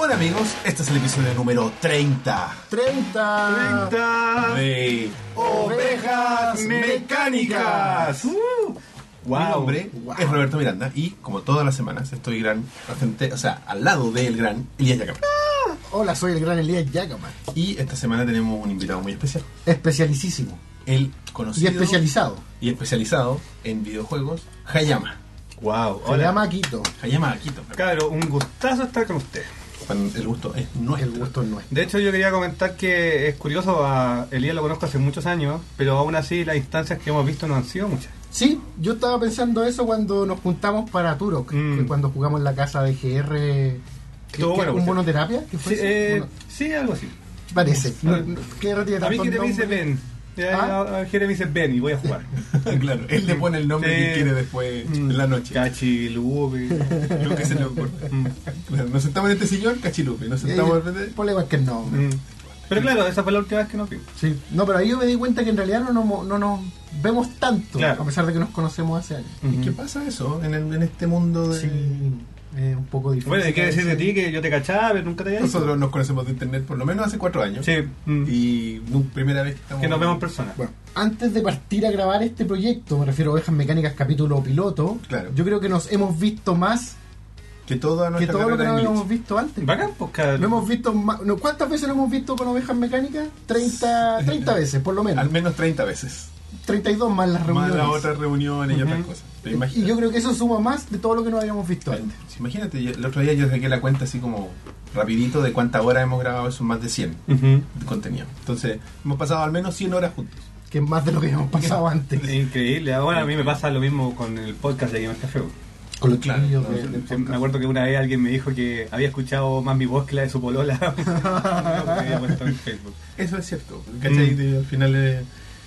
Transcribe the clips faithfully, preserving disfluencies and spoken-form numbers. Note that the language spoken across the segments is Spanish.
Hola amigos, este es el episodio número treinta. treinta. treinta de Ovejas Mecánicas. Uh, wow. Mi nombre wow. es Roberto Miranda y como todas las semanas estoy gran, frente, o sea, al lado del gran Elías Yacaman. Ah, hola, soy el gran Elías Yacaman. Y esta semana tenemos un invitado muy especial. Especialicísimo. El conocido y especializado. Y especializado en videojuegos, Hayama. Wow, Hayama Akito. Hayama Akito. Claro, un gustazo estar con usted. El gusto es nuestro. El gusto es nuestro. De hecho, yo quería comentar que es curioso, a Elías lo conozco hace muchos años, pero aún así las instancias que hemos visto no han sido muchas. Sí, yo estaba pensando eso cuando nos juntamos para Turok, mm. que cuando jugamos en la casa de G R. ¿Qué, Todo qué, bueno, ¿Un monoterapia? ¿Qué fue sí, eso? eh, Bueno, sí, algo así. parece. No, no, ¿Qué retiene a mí tanto que me dice nombre? Ben. ¿Ah? A Jere me dice Ben y voy a jugar. Claro, él le pone el nombre Sí. que quiere después en la noche. Cachilupe. Lo que se le ocurre. Claro, nos sentamos en este sillón, Cachilupe. Nos sentamos al frente. Ponle cualquier nombre. Mm. Pero claro, esa fue la última vez que nos vimos. Sí. No, pero ahí yo me di cuenta que en realidad no nos, no nos vemos tanto, Claro. a pesar de que nos conocemos hace años. ¿Y qué pasa eso en, el, en este mundo de...? Sí, es un poco difícil. Bueno, hay que decir de veces. ti que yo te cachaba, pero nunca te había visto. Nosotros nos conocemos de internet por lo menos hace cuatro años. Sí. Mm. Y no, primera vez que estamos... Que nos vemos en persona. Bueno, antes de partir a grabar este proyecto, me refiero a Ovejas Mecánicas capítulo piloto, Claro. yo creo que nos hemos visto más Que toda que nuestra todo lo que carrera no en hemos Glitch. visto antes. Bacán, pues cada... No hemos visto más, no, ¿cuántas veces nos hemos visto con Ovejas Mecánicas? treinta, treinta veces, por lo menos. Al menos treinta veces. treinta y dos más las Más reuniones. las otras reuniones y Ujú. otras cosas. Pero Y imagínate, yo creo que eso suma más de todo lo que no habíamos visto antes. imagínate, yo- el otro día yo saqué la cuenta así como rapidito de cuántas horas hemos grabado, son más de cien Ujú. de contenido. Entonces, hemos pasado al menos cien horas juntos. Que es más de lo que habíamos pasado antes. Increíble. Ahora a mí me pasa lo mismo con el podcast de Gamer Café. Con los Claro, chiquillos no, de- sí, del Sí, podcast. me acuerdo que una vez alguien me dijo que había escuchado más mi voz que la de su polola. No, que había puesto en Facebook. Eso es cierto, ¿cachai? Mm. De- al final es,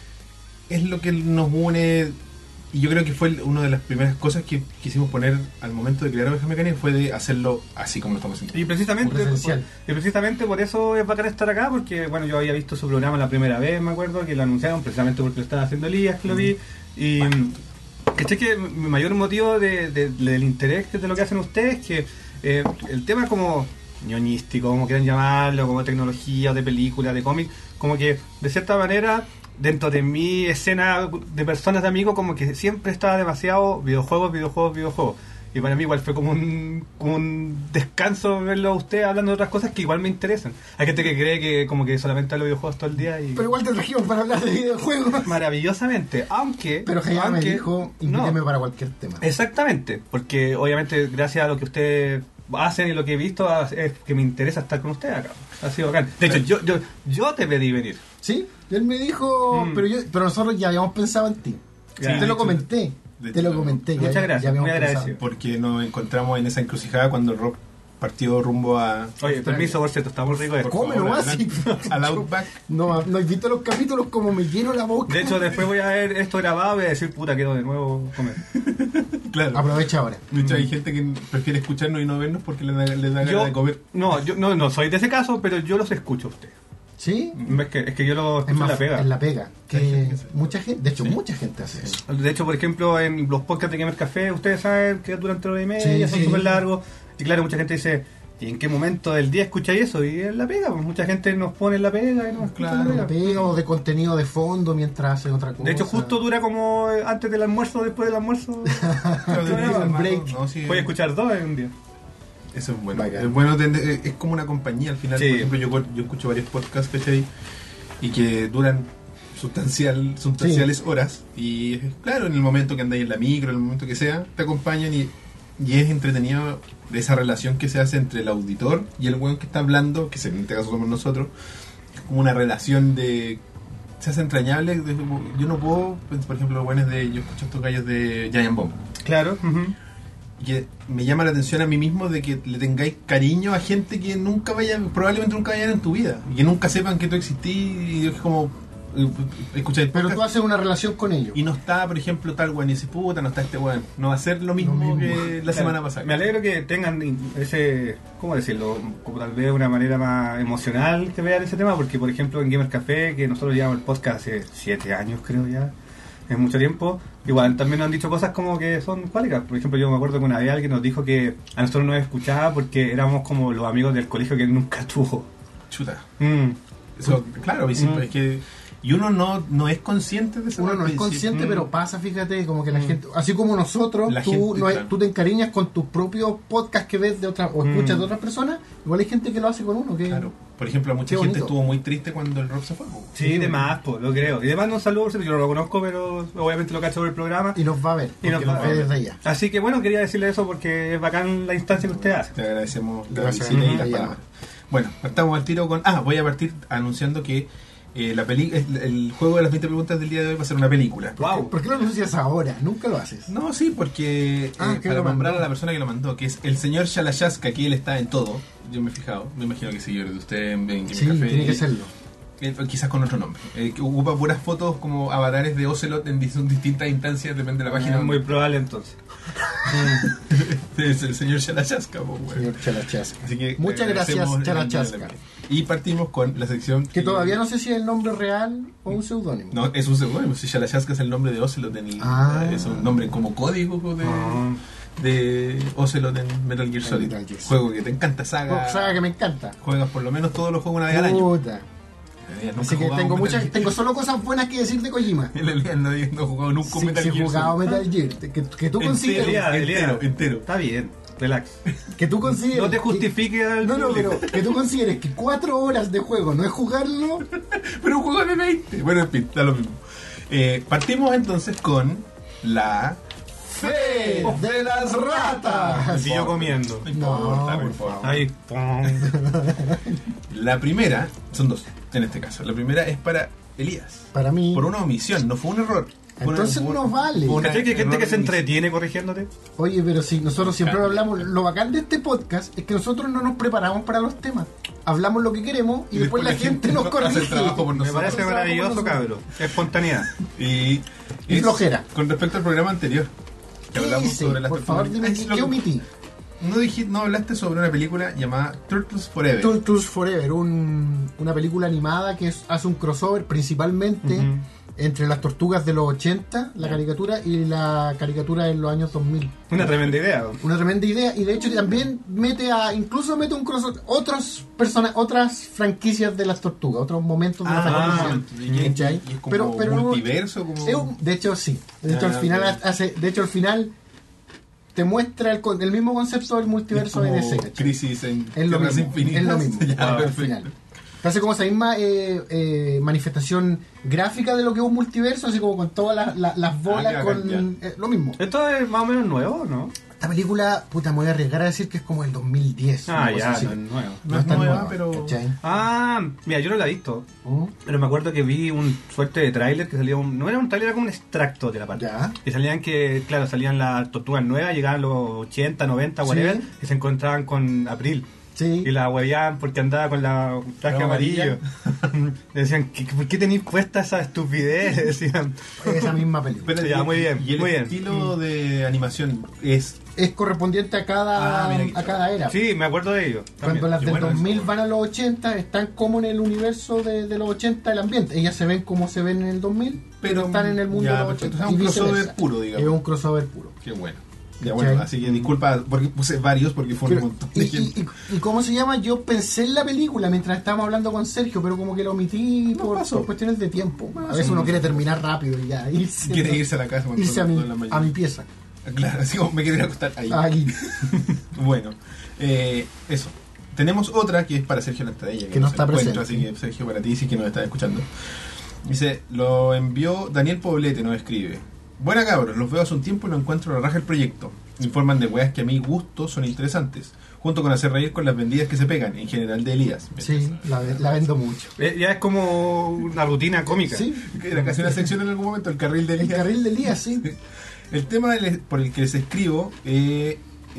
es lo que nos une. Y yo creo que fue el- una de las primeras cosas que quisimos poner al momento de crear Ovejas Mecánicas, fue de hacerlo así como lo estamos haciendo. Y precisamente, Presencial. y precisamente por eso es bacán estar acá, porque bueno, yo había visto su programa la primera vez, me acuerdo, que lo anunciaron precisamente porque lo estaba haciendo Elías, que lo vi. Y ¿cachai? Que mi mayor motivo de, de- del interés de lo que hacen ustedes, que eh, el tema como ñoñístico, como quieran llamarlo, como tecnología, de película, de cómic, como que de cierta manera dentro de mi escena de personas de amigos, como que siempre estaba demasiado videojuegos, videojuegos, videojuegos. Y para mí igual fue como un, como un descanso verlo a usted hablando de otras cosas que igual me interesan. Hay gente que cree que como que solamente hablo de videojuegos todo el día y Pero igual te trajimos para hablar de videojuegos. maravillosamente, aunque... Pero Hayama me aunque- dijo, invíteme no, para cualquier tema. exactamente, porque obviamente gracias a lo que ustedes hacen y lo que he visto es que me interesa estar con ustedes acá. Ha sido bacán. De hecho, yo, yo, yo te pedí venir. Sí, él me dijo, Mm. pero yo, pero nosotros ya habíamos pensado en ti. Ya, te de lo hecho, comenté, de te hecho, lo comenté. muchas ya, gracias, ya habíamos muy pensado. agradecido. Porque nos encontramos en esa encrucijada cuando Rob partió rumbo a... Oye, permiso, por cierto, está muy rico esto. Por ¿Cómo favor, lo vas? adelante. Al Outback. No, no he visto los capítulos como me lleno la boca. De hecho, después voy a ver esto grabado y voy a decir, puta, quiero de nuevo comer. Claro. Aprovecha ahora. De hecho, hay gente que prefiere escucharnos y no vernos porque les da, les da ganas de comer. no, yo no, no soy de ese caso, pero yo los escucho a ustedes. ¿Sí? Es que, es que yo los Es escucho en más, la pega. en la pega. Que Hay gente que se- mucha gente, de hecho, Sí. mucha gente hace eso. De hecho, por ejemplo, en los podcasts de Gamer Café, ustedes saben que duran tres horas y media, Sí, son sí. súper largos. Y claro, mucha gente dice, ¿y en qué momento del día escucháis eso? Y en la pega, pues mucha gente nos pone en la pega y nos escucha Claro, en la La pega. pega o de contenido de fondo mientras hace otra cosa. De hecho, justo dura como eh, antes del almuerzo, después del almuerzo. Claro, Claro, tenés un rato, break. no, sí, Voy a escuchar dos en un día. Eso es bueno. Bacán. Es bueno tener- eh, es como una compañía al final. Sí. Por ejemplo, yo, yo escucho varios podcasts, ¿cachai? Y que duran sustancial, sustanciales horas. Y eh, claro, en el momento que andáis en la micro, en el momento que sea, te acompañan y, y es entretenido esa relación que se hace entre el auditor y el weón que está hablando, que en este caso somos nosotros, como una relación de... Se hace entrañable. de- yo no puedo, pues, por ejemplo, los buenos de... Yo escucho estos gallos de Giant Bomb. Claro. Y que me llama la atención a mí mismo de que le tengáis cariño a gente que nunca vaya, probablemente nunca vayan en tu vida, y que nunca sepan que tú existís, y es como eh, escuchar el Pero podcast tú haces una relación con ellos. y no está, por ejemplo, tal weón y dice, puta, no está este weón, no va a ser lo mismo, mismo. que la Claro, semana pasada. Me alegro que tengan in- ese, ¿cómo decirlo? Como tal vez de una manera más emocional que vean ese tema, porque por ejemplo en Gamer Café, que nosotros llevamos el podcast hace siete años creo ya, en mucho tiempo, igual también nos han dicho cosas como que son cuálicas. Por ejemplo, yo me acuerdo que una vez alguien nos dijo que a nosotros nos escuchaba porque éramos como los amigos del colegio que él nunca tuvo. Chuta. Mm. Eso, claro, y, siempre Mm. es que, y uno no, no es consciente de eso. Uno al no es principio. consciente, Mm. pero pasa, fíjate, como que la Mm. gente, así como nosotros, La tú, gente, no es- claro. tú te encariñas con tus propios podcasts que ves de otras o escuchas Mm. de otras personas, igual hay gente que lo hace con uno. Que Claro. Por ejemplo, mucha Qué gente bonito. estuvo muy triste cuando el rock se fue. po. Sí, de más, pues, lo creo. Y además un saludo, yo no lo conozco, pero obviamente lo cacho por el programa. Y nos va a ver, Y nos porque va nos a ve ver. desde allá. Así que bueno, quería decirle eso porque es bacán la instancia que usted hace. Te agradecemos la Gracias. visita y Ujú. las La palabras. Bueno, partamos al tiro con... Ah, voy a partir anunciando que eh, la peli el, el juego de las veinte preguntas del día de hoy va a ser una película. Wow. ¿Por qué lo anuncias ahora? Nunca lo haces. No, sí, porque eh, Ah, ¿qué para lo nombrar mandó? a la persona que lo mandó, que es el señor Shalashaska, que él está en todo. Yo me he fijado, me imagino que es seguidor de usted en Game Sí, Café. tiene que serlo. Eh, quizás con otro nombre. Eh, que ocupa puras fotos como avatares de Ocelot en dis- distintas instancias, depende de la página. Es muy probable entonces. Es el señor Shalashaska, po, güey. Señor Chalachasca. Así que Muchas le gracias, agradecemos el Chalachasca. envío de la peli. Y partimos con la sección Que todavía no sé si es el nombre real o un seudónimo. No, es un seudónimo. Si Shalashaska es el nombre de Ocelot en el- Ah. es un nombre como código de, Ah. de Ocelot en Metal Gear Solid. Metal Gear Solid. Juego que te encanta, saga. Oh, saga que me encanta. Juegas por lo menos todos los juegos una vez al año. Puta. Elías nunca Así ha que jugado tengo Metal muchas, Gear. tengo solo cosas buenas que decir de Kojima. El Elías no, no ha jugado nunca un Sí, Metal sí he Gear jugado Solid. Metal Gear. Que, que tú Entero. consideres, Elías, entero, Elías, entero. Está bien, relax. que tú consideres No te que- justifiques al No, no, público. pero que tú consideres que cuatro horas de juego no es jugarlo. Pero un juego de veinte. Bueno, en fin, da lo mismo. Eh, partimos entonces con la ¡Fe de las ratas! Y yo comiendo. No importa, por favor. Ahí, pum. La primera, son dos en este caso. La primera es para Elías. Para mí, Por una omisión, no fue un error. Fue una- Entonces fue- no vale. fue una- ¿Cachai que hay gente error que se de omisión. entretiene corrigiéndote? oye, pero si nosotros siempre Claro. hablamos, lo bacán de este podcast es que nosotros no nos preparamos para los temas. Hablamos lo que queremos y, después la gente nos hace el corrige. trabajo por Me nosotros. parece nosotros maravilloso, somos cabrón. Espontaneidad. Y, Y es flojera. Con respecto al programa anterior, que ¿Qué hablamos hice? sobre las Por favor, tortugas. dime Es qué, lo qué que- omití. No, dijiste, no hablaste sobre una película llamada Turtles Forever. Turtles Forever, un- una película animada que es- hace un crossover principalmente Ujú. entre las tortugas de los ochenta, la caricatura, y la caricatura de los años dos mil. Una tremenda idea. Una tremenda idea, y de hecho también mete a, incluso mete un crossover, otros persona, otras franquicias de las tortugas, otros momentos de la Ah, franquicia. y, y- ¿Cachai? y es como Pero- pero no- multiverso, como... Es un- de hecho sí, de hecho Ah, al final ok. hace, de hecho al final te muestra el, con- el mismo concepto del es multiverso como de D C, ¿cachai? Crisis en Es lo Tierras mismo, Infinitas. es lo mismo, Ya, al perfecto. final. Te hace como esa misma eh, eh, manifestación gráfica de lo que es un multiverso, así como con todas las, las- las bolas, Ah, ya, con ya. eh, lo mismo. Esto es más o menos nuevo, ¿no? Esta película, puta, me voy a arriesgar a decir que es como el dos mil diez. Ah, una cosa ya, así. no es nuevo. No es tan nueva, pero- ¿cachai? Ah, mira, yo no la he visto. ¿Mm? Pero me acuerdo que vi un suerte de tráiler que salía un... No era un tráiler, era como un extracto de la parte. Ya. Y salían que, claro, salían las tortugas nuevas, llegaban los ochenta, noventa, whatever, Sí. y se encontraban con April. Sí. Y la hueveaban porque andaba con la traje La amarillo. Le decían, ¿qué- ¿por qué tenéis puesta esa estupidez? Le decían. Esa misma película. Pero Ya, y- muy bien, Y el muy bien. estilo de animación es... Es correspondiente a cada, Ah, mira qué a cada era. Sí, me acuerdo de ello. Cuando también. las Qué del bueno dos mil eso. van a los ochenta, están como en el universo de, de los ochenta el ambiente. Ellas se ven como se ven en el dos mil, pero Pero están en el mundo ya, de los perfecto. ochenta. O sea, un y crossover viceversa. puro, digamos. Es un crossover puro. Qué bueno. Ya ¿Cachai? bueno, así que disculpa porque puse varios porque fue un Pero- montón y, de y- gente. y- y cómo se llama? Yo pensé en la película mientras estábamos hablando con Sergio, pero como que lo omití No por, pasó. por cuestiones de tiempo. No, a veces sí. uno quiere terminar rápido y ya irse. Quiere irse a la casa cuando irse son a mi, las dos de la mañana. a mi pieza. Claro, así como me quiero ir a acostar ahí. Ahí. Bueno, eh, eso. Tenemos otra que es para Sergio Lantadella, Que no se está encuentra, presente. así que Sergio, para ti, sí que nos está escuchando. Dice, lo envió Daniel Poblete, nos escribe. Buena cabros, los veo hace un tiempo y lo encuentro a la raja el proyecto. Informan de weas que a mi gusto son interesantes, junto con hacer reír con las vendidas que se pegan, en general de Elías. Sí, la, la vendo mucho. Eh, Ya es como una rutina cómica. Sí, Era casi una sección en algún momento, el carril de el Elías. carril del día, sí. El tema del- por el que les escribo eh,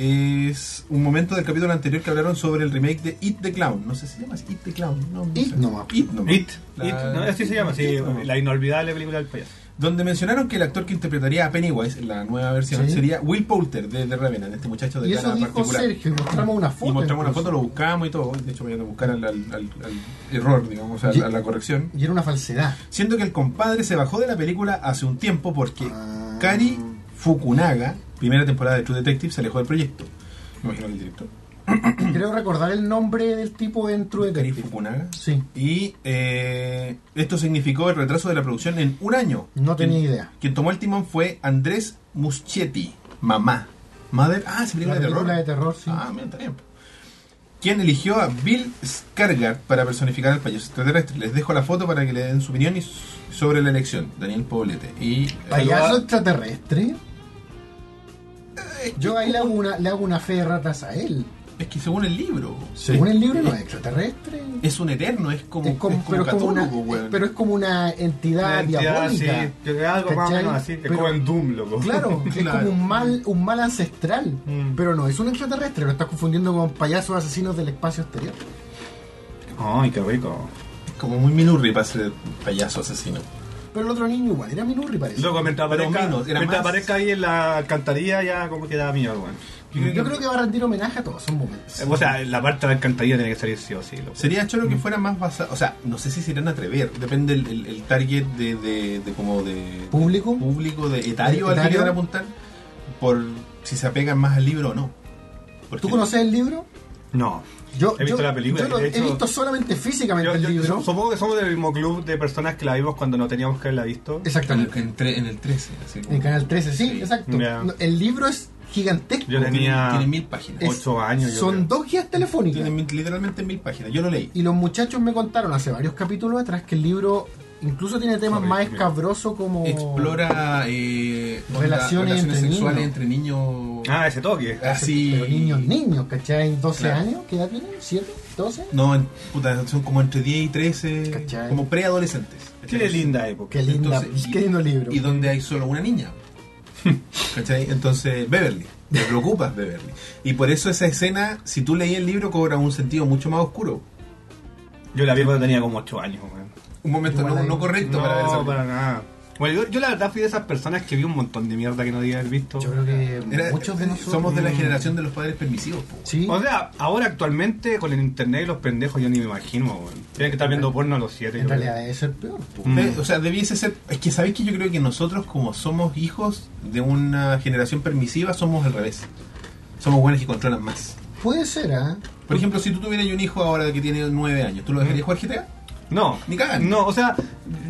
es un momento del capítulo anterior que hablaron sobre el remake de It the Clown. No sé si se llama así, It the Clown. No, no It sé. nomás. It nomás. It, La- It, ¿no? Así se llama, sí, It nomás. la inolvidable película del payaso. donde mencionaron que el actor que interpretaría a Pennywise en la nueva versión Sí. sería Will Poulter de The Revenant, este muchacho de Y cara eso dijo particular. Sergio, y mostramos una foto. Y mostramos una incluso. foto, lo buscamos y todo. De hecho, vayan a buscar al, al- al- al error, digamos, a, Y- a la corrección. Y era una falsedad. Siendo que el compadre se bajó de la película hace un tiempo porque Ah. Kari Fukunaga, primera temporada de True Detective, se alejó del proyecto. Me imagino que el director. Creo recordar el nombre del tipo en True Kari Detective. Fukunaga. Sí, Y eh, esto significó el retraso de la producción en un año. no tenía Quien- idea. Quien tomó el timón fue Andrés Muschietti, Mamá. Mother, ah, esa película La de terror. película de terror, sí. Ah, mira, está bien. Quien eligió a Bill Skarsgård para personificar al payaso extraterrestre. Les dejo la foto para que le den su opinión y s- sobre la elección. Daniel Poblete. Y Payaso eh, extraterrestre. Yo ahí le hago una, le hago una fe de ratas a él. es que según el libro, Según es, el libro no es extraterrestre. es un eterno, es como, Es como- es como pero, es como una, Cthulhu, weón. pero es como una entidad, La entidad, diabólica. sí, yo creo algo más o ¿cachai? menos así. Es Pero- como en Doom, loco. Claro, es Claro. como un mal, un mal ancestral. Mm. Pero no, es un extraterrestre, lo estás confundiendo con payasos asesinos del espacio exterior. Ay, qué rico. Es como muy minurri para ser payaso asesino. Pero el otro niño igual, era Minurri parece. Luego, mientras Pero aparezca, menos, era mientras más- aparezca ahí en la alcantarilla, ya como que da miedo, weón. Yo creo que va a rendir homenaje a todos esos momentos. Eh, O sea, la parte de la alcantarilla tiene que salir sí o sí, loco. Sería choro que fuera más basado, o sea, no sé si se irán a atrever, depende el, el, el target de, de, de como de ¿Público? público, de etario al que ¿Etario? quieran apuntar, por si se apegan más al libro o no. Porque ¿Tú conoces el libro? No. Yo, He visto yo- la película, yo lo de he hecho- visto solamente físicamente Yo- el yo- libro. supongo que somos del mismo club de personas que la vimos cuando no teníamos que haberla visto. en el, Exactamente. en, tre- en el trece, así como- En Canal trece, sí, Sí. exacto. Ya. No, el libro es gigantesco. Yo tenía tiene mil páginas. Es- ocho años. yo Son creo. dos guías telefónicas. Tiene mil- literalmente mil páginas. Yo lo leí. Y los muchachos me contaron hace varios capítulos atrás que el libro incluso tiene temas Correcto, más mira. escabrosos como... Explora eh, onda- Relaciones entre sexuales niños. entre niños. Ah, ese toque. así. Pero niños, niños, ¿cachai? doce Claro. años, ¿qué edad tienen? ¿siete? ¿doce? No, en- puta, son como entre diez y trece, ¿Cachai? como preadolescentes. Qué linda época. Qué linda, Entonces, y- qué lindo libro. Y donde hay solo una niña. ¿Cachai? Entonces, Beverly. Te preocupas, Beverly. Y por eso esa escena, si tú leí el libro, cobra un sentido mucho más oscuro. Yo la vi cuando tenía como ocho años, weón. Un momento Igual no, hay- no correcto para ver esa No, película. para nada. Bueno, yo, yo la verdad fui de esas personas que vi un montón de mierda que no debía haber visto. Yo creo que Era- muchos de nosotros... somos de la generación de los padres permisivos. po. Sí. O sea, ahora actualmente con el internet y los pendejos yo ni me imagino, weón. Tienen que estar viendo porno a los siete. En yo realidad creo. debe ser peor. po. Mm. Eh, O sea, debiese ser. Es que sabéis que yo creo que nosotros, como somos hijos de una generación permisiva, somos al revés. Somos buenos que controlan más. Puede ser, ¿ah? Por ejemplo, si tú tuvieras un hijo ahora que tiene nueve años, ¿tú lo dejarías jugar G T A? No, Ni cagan. no, o sea,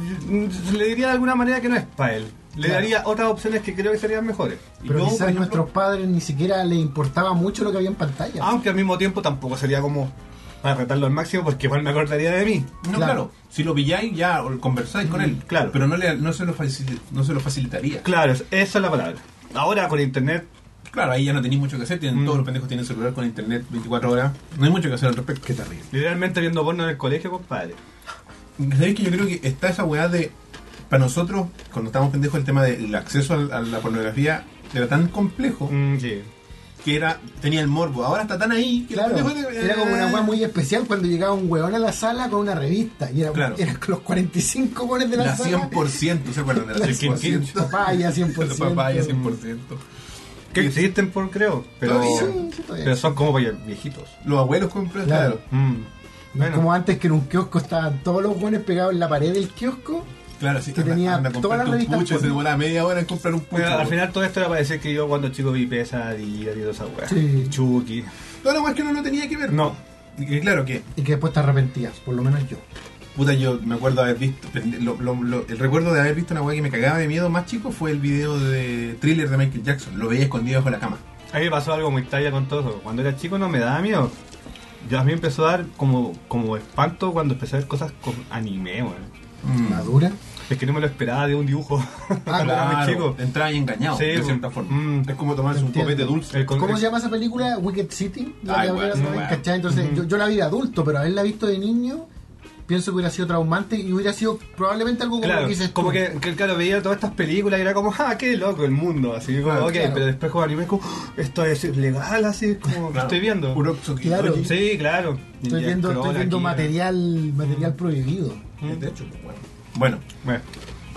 mm, le diría de alguna manera que no es para él. Le Claro. daría otras opciones que creo que serían mejores. Y Pero yo, quizás por a ejemplo, nuestros padres ni siquiera les importaba mucho lo que había en pantalla. aunque al mismo tiempo tampoco sería como para retarlo al máximo porque igual me acordaría de mí. No, Claro. claro. Si lo pilláis, ya o conversáis con él. claro. Pero no, le, no, se lo facil- no se lo facilitaría. Claro, esa es la palabra. Ahora con internet, Claro, ahí ya no tenéis mucho que hacer. Tienen, Mm. Todos los pendejos tienen celular con internet veinticuatro horas. No hay mucho que hacer al respecto. Qué terrible. literalmente viendo porno en el colegio, compadre. ¿Sabéis que yo creo que está esa weá de. Para nosotros, cuando estábamos pendejos, el tema del acceso al- a la pornografía era tan complejo Mm, sí. que era tenía el morbo. Ahora está tan ahí que Claro, el pendejo era, era como una weá muy especial cuando llegaba un weón a la sala con una revista y era, Claro. eran los cuarenta y cinco weones de la, La sala. cien por ciento, ¿se acuerdan de la La cien por ciento? papaya cien por La ciento. papaya cien por ciento. Que existen por creo, pero, Todavía. Sí, sí, todavía. pero son como para viejitos. Los abuelos compran, Claro. claro. Mm. No es Bueno, como antes que en un kiosco estaban todos los buenos pegados en la pared del kiosco. Claro, sí, Que tenía anda a todas comprarte las un revistas pucho, se porno. demora media hora en comprar un pucho. bueno, al weón. final todo esto era para decir que yo cuando chico vi pesadillas y toda esa weá. Sí. Chucky. Todo lo más que uno no tenía que ver. No. Y que claro que, Y que después te arrepentías, por lo menos yo. puta, yo me acuerdo haber visto, lo- lo- lo- el recuerdo de haber visto una weá que me cagaba de miedo más chico fue el video de Thriller de Michael Jackson. Lo veía escondido bajo la cama. A mí me pasó algo muy talla con todo eso. Cuando era chico no me daba miedo. Yo a mí me empezó a dar como, como espanto cuando empecé a ver cosas con anime, weón. Mm. Madura. Es que no me lo esperaba de un dibujo. Cuando era muy Claro, chico. entraba ahí engañado, Sí, de cierta pues, forma. mm. Es como tomarse un Entiendo. copete dulce. El con- ¿Cómo el- se llama esa película? Wicked City. La Ay, que bueno, hablaba, bueno. ¿cachai? Entonces, Ujú. yo, yo la vi de adulto, pero haberla visto de niño, pienso que hubiera sido traumante y hubiera sido probablemente algo como Claro, lo que dices como tú. que, que, claro, veía todas estas películas y era como, ah, qué loco el mundo, así como, Claro, ok, claro. pero después como anime es como, "Ah, esto es ilegal, así, como, ¿qué Claro. estoy viendo? Puro Tsuki- Claro. Oye, Sí, claro. Estoy Ninja viendo, Scroll estoy viendo aquí, material, material prohibido. Mm. de hecho, pues, bueno. Bueno, Bueno,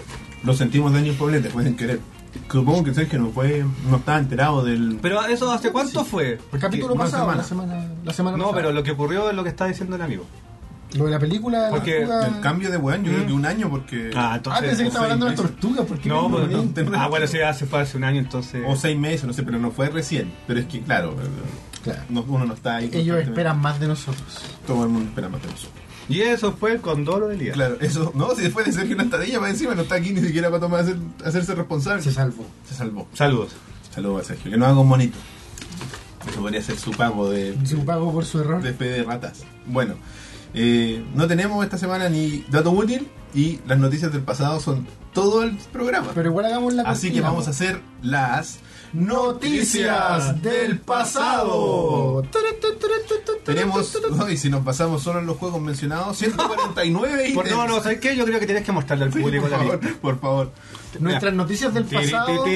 lo sentimos daño en Poblete, pueden querer. Supongo que Sergio no fue, no estaba enterado del... Pero ¿eso hace cuánto Sí. fue? El capítulo Una pasado, semana. la semana, la semana No, pasada. pero lo que ocurrió es lo que está diciendo el amigo. Lo de la película de la Porque tortuga- el cambio de weón, yo Mm. creo que un año porque... Ah, Ah, entonces... pensé que estaba seis hablando de meses. tortuga, porque No, me pues, lo no. vi. Ah, bueno, sí, hace, fue hace un año, entonces... O seis meses, no sé, pero no fue recién. Pero es que, claro, Claro. no- uno no está ahí. Ellos constantemente. esperan más de nosotros. Todo el mundo espera más de nosotros. Y eso fue el condoro del día. Claro, eso, no, si después de Sergio Nastadilla más encima no está aquí ni siquiera para tomar, hacer, hacerse responsable. Se salvó. Se salvó. Saludos. Saludos a Sergio, que no haga un monito. Eso podría ser su pago de, Se pagó por su error. de fe de ratas. Bueno, eh, no tenemos esta semana ni dato útil y las noticias del pasado son todo el programa. Pero igual hagamos la Así que cortina, vamos po. a hacer las Noticias del pasado. Tenemos, no, y si nos pasamos solo en los juegos mencionados, ciento cuarenta y nueve Por, ítems. no, no, ¿sabes qué? Yo creo que tienes que mostrarle al Sí, público por la favor, lista. por favor. Nuestras noticias del pasado.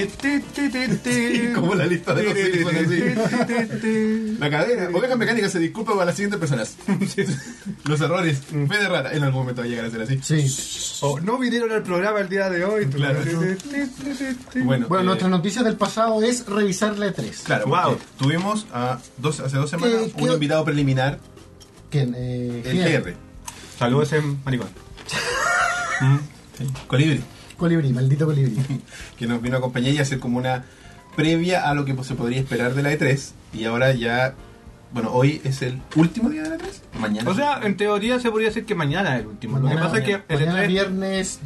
Sí, como la lista de los Simpsons, así. La cadena, Oveja Mecánica se disculpa para las siguientes personas. Los errores, fe de rata, en algún momento va a llegar a ser así. Sí. Oh, no vinieron al programa el día de hoy. Claro. Bueno, Bueno, eh, nuestras noticias del pasado es revisar la E tres. Claro, Wow. porque tuvimos a dos, hace dos semanas ¿Qué- un qué- invitado preliminar, ¿Quién? Eh, el G G R. R. Saludos en maricón. Sí, Colibri, Colibrí, maldito colibrí. que nos vino a acompañar y hacer como una previa a lo que pues, se podría esperar de la E tres. Y ahora ya, bueno, hoy es el último día de la E tres. Mañana. O sea, en teoría se podría decir que mañana es el último. Lo que Mañana- pasa es que el mañana E tres, viernes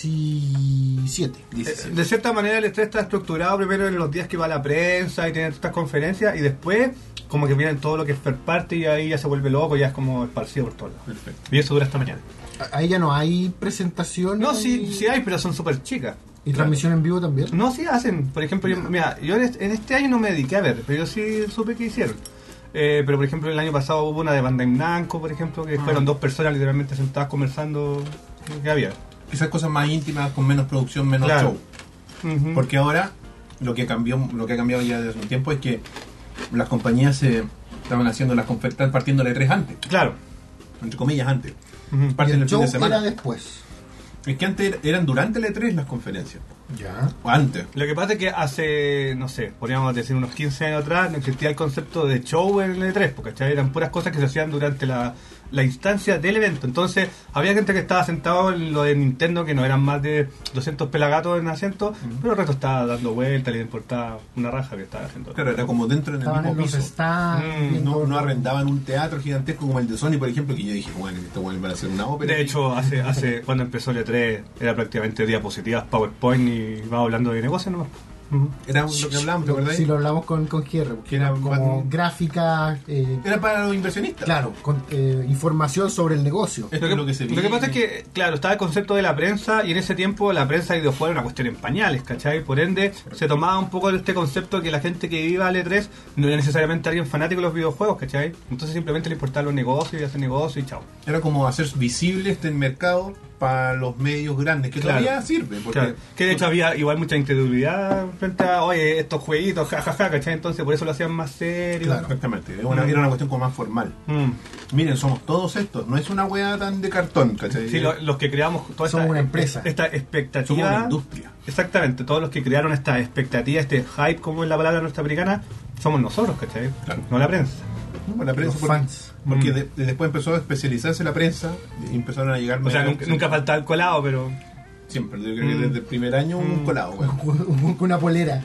diecisiete. dieciséis. de cierta manera el E tres está estructurado primero en los días que va la prensa y tiene estas conferencias y después como que vienen todo lo que es third party y ahí ya se vuelve loco, ya es como esparcido por todos lados. Perfecto. Y eso dura hasta mañana. Ahí ya no hay presentación. No, sí, sí hay, pero son súper chicas. ¿Y transmisión en vivo también? No, sí hacen. Por ejemplo, yo, mira, yo en este, en este año no me dediqué a ver, pero yo sí supe que hicieron. Eh, pero por ejemplo, el año pasado hubo una de Bandai Namco, por ejemplo, que Ah. fueron dos personas literalmente sentadas conversando que había. Quizás cosas más íntimas, con menos producción, menos Claro. show. Ujú. Porque ahora lo que cambió, lo que ha cambiado ya desde un tiempo es que las compañías se estaban haciendo las conferencias partiendo la E tres antes, Claro. entre comillas antes. Ujú. Y Parten el el fin show de semana. era después. Es que antes eran durante la E tres las conferencias. Ya. O antes. Lo que pasa es que hace, no sé, podríamos decir unos quince años atrás, no existía el concepto de show en el E tres, porque ¿cachai? Eran puras cosas que se hacían durante la, la instancia del evento. Entonces, había gente que estaba sentado en lo de Nintendo, que no eran más de doscientos pelagatos en asiento, pero el resto estaba dando vueltas, le importaba una raja que estaba haciendo. Claro, era como dentro en el Estaban mismo en los piso. stands. Mm, viendo- No, no arrendaban un teatro gigantesco como el de Sony, por ejemplo, que yo dije, bueno, esto bueno, van a hacer una ópera. De hecho, hace, hace cuando empezó el E tres, era prácticamente diapositivas, PowerPoint y va hablando de negocio nomás. Ujú. Era lo que hablábamos, ¿te acordás? Sí, lo hablamos con, con G R, porque Que era era como más- gráfica, eh, Era para los inversionistas. claro, con eh, información sobre el negocio. Esto es lo que se Lo que viene. pasa es que, claro, estaba el concepto de la prensa y en ese tiempo la prensa videojuego era una cuestión en pañales, ¿cachai? Por ende, se tomaba un poco de este concepto que la gente que iba al E tres no era necesariamente alguien fanático de los videojuegos, ¿cachai? Entonces simplemente le importaban los negocios y hacer negocios y chao. Era como hacer visible este mercado para los medios grandes, que Claro. todavía sirve. Porque, Claro, que de hecho había igual mucha incredulidad frente a, oye, estos jueguitos, jajaja, ¿cachai? Entonces por eso lo hacían más serio. Claro. Exactamente, era una, era una cuestión como más formal. Mm. Miren, somos todos estos, no es una wea tan de cartón, ¿cachai? Sí, lo- los que creamos toda Somos esta, una empresa. esta Somos expectativa. una industria. Exactamente, todos los que crearon esta expectativa, este hype, como es la palabra norteamericana, somos nosotros, ¿cachai? Claro. No la prensa. Bueno, la prensa Los porque, fans. porque Mm. de- de- después empezó a especializarse la prensa y empezaron a llegar O sea, medios- nunca, nunca faltaba el colado, pero. siempre, yo creo que Mm. desde el primer año un Mm. colado, weón. Con una polera.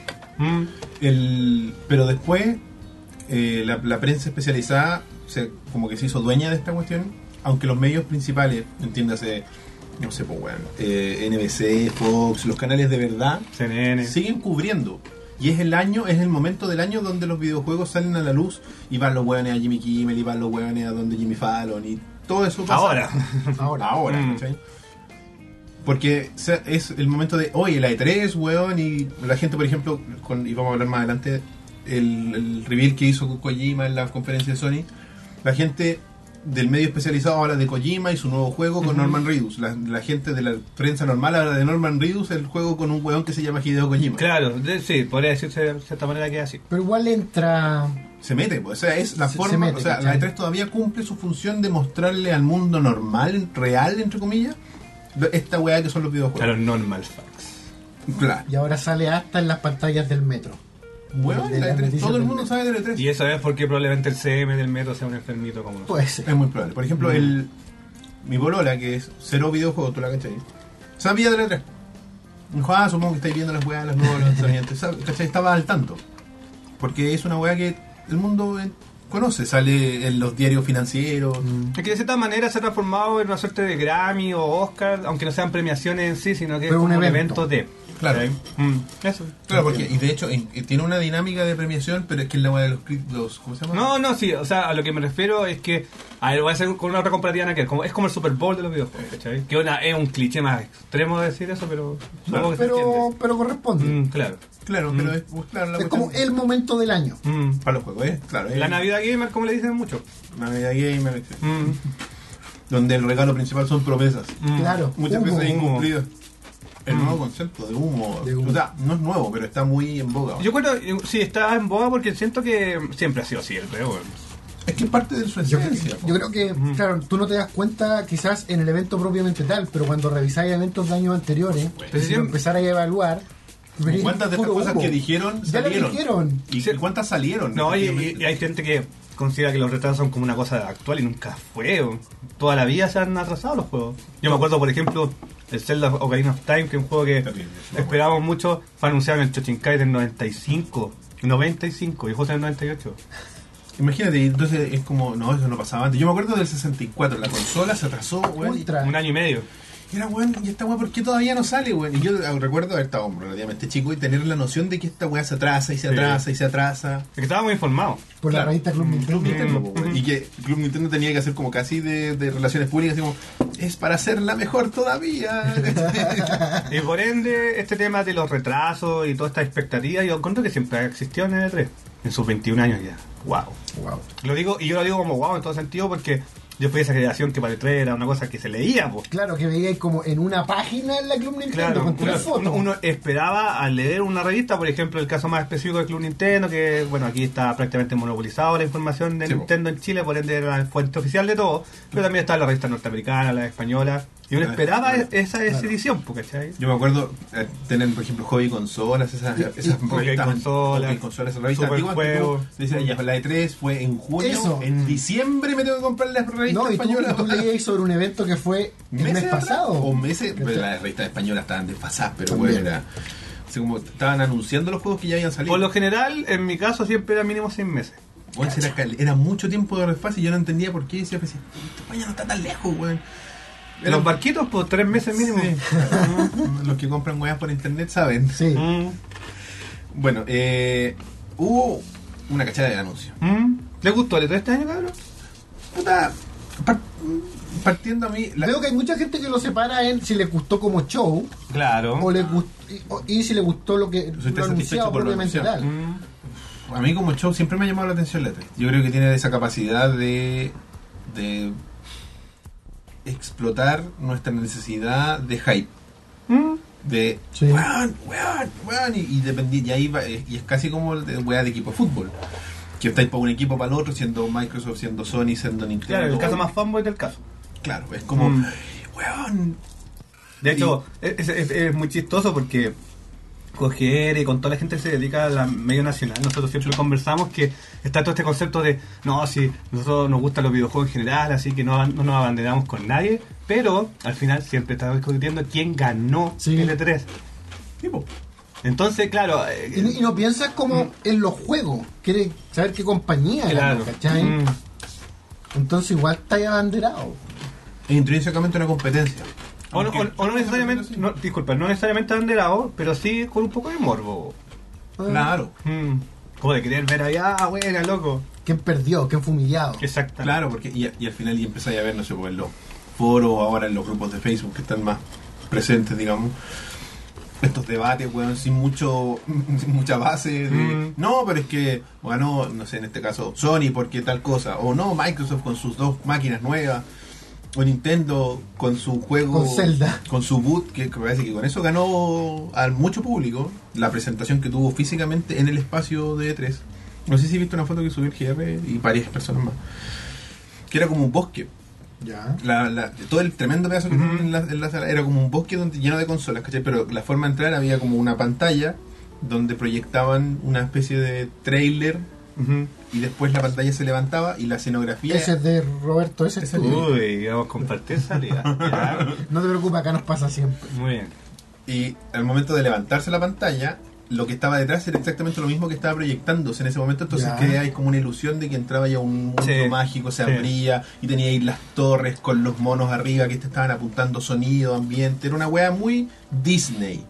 Mm, El, pero después eh, la, la prensa especializada se, como que se hizo dueña de esta cuestión, aunque los medios principales, entiéndase, no sé, pues bueno, eh, N B C, Fox, los canales de verdad, C N N. siguen cubriendo. Y es el año, es el momento del año donde los videojuegos salen a la luz y van los hueones a Jimmy Kimmel y van los hueones a donde Jimmy Fallon y todo eso pasa. Ahora. Ahora. Ahora, Mm. ¿cachai? Porque se- es el momento de, oye, la E tres, weón, y la gente, por ejemplo, con, y vamos a hablar más adelante, el, el reveal que hizo Kojima en la conferencia de Sony, la gente del medio especializado habla de Kojima y su nuevo juego con Ujú. Norman Reedus. La, la gente de la prensa normal habla de Norman Reedus, el juego con un weón que se llama Hideo Kojima. Claro, de- sí, podría decirse de cierta manera que es así. Pero igual entra. Se mete, pues, o sea, es la Se- forma, se mete, o sea, ¿cachai? la E tres todavía cumple su función de mostrarle al mundo normal, real, entre comillas, esta weá que son los A videojuegos. los normal facts. Claro. Y ahora sale hasta en las pantallas del metro. Bueno, De la las E tres, noticias todo el del mundo metro. sabe de la E tres. Y eso es porque probablemente el C M del metro sea un enfermito como nosotros. Puede ser. Es muy probable. Por ejemplo, Mm. el mi polola, que es cero videojuegos, tú la cachai, sabía de la E tres. Dijo, ah, supongo que estáis viendo las weas, los nuevos lanzamientos. ¿Sabe? ¿Cachai? Estaba al tanto. Porque es una wea que el mundo eh, conoce, sale en los diarios financieros. Es que de cierta manera se ha transformado en una suerte de Grammy o Oscar, aunque no sean premiaciones en sí, sino que Pero es como un un evento. evento de. Claro. ¿sí? Mm, eso. Claro, porque, y de hecho, en- eh, tiene una dinámica de premiación, pero es que es la wea de los, cri- los ¿cómo se llama? No, no, sí, o sea, a lo que me refiero es que, a ver, voy a hacer con una otra comparativa nada que ver, como, es como el Super Bowl de los videojuegos, ¿cachai? Que una, es un cliché más extremo de decir eso, pero supongo que se Pero, entiende. pero corresponde. Mm, claro. Claro, Mm. pero es, pues, claro, la Es cuestión- como el momento del año. Mm. para los juegos, ¿eh? Claro, La es- Navidad Gamer, como le dicen mucho. Navidad Gamer, etcétera. Mm. Donde el regalo principal son promesas. Mm. Claro. Muchas Humo. veces incumplidas. El Mm. nuevo concepto de humo. De humo. O sea, no es nuevo, pero está muy en boga. Yo creo, eh, sí, está en boga porque siento que siempre ha sido así el juego. Es que es parte de su Yo, esencia. yo creo que, Mm. claro, tú no te das cuenta quizás en el evento propiamente tal, pero cuando revisáis eventos de años anteriores, Pues y lo siempre- empezarais a evaluar, veréis ¿Cuántas de estas puro cosas humo. que dijeron Ya lo salieron? dijeron. ¿Y, Sí. y cuántas salieron? No, y, y- Efectivamente. y hay gente que considera que los retrasos son como una cosa actual y nunca fue. o- Toda la vida se han atrasado los juegos. Yo me acuerdo, por ejemplo, el Zelda Ocarina of Time, que es un juego que Terrible. esperábamos mucho, fue anunciado en el Chochinkai del noventa y cinco. noventa y cinco, y el juego en el noventa y ocho. Imagínate, entonces es como, no, eso no pasaba antes. Yo me acuerdo del sesenta y cuatro, la consola se atrasó, weón. y- Ultra. Un año y medio. Y era, weón, ¿y esta weá por qué todavía no sale, weón? Y yo recuerdo haber estado relativamente chico y tener la noción de que esta weá se atrasa y se Sí. atrasa y se atrasa. Es que estábamos informados. Por Claro. la revista Club Nintendo. Club Nintendo, Mm. po, weón. Y que Club Nintendo tenía que hacer como casi de, de relaciones públicas, así como, es para hacerla mejor todavía. Y por ende, este tema de los retrasos y toda esta expectativa, yo encuentro que siempre ha existido en el E tres. En sus veintiún años ya. Wow. Wow. Lo digo, y yo lo digo como wow en todo sentido porque yo fui de esa generación que para el E tres era una cosa que se leía, pues. Claro, que veíais como en una página en la Club Nintendo Claro, con tres claro. fotos. Uno, uno esperaba al leer una revista, por ejemplo, el caso más específico del Club Nintendo, que bueno, aquí está prácticamente monopolizado la información de Sí, po. Nintendo en Chile, por ende era la fuente oficial de todo, pero también está la revista norteamericana, la española, y uno Ah, esperaba claro. esa, esa Claro. edición, pues, ¿cachai? Yo me acuerdo eh, tener, por ejemplo, hobby consolas, esas, Y- esas y- revistas. Hobby consolas, Hobby consolas, esas revistas Super antiguas que tú juegos. decías, ya, la E tres fue en junio, Eso. en diciembre me tengo que comprar las revistas No, y tú, españolas. tú leíais sobre un evento que fue el mes atrás, pasado. O meses, ¿Cachai? pero las revistas españolas estaban desfasadas, pero También. bueno, era. Así como estaban anunciando los juegos que ya habían salido. Por lo general, en mi caso, siempre era mínimo seis meses. Weón, era, cal- era mucho tiempo de desfase y yo no entendía por qué. Decía, pues, España no está tan lejos, weón. Era- Los barquitos, por tres meses mínimo. Sí. Los que compran weas por internet saben. Sí. Mm, Bueno, eh, hubo una cachada de anuncios. mm. ¿Les gustó el E tres este año, cabrón? Puta, par- partiendo a mí. la- Veo que hay mucha gente que lo separa en si le gustó como show Claro. o le gust- y, o- y si le gustó lo que Si lo está anunciado satisfecho por lo propiamente anunciado. tal. Mm. A mí como show siempre me ha llamado la atención la E tres. Yo creo que tiene esa capacidad de, de explotar nuestra necesidad de hype. Mm. De Sí. weón, weón, weón, y, y, dependi- y ahí va- y es casi como el de weá de equipo de fútbol. Que estáis para un equipo para el otro, siendo Microsoft, siendo Sony, siendo Nintendo. Claro, el caso más fanboy del caso. Claro, es como, Mm. weón. De hecho, es, es- es muy chistoso porque con G R y con toda la gente que se dedica a la medio nacional, nosotros siempre conversamos que está todo este concepto de, no, si nosotros nos gustan los videojuegos en general, así que no, no nos abanderamos con nadie, pero al final siempre estamos discutiendo quién ganó Sí. el E tres. Tipo, Entonces, claro, eh, Y, y no piensas como en los juegos, quieres saber qué compañía claro. ganó, ¿cachai? Mm. Entonces igual está ahí abanderado. es intrínsecamente una competencia. O, no- o- o no necesariamente, no, disculpa, no necesariamente abanderado, pero sí con un poco de morbo. Claro, Mm. Como de querer ver allá, ah, buena, loco. ¿Quién perdió? ¿Quién fue humillado? Exacto. claro, porque y, y al final y empezáis a ver, no sé, pues en los foros, ahora en los grupos de Facebook que están más presentes, digamos, estos debates, weón, sin mucho sin mucha base de, Mm. no, pero es que ganó, no sé, en este caso Sony porque tal cosa, o no, Microsoft con sus dos máquinas nuevas, o Nintendo con su juego, Con Zelda. con su boot, que, que parece que con eso ganó al mucho público la presentación que tuvo físicamente en el espacio de E tres. No sé si viste una foto que subió el G R y varias personas más, que era como un bosque Ya. La, la, todo el tremendo pedazo que Ujú. tenían en la, en la sala era como un bosque donde, lleno de consolas, ¿cachai? Pero la forma de entrar había como una pantalla donde proyectaban una especie de trailer Ujú. y después la pantalla se levantaba y la escenografía... Ese es de Roberto, ese es Ese tuyo. Uy, vamos a compartir salida. Ya. No te preocupes, acá nos pasa siempre. Muy bien. Y al momento de levantarse la pantalla, lo que estaba detrás era exactamente lo mismo que estaba proyectándose en ese momento. Entonces Ya. creáis como una ilusión de que entraba ya un mundo Sí. mágico, se Sí. abría y teníais las torres con los monos arriba que te estaban apuntando sonido, ambiente. Era una wea muy Disney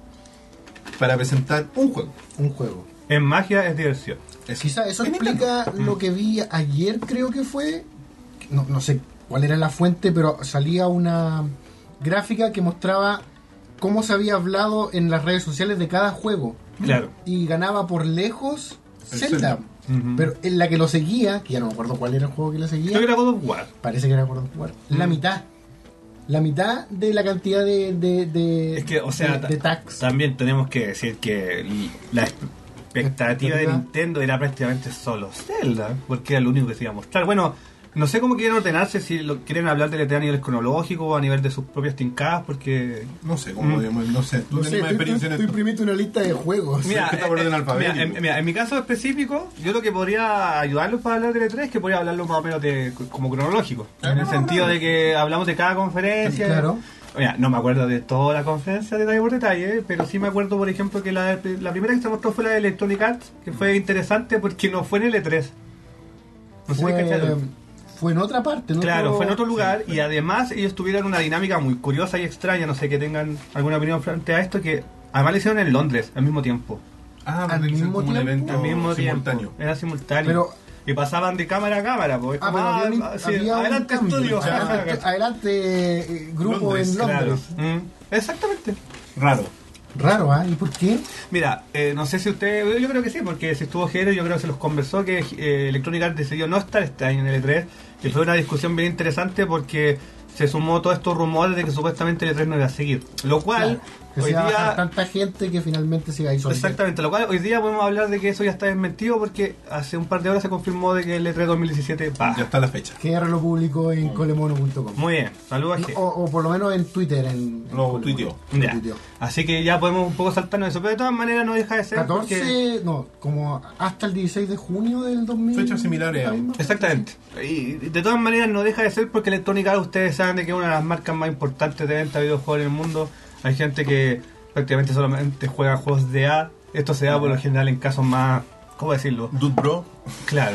para presentar un juego. Un juego. En magia es diversión. Eso. Quizá eso Es explica Nintendo. lo que vi ayer, creo que fue. No, no sé cuál era la fuente, pero salía una gráfica que mostraba cómo se había hablado en las redes sociales de cada juego. Claro. Y ganaba por lejos El Zelda. Zelda. Ujú. Pero en la que lo seguía, que ya no me acuerdo cuál era el juego que le seguía, Creo que era God of War. parece que era God of War, la Mm. mitad. La mitad de la cantidad de, de, de, Es que, o sea, de, de tags. también tenemos que decir que la expectativa de Expectativa. Nintendo era prácticamente solo Zelda, porque era lo único que se iba a mostrar. Bueno, no sé cómo quieren ordenarse, si lo, quieren hablar de la E tres a nivel cronológico o a nivel de sus propias tincadas, porque... No sé cómo Mm. podemos- no sé. Tú No tenés sé, más tú, experiencia tú- en tú esto. imprimiste una lista de juegos. Mira, que está por eh, orden eh, alfabético. mira, en, mira, en mi caso específico, yo lo que podría ayudarlos para hablar de E tres es que podría hablarlo más o menos de, como cronológico. Ah, En el no, sentido no. de que hablamos de cada conferencia. Claro. Mira, no me acuerdo de toda la conferencia detalle por detalle, pero sí me acuerdo, por ejemplo, que la, la primera que se mostró fue la de Electronic Arts, que fue interesante porque no fue en el E tres. No sé si fue, cacharon. fue en otra parte, ¿no? Claro, fue en otro lugar sí, y además ellos tuvieron una dinámica muy curiosa y extraña, no sé que tengan alguna opinión frente a esto, que además lo hicieron en Londres al mismo tiempo. Ah, Al porque hicieron mismo como un tiempo. evento Al mismo simultáneo. tiempo. Era simultáneo. Pero- y pasaban de cámara a cámara. Pues, Ah, como, pero había un- ah, sí, había un adelante cambio. estudio. Adelante, adelante, eh, grupo Londres, en Claro. Londres. Mm, exactamente. Raro. Raro, ¿ah? ¿Y por qué? Mira, eh, no sé si usted, yo creo que sí, porque si estuvo Jero, yo creo que se los conversó que eh, Electronic Arts decidió no estar este año en el E tres, y fue una discusión bien interesante porque se sumó todos estos rumores de que supuestamente el E tres no iba a seguir. Lo cual, Claro, que hoy se va a bajar día... tanta gente que finalmente se va a ir solitario. Exactamente, lo cual hoy día podemos hablar de que eso ya está desmentido porque hace un par de horas se confirmó de que el E tres dos mil diecisiete va. Ya está la fecha. Que R lo publicó en colemono punto com. Muy bien, saludos a G. O, o por lo menos en Twitter. En, en Lo Colemono. tuiteó. Lo Ya. tuiteó. Así que ya podemos un poco saltarnos eso, pero de todas maneras no deja de ser porque- catorce, no, como hasta el dieciséis de junio del dos mil. Fechas similares a- la misma. Exactamente. Y de todas maneras no deja de ser porque Electronic Arts, ustedes saben de que es una de las marcas más importantes de venta de videojuegos en el mundo. Hay gente que prácticamente solamente juega juegos de A. Esto se da por lo general en casos más, ¿cómo decirlo? Dude Bro. Claro.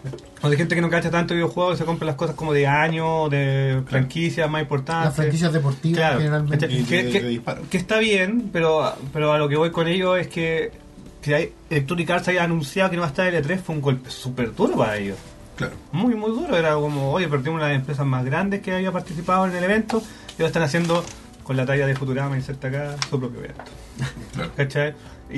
O de gente que no cacha tanto videojuegos y se compra las cosas como de años, de franquicias más importantes. Las franquicias deportivas Claro. generalmente. ¿Cachai? Y que, de- que- de disparo. que está bien, pero, pero a lo que voy con ello es que, que hay, Electronic Arts haya anunciado que no va a estar el E tres fue un golpe súper duro para ellos. Claro. Muy, muy duro. Era como, oye, perdimos una de las empresas más grandes que había participado en el evento y lo están haciendo con la talla de Futurama, inserta acá, su propio evento. Claro. ¿Cachai?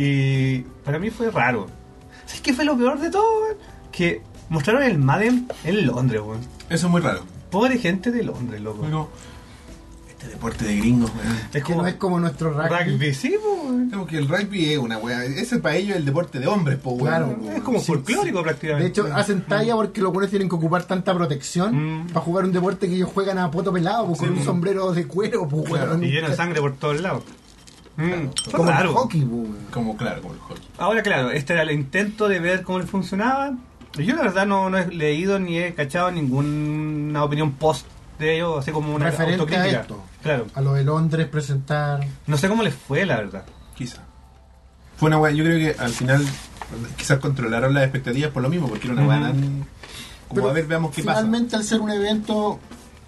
Y para mí fue raro. ¿Sabes qué fue lo peor de todo, weón? Que mostraron el Madden en Londres, weón. Eso es muy raro. Pobre gente de Londres, loco. Pero este deporte de gringos, weón. Es Que no es como nuestro rugby. rugby, sí, weón. Como que el rugby es una weá. Ese para ellos es el deporte de hombres, po, weón. Claro. Es como Sí, folclórico prácticamente. De hecho, hacen talla porque los buenos tienen que ocupar tanta protección Mm. para jugar un deporte que ellos juegan a poto pelado, pues, con un sombrero de cuero, pues, Claro, weón. Y lleno de sangre por todos lados. Mm, fue Como el raro. hockey, pues, weón. Como, claro, como el hockey. Ahora, claro, este era el intento de ver cómo funcionaba. Yo, la verdad, no, no he leído ni he cachado ninguna opinión post de ellos, así como una Referente a autocrítica. esto. Claro. A lo de Londres presentar. No sé cómo les fue, la verdad. Quizá. Fue una weá, yo creo que al final quizás controlaron las expectativas por lo mismo, porque era una weá Ujú. tan... Como Pero a ver, veamos qué finalmente, al ser un evento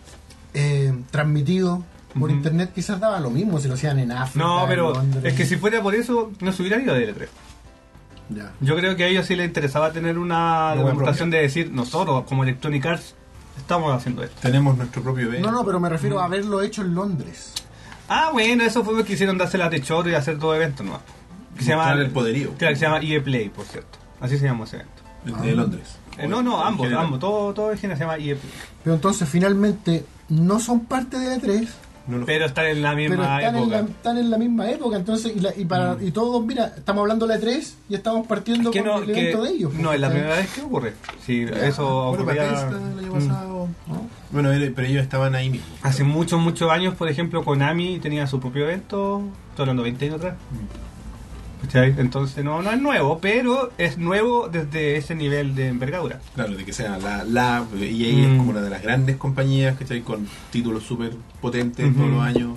eh, transmitido por Ujú. internet, quizás daba lo mismo si lo hacían en África. No, en pero Londres. es que si fuera por eso, no se hubieran ido de L tres. Ya. Yo creo que a ellos sí les interesaba tener una Una demostración propia. de decir, nosotros, como Electronic Arts, estamos haciendo esto. pasa. Tenemos nuestro propio evento. No, no, pero me refiero a haberlo hecho en Londres. Ah, bueno, eso fue lo que quisieron darse la techoro y hacer dos eventos nuevos. Que se Mostrar llama el poderío. Claro, que se llama E A Play, por cierto. Así se llama ese evento. El de Londres. Eh, no, no, En ambos, general. ambos, todo, todo en general se llama E A Play. Pero entonces, finalmente, no son parte de E tres, No lo- Pero están en la pero misma están en, época. la, están en la misma época. Entonces, y, la- y, para, y todos, mira, estamos hablando de E tres y estamos partiendo Que con no, el evento que de ellos. no es la ¿cachai? primera vez que ocurre. Si Ya. eso Bueno, ocurría- Bethesda el año Mm. pasado. ¿No? Bueno, él- pero ellos estaban ahí mismo. Hace muchos, muchos años, por ejemplo, Konami tenía su propio evento, estoy hablando veinte años atrás. ¿Cachai? Entonces no, no es nuevo, pero es nuevo desde ese nivel de envergadura. Claro, de que sea la, la E A Mm. es como una de las grandes compañías, ¿cachai? Con títulos súper potentes Ujú. todos los años.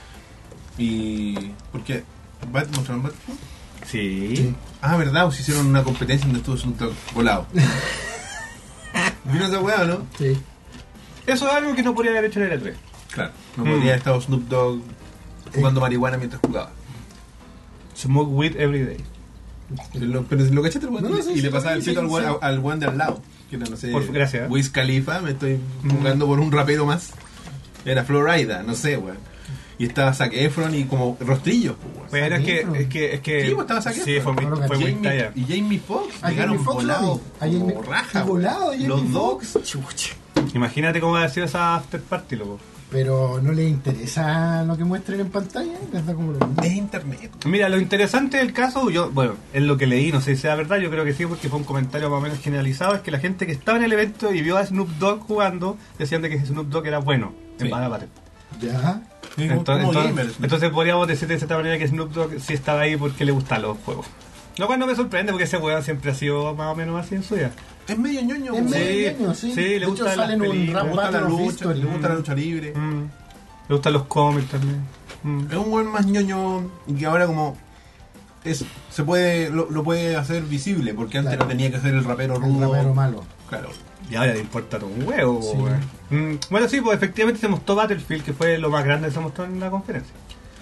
Y... ¿Por qué? ¿Bat- ¿Mostraron Battlefield? Sí. Sí. Ah, verdad, pues hicieron una competencia donde estuvo Snoop Dogg volado. ¿Vino esa weá o no? Sí. Eso es algo que no podría haber hecho en el E tres. Claro, no Mm. podría haber estado Snoop Dogg jugando marihuana mientras jugaba. Smoke weed every day. Lo, pero lo cachaste el weón, No, no, y, sí, y le sí, pasaba el sí, pito al sí. weón al weón de al lado. Que era, no sé, Por- gracias. Wiz Khalifa, me estoy Mm. jugando por un rapero más. Era Florida, no sé, weón. Y estaba Zac Efron y como rostrillos, pues, weón. Pero es que, Efron. es que, es que. Sí, pues, estaba Zac Sí, Efron. fue muy, Ahora fue muy Jamie- talla. y Jamie Foxx A llegaron Jamie Foxx lo volados vi. A Jamie- como raja, y volado, weón. Jamie Los dos. Foxx. Chucha. Imagínate cómo ha sido esa after party, loco. Pero no le interesa lo que muestren en pantalla, les da como lo mismo. Es internet. Mira, lo interesante del caso, yo, bueno, es lo que leí, no sé si sea verdad, yo creo que sí, porque fue un comentario más o menos generalizado, es que la gente que estaba en el evento y vio a Snoop Dogg jugando, decían de que Snoop Dogg era bueno en Sí. Battle Battle. Ya. Sí, como- Entonces, como entonces, gamer. entonces podríamos decir de cierta manera que Snoop Dogg sí estaba ahí porque le gustan los juegos. Lo cual no me sorprende porque ese weón siempre ha sido más o menos así en su vida. Es medio ñoño, Es weón. Sí, medio ñoño, sí. sí, le De hecho, gustan sale en las un películas, Le rap gusta la battle of lucha, history. le gusta la lucha libre. Mm. Le gustan los cómics también. Mm. Es un buen más ñoño y que ahora como es se puede lo, lo puede hacer visible porque antes Claro. no tenía que ser el rapero El rudo. rapero malo. Claro. Y ahora le importa todo un huevo, Sí. weón. Mm, Bueno, sí, pues efectivamente se mostró Battlefield, que fue lo más grande que se mostró en la conferencia.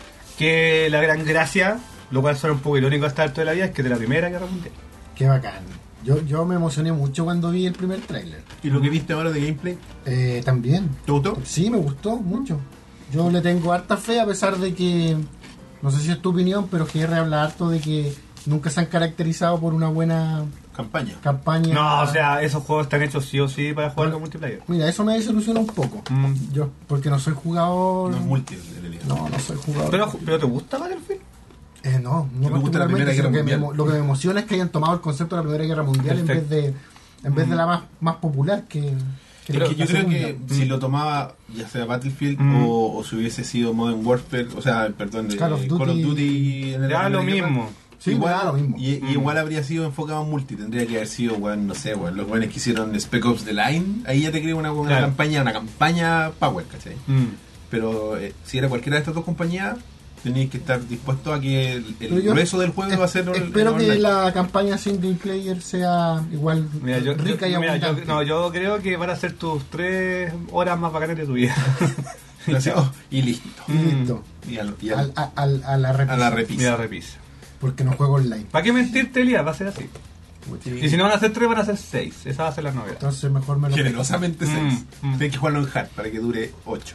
Que la gran gracia, lo cual suena un poco irónico hasta el de la vida, es que de la Primera Guerra Mundial. Qué bacán. Yo, yo me emocioné mucho cuando vi el primer tráiler. ¿Y lo que viste ahora de gameplay? Eh, también. ¿Te gustó? Sí, me gustó mucho. Yo le tengo harta fe a pesar de que, no sé si es tu opinión, pero G R habla harto de que nunca se han caracterizado por una buena Campaña. campaña. No, o sea, esos juegos están hechos sí o sí para jugar Bueno. con multiplayer. Mira, eso me desilusiona un poco. Mm. Yo, porque no soy jugador. No es multi en realidad. No, no soy jugador. Pero, ¿Pero te gusta Battlefield? Eh, no, no me gusta la particularmente. Primera Guerra sino que me Mundial. emo- lo que me emociona es que hayan tomado el concepto de la Primera Guerra Mundial en Perfecto. vez de en vez de la más, más popular que, que Pero la- es que yo la creo segunda. que si lo tomaba ya sea Battlefield Mm. o, o si hubiese sido Modern Warfare, o sea, perdón, de Call of Duty. Duty en el Ya lo Primera Guerra, mismo. Sí, igual, me da lo mismo. Y, y Mm. igual habría sido enfocado en multi, tendría que haber sido, weón, no sé, weón, los weones que hicieron Spec Ops The Line, ahí ya te creo una, una Claro. campaña, una campaña power, ¿cachai? Mm. Pero eh, si era cualquiera de estas dos compañías, tenías que estar dispuesto a que el, el Pero yo grueso del juego es- va a ser el- espero el que online. la campaña single player sea igual Mira, yo, rica yo- y mira, yo- abundante. no, yo creo que van a ser tus tres horas más bacanas de tu vida. Así, oh, y listo. Y listo. Y, al- y al- Al- a, al- a la repisa, a la repisa. Mira, repisa. porque no juego online. ¿Para qué mentirte, Elías? Va a ser así. Sí. Y si no van a ser tres, van a ser seis. Esa va a ser la novedad. Entonces mejor me lo Generosamente Mm, seis. mm. Tienes que jugarlo en hard para que dure ocho.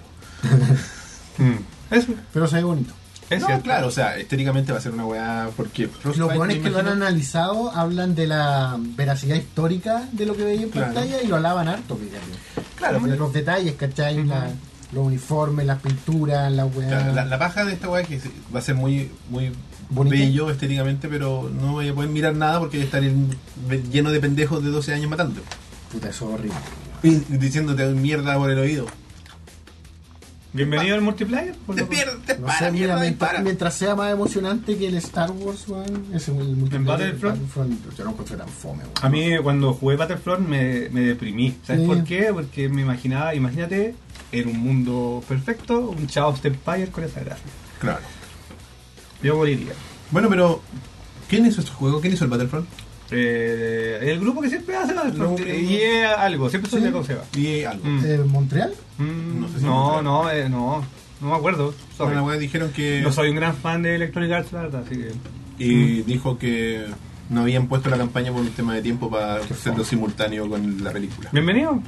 Mm. Eso, pero se ve bonito. es No, cierto. claro, o sea, estéticamente va a ser una weá porque Los Frostbite, buenos me que lo han imagino- analizado hablan de la veracidad histórica de lo que veía en Claro. pantalla y lo alaban harto, fíjate. Claro, De pero- los detalles, ¿cachai? La- los uniformes, las pinturas, la weá. Claro, la, la paja de esta weá es que se- va a ser muy muy Bonito. bello estéticamente, pero no voy a poder mirar nada porque voy a estar en- lleno de pendejos de doce años matando. Puta, eso es horrible. Y diciéndote mierda por el oído. Bienvenido al multiplayer. por Te loco. pierdes, te No para, sé, mira, mierda, mientras, dispara. mientras sea más emocionante que el Star Wars, weón, ese es el multiplayer. Battlefront? Battlefront, yo no encuentro tan fome, weón. A mí cuando jugué Battlefront me, me deprimí. ¿Sabes Sí. por qué? Porque me imaginaba, imagínate, en un mundo perfecto, un Chaos of the Empire con esa gráfica. Claro. Yo moriría. Bueno, pero ¿quién hizo este juego? ¿Quién hizo el Battlefront? Eh, el grupo que siempre hace Battlefront. No, y es algo, siempre Sí. se con Seba. Y algo. Mm. Eh, ¿Montreal? Mm, No sé si no, me no, eh, no, no me acuerdo. Sorry. Bueno, la weá dijeron que No soy un gran fan de Electronic Arts, la verdad, así que... y dijo que no habían puesto la campaña por un tema de tiempo para Qué hacerlo fome. simultáneo con la película. Bienvenido.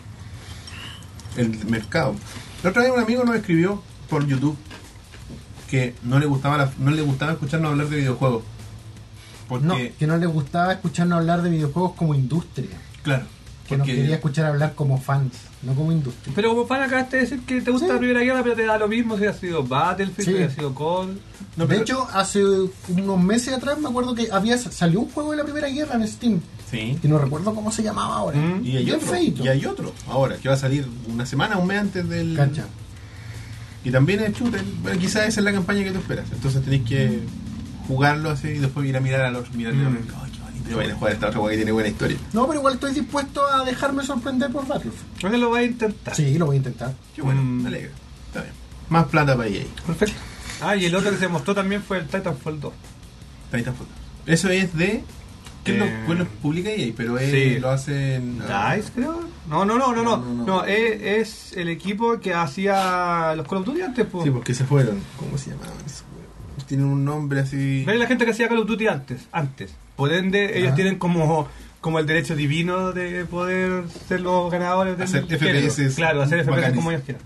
El mercado. La otra vez un amigo nos escribió por YouTube que no le gustaba la- no le gustaba escucharnos hablar de videojuegos. Porque, No, que no les gustaba escucharnos hablar de videojuegos como industria. claro, Que nos Porque- quería escuchar hablar como fans, no como industria. Pero como fan acabaste de decir que te gusta Sí. la Primera Guerra, pero te da lo mismo si ha sido Battlefield, Sí. si ha sido Call. No, de pero- hecho, hace unos meses atrás me acuerdo que había salió un juego de la Primera Guerra en Steam, Sí. que no recuerdo cómo se llamaba ahora. Mm. Y hay Bien otro. feíto. Y hay otro. Ahora, que va a salir una semana, un mes antes del. Cacha. Y también es shooter. Bueno, quizás esa es la campaña que tú esperas. Entonces tenéis que jugarlo así y después ir a mirar a los. Mirar a los. Mm. Ay, qué bonito. Yo voy a jugar esta otra juega que tiene buena historia. No, pero igual estoy dispuesto a dejarme sorprender por Battlefield. Bueno, lo vas a intentar. Sí, lo voy a intentar. Qué bueno, Mm. me alegra. Está bien. Más plata para E A. Perfecto. Ah, y el otro que se mostró también fue el Titanfall dos. Titanfall. Eso es de. ¿Qué Eh, lo, bueno, publica E A? Pero es, sí. lo hacen. DICE, creo. No, no, no, no, no. No, no, no. No, es, es el equipo que hacía los Call of Duty antes, pues. Sí, porque se fueron. ¿Cómo se llamaban? Tienen un nombre así. ¿Ves la gente que hacía Call of Duty antes? Antes. Por ende, ellos Ah. tienen como, como el derecho divino de poder ser los ganadores del Hacer género. F P S Claro, hacer F P S bacanísimo. como ellos quieran.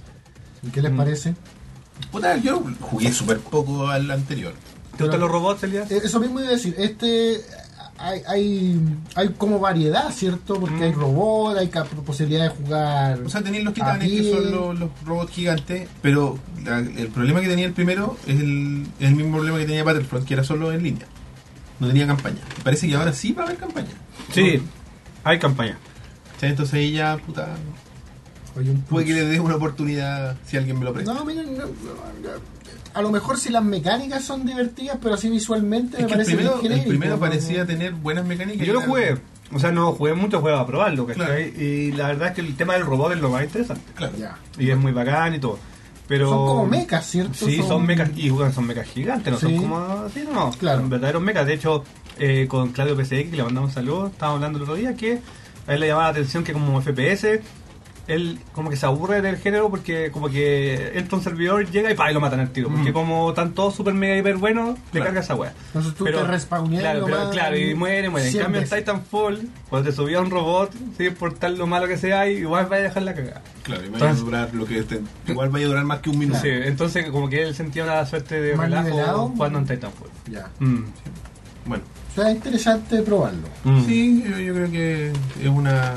¿Y qué les Mm. parece? Puta, yo jugué súper poco al anterior. ¿Te gustan los robots, Elías? Eh, Eso mismo iba a decir, este hay, hay, hay como variedad, ¿cierto? Porque Mm. hay robots, hay cap- posibilidad de jugar. O sea, tenéis los a titanes, pie. que son los, los robots gigantes, pero la- el problema que tenía el primero es el, es el mismo problema que tenía Battlefront, que era solo en línea. No tenía campaña. Y parece que ahora sí va a haber campaña. Sí, hay campaña. O sea, entonces ahí ya, puta, Oye, un puede que plus. le dé una oportunidad si alguien me lo presta. No, miren, no, no, no. A lo mejor si las mecánicas son divertidas, pero así visualmente es me que el parece primero, bien el genérico, primero ¿no? parecía tener buenas mecánicas. Yo lo y jugué. O sea, no jugué mucho, jugué a probarlo, ¿cachai? Claro. Y la verdad es que el tema del robot es lo más interesante. Claro. Ya. Y es muy bacán y todo. Pero... Son como mechas, ¿cierto? Sí, son mechas, y bueno, son mechas gigantes, no Sí. son como así, no, Claro. son verdaderos mechas. De hecho, eh, con Claudio P C X, que le mandamos un saludo, estábamos hablando el otro día, que a él le llamaba la atención que como F P S, él como que se aburre del género porque como que entra un servidor, llega y pa, y lo matan al tiro. Porque Mm. como están todos super mega hiper buenos, le Claro. carga esa wea. Entonces tú te respawneas claro, pero, nomás claro, y muere, muere. En cien cambio en veces. Titanfall, cuando te subía un robot, sin importar lo malo que sea, igual va a dejar la cagada. Claro, y vaya Entonces- a durar lo que esté. Igual vaya a durar más que un minuto. Sí, entonces como que él sentía una suerte de Más relajo nivelado. jugando en Titanfall. Ya. Mm. Bueno. O sea, es interesante probarlo. Mm. Sí, yo, yo creo que es una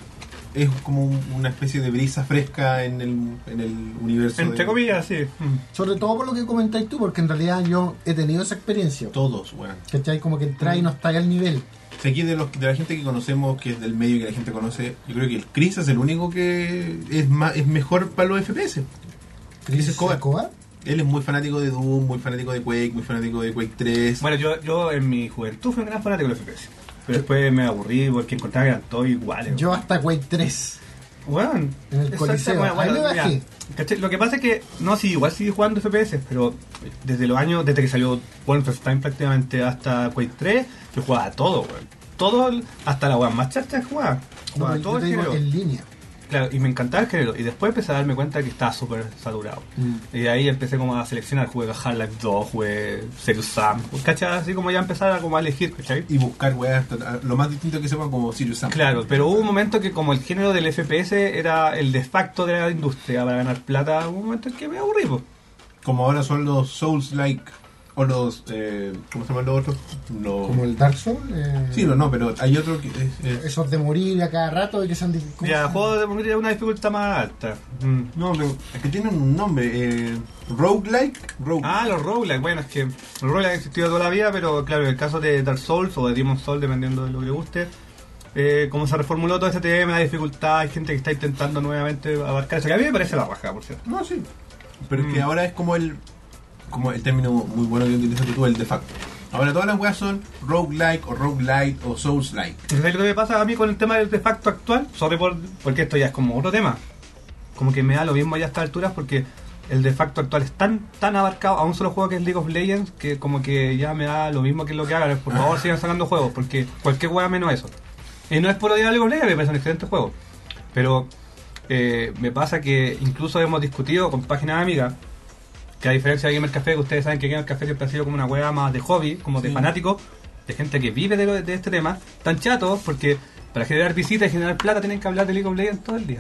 es como un- una especie de brisa fresca en el, en el universo. Entre de comillas, sí. Mm. Sobre todo por lo que comentáis tú, porque en realidad yo he tenido esa experiencia. todos, bueno. ¿Cachai? Como que entras y no estáis al nivel. Si aquí de los de la gente que conocemos, que es del medio y que la gente conoce, yo creo que el Chris es el único que es más es mejor para los F P S. Chris Escobar. Escobar. Él es muy fanático de Doom, muy fanático de Quake, muy fanático de Quake tres. Bueno, yo, yo en mi juventud fui un gran fanático de los F P S. Pero después me aburrí porque encontraba que eran todos iguales. Yo hasta Quake tres. Bueno, En el exacto, Coliseo. bueno, Ahí me mira, bajé. ¿cachai? Lo que pasa es que, no, sí, igual sigue jugando F P S, pero desde los años, desde que salió Wolfenstein prácticamente hasta Quake tres, yo jugaba todo, weón. Todo, el- hasta la weón más charcha jugaba. No, Jugaba yo todo te el digo género. en línea. Claro, y me encantaba el género. Y después empecé a darme cuenta que estaba súper saturado. Mm. Y de ahí empecé como a seleccionar. Jugué Half-Life dos, jugué Serious Sam. ¿Cachai? Así como ya empezar a, como a elegir, ¿cachai? Y buscar weas, lo más distinto que sepan como Sirius Sam. Claro, pero hubo un momento que como el género del F P S era el de facto de la industria para ganar plata, hubo un momento en que me aburrí, po. Como ahora son los Souls-like, o los, eh, ¿cómo se llaman los otros? Los... Como el Dark Souls. eh, Sí, no, no, pero hay otro que es, es- Esos de morir a cada rato y que sean difíciles. Ya, juego de morir es una dificultad más alta. Mm. no, pero es que tienen un nombre, eh, roguelike, rogue. Ah, los roguelike, bueno, es que los roguelike han existido toda la vida, pero claro, en el caso de Dark Souls o de Demon's Souls, dependiendo de lo que le guste, eh, como se reformuló todo este tema, la dificultad, hay gente que está intentando nuevamente abarcar eso, que a mí me parece la baja, por cierto. No, sí. Pero es Mm. que ahora es como el como el término muy bueno que utilizaste tú, el de facto. Ahora todas las weas son roguelike o roguelite o souls-like. Entonces, lo que me pasa a mí con el tema del de facto actual, sorry por, porque esto ya es como otro tema, como que me da lo mismo ya a estas alturas porque el de facto actual es tan tan abarcado a un solo juego que es League of Legends que como que ya me da lo mismo que lo que hagan. Por favor, sigan sacando juegos porque cualquier juego menos eso. Y no es por odiar a League of Legends, me parece un excelente juego, pero eh, me pasa que incluso hemos discutido con páginas amigas que a diferencia de Gamer Café, que ustedes saben que Gamer Café siempre ha sido como una hueá más de hobby, como de Sí. fanático, de gente que vive de, lo- de este tema, tan chatos porque para generar visitas y generar plata tienen que hablar de League of Legends todo el día.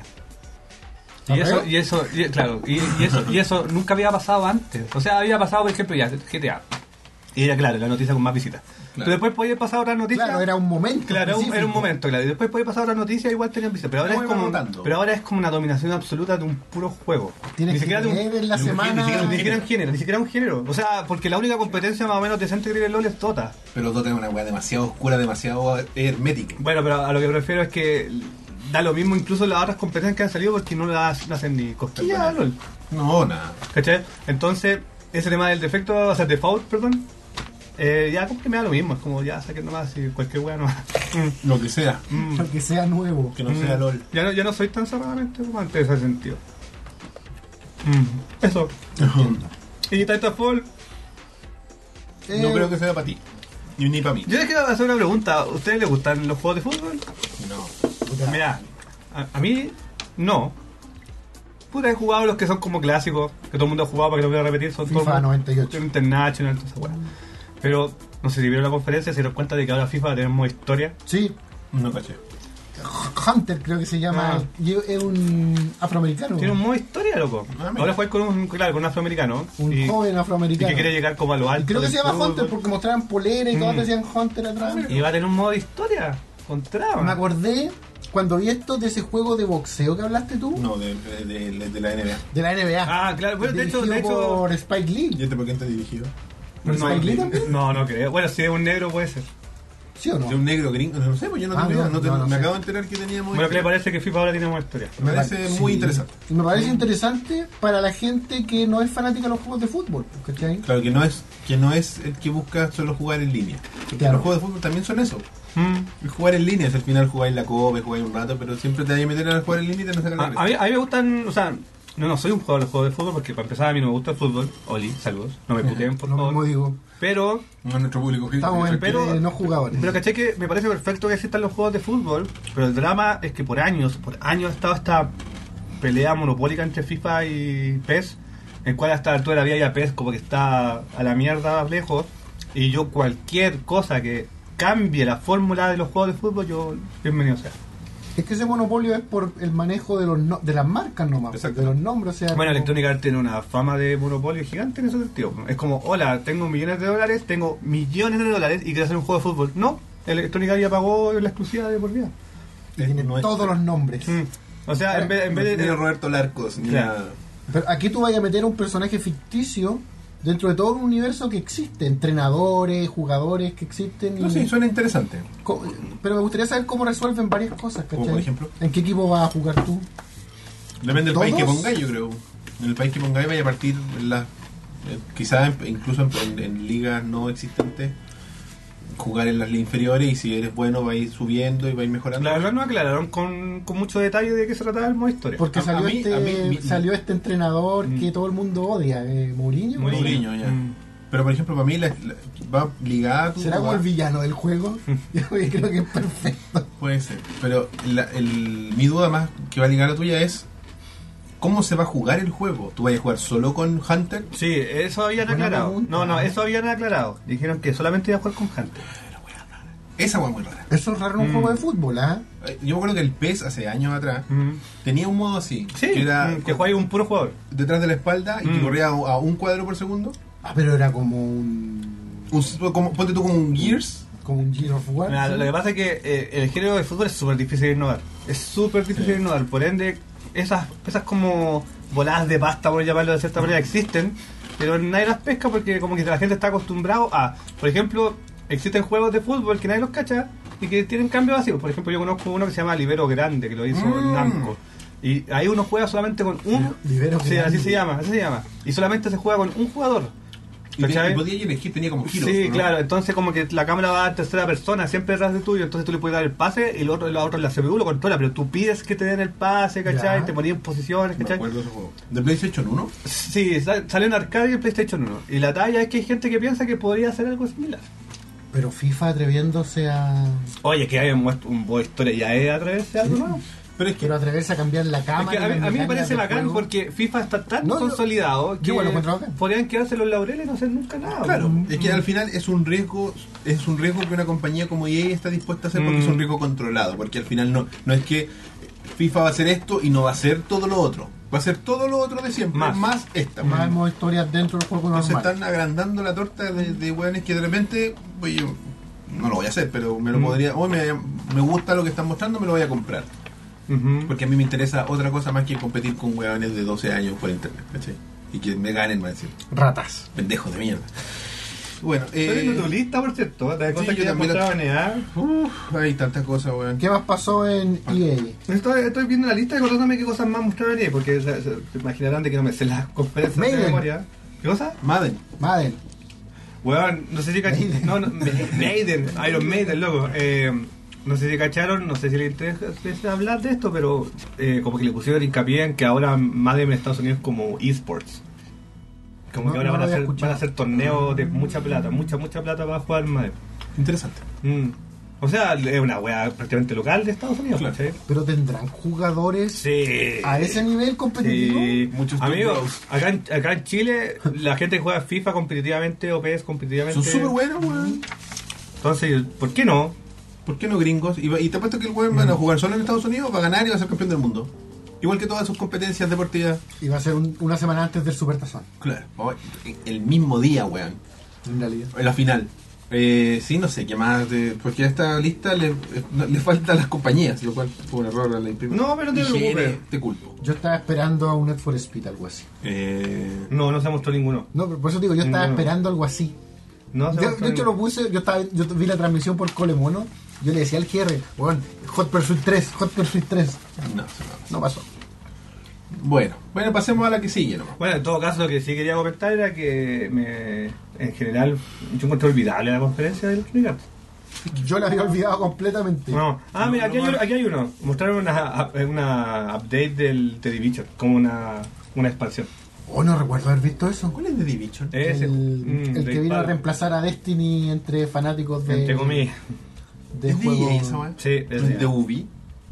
Y ¿Ah, eso, veo? y eso, y, claro, y, y eso, y eso nunca había pasado antes. O sea, había pasado, por ejemplo, ya, G T A. Y era, claro, la noticia con más visitas. Claro. Pero después podías pasar a otra noticia. Claro, era un momento. Claro, era un, específico. era un momento, claro. Y después podías pasar a otra noticia, igual tenían visitas. Pero ahora No es iba como rotando. pero ahora es como una dominación absoluta de un puro juego. Tienes ni que siquiera de un, leer en la de un semana. ni siquiera- ni siquiera un género, ni siquiera un género. O sea, porque la única competencia más o menos decente que tiene el LoL es Dota. Pero Dota es una weá demasiado oscura, demasiado hermética. Bueno, pero a lo que prefiero es que da lo mismo incluso las otras competencias que han salido porque no las no hacen ni cosquillas a LoL. No, nada. ¿Cachai? Entonces, ese tema del defecto, o sea, default, perdón, eh, ya como que me da lo mismo. Es como ya saquen nomás y cualquier wea nomás. Mm, Lo que sea. mm, Para que sea nuevo. Que no mm. sea LOL. Ya no, ya no soy tan cerradamente romántico en ese sentido. Mm, Eso. Y Titanfall, Eh, No creo que sea para ti. Ni, ni para mí. yo les quiero hacer una pregunta. ¿A ustedes les gustan los juegos de fútbol? No. puta, Mira, a, a mí no. Puta, he jugado los que son como clásicos, que todo el mundo ha jugado para que lo voy a repetir. Son FIFA todos noventa y ocho. International, toda esa weá. Pero no sé si vieron la conferencia, se dieron cuenta de que ahora FIFA va a tener modo historia. Sí, No caché. Hunter creo que se llama. Ah. Y es un afroamericano. Tiene un modo historia, loco. Ah, mira. Ahora juegas con un, claro, con un afroamericano. Un y, joven y afroamericano. que quiere llegar como a lo Y alto. creo que del se llama fútbol. Hunter porque mostraban polera y todos Mm. decían Hunter atrás. Y va a tener un modo historia. Contraba. Me acordé cuando vi esto de ese juego de boxeo que hablaste tú, No, de, de, de- de la N B A. de la N B A. Ah, claro, bueno, de hecho, dirigido de hecho. por Spike Lee. ¿Y este por qué está dirigido? ¿Por No, Spike Lee también? no, no creo. Bueno, si es un negro puede ser. ¿Sí o no? De un negro gringo. No sé, pues yo no Ah, tengo idea. no, No te- no, no me sé. acabo de enterar que teníamos. Bueno, que le parece que FIFA ahora tiene modo historia. Me parece muy interesante. Y me parece interesante para la gente que no es fanática de los juegos de fútbol, ¿cachai? Claro, que no es que no es el que busca solo jugar en línea. Porque Claro. los juegos de fútbol también son eso. Mm. El jugar en línea, es al final jugáis la copa, jugáis un rato, pero siempre te vas a meter a jugar en línea y te van a sacar A, la a mí, a mí me gustan, o sea, no, no soy un jugador de juegos de fútbol porque para empezar a mí no me gusta el fútbol. Oli, saludos, no me puteen por Lo mismo favor. digo. Pero, No es nuestro público. Estamos en Pero- pero, no jugadores. pero caché que me parece perfecto que existan los juegos de fútbol, pero el drama es que por años, por años ha estado esta pelea monopólica entre FIFA y PES, en cual hasta la altura de la vida ya PES como que está a la mierda lejos, y yo cualquier cosa que cambie la fórmula de los juegos de fútbol, yo bienvenido sea. Es que ese monopolio es por el manejo de los no- de las marcas nomás, Exacto. de los nombres, o sea, Bueno, como- Electronic Arts tiene una fama de monopolio gigante en ese sentido. Es como, hola, tengo millones de dólares, tengo millones de dólares y quiero hacer un juego de fútbol. No, Electronic Arts ya pagó la exclusiva de por vida. tiene no es- todos los nombres. Mm. O sea, en vez, en No vez de... tiene Roberto Larcos, ni Claro. nada. Pero aquí tú vayas a meter un personaje ficticio dentro de todo un universo que existe, entrenadores, jugadores que existen. Y No, sí, suena interesante. co- Pero me gustaría saber cómo resuelven varias cosas, ¿cachai? Como por ejemplo. ¿En qué equipo vas a jugar tú? Depende del ¿Todos? país que pongáis, yo creo. En el país que pongáis vaya a partir en la, eh, quizás en- incluso en, en- en ligas no existentes, jugar en las ligas inferiores, y si eres bueno vais subiendo y vais mejorando. La verdad no aclararon con, con mucho detalle de qué se trataba el modo historia. Porque A- salió, a mí- este, a mí, mi- salió este entrenador Mm. que todo el mundo odia, eh, Mourinho. ¿no? Mourinho, ya. Mm. Pero por ejemplo, para mí la- la- va ligada a tu ¿Será como el villano del juego? Yo creo que es perfecto. Puede ser. Pero la- el- mi duda más que va a ligar a la tuya es ¿cómo se va a jugar el juego? ¿Tú vas a jugar solo con Hunter? Sí, eso habían Buena aclarado. pregunta. No, no, eso habían aclarado. Dijeron que solamente iba a jugar con Hunter. Esa hueá muy rara. Eso es raro en un Mm. juego de fútbol, ¿ah? Eh, Yo me acuerdo que el P E S hace años atrás Mm. tenía un modo así, Sí, que era mm, que juega un puro jugador. detrás de la espalda y que Mm. corría a a un cuadro por segundo. Ah, pero era como un. Un- como, ponte tú como un Gears. como un Gears of War. Mira, ¿sí? lo que pasa es que eh, el género de fútbol es súper difícil de innovar. Es súper difícil Sí. de innovar. Por ende, esas, esas como voladas de pasta, por llamarlo de cierta manera, existen, pero nadie las pesca porque como que la gente está acostumbrado a... Por ejemplo, existen juegos de fútbol que nadie los cacha y que tienen cambios vacíos. Por ejemplo, yo conozco uno que se llama Libero Grande, que lo hizo Mm. Namco. Y ahí uno juega solamente con un... Libero Sí, Grande. así se llama, así se llama. Y solamente se juega con un jugador. Y, te- ¿Cachai? y podía elegir, tenía como giros. Sí, ¿no? claro, entonces como que la cámara va a tercera persona, siempre detrás de tuyo, entonces tú le puedes dar el pase y el otro, el otro la C P U lo controla, pero tú pides que te den el pase, ¿cachai? Ya. Te ponías en posiciones, Me ¿cachai? acuerdo de ese juego. ¿De PlayStation uno? Sí, sa- salió en arcade y en PlayStation uno. Y la talla es que hay gente que piensa que podría hacer algo similar. Pero FIFA atreviéndose a. Oye, que hay un, un modo historia ya es atreverse a algo nuevo. Pero es que Quiero atreverse a cambiar la Es cámara. que a, y mí, las a mí me mecánicas parece del bacán juego. porque FIFA está tan No, yo- consolidado que yo igual lo encuentro bacán. podrían quedarse los laureles y no hacer nunca nada. Claro, Mm. es que al final es un riesgo, es un riesgo que una compañía como E A está dispuesta a hacer porque Mm. es un riesgo controlado, porque al final no, no es que FIFA va a hacer esto y no va a hacer todo lo otro. Va a ser todo lo otro de siempre, Más. más, esta. Más weón. modo historias dentro del juego Entonces normal. están agrandando la torta de, de weones que de repente, oye, yo no lo voy a hacer, pero me lo Mm. podría, oh, me, me gusta lo que están mostrando, me lo voy a comprar. Ujú. Porque a mí me interesa otra cosa más que competir con weones de doce años por internet, ¿cachai? Y que me ganen, más decir, Ratas. pendejos de mierda. Bueno, Estoy viendo tu eh, lista, por cierto, de cosas sí, que yo ya también la- mostraba en E A. uf, hay tantas cosas, weón. ¿Qué más pasó en E A? Estoy, estoy viendo la lista y acordándome qué cosas más mostraron ahí, porque se, se- se imaginarán de que no me sé las conferencias de Maiden. memoria. ¿Qué cosa? Madden. Madden. Weón, no sé si cacharon. Maiden. No, no, Ma- Maiden, Iron Maiden, loco. Eh, no sé si cacharon, no sé si les interesa hablar de esto, pero eh, como que le pusieron hincapié en que ahora Madden en Estados Unidos es como esports. Como No, que ahora no van, lo a había hacer, escuchado. van a hacer torneos de mucha plata, mucha, mucha plata para jugar Madden. Interesante. Mm. O sea, es una wea prácticamente local de Estados Unidos, Claro. ¿cachai? Pero tendrán jugadores Sí. a ese nivel competitivo. Sí. Muchos Amigos, bros. acá en, acá en Chile, la gente que juega FIFA competitivamente o P E S competitivamente. Son súper buenos, weón. Entonces, ¿por qué no? ¿Por qué no gringos? Y, va- y te apuesto que el weón van a jugar solo en Estados Unidos, va a ganar y va a ser campeón del mundo. Igual que todas sus competencias deportivas. Y va a ser un- una semana antes del Supertazón, Claro. El mismo día, weón. en realidad. En la final. Eh, sí, no sé qué más. de- porque a esta lista le, eh, no- le faltan las compañías, lo cual fue un error a la imprimir. No, pero no te I G N, preocupes. te culpo. Yo estaba esperando a un Need for Speed, algo así. Eh, No, no se mostró ninguno. No, pero por eso digo, yo estaba Ninguno. esperando algo así. No se De, mostró de hecho, lo ninguno. puse, yo estaba, yo vi la transmisión por Colemono. Yo le decía al G R, bueno, Hot Pursuit tres, Hot Pursuit tres. no, no. No pasó. Bueno, bueno, pasemos a la que sigue nomás. Bueno, en todo caso, lo que sí quería comentar era que me, en general yo encontré olvidable la conferencia del Electronic Arts. Yo la había olvidado completamente. No. Ah, mira, aquí hay, aquí hay uno. Mostraron una, una update del The Division, como una, una expansión. Oh, no recuerdo haber visto eso. ¿Cuál es The Division? Ese, el mm, el de que vino a disparo. reemplazar a Destiny entre fanáticos de, Entre comillas. de ¿Es de juego. E A esa weá? Sí, es ¿No es de Ubi?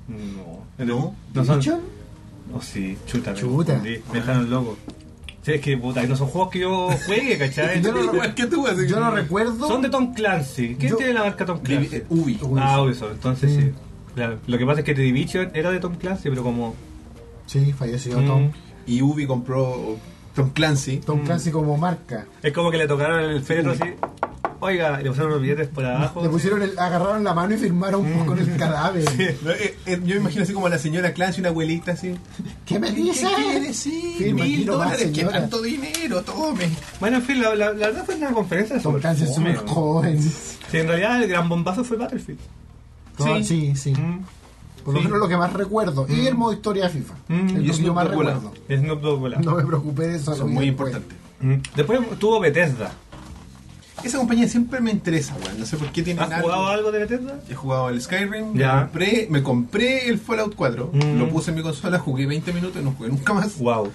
No. ¿No? No son. ¿Division? Oh, sí, chuta. me Chuta. confundí, Me dejaron loco. Sí, es que puta, no son juegos que yo juegue, ¿cachai? Yo no, Igual que tú, así yo que- no recuerdo. Son de Tom Clancy. ¿Quién Yo- tiene la marca Tom Divi- Clancy? eh, Ubi. Ubi. Ah, Ubisoft, entonces Mm. sí. Claro. Lo que pasa es que The Division era de Tom Clancy, pero como. Sí, falleció Mm, Tom. Y Ubi compró Tom Clancy. Tom Clancy como marca. Es como que le tocaron el féretro así. Oiga, y le pusieron los billetes por abajo. Le pusieron el, agarraron la mano y firmaron Mm. con el cadáver. No, eh, eh, yo me imagino así como la señora Clancy, una abuelita así. ¿Qué me ¿Qué dice? quiere? Sí, Firma, mil quiero más, dólares, ¿qué señora. tanto dinero? Tome. Bueno, en fin, la, la, la verdad fue una conferencia Tom súper Clancy es fome, súper ¿no? joven. Sí, en realidad el gran bombazo fue Battlefield. Sí, sí. sí. Mm. Por lo Sí. menos lo que más recuerdo. Y el modo historia de FIFA. Mm. Es Y lo que yo Snoop más Dogg volado. recuerdo. Snoop Dogg volado. No me preocupé de eso. lo Son vi muy después. importantes. Mm. Después tuvo Bethesda. Esa compañía siempre me interesa, weón. No sé por qué tienen ¿Has jugado algo de Bethesda? He jugado el Skyrim, Ya. me, compré, me compré el Fallout cuatro, Mm. lo puse en mi consola, jugué veinte minutos y no jugué nunca más. Wow.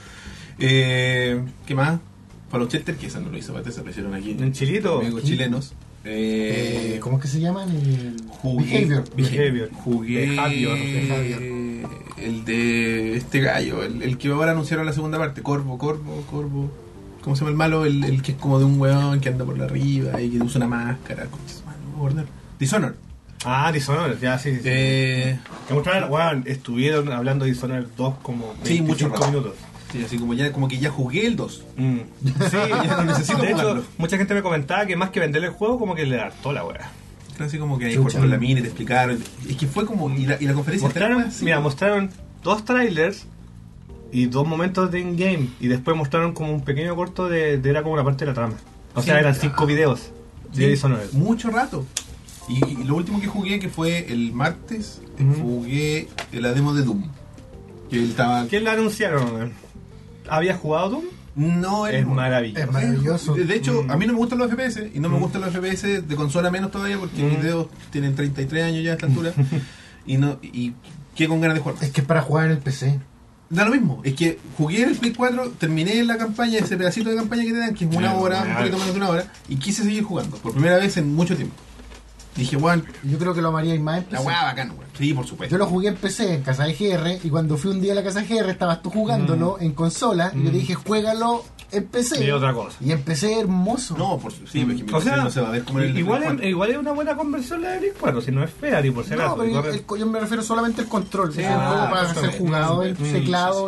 Eh, ¿Qué más? Fallout Shelter, que esa no lo hizo Bethesda, lo hicieron aquí. En Chilito. Amigos chilenos. Eh, Eh, ¿Cómo es que se llaman? El... Jugué, Behavior. Behavior. Jugué Behavior, Behavior. el de este gallo, el, el que ahora anunciaron la segunda parte, Corvo, Corvo, Corvo. ¿Cómo se llama el malo? El, el que es como de un weón que anda por la arriba y que usa una máscara. Concha su madre, no me acuerdo. Dishonored. Ah, Dishonored, ya sí. sí. Eh, Que mostraron, weón, estuvieron hablando de Dishonored dos como Sí, mucho veinticinco rato. minutos. sí, así como ya, como que ya jugué el dos. Mm. Sí, ya no necesito de hecho, jugarlo. mucha gente me comentaba que más que venderle el juego, como que le hartó la weá. Así como que ahí Chucha. cortaron la mina y te explicaron. Es que fue como. Y la, y la conferencia Mostraron, entera fue así. mira, mostraron dos trailers y dos momentos de in-game. Y después mostraron como un pequeño corto de, de era como una parte de la trama. O sea, Sí. eran cinco videos de Sí, Dishonored. mucho rato. Y, y lo último que jugué, que fue el martes, Ujú. jugué la demo de Doom. Que él estaba. ¿Quién la anunciaron? weón? ¿Habías jugado Doom? No Es no. maravilloso. Es maravilloso. De de hecho, Mm. a mí no me gustan los F P S y no me Mm. gustan los F P S de consola menos todavía porque Mm. mis dedos tienen treinta y tres años ya a esta altura y no y qué con ganas de jugar. Es que es para jugar en el P C. Da lo mismo, es que jugué el Play cuatro, terminé la campaña, ese pedacito de campaña que te dan, que es una Sí, hora, un real. poquito menos de una hora, y quise seguir jugando, por primera vez en mucho tiempo. Dije, weón, Yo creo que lo amaríais más en P la C. weá bacana, weón. Sí, por supuesto. Yo lo jugué en P C, en casa de G R, y cuando fui un día a la casa de G R estabas tú jugándolo en consola, y yo Mm. te dije, juégalo en P C. Y otra cosa. Y en P C hermoso. No, por su- sí, porque mi O sea, no se va a ver como en el igual, Play es, igual es una buena conversión la de Play cuatro, si no es fea, ni por si No, acaso. pero yo, Corre- el- yo me refiero solamente al control. Sí, es un ah, juego para control. ser jugado en Mm, teclado sí, y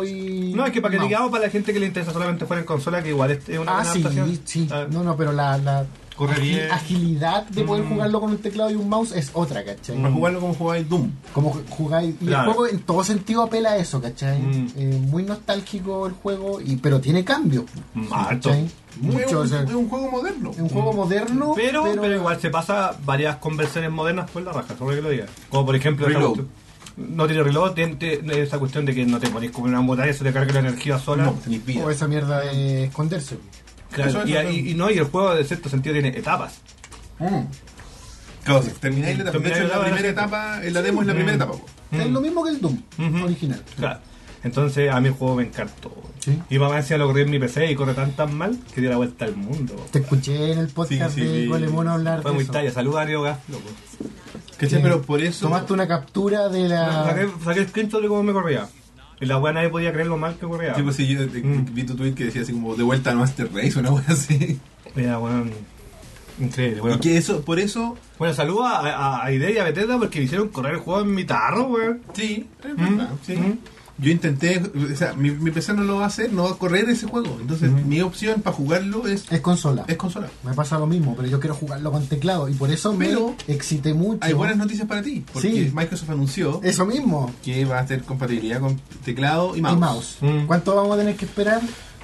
No, es que para que mouse. digamos para la gente que le interesa solamente fuera en consola, que igual es es una Ah, buena sí, adaptación. sí. Ah, No, no, pero la, la Corre agi- bien. agilidad de poder Mm. jugarlo con un teclado y un mouse es otra, ¿cachai? Para jugarlo como jugáis Doom. Como jugáis. Y Claro. el juego en todo sentido apela a eso, ¿cachai? Mm. Eh, muy nostálgico el juego, y pero tiene cambios. Mm, harto. ¿cachai? es, Mucho, un, o sea, es un juego moderno. es un juego moderno, Pero, pero, igual se pasa varias conversiones modernas por la raja, sobre que lo diga. Como por ejemplo, esa Reload. cuestión- no tiene reload, tiene, tiene esa cuestión de que no te ponés como una botarga y se te carga la energía sola. No, tenéis vida. o esa mierda de esconderse. Claro, Eso, eso, y, eso. y- y no, y el juego de cierto sentido tiene etapas. Mm. Claro, si termináis la etapa. De Termináis hecho, en la la etapa, primera sí. etapa, en la demo es la Mm. primera etapa. po. Es Mm. lo mismo que el Doom Ujú. original. Claro. Entonces a mí el juego me encantó. Sí. Y mamá decía lo corrí en mi P C y corre tan tan mal que dio la vuelta al mundo. Te escuché en el podcast Sí, sí, de sí. Golemón hablar Fue de muy eso. talla. Saludos a Mario Gas, loco. ¿Cachai? Sí. Pero por eso. Tomaste una captura de la... Saqué, saqué el screenshot de cómo me corría. Y la weá nadie podía creer lo mal que corría. Sí, pues sí, yo eh, Mm. vi tu tweet que decía así como de vuelta a Master Race, una wea así. Mira, weón. Increíble, Y weón. que eso, por eso. Bueno, saludos a, a, a Idea y a Bethesda porque me hicieron correr el juego en mi tarro, weón. Sí, es Mm, verdad. Sí. mm. Yo intenté, o sea, mi, mi P C no lo va a hacer, no va a correr ese juego. Entonces, Mm. mi opción para jugarlo es, Es consola. es consola. Me pasa lo mismo, pero yo quiero jugarlo con teclado y por eso Pero me excité mucho. Hay buenas noticias para ti, porque Sí. Microsoft anunció Eso mismo. que va a tener compatibilidad con teclado y mouse. Y mouse. Mm. ¿Cuánto vamos a tener que esperar?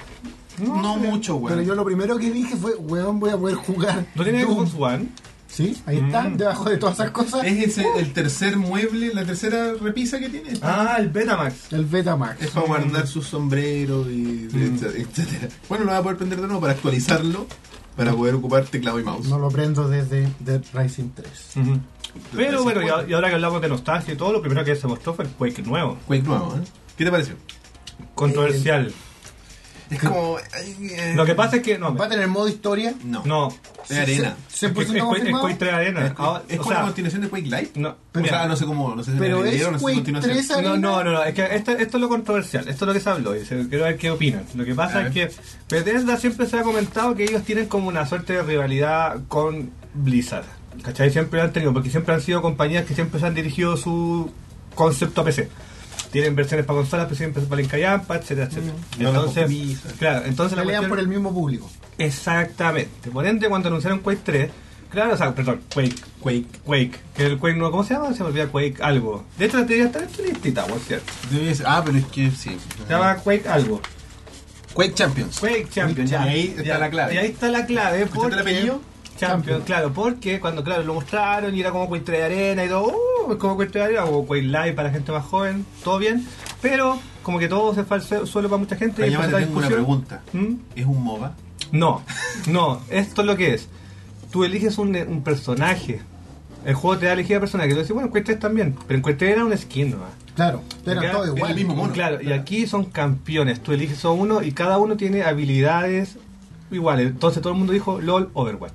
No mucho, weón. Pero yo lo primero que dije fue, weón, voy a poder jugar. ¿No tiene Doom. Xbox One? Sí, ahí está, Mm. debajo de todas esas cosas. Es ese, el tercer mueble, la tercera repisa que tiene. Ah, el Betamax. El Betamax. Es para guardar sus sombreros y Mm. etcétera. Bueno, lo va a poder prender de nuevo para actualizarlo, para poder ocupar teclado y mouse. No lo prendo desde Dead Rising tres. Ujú. Pero Desde bueno, ese y, a- juego. y ahora que hablamos de nostalgia y todo, lo primero que se mostró fue el Quake nuevo. Quake nuevo, ¿eh? ¿Qué te pareció? Controversial. Es como... ay, eh, Lo que pasa es que no, ¿Va a tener modo historia? No. no. Es arena. ¿cien Es, por es, ciento es, es confirmado? Quake tres Arena. Es, Ah, es o como la sea, continuación de Quake Live. no, O mira, sea, no sé cómo, no sé si Pero me es dieron, no sé si Quake continuación. tres no, Arena. no, no, no, es que esto, esto es lo controversial, esto es lo que se habló y se- quiero ver qué opinan. Lo que A pasa ver. es que Bethesda siempre se ha comentado que ellos tienen como una suerte de rivalidad con Blizzard. ¿Cachai? Siempre han tenido, porque siempre han sido compañías que siempre se han dirigido su concepto a P C. Tienen versiones para consolas, pero siempre para Encallampa, etcétera, etcétera. No las Entonces, optimizan. claro, entonces la Pelean cuestión- por el mismo público. Exactamente. Por ende, cuando anunciaron Quake tres, claro, o sea, perdón, Quake, Quake. Quake, que el Quake no, ¿cómo se llama? Se me olvida Quake algo. De hecho, la teoría está en tu listita, por cierto. Debe ser- Ah, pero es que sí. Se llama Quake algo. Quake Champions. Quake Champion, Y ya. ahí está Ya. la clave. Y ahí está la clave. ¿Escuchaste el Porque... apellido? Champion, Champion. claro, porque cuando claro lo mostraron y era como Quake tres de arena y todo, uh, es como Quake tres de arena o Quake Live para gente más joven, todo bien, pero como que todo se fue al sue- suelo para mucha gente. y Cañama, empezó te la tengo una discusión. pregunta. ¿Mm? ¿Es un MOBA? No, no, esto es lo que es. Tú eliges un, un personaje. El juego te da a elegir a personaje. Tú dices, bueno, en Quake tres también, pero en Quake tres era un skin nomás. Claro, eran Acá todos era igual. el mismo mono. Claro, y aquí son campeones. Tú eliges a uno y cada uno tiene habilidades iguales. Entonces todo el mundo dijo LOL Overwatch.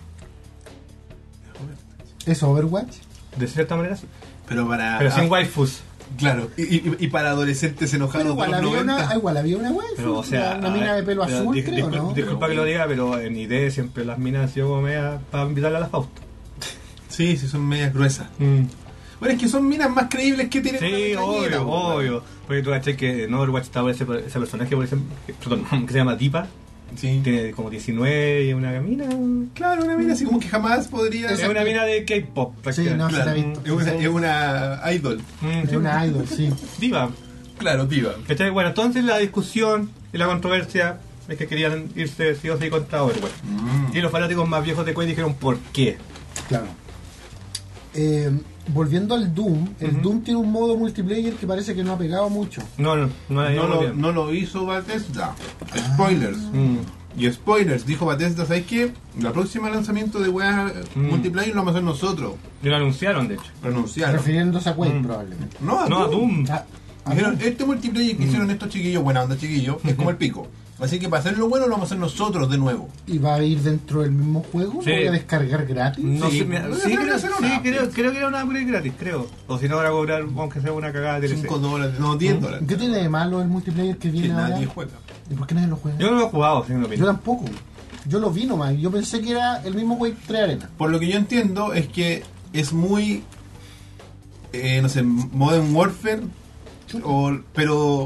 ¿Es Overwatch? De cierta manera sí. Pero para. Pero sin ah, waifus. Claro, y, y- y para adolescentes Pero enojados de igual los había, noventa. una, igual había una waifu, Pero, o sea, una a mina ver, de pelo pero azul, dis- creo, discul- ¿no? Disculpa que lo diga, pero en I D siempre las minas han sido como media para invitarle a la Fausto. Sí, sí, son medias gruesas. Mm. Bueno, es que son minas más creíbles que tienen. Sí, una metralleta, obvio, po, obvio. Porque tú caché que en Overwatch estaba ese, ese personaje, por ejemplo, que, perdón, que se llama Tipa. Sí. Tiene como diecinueve y una mina. Claro, una mina así como que jamás podría. Es una mina de K-pop, Sí, no, se la Claro, he visto. es una, es una idol. Mm, Es sí. una idol, sí. Diva. Claro, diva. ¿Cachai? Bueno, entonces la discusión y la controversia es que querían irse sí o sí contra Overwatch. Mm. Y los fanáticos más viejos de Quake dijeron ¿por qué? Claro. Eh, volviendo al Doom, el Ujú. Doom tiene un modo multiplayer que parece que no ha pegado mucho. No, no, no, No, lo, bien. no lo hizo Bethesda. Spoilers. Mm. Y spoilers, dijo Bethesda, ¿sabes qué? La próxima lanzamiento de weá Mm. multiplayer lo vamos a hacer nosotros. Y lo anunciaron, de hecho. Renunciaron. Refiriéndose a Quake, Mm. probablemente. No, a No, a Doom. Doom. Ah, a Dijeron, Doom. este multiplayer que hicieron estos chiquillos, buena onda chiquillos, es como el pico. Así que para hacerlo bueno lo vamos a hacer nosotros de nuevo. ¿Y va a ir dentro del mismo juego? Sí. ¿Lo voy a descargar gratis? No Sí, sé, mira, pues, sí, debería creo, ser sí, una creo, upgrade. creo que era una upgrade gratis, creo. O si no, van a cobrar, aunque sea una cagada de D L C. cinco dólares, no, diez dólares. ¿Qué tiene de malo el multiplayer que Que viene ahora? nadie juega. ¿Y por qué nadie lo juega? Yo no lo he jugado, sin Yo opinión. tampoco. Yo lo vi nomás. Yo pensé que era el mismo Quake tres Arena. Por lo que yo entiendo es que es muy, eh, no sé, Modern Warfare, o, pero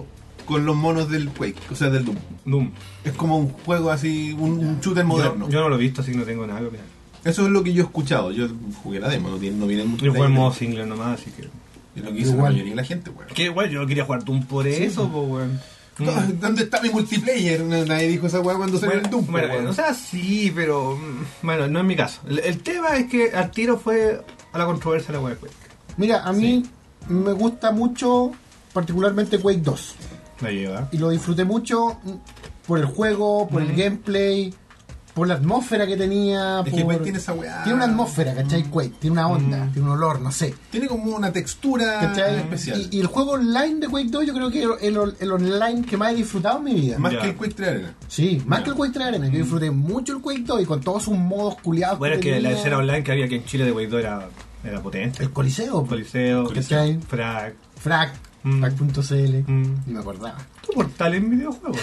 con los monos del Quake, o sea, del Doom. Doom. Es como un juego así, un, un shooter moderno. Yo, yo no lo he visto, así que no tengo nada que opinar. Eso es lo que yo he escuchado. Yo jugué la demo, no, tiene, no viene mucho. Yo jugué en modo single nomás, así que... Es lo que hizo la Igual. mayoría de la gente, weón. Que bueno, yo quería jugar Doom por eso, pues, weón. Mm. ¿Dónde está mi multiplayer? Nadie dijo esa weá cuando salió Bueno, el Doom. po, bueno, weón. o sea, sí, pero mm, bueno, no es mi caso. El, el tema es que al tiro fue a la controversia la web. Mira, a mí me gusta mucho, particularmente Quake dos. La lleva. Y lo disfruté mucho por el juego, por el gameplay, por la atmósfera que tenía. Es por... que Quake tiene esa weá. Tiene una atmósfera, ¿cachai? Quake, tiene una onda, Mm. tiene un olor, no sé. Tiene como una textura ¿Cachai? especial. Y, y el juego online de Quake dos yo creo que es el, el, el online que más he disfrutado en mi vida. Más Ya. que el Quake tres Arena. Sí, más Ya. que el Quake tres Arena. Yo disfruté mucho el Quake dos y con todos sus modos culiados. Bueno, es que la tenía. escena online que había aquí en Chile de Wade dos era, era potente. El Coliseo, Coliseo, ¿cachai? Frag. Frac, Mm. frac punto c l. Mm. Ni me acordaba. Tu portal en videojuegos.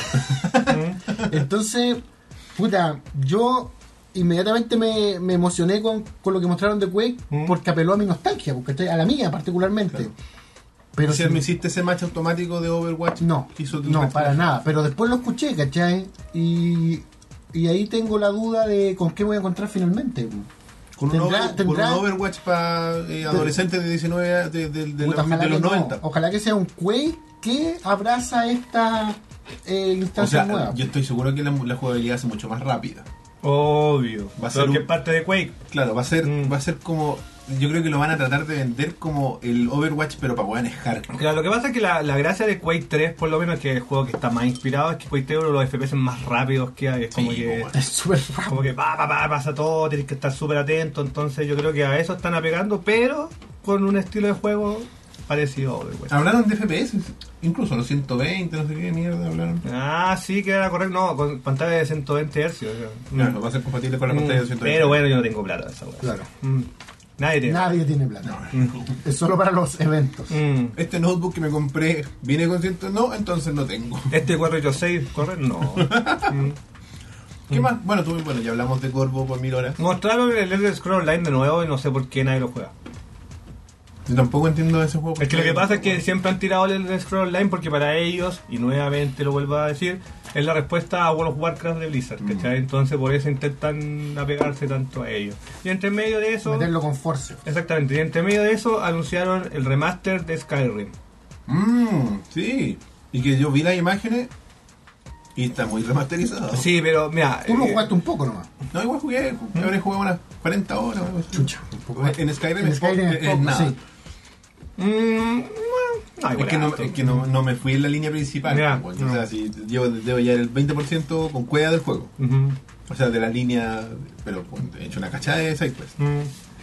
Mm. Entonces, puta, yo inmediatamente me, me emocioné con, con lo que mostraron de Quake Mm. porque apeló a mi nostalgia, porque a la mía particularmente. Claro. Pero si si- me hiciste ese match automático de Overwatch. no, que hizo tu no, match. para nada. Pero después lo escuché, ¿cachai? Y, y ahí tengo la duda de con qué voy a encontrar finalmente. Con un, Tendrá- over- tendrá- con un Overwatch para eh, adolescentes de diecinueve a- de, de, de Puta, los, ojalá de los que no. noventa. Ojalá que sea un Quake que abraza esta eh, O instancia sea, nueva. yo estoy seguro que la, la jugabilidad es mucho más rápida. Obvio. Va a ser Pero que un- es parte de Quake. Claro, va a ser Mm. va a ser como... Yo creo que lo van a tratar de vender como el Overwatch, pero para weones hardcore. Claro, lo que pasa es que la, la gracia de Quake tres, por lo menos, que es el juego que está más inspirado, es que Quake tres es uno de los F P S más rápidos que hay. Es como Sí, que... bueno. Es súper rápido. Como que pa, pa, pa, pasa todo, tienes que estar súper atento. Entonces yo creo que a eso están apegando, pero con un estilo de juego parecido a Overwatch. Hablaron de F P S, incluso los ciento veinte, no sé qué mierda hablaron. Ah, sí, que era correcto. No, con pantalla de ciento veinte hercios. o sea. Claro, va a ser compatible con la pantalla de Mm, ciento veinte. Pero bueno, yo no tengo plata de esa weá. Claro. Mm. Nadie tiene. Nadie tiene plata. Mm. Es solo para los eventos. Mm. Este notebook que me compré viene con ciento... No, entonces no tengo. Este cuatro ochenta y seis corre, no. Mm. ¿Qué más? Bueno, tú, bueno, ya hablamos de Corvo por mil horas. Mostraron el Elder Scrolls Online de nuevo y no sé por qué nadie lo juega. Yo tampoco entiendo ese juego. Es que lo que pasa es que siempre han tirado el Elder Scrolls Online porque para ellos, y nuevamente lo vuelvo a decir, es la respuesta a World of Warcraft de Blizzard, ¿cachai? Entonces por eso intentan apegarse tanto a ellos. Y entre medio de eso... Meterlo con force. Exactamente, y entre medio de eso anunciaron el remaster de Skyrim. Mmm, sí. Y que yo vi las imágenes y está muy remasterizado. Sí, pero mira... Tú lo eh, jugaste un poco nomás. No, igual jugué, habré jugado unas cuarenta horas. o algo así. Chucha, un poco. En Skyrim En es Skyrim poco, es es poco, nada. sí. mm, bueno, no, Es igual que, no, harto. es que no, no me fui en la línea principal. Ya, pues, no. O sea, si llevo, debo ya el veinte por ciento con cueva del juego. Ujú, O sea, de la línea. Pero bueno, he hecho una cachada de SideQuest. mm.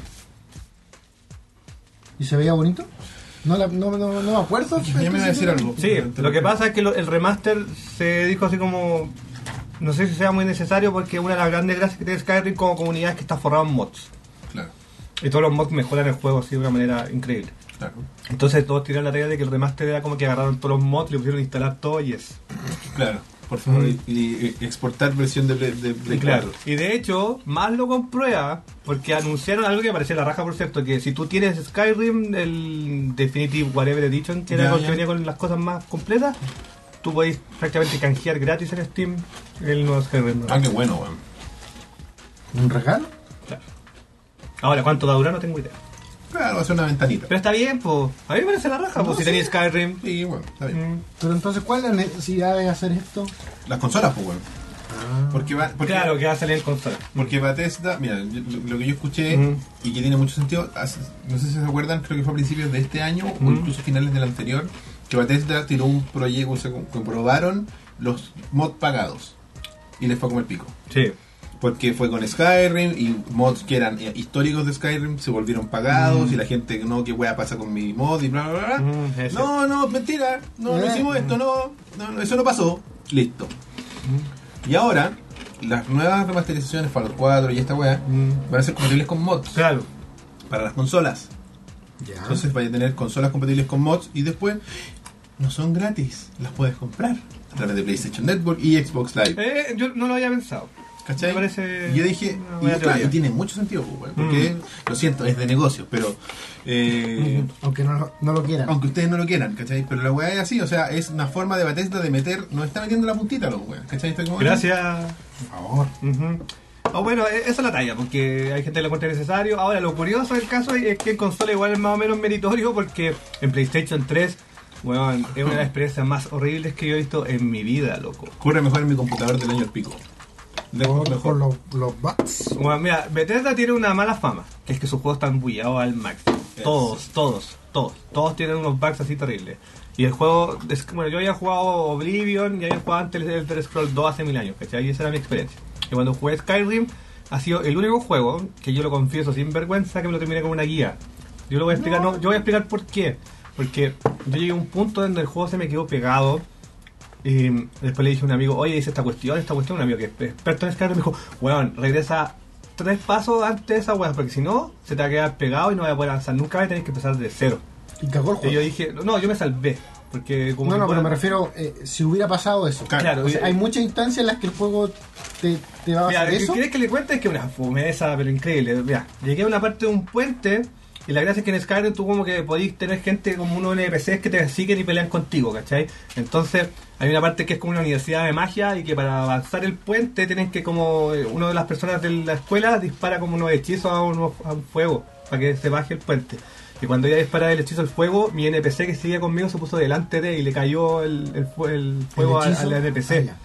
¿Y se veía bonito? No, la- no, no, no me acuerdo. Ya me iba a decir algo. Sí, lo que pasa es que lo- el remaster se dijo así como... No sé si sea muy necesario porque una de las grandes gracias que tiene Skyrim como comunidad es que está forrado en mods. Claro, Y todos los mods mejoran el juego así de una manera increíble. claro. Entonces todos tiraron la talla de que el remaster era como que agarraron todos los mods, le pusieron a instalar todo y es. Claro, por favor. Mm. Y, y exportar versión de Play, de Play Claro. cuatro. Y de hecho, más lo comprueba porque anunciaron algo que me parecía la raja, por cierto, que si tú tienes Skyrim, el Definitive Whatever Edition, que era Ya, el que ya. venía con las cosas más completas, tú podéis prácticamente canjear gratis en Steam el nuevo Skyrim. Ah, qué bueno, weón. ¿Un regalo? Claro. Ahora, ¿cuánto va a durar? No tengo idea. Claro, va a ser una ventanita. Pero está bien, pues. A mí me parece la raja, No, pues si sí. tenéis Skyrim. Sí, bueno, está bien. Mm. Pero entonces, ¿cuál es la necesidad de hacer esto? Las consolas, pues, weón. Porque va, porque, Claro, que va a salir en consola. porque Bethesda, mira, yo- lo, lo que yo escuché Ujú. y que tiene mucho sentido, hace- no sé si se acuerdan, creo que fue a principios de este año o Ujú. incluso finales del anterior, que Bethesda tiró un proyecto, o sea, com- comprobaron los mods pagados y les fue como el pico. Sí. Porque fue con Skyrim y mods que eran eh, históricos de Skyrim se volvieron pagados Mm. y la gente, no, qué wea pasa con mi mod y bla bla bla. Mm, eso. no, no, mentira, no, no Eh. hicimos esto, no, no, no, eso no pasó. Listo. Y ahora, las nuevas remasterizaciones para los cuatro y esta wea Mm. van a ser compatibles con mods Claro. para las consolas. Ya. Entonces vaya a tener consolas compatibles con mods y después no son gratis, las puedes comprar a través de PlayStation Network y Xbox Live. Eh, yo no lo había pensado. ¿Cachai? Me parece Y yo dije, una y, buena claro, teoría. y tiene mucho sentido, pues, weón, porque Mm. lo siento, es de negocios, pero eh, Aunque no, lo- no lo quieran. aunque ustedes no lo quieran, ¿cachai? Pero la weá es así, o sea, es una forma de Bethesda de meter, nos está metiendo la puntita a los weón, ¿cachai? Está como- Gracias. Por favor. Ujú. Oh, bueno, e- esa es la talla, porque hay gente que lo encuentra necesario. Ahora, lo curioso del caso es que en consola igual es más o menos meritorio, porque en PlayStation tres, bueno, es una de las experiencias más horribles que yo he visto en mi vida, loco. Corre mejor en mi computador del año al pico. Lejos Por, por mejor. los, los bugs. Bueno, mira, Bethesda tiene una mala fama, que es que sus juegos están bullados al máximo. Eso. Todos, todos, todos. Todos tienen unos bugs así terribles. Y el juego, es- bueno, yo había jugado Oblivion y había jugado antes el Elder Scrolls dos hace mil años, ¿cachai? Y esa era mi experiencia. Y cuando jugué Skyrim, ha sido el único juego, que yo lo confieso sin vergüenza, que me lo terminé con una guía. Yo lo voy a explicar, no, yo voy a explicar por qué. Porque yo llegué a un punto donde el juego se me quedó pegado. Y después le dije a un amigo, oye, hice esta cuestión, esta cuestión, un amigo que es experto en Skyrim me dijo, weón, regresa tres pasos antes de esa weón, porque si no, se te va a quedar pegado y no vas a poder avanzar, nunca vas a tener que empezar de cero. Y cagó el Y juego. yo dije, no, yo me salvé, porque como No, que no, pero puedo- me refiero, eh, si hubiera pasado eso. Claro, O sea, y- hay muchas instancias en las que el juego te, te va a Mira, hacer eso. ¿quieres que le cuente? Es que una fumeza, pero increíble. Mira, llegué a una parte de un puente y la gracia es que en Skyrim tú como que podís tener gente como unos N P Cs que te siguen y pelean contigo, ¿cachai? Entonces hay una parte que es como una universidad de magia y que para avanzar el puente tienen que como eh, una de las personas de la escuela dispara como unos hechizos a, unos- a un fuego para que se baje el puente. Y cuando ella dispara el hechizo al fuego, mi N P C que seguía conmigo se puso delante de y le cayó el, el, fu- el fuego El al, hechizo. al N P C. Ah, ya.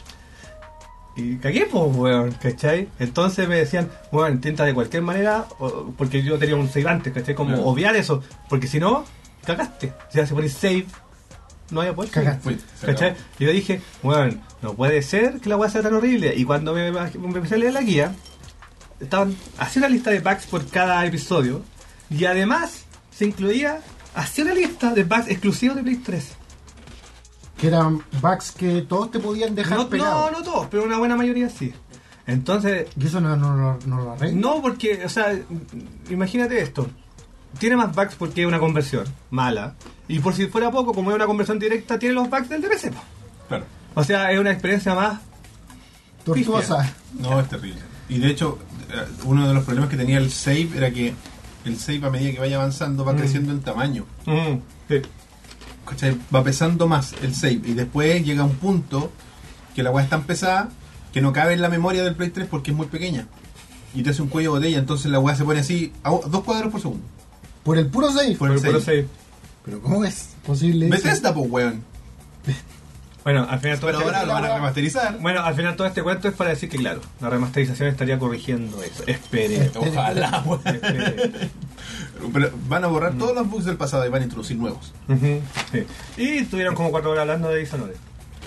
Y cagué, pues, weón, ¿cachai? Entonces me decían, weón, intenta de cualquier manera, o- porque yo tenía un save antes, ¿cachai? Como Claro. obviar eso, porque si no, cagaste. O sea, si pones save, no hay poder. Cagaste. Fue, se ¿Cachai? acabó. Y yo dije, weón, no puede ser que la weá sea tan horrible. Y cuando me, me empecé a leer la guía, estaban hacía una lista de bugs por cada episodio, y además se incluía, hacía una lista de bugs exclusivos de Play tres. Que eran bugs que todos te podían dejar No, pegado. no, no todos, pero una buena mayoría sí. Entonces, Y eso no, no, no, no lo arregla. no, porque, o sea, imagínate esto. Tiene más bugs porque es una conversión mala. Y por si fuera poco, como es una conversión directa, tiene los bugs del D P C. po. Claro. O sea, es una experiencia más. Tortuosa. No, es terrible. Y de hecho, eh, uno de los problemas que tenía el save era que el save a medida que vaya avanzando va Mm. creciendo en tamaño. Mm, sí. ¿Cachai? Va pesando más el save. Y después llega un punto que la weá es tan pesada que no cabe en la memoria del Play tres porque es muy pequeña. Y te hace un cuello de botella. Entonces la weá se pone así a dos cuadros por segundo. Por el puro save. Por el Por- por save. eso- Pero ¿cómo es posible eso? Bethesda, pues weón. Bueno, al final todo Pero este, ahora lo van a remasterizar. bueno, al final todo este cuento es para decir que, claro, la remasterización estaría corrigiendo eso. Espere. Ojalá, weón. espere. Pero van a borrar todos los bugs del pasado y van a introducir nuevos. Ujú, sí. Y estuvieron como cuatro horas hablando de Dishonored.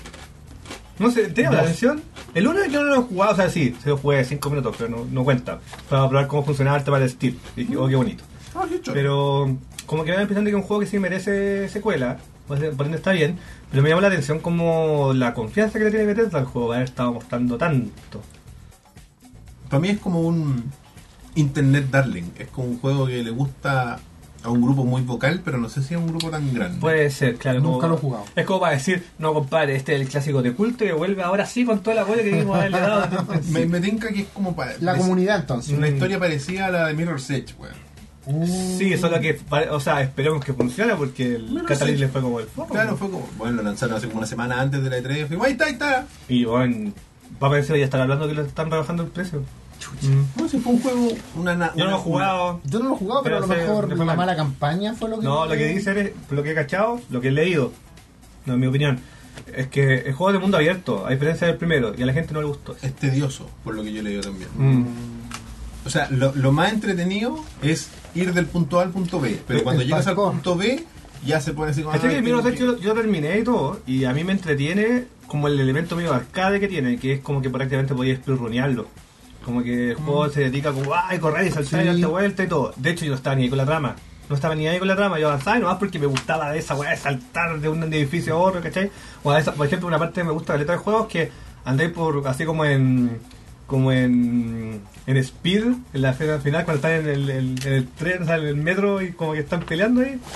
No sé, ¿te llama la atención? El uno yo no lo he jugado, o sea, sí, se lo jugué cinco minutos, pero no, no cuenta. Para probar cómo funcionaba el tema del Steam. Y dije, oh, qué bonito. Ah, qué chulo. Pero como que me da la impresión de que es un juego que sí merece secuela, pues, por ende está bien, pero me llama la atención como la confianza que le tiene Bethesda al juego, de haber estado mostrando tanto. Para mí es como un Internet Darling. Es como un juego que le gusta a un grupo muy vocal, pero no sé si es un grupo tan grande. Puede ser, claro. Nunca como- lo he jugado. Es como para decir, no compadre, este es el clásico de culto que vuelve ahora sí con toda la apoyo que vimos haberle dado. desde el me, principio. me tinca que es como para La comunidad entonces. una Mm. historia parecida a la de Mirror's Edge, weón. Uh, Sí, solo que, pare- o sea, esperemos que funcione porque el Bueno, Catalyst sí. le fue como el foco. Claro, fue como, bueno, lo lanzaron hace como una semana antes de la E tres. Fue, ahí está, ahí está. Y bueno, va a parecer ya estar hablando que le están rebajando el precio. Mm. No, si fue un juego, una, na- Yo no una- lo he jugado. Yo no lo he jugado, pero, Pero a lo se- mejor le fue la mal. mala campaña fue lo que... No, lo que dicen es, lo que he cachado, lo que he leído, no en mi opinión, es que el juego es de mundo abierto, a diferencia del primero, y a la gente no le gustó. Es tedioso, por lo que yo leí también. Mm. O sea, lo, lo más entretenido es ir del punto A al punto B. Pero El- cuando el llegas al parkour. punto B, ya se pone así como. Este "Ay, que tengo Mirror's que-". Edge yo, yo terminé y todo, y a mí me entretiene como el elemento medio arcade que tiene, que es como que prácticamente podías speedrunearlo. Como que el juego se dedica como, ay, correr y saltar y Sí. darte vuelta y todo. De hecho, yo no estaba ni ahí con la trama. No estaba ni ahí con la trama, yo avanzaba y nomás porque me gustaba de esa weá de saltar de un edificio a otro, ¿cachai? O a esa, por ejemplo, una parte que me gusta de la letra de juegos que andáis por, así como en como en en Speed, en la escena final, cuando están en el, el- en el tren, o sea, en el metro y como que están peleando ahí.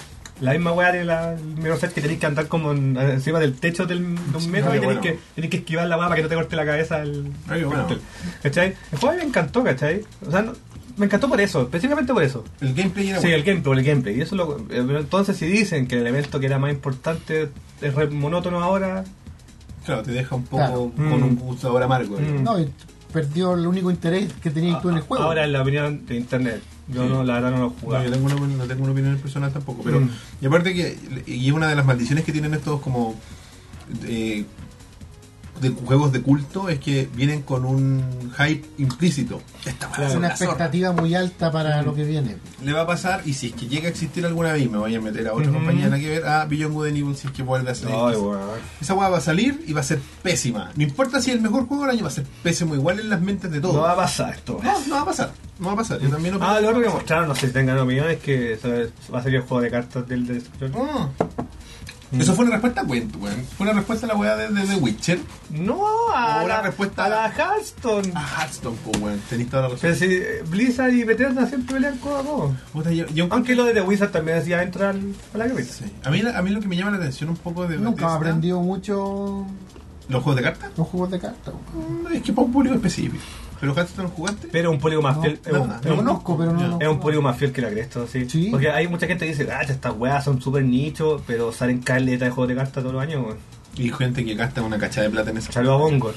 La misma weá de la Mirror's Edge que tenéis que andar como en- encima del techo del, de un metro Ay, y tenéis bueno. que, tenéis que esquivar la weá para que no te corte la cabeza el, Ay, bueno. ¿cachai? El juego me encantó, ¿cachai? O sea, no- me encantó por eso, específicamente por eso. El gameplay era Sí, bueno. el gameplay, el gameplay. Y eso lo, eh, pero entonces si dicen que el elemento que era más importante es re monótono ahora, Claro, te deja un poco Claro. con Mm. un gusto ahora amargo. ¿eh? Mm. No, y perdió el único interés que tenías tú en el juego. ahora es la opinión de internet. Yo Sí. no, la verdad no lo No, jugaba. yo tengo una, no tengo una opinión personal tampoco, pero Mm. y aparte que y es una de las maldiciones que tienen estos como eh, de juegos de culto es que vienen con un hype implícito. Esta va a Claro. ser una la zorra. expectativa muy alta para Mm. lo que viene. Le va a pasar y si es que llega a existir alguna vez me voy a meter a otra Ujú. compañía nada que ver a Beyond Good and Evil si es que vuelve a salir. Ay, weón. Esa hueá va a salir y va a ser pésima. No importa si es el mejor juego del año, va a ser pésimo igual en las mentes de todos. No va a pasar esto. No, no va a pasar. No va a pasar. Yo también opino Ah, lo que otro que va a pasar. mostraron, no sé si tengan opiniones, que se- va a salir el juego de cartas del de Ah. Eso fue una respuesta a cuento, weón. Fue una respuesta a la weá de, de The Witcher. No, a O la la, respuesta- a la Hearthstone. A Hearthstone, pues weón. Tenéis toda la razón. Pero si eh, Blizzard y Bethesda siempre pelean codo a codo. Puta, yo- yo- Aunque lo de The Wizard también decía entrar al- a la guerrilla. Sí. A, mí, la- a mí lo que me llama la atención un poco de Nunca he Bethesda, aprendido mucho los juegos de cartas. los juegos de cartas. Mm, Es que para un público específico. ¿Pero Hearthstone jugaste? Pero un público más No, fiel. es no, un- no, es Lo un- conozco, pero no. Ya. lo Es un juego. público más fiel que la Cristo, sí. Sí. Porque hay mucha gente que dice, ah, estas weas son súper nicho, pero salen caleta de juegos de cartas todos los años, weón. Y gente que gasta una cachada de plata en eso. Saludos a Bongor.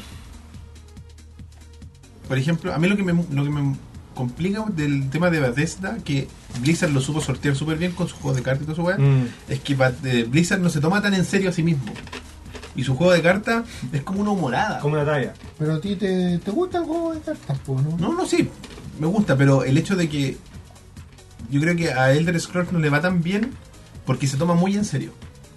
Por ejemplo, a mí lo que me, lo que me complica del tema de Bethesda, que Blizzard lo supo sortear súper bien con sus juegos de cartas y todo su weá, Mm. es que Ba- eh, Blizzard no se toma tan en serio a sí mismo. Y su juego de cartas es como una humorada. Como una talla. Pero a ti te, te gusta el juego de cartas, pues, ¿no? No, no, sí, me gusta, pero el hecho de que yo creo que a Elder Scrolls no le va tan bien porque se toma muy en serio.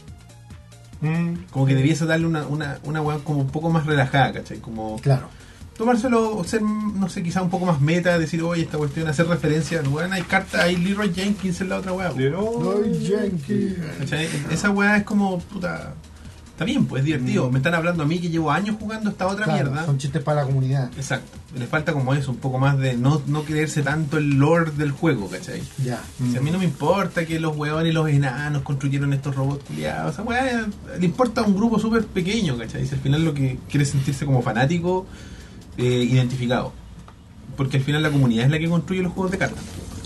Mm. Como que debiese darle una, una, una weá como un poco más relajada, ¿cachai? Como Claro. tomárselo, o ser, no sé, quizá un poco más meta, decir, oye, esta cuestión, hacer referencia, weón, hay cartas, hay Leroy Jenkins en la otra weá. Ay, Yankee. ¿Cachai? Esa weá es como, puta, está bien, pues es divertido. Mm. Me están hablando a mí que llevo años jugando esta otra Claro, mierda. son chistes para la comunidad. Exacto. Le falta como eso, un poco más de no, no creerse tanto el lore del juego, ¿cachai? Ya. Si a mí no me importa que los weones y los enanos construyeron estos robots culiados, esa weá le importa a un grupo súper pequeño, ¿cachai? Si al final lo que quiere es sentirse como fanático, eh, identificado. Porque al final la comunidad es la que construye los juegos de cartas.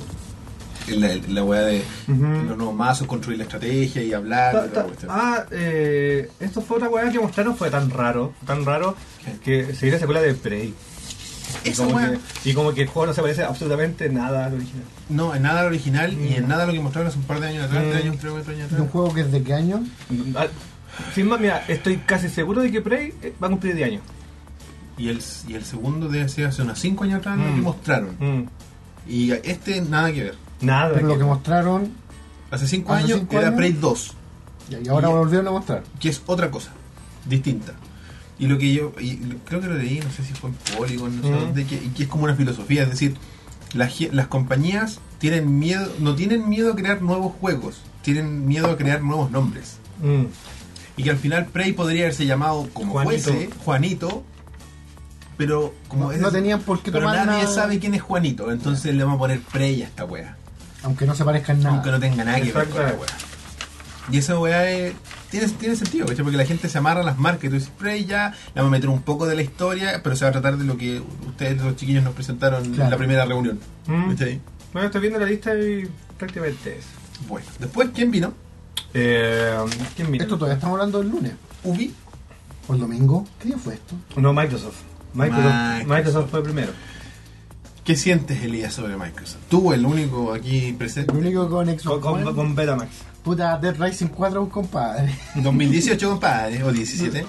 La, la weá de Ujú. los nuevos mazos, construir la estrategia y hablar. Ta- y toda la ta- cuestión. Ah, eh, esto fue otra weá que mostraron, fue tan raro, tan raro, que se dio la secuela de Prey. Y Esa como, weá. que, y como que el juego no se parece absolutamente nada al original. No, en nada lo original y Mm. en nada lo que mostraron hace un par de años atrás, Mm. tres años, tres, cuatro años ¿De un atrás. juego que es de qué año? Ah, sin más, mira, estoy casi seguro de que Prey eh, va a cumplir diez años. Y el, y el segundo debe ser hace unos cinco años atrás lo Mm. que mostraron. Mm, Y este nada que ver. nada. Pero lo que- que mostraron, Hace cinco Hace años cinco era años. Prey dos, ya, y ahora Y- volvieron a mostrar. que es otra cosa, distinta. Y lo que yo, y lo- creo que lo leí, no sé si fue en Polygon, no sé Mm. dónde, que, y que es como una filosofía, es decir, las, ge- las compañías tienen miedo, no tienen miedo a crear nuevos juegos, tienen miedo a crear nuevos nombres. Mm, Y que al final Prey podría haberse llamado como Juanito. fuese, Juanito, pero como No, es- no tenían por qué pero tomar nadie nada- sabe quién es Juanito, entonces le vamos a poner Prey a esta wea. Aunque no se parezcan nada. Aunque no tenga nada que ver con la Exacto. weá. Y esa weá es- tiene, tiene sentido, ¿cachai? Porque la gente se amarra a las marcas y tú dices, Prey ya, le vamos a meter un poco de la historia, pero se va a tratar de lo que ustedes, los chiquillos, nos presentaron en Claro. la primera reunión. mm. ¿Cachai? Bueno, estoy viendo la lista y prácticamente es. Bueno, después, ¿quién vino? Eh, ¿Quién vino? Esto todavía estamos hablando del lunes. Ubi. ¿O el domingo? ¿Qué día fue esto? No, Microsoft. Microsoft, Microsoft. Microsoft fue primero. ¿Qué sientes, Elías, sobre Microsoft? Tú, el único aquí presente. El único con Con, Xbox con, One. con Betamax. Puta, Dead Rising cuatro, compadre. dos mil dieciocho, compadre, o diecisiete.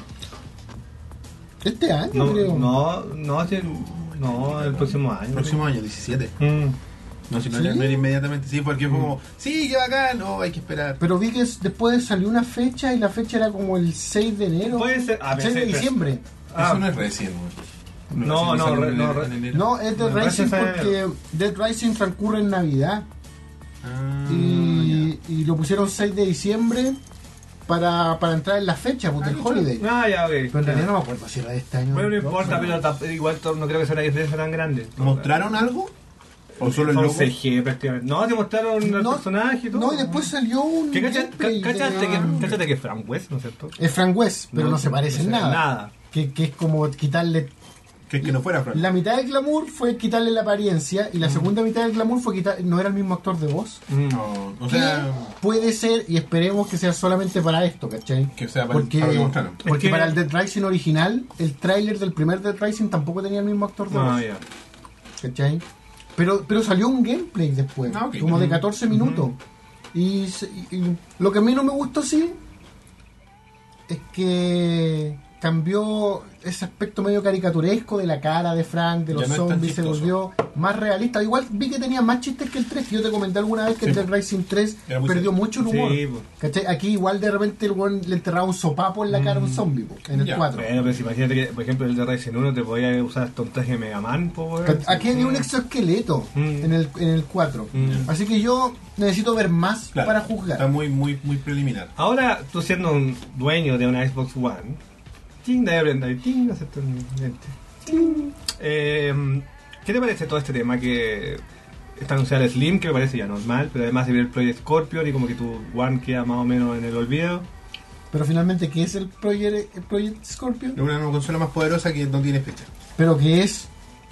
Este año, No, creo. no, no, hace- no, el próximo año. Próximo año, diecisiete. Mm. No, si no, ¿Sí? era- no era inmediatamente, sí, porque fue como, sí, qué bacán, no, hay que esperar. Pero vi que es- después salió una fecha y la fecha era como el seis de enero. Puede ser- ah, seis de pensé- diciembre. Ah. Eso no es recién, güey. No, recién no, salió re- en no, enero- re- en enero. No, es Dead No, Rising gracias a porque Dead Rising transcurre en Navidad. Ah, Y, y lo pusieron seis de diciembre para, para entrar en la fecha, pues, del holiday. Ah, ya, ok. Pero en realidad no me acuerdo si era de este año. Bueno, no importa, pero tamp- igual to- no creo que sea una diferencia tan grande. ¿Mostraron algo? ¿O solo el Son logo? C G prácticamente. No, te mostraron al No, personaje y todo. No, y después salió un. ¿Qué cacha- gameplay ca- cachaste de- que, cáchate que es Frank West, ¿no es cierto? Es Frank West, pero no, No, se parece en no se nada. nada. Que, que es como quitarle. Que es que no fuera Frank. La mitad del glamour fue quitarle la apariencia y la segunda mitad del glamour fue quitar. No era el mismo actor de voz. Mm. No, o Que sea, puede ser, y esperemos que sea solamente para esto, ¿cachai? que sea para, Porque, para que mostraron. porque Es que- para el Dead Rising original, el tráiler del primer Dead Rising tampoco tenía el mismo actor de Ah, voz. ya. ¿Cachai? Pero, pero salió un gameplay después, Ah, ok. como de Ujú. catorce minutos. y, se- y- y lo que a mí no me gustó, sí, es que cambió ese aspecto medio caricaturesco de la cara de Frank, de Ya los no es tan zombies, se chistoso. volvió más realista. Igual vi que tenía más chistes que el tres, que yo te comenté alguna vez que Sí. el Dead Rising tres Era muy perdió serio. mucho el humor. Sí, po. ¿Cachai? Aquí igual de repente el weón le enterraba un sopapo en la cara a un zombie, po, en el Ya. cuatro. Bueno, pero si imagínate que, por ejemplo, el de Ryzen uno te podía usar hasta un traje de Mega Man, po, weón. Aquí había un exoesqueleto Mm. en el en el cuatro. Mm. Así que yo necesito ver más Claro, para juzgar. Está muy, muy, muy preliminar. Ahora, tú siendo un dueño de una Xbox One, ting, de aprender, ting, acepto el lente. Ting. Eh, ¿Qué te parece todo este tema que está anunciado el Slim, que me parece ya normal, pero además de ver el Project Scorpion y como que tu One queda más o menos en el olvido? Pero finalmente, ¿qué es el Project, el Project Scorpion? Es una consola más poderosa que no tiene fecha. Pero que es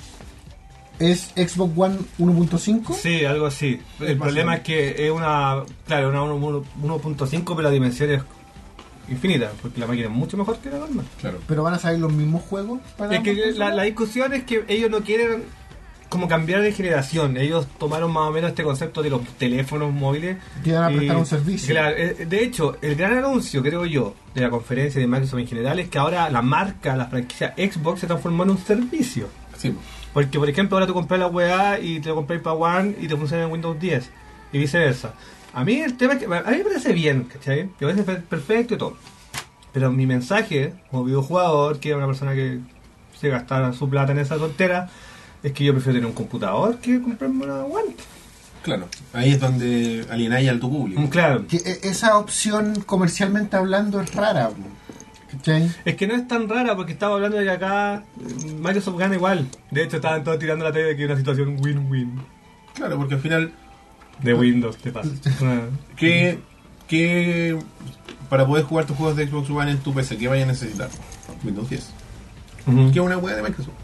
es Xbox One uno punto cinco. Sí, algo así. El Es más problema grande. es que es una, claro, una uno punto cinco, pero la dimensión es infinita, porque la máquina es mucho mejor que la normal. Claro. Pero van a salir los mismos juegos para Es que ambas la, consolas? la discusión es que ellos no quieren como cambiar de generación. Ellos tomaron más o menos este concepto de los teléfonos móviles. Que van a y- prestar un servicio. Claro, eh, de hecho, el gran anuncio, creo yo, de la conferencia de Microsoft en general es que ahora la marca, la franquicia Xbox se transformó en un servicio. Sí. Porque, por ejemplo, ahora tú compras la weá y te lo compras para One y te funciona en Windows diez y viceversa. A mí el tema es que a mí me parece bien, ¿cachai? Que parece per- perfecto y todo. Pero mi mensaje, como videojugador, que es una persona que se gasta su plata en esa tontera, es que yo prefiero tener un computador que comprarme una One. Claro. Ahí es donde alienáis al tu público. Mm, Claro. Que e- esa opción comercialmente hablando es rara. ¿Cachai? Es que no es tan rara porque estaba hablando de que acá eh, Microsoft gana igual. De hecho, estaban todos tirando la tele de que es una situación win-win. Claro, porque al final, De Windows, te pasa. Ah. ¿qué, qué para poder jugar tus juegos de Xbox One en tu P C, ¿qué vayas a necesitar? Windows diez. Ujú. Que es una web de Microsoft.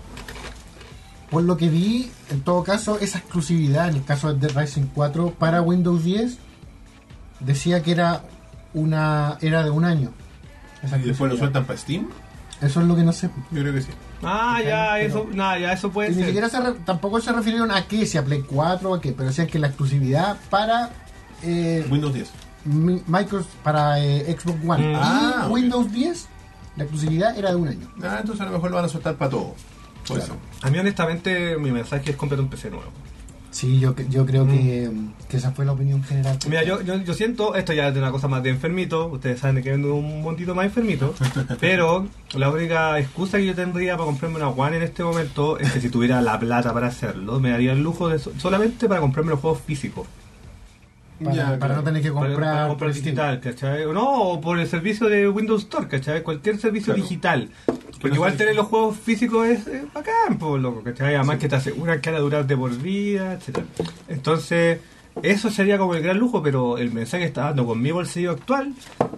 Por lo que vi, en todo caso, esa exclusividad, en el caso de Dead Rising cuatro para Windows diez, decía que era una era de un año. Esa Y después lo exclusividad. sueltan para Steam. Eso es lo que no sé. Yo creo que sí. Ah, ya, Pero- eso, nada, ya, eso puede Y ni ser. siquiera se re- tampoco se refirieron a qué, si a Play cuatro o a qué, pero decían que la exclusividad para eh, Windows diez. Mi- Microsoft, para eh, Xbox One Mm. y Ah, ok. Windows diez, la exclusividad era de un año. Ah, entonces a lo mejor lo van a soltar para todo. Por Claro. eso. A mí, honestamente, mi mensaje es cómprate un P C nuevo. Sí, yo, yo creo que, que esa fue la opinión general. Mira, yo, yo, yo siento, esto ya es de una cosa más de enfermito, ustedes saben que vendo un montito más enfermito, pero la única excusa que yo tendría para comprarme una One en este momento es que si tuviera la plata para hacerlo, me daría el lujo de so- solamente para comprarme los juegos físicos. para, Ya, para claro. no tener que Para- comprar, para por comprar Steam. digital, ¿cachai? O no, o por el servicio de Windows Store, ¿cachai? Cualquier servicio Claro. digital. Porque no igual sea tener digital. los juegos físicos es, es bacán, pues, loco, ¿cachai? Además que te aseguran que van a durar de por vida, etcétera. Entonces, eso sería como el gran lujo, pero el mensaje que está dando con mi bolsillo actual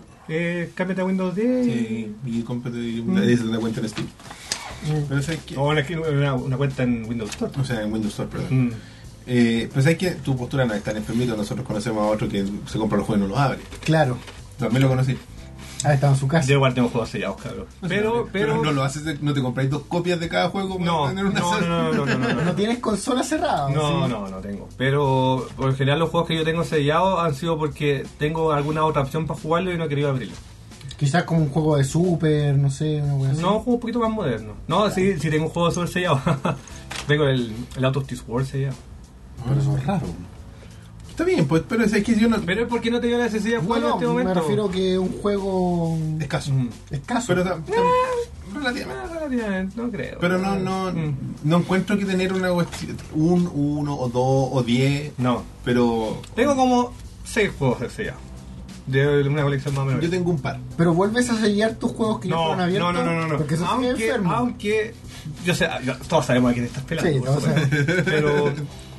es cámbiate a Windows diez y- Sí, y cómprate Mm. una, una cuenta en Steam. Pero sabes que, o una, una, una cuenta en Windows Store. o sea, en Windows Store, perdón. Mm. Eh, pero sabes que tu postura no es tan enfermito. Nosotros conocemos a otro que se compra los juegos y no los abre. Claro, También lo conocí. ha estado en su casa. Yo igual tengo juegos sellados, cabrón. Pero, pero... no lo haces, de- no te compráis dos copias de cada juego para No, tener una no, sala. no, no, no, no, no. ¿No tienes consola cerrada? No, ¿sí? no, no tengo. Pero por lo general los juegos que yo tengo sellados han sido porque tengo alguna otra opción para jugarlo y no he querido abrirlo. Quizás como un juego de Super, no sé, una wea así. No, un juego un poquito más moderno. No, sí, sí tengo un juego super sellado. Tengo el, el Out of This World sellado. Pero eso es raro. Está bien, pues, pero es que yo no. Pero es porque no tenía la necesidad de No, jugarlo no, en este me momento. refiero que un juego Escaso. Mm. escaso. Pero ta- ta- relativamente. Ah, relativamente, no creo. Pero no, no, Mm. no encuentro que tener una cuestión- un, uno o dos o diez, No. pero Tengo como seis juegos de sellados. De una colección más o menos. yo tengo un par. Pero vuelves a sellar tus juegos que ya No, fueron no, abiertos. no, no, no, no. Porque eso sí es Aunque, enfermo. aunque, yo sé, yo- todos sabemos a quién estás pelando. Sí, por todos supuesto. Pero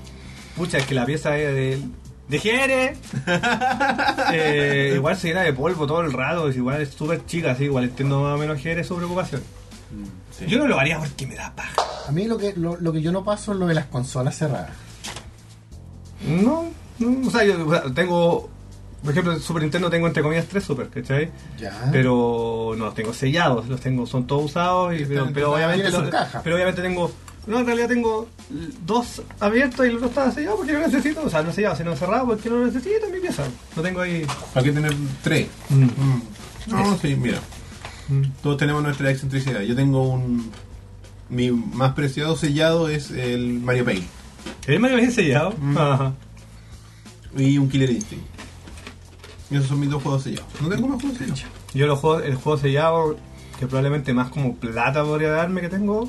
pucha, es que la pieza es de... ¡De Jere! eh, igual se llena de polvo todo el rato, es igual es súper chica, así, igual entiendo más o menos Jere su preocupación. Sí. Yo no lo haría porque me da paja. A mí lo que lo, lo que yo no paso es lo de las consolas cerradas. No, no, o sea, yo o sea, tengo... Por ejemplo, en Super Nintendo tengo entre comillas tres Super, ¿cachai? Ya. Pero no los tengo sellados, los tengo, son todos usados, y, pero, pero, obviamente, Tiene su lo- caja. pero obviamente tengo, no, en realidad tengo dos abiertos y el otro está sellado porque no lo necesito, o sea, no sellado, sino cerrado porque no lo necesito en mi pieza, lo tengo ahí. ¿Para qué tener tres? Mm. Mm. No, sí, mira. Mm. Todos tenemos nuestra excentricidad. Yo tengo un... Mi más preciado sellado es el Mario Paint. ¿El Mario bien sellado? Mm. Ajá. Y un Killer Instinct. Y esos son mis dos juegos sellados. No tengo más juegos sellados. Yo los juegos, el juego sellado, que probablemente más como plata podría darme que tengo.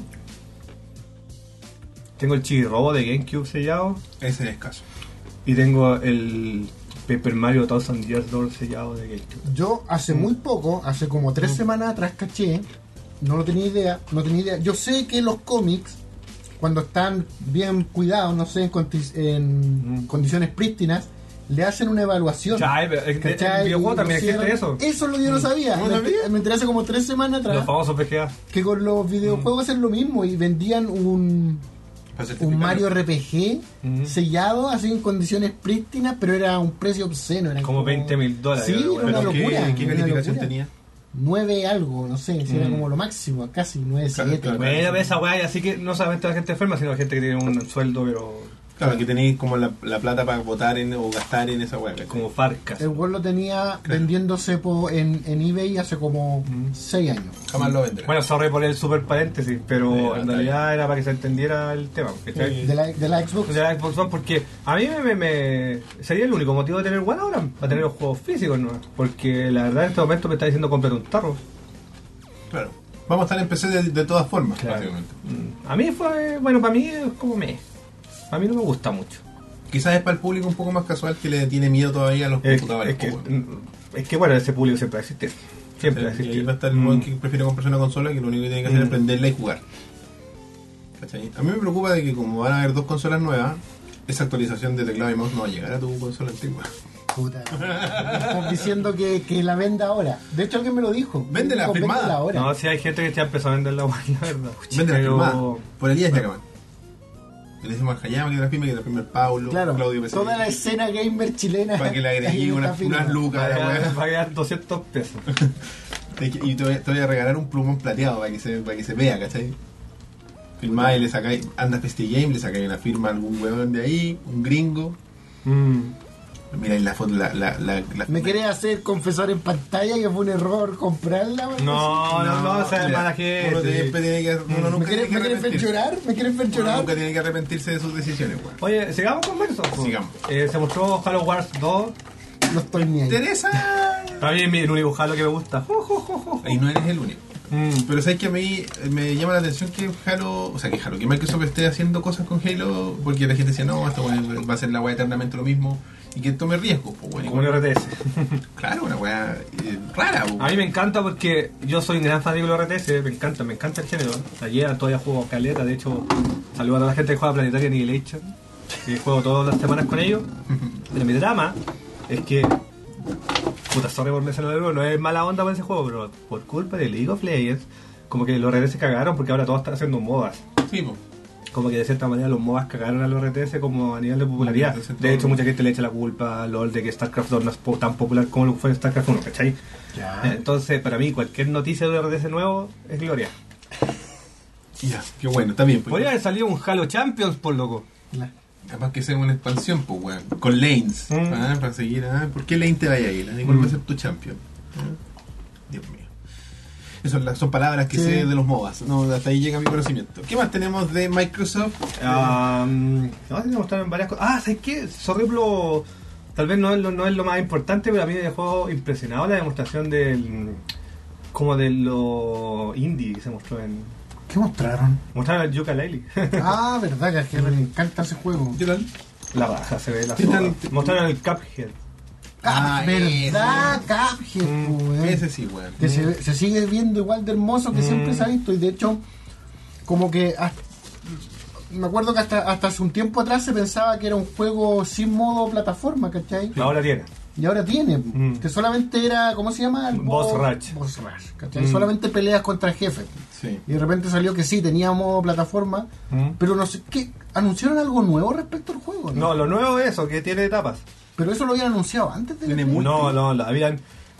Tengo el Chibi Robo de GameCube sellado. Ese es escaso. Y tengo el Paper Mario Thousand Years Door sellado de GameCube. Yo hace muy poco, hace como tres semanas atrás caché, no lo tenía idea, no tenía idea. Yo sé que los cómics, cuando están bien cuidados, no sé, en, condi- en Mm. condiciones prístinas, le hacen una evaluación. Chai, pero en ¿Cachai? el videojuego Y también lo existe hicieron. eso. Eso es lo que yo no sabía. ¿No me, sabía? me enteré hace como tres semanas Los atrás famosos P G A. que con los videojuegos hacen lo mismo y vendían un, Para un certificarlo. Mario R P G Ujú. sellado, así en condiciones prístinas, pero era un precio obsceno. Eran Como veinte mil dólares. Sí, creo, era una ¿Pero qué- locura, ¿Qué una calificación locura. tenía? nueve algo, no sé, si era Mm. como lo máximo, casi nueve Claro, siete. claro. Bueno, pero esa weá, así que no solamente la gente enferma, sino la gente que tiene un sueldo, pero Claro, que tenéis como la, la plata para votar en, o gastar en esa hueá. como farcas. El World lo tenía vendiéndose po- en, en eBay hace como Mm. seis años. Jamás lo vendrá. Bueno, sorry por el super paréntesis, pero Sí, en está realidad era para que se entendiera el tema. ¿cachai? Sí. De la, de la Xbox. De la Xbox One, porque a mí me, me- me- sería el único motivo de tener One ahora, para tener los juegos físicos, ¿no? Porque la verdad en este momento me está diciendo comprar un tarro. Claro. Vamos a estar en P C de, de todas formas, Claro. básicamente. Mm. A mí fue, bueno, para mí es como me. A mí no me gusta mucho. Quizás es para el público un poco más casual que le tiene miedo todavía a los Es, computadores. es que, pues, bueno. mm, es que bueno, ese público siempre va a existir. Siempre va a Y ahí existir. va a estar el Mm. weón que prefiere comprarse una consola que lo único que tiene que hacer Mm. es prenderla y jugar. ¿Cachai? A mí me preocupa de que como van a haber dos consolas nuevas, esa actualización de teclado y mouse no va a llegar a tu consola antigua. Puta. Me estás diciendo que, que la venda ahora. De hecho, alguien me lo dijo. Véndela, Dijo, firmada. véndela ahora. No, si hay gente que ya empezó a vender la One, la verdad. Vende la Pero- firmada. Por Elías Yacaman. Le decimos al Hayama que la firme, que la firme el Paulo, Claro, Claudio Pesari. toda la escena gamer chilena. Para que le agregue ahí unas, está firmada. unas lucas a la Va a weá. quedar- va a quedar doscientos pesos. Y te voy, te voy a regalar un plumón plateado para que se, para que se vea, ¿cachai? Filmáis, le sacáis, anda a Festi Game, le sacáis una firma a algún weón de ahí, un gringo. Mm. Miráis la foto, la, la, la, la- ¿Me querés hacer confesar en pantalla que fue un error comprarla? o algo No, no, no, o sea, mira, mala gente. Uno siempre tiene que, uno así? nunca ¿Me querés, tiene que ¿me querés ver arrepentirse. llorar? ¿Me querés ver Uno llorar? nunca tiene que arrepentirse de sus decisiones, weón. Oye, sigamos con Microsoft. Sigamos. Eh, se mostró Halo Wars dos. No estoy ni ahí. Teresa. También mi- el único Halo que me gusta. Ju, ju, ju, ju. Y no eres el único. Mm. Pero sabes que a mí me llama la atención que Halo, o sea que Halo, que Microsoft esté haciendo cosas con Halo, porque la gente decía, no, esto va a ser la weá eternamente lo mismo, y que tome riesgos, pues bueno. Como un R T S. Claro, una weá eh, rara, pues. A mí me encanta porque yo soy un gran fanático de los R T S, me encanta, me encanta el género. Ayer todavía juego caleta, de hecho, saludo a toda la gente que juega Planetaria Annihilation, que juego todas las semanas con ellos. Pero mi drama es que, puta, sorry por mencionarlo de nuevo, no es mala onda por ese juego, pero por culpa de League of Legends, como que los R T S cagaron porque ahora todos están haciendo MOBAs. Sí, pues. Como que de cierta manera los MOBAs cagaron a los R T S como a nivel de popularidad. Entonces, De todo- hecho, mucha gente le echa la culpa a LOL de que StarCraft dos no es po- tan popular como lo fue StarCraft uno, ¿cachai? Ya. Entonces, para mí, cualquier noticia de un R T S nuevo es gloria. Ya, qué bueno, está bien. Pues. Podría haber salido un Halo Champions, por loco. La- Capaz que sea una expansión, pues weón. Con lanes. Mm. ¿Ah? Para seguir, ¿ah? ¿Por qué lane te vaya a ir? ¿Ah? ¿Y cuál va a Mm. ser tu champion? ¿Ah? Dios mío. Esas son, las- son palabras que Sí. sé de los MOBAs. No, hasta ahí llega mi conocimiento. ¿Qué más tenemos de Microsoft? Ah, no, se me mostraron varias cosas. Ah, ¿sabes qué? Sorreplo, tal vez no es, lo, no es lo más importante, pero a mí me dejó impresionado la demostración del. Como de lo indie que se mostró en. ¿Qué mostraron? Mostraron el Yooka-Laylee. Ah, verdad, que a Jerry le encanta ese juego. ¿Qué tal? La baja se ve la ¿Qué zorra. tal? Mostraron el Cuphead. Ah, Ah, verdad, Cuphead, Mm, po, weón. Ese sí, weón. Que se, se sigue viendo igual de hermoso que Mm. siempre se ha visto. Y de hecho, como que has- me acuerdo que hasta, hasta hace un tiempo atrás se pensaba que era un juego sin modo plataforma, ¿cachai? Ahora tiene. Y ahora tiene, Mm. que solamente era, ¿cómo se llama? El Boss Rush. Boss Rush, ¿cachai? Mm. Solamente peleas contra el jefe. Sí. Y de repente salió que sí, tenía modo plataforma, Mm. pero no sé, ¿qué? ¿Anunciaron algo nuevo respecto al juego? No, lo nuevo es eso, que tiene etapas. Pero eso lo habían anunciado antes de Tiene la- multi. No, no, lo habían.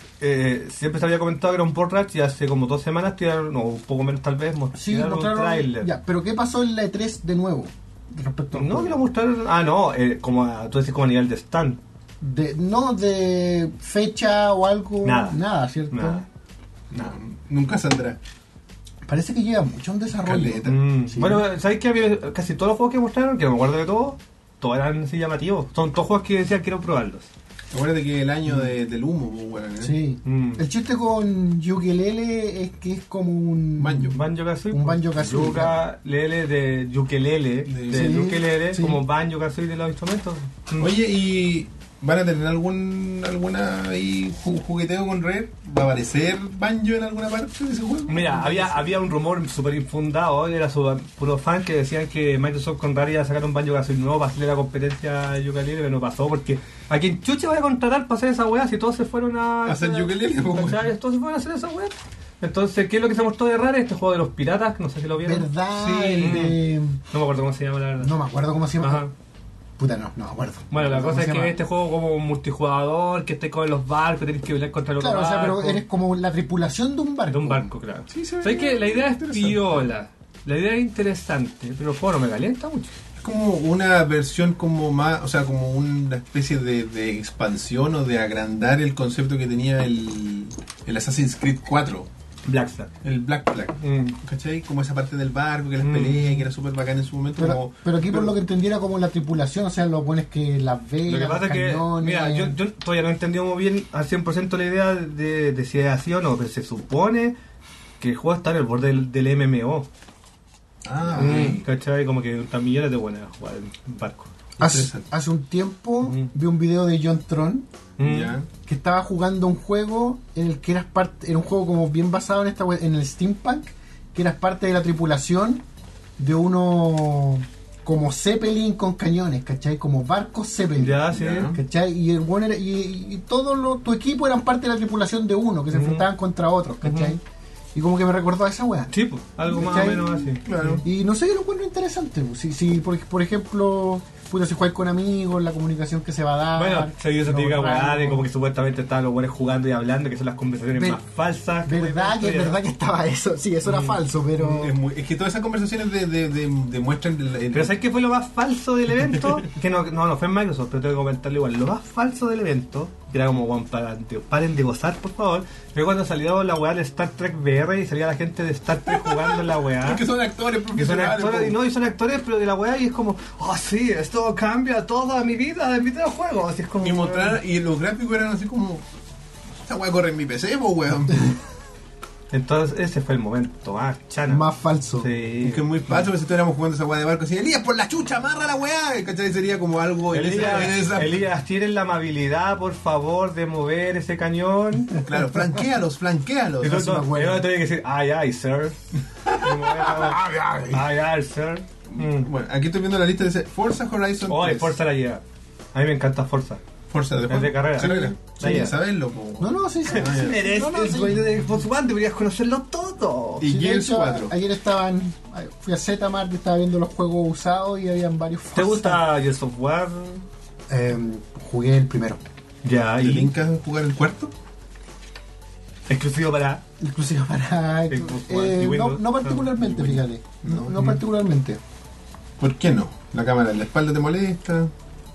Eh, siempre se había comentado que era un Boss Rush y hace como dos semanas tiraron, no, un poco menos tal vez, Sí, mostraron un mostraron. tráiler. Ya, pero ¿qué pasó en la E tres de nuevo? Respecto al No, juego? que lo mostraron. Ah, no, eh, como a, tú decís como a nivel de stand. De, no de fecha o algo. Nada. Nada, ¿cierto? Nada. No, nunca saldrá. Parece que lleva mucho en desarrollo. Caleta. Mm, Sí. Bueno, ¿sabéis que había casi todos los juegos que mostraron, que no me acuerdo de todos, todos eran así llamativos? Son todos juegos que decían que quiero probarlos. Acuérdate que el año de- del humo, pues, weón, ¿eh? Sí. Mm. El chiste con Ukulele es que es como un. Banjo. Banjo Kazooie. Un Banjo-Kazooie, Ukulele de ukelele, De- de Sí, ukelele, sí. como Banjo Kazooie de los instrumentos. Mm. Oye, ¿y van a tener algún alguna ahí ju- jugueteo con Rare? ¿Va a aparecer Banjo en alguna parte de ese juego? Mira, había, había un rumor súper infundado, era su puro fan que decían que Microsoft con Rare iba a sacar un Banjo Kazooie nuevo para hacerle la competencia a ukulele, pero no pasó porque a quien chuche va a contratar para hacer esa weá si todos se fueron a ¿A hacer ukulele, pues, ¿cachai? Todos se fueron a hacer esa weá. Entonces, ¿qué es lo que se mostró de Rare? Este juego de los piratas, no sé si lo vieron. ¿Verdad? Sí. El de- No me acuerdo cómo se llama la verdad. No me acuerdo cómo se llama. Ajá. Puta, no, no me acuerdo. Bueno, la ¿Cómo cosa es se que llama? este juego como multijugador, que esté con los barcos, tenés que pelear contra los Claro, o sea, pero barcos. eres como la tripulación de un barco. De un barco, claro. Sí, se ve ¿Sabes qué? La idea es interesante. piola. La idea es interesante, pero el juego no me calienta mucho. Es como una versión como más, o sea, como una especie de, de expansión o de agrandar el concepto que tenía el, el Assassin's Creed cuatro, Blackstar. el Black Flag. Mm. ¿Cachai? Como esa parte del barco, que las Mm. peleas, que era súper bacán en su momento. Pero, como, pero aquí por lo que entendí era como la tripulación, o sea, lo pones que las velas, Lo que pasa los es que, cañones. mira, yo, yo todavía no he entendido muy bien al cien por ciento la idea de, de si es así o no, pero se supone que el juego está en el borde del, del M M O. Ah, Mm, ¿Cachai? Como que están millones de buenas a jugar en barco. hace, interesante. hace un tiempo Mm. vi un video de John Tron Mm. ya. que estaba jugando un juego en el que eras parte, era un juego como bien basado en esta we- en el steampunk, que eras parte de la tripulación de uno como Zeppelin con cañones, ¿cachai? Como barcos Zeppelin. Ya, sí. Ya. ¿Cachai? Y el bueno era- y, y todo lo- tu equipo eran parte de la tripulación de uno, que se Ujú. enfrentaban contra otros, ¿cachai? Ujú. Y como que me recordó a esa weá. Sí, pues, algo más o ¿Cachai? menos así. Claro. Y no sé, yo lo encuentro interesante. pues. Si, si por, por ejemplo, puta, si juegas con amigos, la comunicación que se va a dar. Bueno, se dio esa los típica weá de rangos. como que supuestamente estaban los buenos jugando y hablando, que son las conversaciones Ver- más falsas. que Verdad que, pueden haber. verdad que estaba eso. Sí, eso era Mm. falso, pero. Es, muy- es que todas esas conversaciones de, de, de- demuestran el, el- Pero ¿sabes qué fue lo más falso del evento? Que no, no, no fue en Microsoft, pero tengo que comentarlo igual. Lo más falso del evento, que era como, bueno, para- paren de gozar, por favor, fue cuando salió la weá de Star Trek V R y salía la gente de Star Trek jugando en la weá. porque son actores Que son profesionales. actores, po. y no, y son actores, pero de la weá, y es como, oh sí, esto cambia toda mi vida de videojuegos. Así es como, Y mostrar, y los gráficos eran así como, esta weá corre en mi P C, po, weón. Entonces, ese fue el momento más chana. Más falso. Sí. Es que es muy falso, si estuviéramos jugando esa weá de barco así, Elías, por la chucha, amarra la weá, ¿cachai? Sería como algo en esa, en Elías, esa- Elías, tienen la amabilidad, por favor, de mover ese cañón. Claro, flanquéalos, flanquéalos. Y tú, sí me tú, acuerdo. yo tenía que decir, ay, ay, sir. Y mover la- Ay, ay, sir. Mm. Bueno, aquí estoy viendo la lista de ese Forza Horizon Oh, y tres. Forza la lleva. A mí me encanta Forza. Forza de, Es de carrera. Carrera. Sí. Sí, hay que Ya. saberlo, po. No, no, sí, sí. Ah, ya. Eres No, no, el sí. dueño de Xbox One, deberías conocerlo todo. Y Sí, de Gears hecho, cuatro. Ayer estaban. Fui a Zmart y estaba viendo los juegos usados y habían varios. ¿Te Forza. gusta Gears of War? Eh, jugué el primero. Ya, ¿Te y lincas a jugar el cuarto? exclusivo para... Inclusive para. Xbox eh, One y no, Windows. no particularmente, Ah, fíjate. No, no Mm. particularmente. ¿Por qué no? La cámara en la espalda te molesta.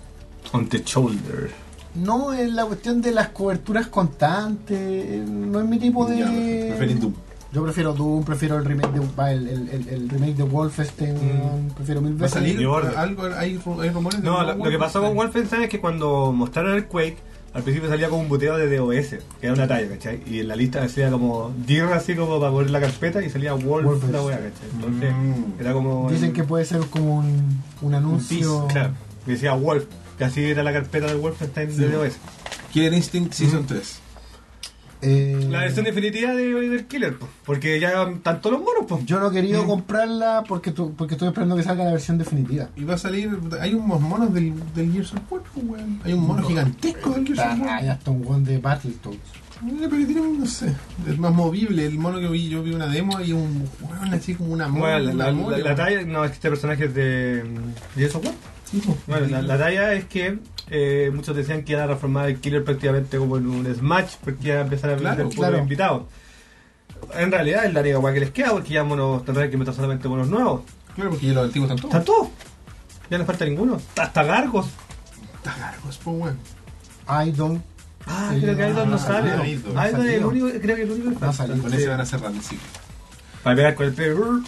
On the shoulder. No, es la cuestión de las coberturas constantes. eh, No es mi tipo de. Ya, preferís Doom. Yo prefiero Doom, prefiero el remake de, va, el, el, el, el remake de Wolfenstein, Mm. prefiero mil ¿Va a veces. salir? New Order. ¿Algo? ¿Hay, ru- hay rumores? de No, un lo, nuevo lo que pasó con Wolfenstein? Wolfenstein es que cuando mostraron el Quake, al principio salía como un boteo de DOS, que era una talla, ¿cachai? Y en la lista decía como dir así como para poner la carpeta y salía Wolf Wolfenstein. la wea, ¿cachai? Entonces Mm. era como... Dicen que puede ser como un, un un anuncio. tease, claro. Y decía Wolf, que así era la carpeta de Wolfenstein de DOS. Killer Instinct Season tres. Eh, La versión definitiva de del Killer, po, porque ya están todos los monos, pues. Yo no he querido comprarla porque, tu, porque estoy esperando que salga la versión definitiva. Y va a salir. Hay unos monos del, del Gears of War, weón. Hay un mono No, gigantesco del Gears of Hay War. hasta un one de Battletoads. Eh, Pero que tiene, un- no sé, es más movible. El mono que vi, yo vi una demo y un weón así como una mole. Bueno, la, una la- mole, la- la weón. talla, no, es que este personaje es de. ¿De eso, War? Sí, po. Bueno, la, la talla es que eh, muchos decían que iba a transformar el Killer prácticamente como en un Smash, porque iba a empezar a Claro, vender puros claro. invitados. En realidad es la única guay que les queda, porque ya monos tendrán que meter solamente monos nuevos. Claro, porque ya los antiguos están Están todos. todos. Ya no falta ninguno. Hasta Gargos. Está largos, po, weón. Idol. Ah, Sí, creo que Idol no no sale. salido. Idol No ha es el salido. único, creo que el único que No ha falta. salido. Con ese van a cerrar el ciclo. Para pegar con el pelo.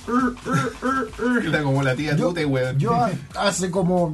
Está como la tía Yo, Tute, weón. yo ha- hace como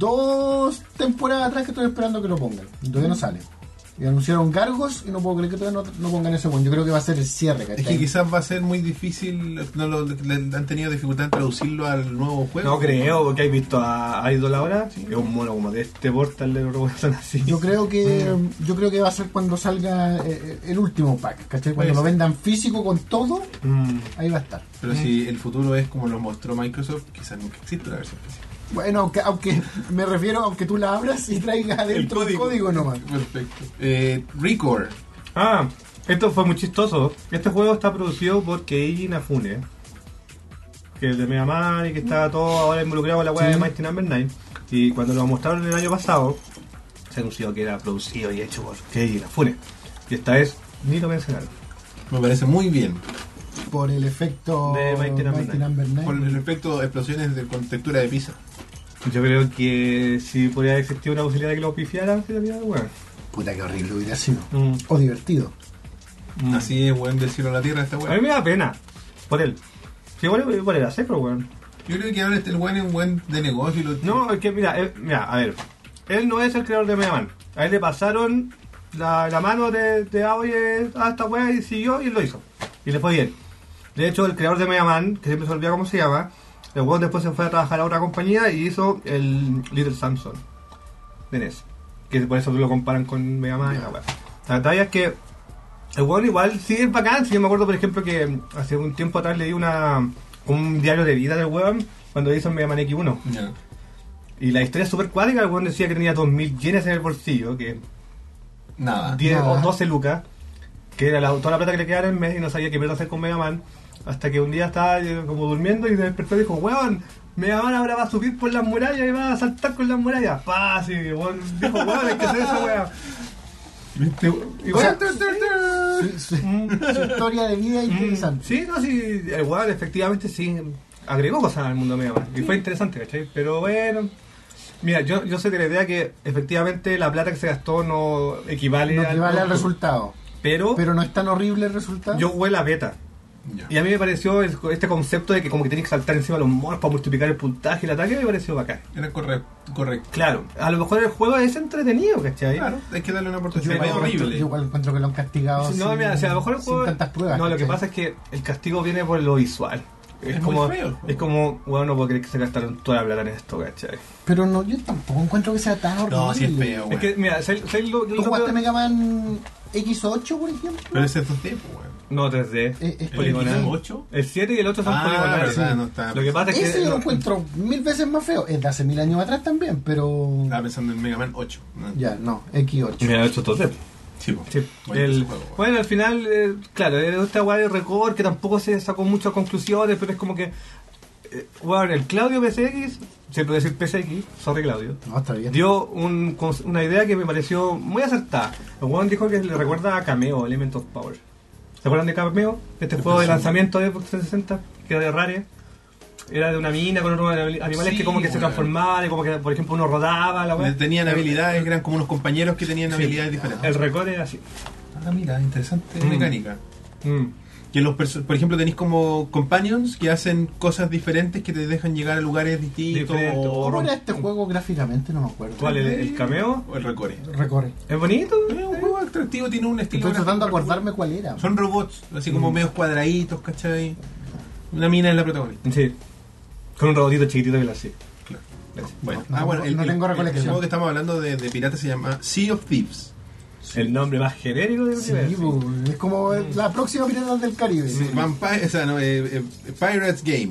dos temporadas atrás que estoy esperando que lo pongan. Todavía no sale. Y anunciaron Gargos y no puedo creer que todavía no, no pongan ese buen. Yo creo que va a ser el cierre, ¿cachai? Es que quizás va a ser muy difícil, no lo, le han tenido dificultad en traducirlo al nuevo juego. No creo, porque hay visto a Idol ahora. Es un mono como de este portal de los son así. Yo creo que yo creo que va a ser cuando salga eh, el último pack, ¿cachai? Cuando Puede lo ser. vendan físico con todo, Mm. ahí va a estar. Pero si el futuro es como lo mostró Microsoft, quizás nunca existe la versión especial. Bueno, aunque, aunque me refiero, aunque tú la abras y traigas adentro el código, nomás. Perfecto. Eh, Record. Ah, esto fue muy chistoso. Este juego está producido por Keiji Inafune, que es de Mega Man y que está todo ahora involucrado en la web Sí. de Mighty Number nueve. Y cuando lo mostraron el año pasado, se anunció que era producido y hecho por Keiji Inafune. Y esta vez ni lo mencionaron. Me parece muy bien. Por el efecto De Mighty Number Nine. Number Nine. Con respecto a explosiones de, con textura de pizza. Yo creo que si podría existir una posibilidad de que lo pifiaran, sería bueno. Puta, que horrible hubiera sido. Mm. O divertido. Mm. Así es, weón, del cielo a la tierra esta A mí weón. me da pena por él. Sí, igual igual era seco, weón. Yo creo que ahora este el weón es un buen de negocio. Y lo, No, es que mira, él- mira, a ver, él no es el creador de Mega Man. A él le pasaron la, la mano de, de Aoi a esta wea y siguió y lo hizo. Y le fue bien. De hecho, el creador de Mega Man, que siempre se olvida cómo se llama, el weón después se fue a trabajar a otra compañía y hizo el Little Samson de N E S. Que por eso lo comparan con Mega Man y la wea. La verdad es que el weón igual sí es bacán. Sí, yo me acuerdo, por ejemplo, que hace un tiempo atrás leí una un diario de vida del weón cuando hizo el Mega Man X uno. Ya. Y la historia es súper cuática. El weón decía que tenía dos mil yenes en el bolsillo, que Nada. diez Nada. o doce lucas, que era la, toda la plata que le quedaba en el mes y no sabía qué mierda hacer con Mega Man. Hasta que un día estaba eh, como durmiendo y se despertó y dijo: weón, Mega Man ahora va a subir por las murallas y va a saltar con las murallas. ¡Pah! Sí, weón, dijo: weón, hay que hacer esa weá. ¿Viste? Y O sea, weón, Su, su- mm, su historia de vida es mm, interesante. sí, no, sí, el weón efectivamente sí agregó cosas al mundo Mega Man. Y fue interesante, ¿cachai? Pero bueno. Mira, yo, yo soy de la idea que efectivamente la plata que se gastó no equivale, No al equivale al producto. resultado. Pero, Pero no es tan horrible el resultado. yo jugué la beta. Ya. Y a mí me pareció el- este concepto de que como que tienes que saltar encima de los monos para multiplicar el puntaje y el ataque, me pareció bacán. Era correcto. correcto. Claro, a lo mejor el juego es entretenido, ¿cachai? Claro, hay que darle una yo, oportunidad. igual Es encuentro, horrible. yo igual encuentro que lo han castigado No, sin, mira, o sea, a lo mejor el sin juego... tantas pruebas. No, lo que ¿cachai? pasa es que el castigo viene por lo visual. Es, Es como, muy feo el juego. es como, bueno, no puedo creer que se gastaron toda la plata en esto, ¿cachai? Pero no, yo tampoco encuentro que sea tan horrible. No, sí es feo, Es weón. que, mira, ¿sabes sabes lo, lo- ¿Tú jugaste Mega Man X ocho, por ejemplo? Pero ese es dos D, pues, weón. No, tres D. Es- es ¿El poligonal. ocho? El siete y el ocho son Ah, poligonales. verdad, Sí. no está. Lo que pasa es que... Ese yo no- lo encuentro mil veces más feo. Es de hace mil años atrás también, pero... Estaba pensando en Mega Man ocho. ¿no? Ya, no, X ocho. Mira, el ocho dos D. Sí, po. Sí, Bueno, el- ese juego, weón. bueno, al final, eh, claro, era esta weá de record que tampoco se sacó muchas conclusiones, pero es como que, eh, bueno, el Claudio P C X, siempre decir P C X, sorry Claudio, No, está bien. dio un, cons- una idea que me pareció muy acertada. El weón dijo que le recuerda a Cameo, Element of Power. ¿Se acuerdan de Cameo? Este juego de lanzamiento de Xbox trescientos sesenta, que era de Rare. Era de una mina con unos animales Sí, que como que se weón. transformaban y como que, por ejemplo, uno rodaba, la weá. Tenían habilidades, eran como unos compañeros que tenían Sí. habilidades diferentes. El record era así. Ah, mira, interesante Mm. mecánica. Mm. Que los perso- por ejemplo, tenéis como companions que hacen cosas diferentes que te dejan llegar a lugares distintos. Diferentes, O, ¿Cómo era este juego gráficamente? No me acuerdo. ¿Cuál? ¿El, el Cameo? o el recore. Recorre. ¿Es bonito? Es un juego atractivo, tiene un estilo. Estoy tratando de gráfico acordarme cuál era. particular. Son robots, así como Mm. medios cuadraditos, ¿cachai? Una mina es la protagonista. Sí. Con un robotito chiquitito que lo hacía. Bueno, No, ah, no bueno, tengo- el, no el- tengo el- recolección. el juego que estamos hablando de, de pirata se llama Sea of Thieves. El nombre más genérico del Sí, universo. pues, es como la próxima Piratas del Caribe. Sí, Vampire, o sea, no, eh, eh, Pirates Game.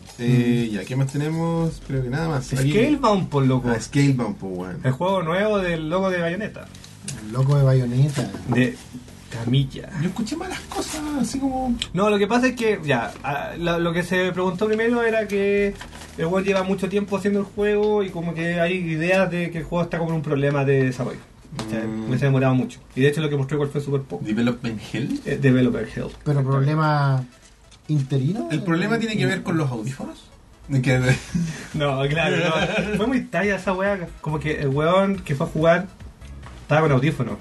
Eh, Ya, ¿qué más tenemos? Creo que nada más. Aquí- Scalebound, por loco. Ah, Scalebound, pues, weón. El juego nuevo del logo de Bayonetta. El loco de Bayonetta. De Camilla. Yo escuché malas cosas, así como. No, lo que pasa es que, ya, a- la- lo que se preguntó primero era que el juego lleva mucho tiempo haciendo el juego y como que hay ideas de que el juego está como en un problema de desarrollo. O sea, Mm. me se ha demorado mucho. Y de hecho lo que mostró igual fue súper poco. Development Hell. Eh, Developer Help. Pero problema interino. El problema tiene que ver con los audífonos. De que- No, claro, no. Fue muy talla esa weá. Como que el weón que fue a jugar estaba con audífonos.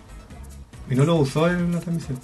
Y no lo usó en la transmisión.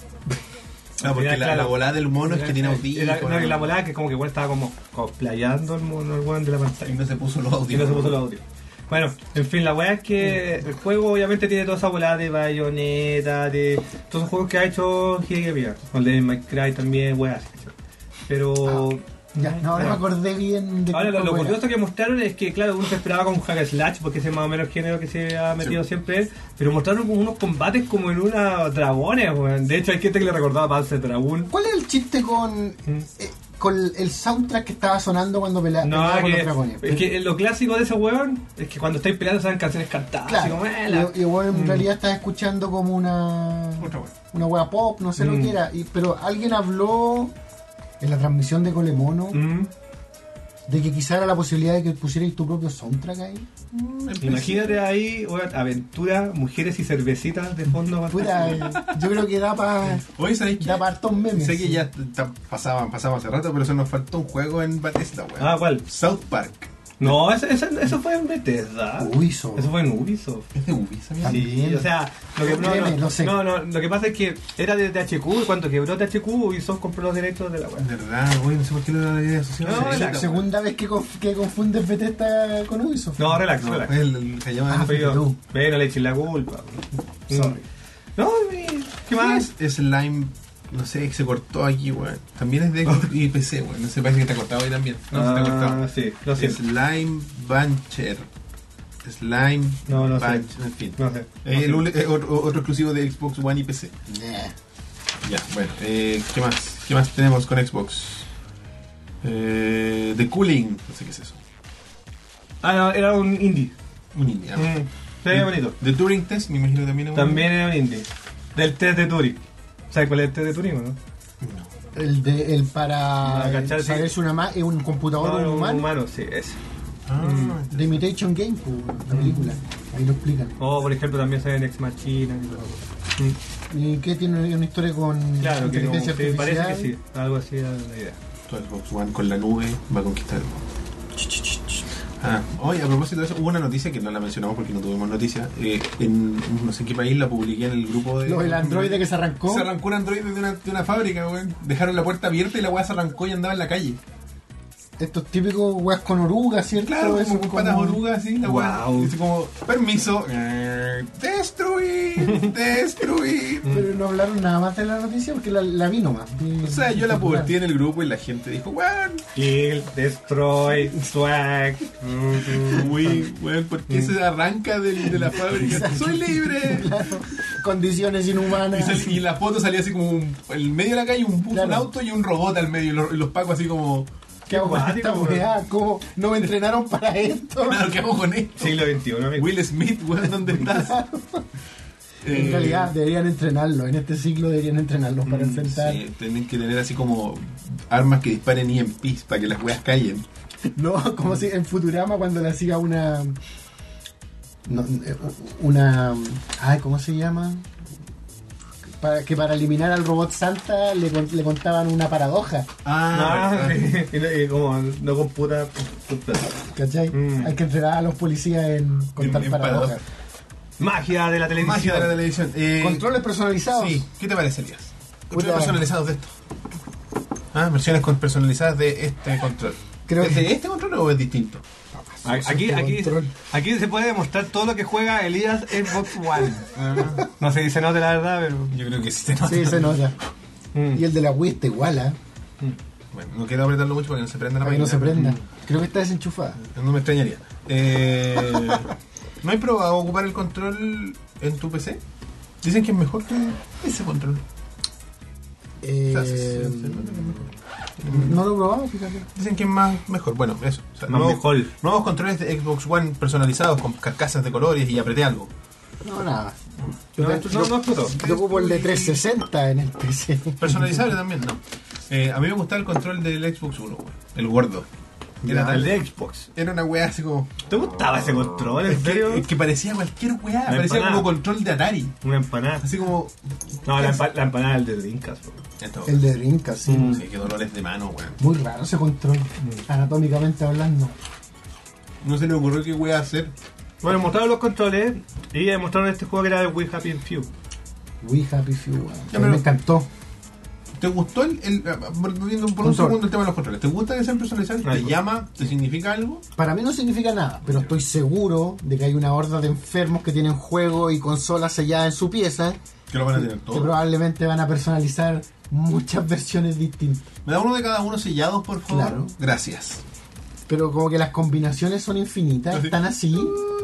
Ah, porque Era la, claro. la volada del mono es que tiene Era- audífonos. No, que la volada que como que el weón estaba como cosplayando el mono, el weón de la Y pantalla. no se puso los Y audífonos. no se puso los audios. Bueno, en fin, la weá es que el juego obviamente tiene toda esa volada de Bayonetta, de todos los juegos que ha hecho Hideki Kamiya. Con el de Minecraft también, weá así. Pero... Ya, no, ahora me acordé bien de Ahora, lo, qué lo juego era. curioso que mostraron es que, claro, uno se esperaba con hack and slash, porque ese es más o menos el género que se ha metido Sí. siempre él, pero mostraron como unos combates como en una dragones, weón. De hecho, hay gente que le recordaba a Panzer Dragoon. ¿Cuál es el chiste con, Mm. eh, con el soundtrack que estaba sonando cuando pelea, No, peleaba con que, los dragones? es que lo clásico de ese weón es que cuando estáis peleando salen canciones cantadas, así Claro, como, "Eh, la-". y, y bueno, en Mm. realidad estás escuchando como una Otra weá. una wea pop, no sé Mm. lo que era, y, pero alguien habló en la transmisión de Colemono Mm. de que quizá era la posibilidad de que pusierais tu propio soundtrack ahí. Imagínate ahí, weón, aventura, mujeres y cervecitas de fondo. Fuera, eh, yo creo que da para Oye, ¿sabéis qué? da para hartos memes. Sé que ya ta- pasaban, pasaban hace rato, pero eso nos faltó un juego en Bethesda, weón. Ah, ¿cuál? South Park. No, eso, eso, eso fue en Bethesda. Ubisoft. Eso fue en Ubisoft. Es de Ubisoft, ¿sabes? También. Sí, o sea, lo que, no, Créeme, no, lo sé. no, no, lo que pasa es que era de T H Q y cuando quebró T H Q, Ubisoft compró los derechos de la web. De verdad, güey, no sé por qué lo había asociado. No, a Es la la Bethesda, segunda vez que, conf- que confundes Bethesda con Ubisoft. No, relax, weón. relax. No, el, el que llama Ah, Fui yo. tú. Pero le eché la culpa. Sorry. No, mi- ¿qué ¿Qué más? más? Slime, no sé, que se cortó aquí, weón. También es de y P C, weón. No sé, parece que está cortado ahí también. No, se está Ah, cortado. sí, lo siento. Slime Buncher. Slime No, no sé. Buncher, en fin. No sé. Eh, el ul- eh, otro, otro exclusivo de Xbox One y P C. Nah. Ya, bueno, eh, ¿qué más? ¿Qué más tenemos con Xbox? Eh, The Cooling, no sé qué es eso. Ah, no, era un indie. Un indie, ah. Mm, se veía bonito. The Turing Test, me imagino que también es un- También era un indie. Del test de Turing. ¿Sabes cuál es el test de Turing o no? No. El de el para Ah, ¿cachai? Sí. saber si una ma- es un computador o No, un humano. humano, sí, ese. Ah, Mm. The Imitation Game, pues, la película. Ahí lo explican. O, por ejemplo, también sale en Ex Machina y todo. Mm. ¿Y qué tiene una historia con Claro, que como, inteligencia sí, parece artificial? que sí. Algo así era la idea. tu Xbox One con la nube va a conquistar el mundo. Ah, hoy a propósito de eso, hubo una noticia que no la mencionamos porque no tuvimos noticia. Eh, en no sé qué país la publiqué en el grupo de. Lo del androide que se arrancó. Se arrancó un androide de una, de una fábrica, weón. Dejaron la puerta abierta y la weá se arrancó y andaba en la calle. Estos típicos weas con orugas, ¿cierto? Claro, Eso como con patas orugas, así, la weá. Wow. Dice como, permiso, eh, destruir, destruir. Pero no hablaron nada más de la noticia porque la, la vi nomás. Vi- O sea, yo la vi- publiqué en el grupo y la gente dijo, weón, Kill, Destroy, Swag. uy, weón, ¿por qué se arranca del- de la fábrica? ¡Soy libre! Claro, condiciones Y, inhumanas. sal- y la foto salía así como un, el medio de la calle, un bus, Claro. un auto y un robot al medio. Y los, y los pacos así como, ¿Qué hago con esta acuático, weá? ¿Cómo no me entrenaron para esto? claro, ¿qué hago con esto? Siglo veintiuno, amigo. Will Smith, weón, ¿dónde estás? En Eh, realidad deberían entrenarlo. En este ciclo deberían entrenarlos para mm, enfrentar. Sí, tienen que tener así como armas que disparen E M Ps para que las weas callen. No, como si en Futurama cuando le hacía una. No, eh, una. Ay, ¿cómo se llama? Para, que para eliminar al robot Santa le, con- le contaban una paradoja. Ah, Ah, verdad. y, no- y como no computa. ¿Cachai? Mm. Hay que entrenar a los policías en contar En- en paradojas. paradojas. Magia de la televisión. Magia de la televisión. Eh, Controles personalizados. Sí, ¿qué te parece, Elías? Controles Puta. personalizados de esto. Ah, versiones con personalizadas de este control. Creo ¿Es que- de este control o es distinto? Aquí, aquí, Control. aquí se puede demostrar todo lo que juega Elías en Xbox One. No sé si se nota la verdad, pero. Yo creo que sí se nota. Sí, se nota. Mm. Y el de la Wii está igual, ¿ah? Bueno, no quiero apretarlo mucho para que no se prenda la Para que no se máquina. prenda. Creo que está desenchufada. No me extrañaría. Eh, ¿No hay probado ocupar el control en tu P C? Dicen que es mejor que ese control. Eh, O sea, se- se- se nota que es mejor. no lo he probado, fíjate. Dicen que es más mejor. Bueno, eso. O sea, Más nuevos, mejor. nuevos controles de Xbox One personalizados con carcasas de colores y apreté algo. No, nada. No, Yo, tú yo- no, no explotó. yo ocupo el de trescientos sesenta en el P C. Personalizable también, no. Eh, a mí me gustaba el control del Xbox One, güey. El gordo. Era, El tan- de Xbox. era una weá así como. ¿Te gustaba ese control? ¿En Es que, serio? es que parecía cualquier weá. La Parecía empanada. como control de Atari. Una empanada. Así como. No, la, empa- la empanada del de Dreamcast. bro. Esto, El de Dreamcast, sí. Mm. sí, qué dolores de mano, weón. Muy raro ese control, anatómicamente hablando. No se le ocurrió qué weá hacer. Bueno, mostraron los controles y mostraron este juego que era de We Happy Few. We Happy Few, weón. Ya, A mí pero- me encantó. ¿Te gustó el, el volviendo por un Control. segundo el tema de los controles? ¿Te gusta que sean personalizados? Ay, ¿Te pues. llama? ¿Te significa algo? Para mí no significa nada, pero estoy seguro de que hay una horda de enfermos que tienen juegos y consolas selladas en su pieza Que lo van a tener que todo. probablemente van a personalizar muchas versiones distintas. ¿Me da uno de cada uno sellados, por favor? Claro. Gracias. Pero como que las combinaciones son infinitas, Así. están así,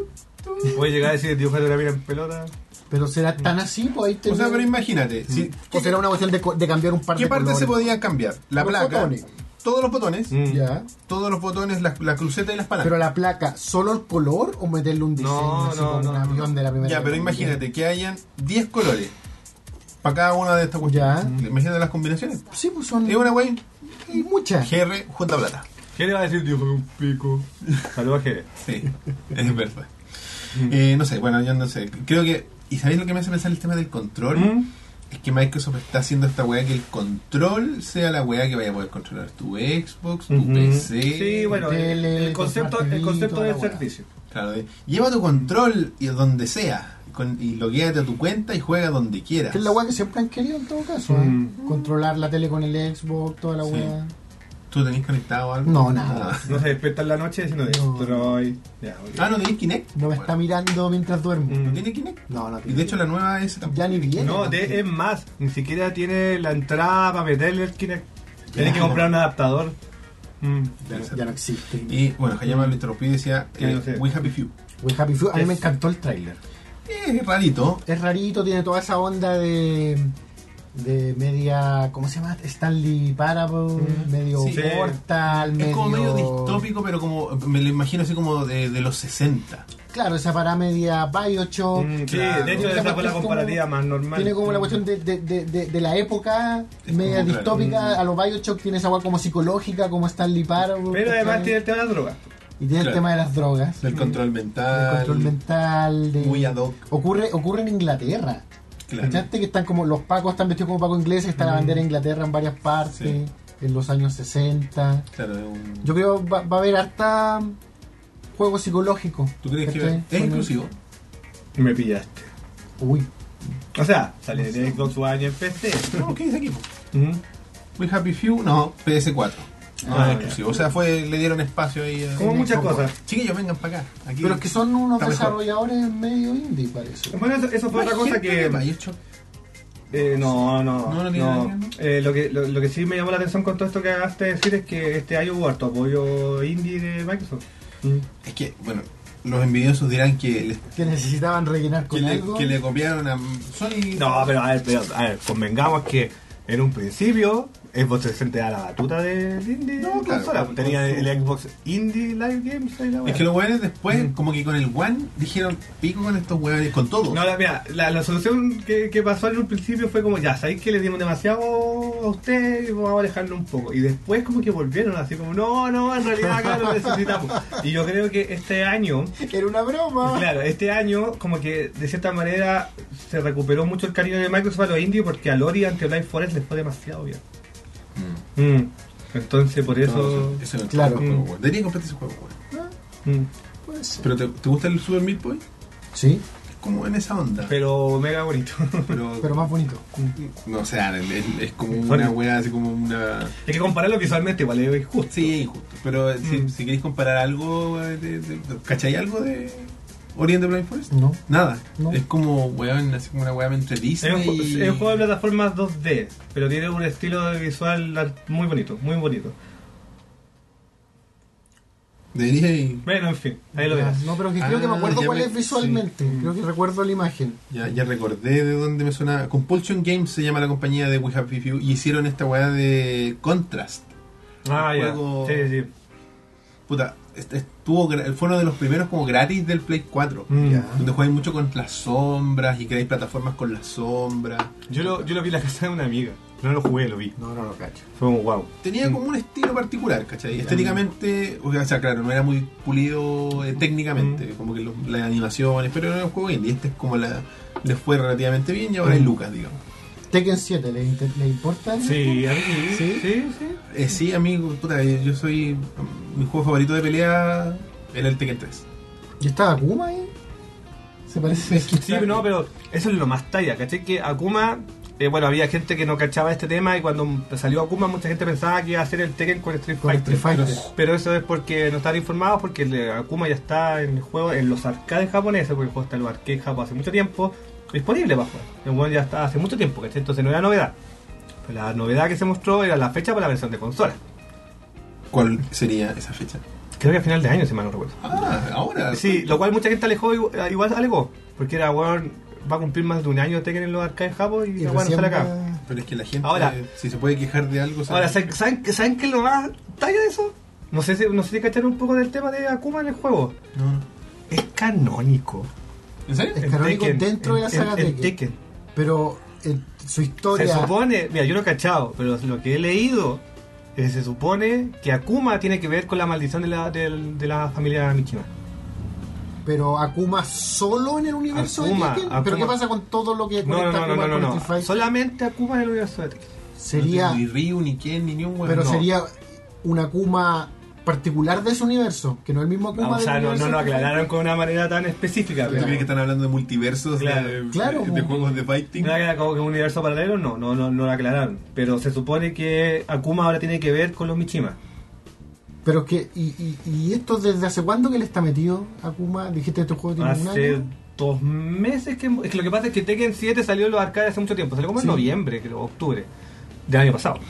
Puede llegar a decir dibujate la mira en pelota. pero será tan así, pues ahí te O sea, pero imagínate. si- o será una cuestión de, co- de cambiar un par ¿Qué de partes colores. se podían cambiar? La Los placa, botones. todos los botones, Mm. Ya. todos los botones, la, la cruceta y las palancas. Pero la placa, ¿solo el color o meterle un diseño No, así no, como no, un avión no. de la primera Ya, pero categoría? imagínate que hayan diez colores para cada una de estas cuestiones. Ya. Imagínate las combinaciones. Sí, pues son Es una wey muchas. G R junta plata. ¿Qué le va a decir dibujate un pico? Saludos a Jere. Sí, es verdad. Eh, no sé, bueno, yo no sé. Creo que. ¿Y sabéis lo que me hace pensar el tema del control? ¿Mm? Es que Microsoft está haciendo esta weá que el control sea la weá que vaya a poder controlar tu Xbox, tu Ujú. P C. Sí, bueno, el, tele, el concepto, Smart T V, el concepto toda del la weá. servicio. Claro, de- lleva tu control y donde sea. Con, y loguéate a tu cuenta y juega donde quieras. Que es la weá que siempre han querido en todo caso. Mm. ¿eh? Controlar la tele con el Xbox, toda la Sí. weá. ¿Tú tenés conectado algo? No, nada. Ah, No se despierta en la noche diciendo No. destroy. Ya, ok. Ah, ¿no tenés Kinect? No me Bueno, está mirando mientras duermo. Mm. ¿No tiene Kinect? No, no. Y de hecho la nueva es... ya ni viene. No, de, es más, ni siquiera tiene la entrada para meterle el Kinect. Tienes que Ya. comprar un adaptador. Mm. Ya no existe. Y bueno, Hayama lo interrumpí y decía, Sí, eh, no sé. We Happy Few. We Happy Few, a mí Yes. me encantó el tráiler. Es rarito. Es rarito, tiene toda esa onda de de media, ¿cómo se llama? Stanley Parable, Mm. medio Sí. Portal, medio... Es como medio distópico, pero como me lo imagino así como de, de los sesenta. Claro, esa para media Bioshock. Mm, sí, claro. de hecho Esa esa fue la es como- comparativa más normal. Tiene como la Mm. cuestión de, de, de, de, de la época, Es media como, claro. distópica, Mm. a los Bioshock tiene esa agua como psicológica, como Stanley Parable. Pero además ¿cachai? tiene el tema de las drogas. Y tiene el Claro. tema de las drogas, Del control del mental. control mental, de... Muy ad hoc. Ocurre, ocurre en Inglaterra. Claro. ¿Cachaste que están como los pacos están vestidos como pacos ingleses, está la bandera de Inglaterra en varias partes, Sí. en los años sesenta? Claro, es un- Yo creo va, va a haber harta juego psicológico. ¿Tú crees que ¿cachai? es Con- inclusivo? Me pillaste. Uy, O sea, sale de Xbox One y en P C. No, ¿qué dice aquí? Mm. We Happy Few, no, P S cuatro. No Ah, es exclusivo. O sea, fue, le dieron espacio ahí. a- Como muchas cosas. Chiquillos, vengan para acá. Aquí pero es que son unos está mejor. desarrolladores medio indie, parece. Bueno, eso, eso fue Más otra cosa gente que... de Bioshock. Eh, no, no, No, no. no tiene nada que ver, ¿no? Eh, lo, que, lo, lo que sí me llamó la atención con todo esto que acabaste de decir es que este año hubo harto apoyo indie de Microsoft. Es que, bueno, los envidiosos dirán que, les- Que necesitaban rellenar que, con le, algo. que le copiaron a Sony. No, pero a ver, pero, a ver, convengamos que en un principio Xbox trescientos da la batuta del indie. No, claro, consola. con- Tenía con su- el Xbox Indie Live Games. Ahí la Es wea. que los weones después, como que con el One, dijeron pico con estos weones, con todo. No, la, mira, la, la solución que, que pasó en un principio fue como, ya, sabéis que le dimos demasiado a usted y vamos a alejarlo un poco. Y después como que volvieron así como, no, no, en realidad acá lo necesitamos. Y yo creo que este año, Era una broma. claro, este año como que de cierta manera se recuperó mucho el cariño de Microsoft a los indies porque a Lori ante Blind Forest les fue demasiado bien. Mm. Mm. Entonces por No, eso... eso no es Claro. un juego, weón. Debería comprarte ese juego, weón. Mm. Puede ser. Pero ¿te, ¿te gusta el Super Meat Boy? Sí, Es como en esa onda. Pero mega bonito. Pero, pero más bonito. no, o sea, es, es como Bueno. una wea, así como una... Hay que compararlo visualmente, igual es injusto. Sí, justo. Pero si, Mm. si queréis comparar algo, de, de, de- ¿cachai algo de Oriente Blind Forest? No. Nada. No. Es como, weón, así como una weá entre Es Disney un, ju- y... es un juego de plataformas dos D, pero tiene un estilo visual muy bonito, muy bonito. Debería y... Bueno, en fin, ahí lo Ya, verás. no, pero que Ah, creo que me acuerdo ya cuál me- es visualmente. sí. Creo que recuerdo la imagen. Ya, ya recordé de dónde me suena. Compulsion Games se llama la compañía de We Have Review y hicieron esta weá de Contrast. Ah, ya. juego- Sí, sí. Puta, est- estuvo, gra- fue uno de los primeros como gratis del Play cuatro. Mm. Ya. Donde jugáis mucho con las sombras y creáis plataformas con las sombras. Yo lo, yo lo vi en la casa de una amiga. No lo jugué, lo vi. No, no lo cacho. Fue como wow. Tenía como un estilo particular, ¿cachai? Estéticamente, o sea, claro, no era muy pulido eh, técnicamente, Mm. como que lo- las animaciones, pero era un juego indie. Este es como la, le fue relativamente bien y ahora hay Mm. lucas, digamos. Tekken siete, ¿le, inter- le importa? Sí, a mí sí. ¿Sí? Sí, sí. Eh, sí, amigo, puta, eh, yo soy. Mi juego favorito de pelea era el Tekken tres. ¿Y estaba Akuma ahí? Se parece. Sí, no, pero eso es lo más talla, ¿cachai? Que Akuma, eh, bueno, había gente que no cachaba este tema y cuando salió Akuma mucha gente pensaba que iba a ser el Tekken con Street Con Fighter. Street Fighter. Pero eso es porque no están informados, porque el Akuma ya está en el juego, en los arcades japoneses, porque el juego está en los arcades japoneses hace mucho tiempo, disponible para jugar. El juego ya está hace mucho tiempo, ¿cachai? Entonces no era novedad. Pero la novedad que se mostró era la fecha para la versión de consola. ¿Cuál sería esa fecha? Creo que a final de año, si mal no recuerdo. Ah, ahora. Sí, lo cual mucha gente alejó, igual, igual alegó, porque era, weón, va a cumplir más de un año Tekken en los arcades japo y, Y la weón no recién sale acá. va- Pero es que la gente, Ahora- si se puede quejar de algo, Ahora, ¿sabe? ¿saben, ¿saben, ¿saben qué es lo más talla de eso? No sé si, no sé si cacharon un poco del tema de Akuma en el juego. No, no. Es canónico. ¿En serio? Es En canónico Tekken, dentro de la en- saga en- en Tekken. Tekken. Pero en su Se historia. supone, mira, yo no he cachado, pero lo que he leído es que se supone que Akuma tiene que ver con la maldición de la, del- de la familia Mishima. Pero Akuma solo en el universo Akuma, de Tekken. Akuma. ¿Pero qué pasa con todo lo que No, no, conecta no, no, Akuma no, con no, Street no. Fighter? Solamente Akuma en el universo de Tekken. Sería. No tengo ni Ryu, ni Ken, ni ni un weón. Pero No. sería un Akuma particular de ese universo, que no es el mismo Akuma Ah, o del sea, no, universo no lo de Street aclararon con una manera tan específica. ¿Tú Pero crees que están hablando de multiversos? Claro. de, Claro, de, de como- juegos de fighting. no era como que un universo paralelo, no, no, no, no lo aclararon. Pero se supone que Akuma ahora tiene que ver con los Mishima. Pero que, y, y, y esto desde hace cuándo que le está metido Akuma? Dijiste que este juego tiene un Hace año. dos meses que... Es que lo que pasa es que Tekken siete salió en los arcades hace mucho tiempo. Salió como en Sí. noviembre, creo, octubre del año pasado.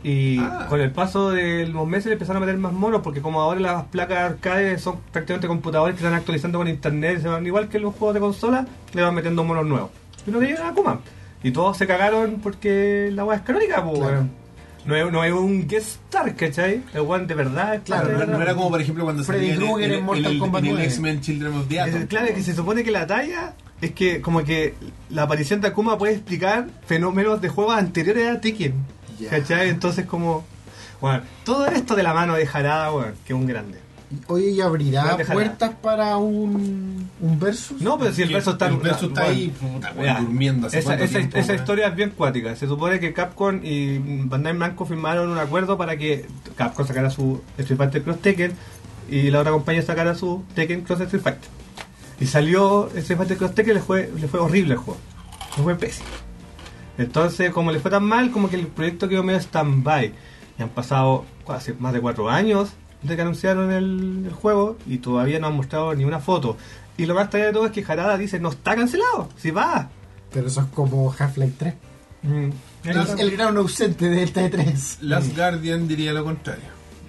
Y Ah. con el paso de los meses le empezaron a meter más monos, porque como ahora las placas arcades son prácticamente computadores que están actualizando con internet, se van igual que los juegos de consola, le van metiendo monos nuevos. Y no tenían Akuma. Y todos se cagaron porque la weá es canónica, pues, Claro. weón. No es, no es un guest star, ¿cachai? El weón de verdad es Claro, parte de no, verdad. no era como, por ejemplo, cuando Freddy salía en, Krueger en- en Mortal en el, Kombat en el nueve. X-Men Children of the Es- Atom. claro, que se supone que la talla es que como que la aparición de Akuma puede explicar fenómenos de juegos anteriores a Tekken. Ya. ¿Cachai? Entonces como... Bueno, todo esto de la mano de Harada, weón, que es un grande. Oye, ¿y abrirá Voy a dejar- puertas para un, un versus? No, pero si el verso está... El verso está bueno, ahí, puta, weón, ya. durmiendo. ¿Hace Esa, cuánto esa, tiempo, esa weón? historia es bien cuática. Se supone que Capcom y Bandai Namco firmaron un acuerdo para que Capcom sacara su Street Fighter Cross Tekken y la otra compañía sacara su Tekken Cross Street Fighter. Y salió Street Fighter Cross Tekken, le fue, le fue horrible el juego. Le fue pésimo. Entonces, como le fue tan mal, como que el proyecto quedó medio stand-by. Y han pasado casi más de cuatro años desde que anunciaron el, el juego y todavía no han mostrado ni una foto. Y lo más tarea de todo es que Harada dice, no está cancelado, si va. Pero eso es como Half-Life tres. Mm. El, el gran ausente de esta E tres. Last Guardian diría lo contrario.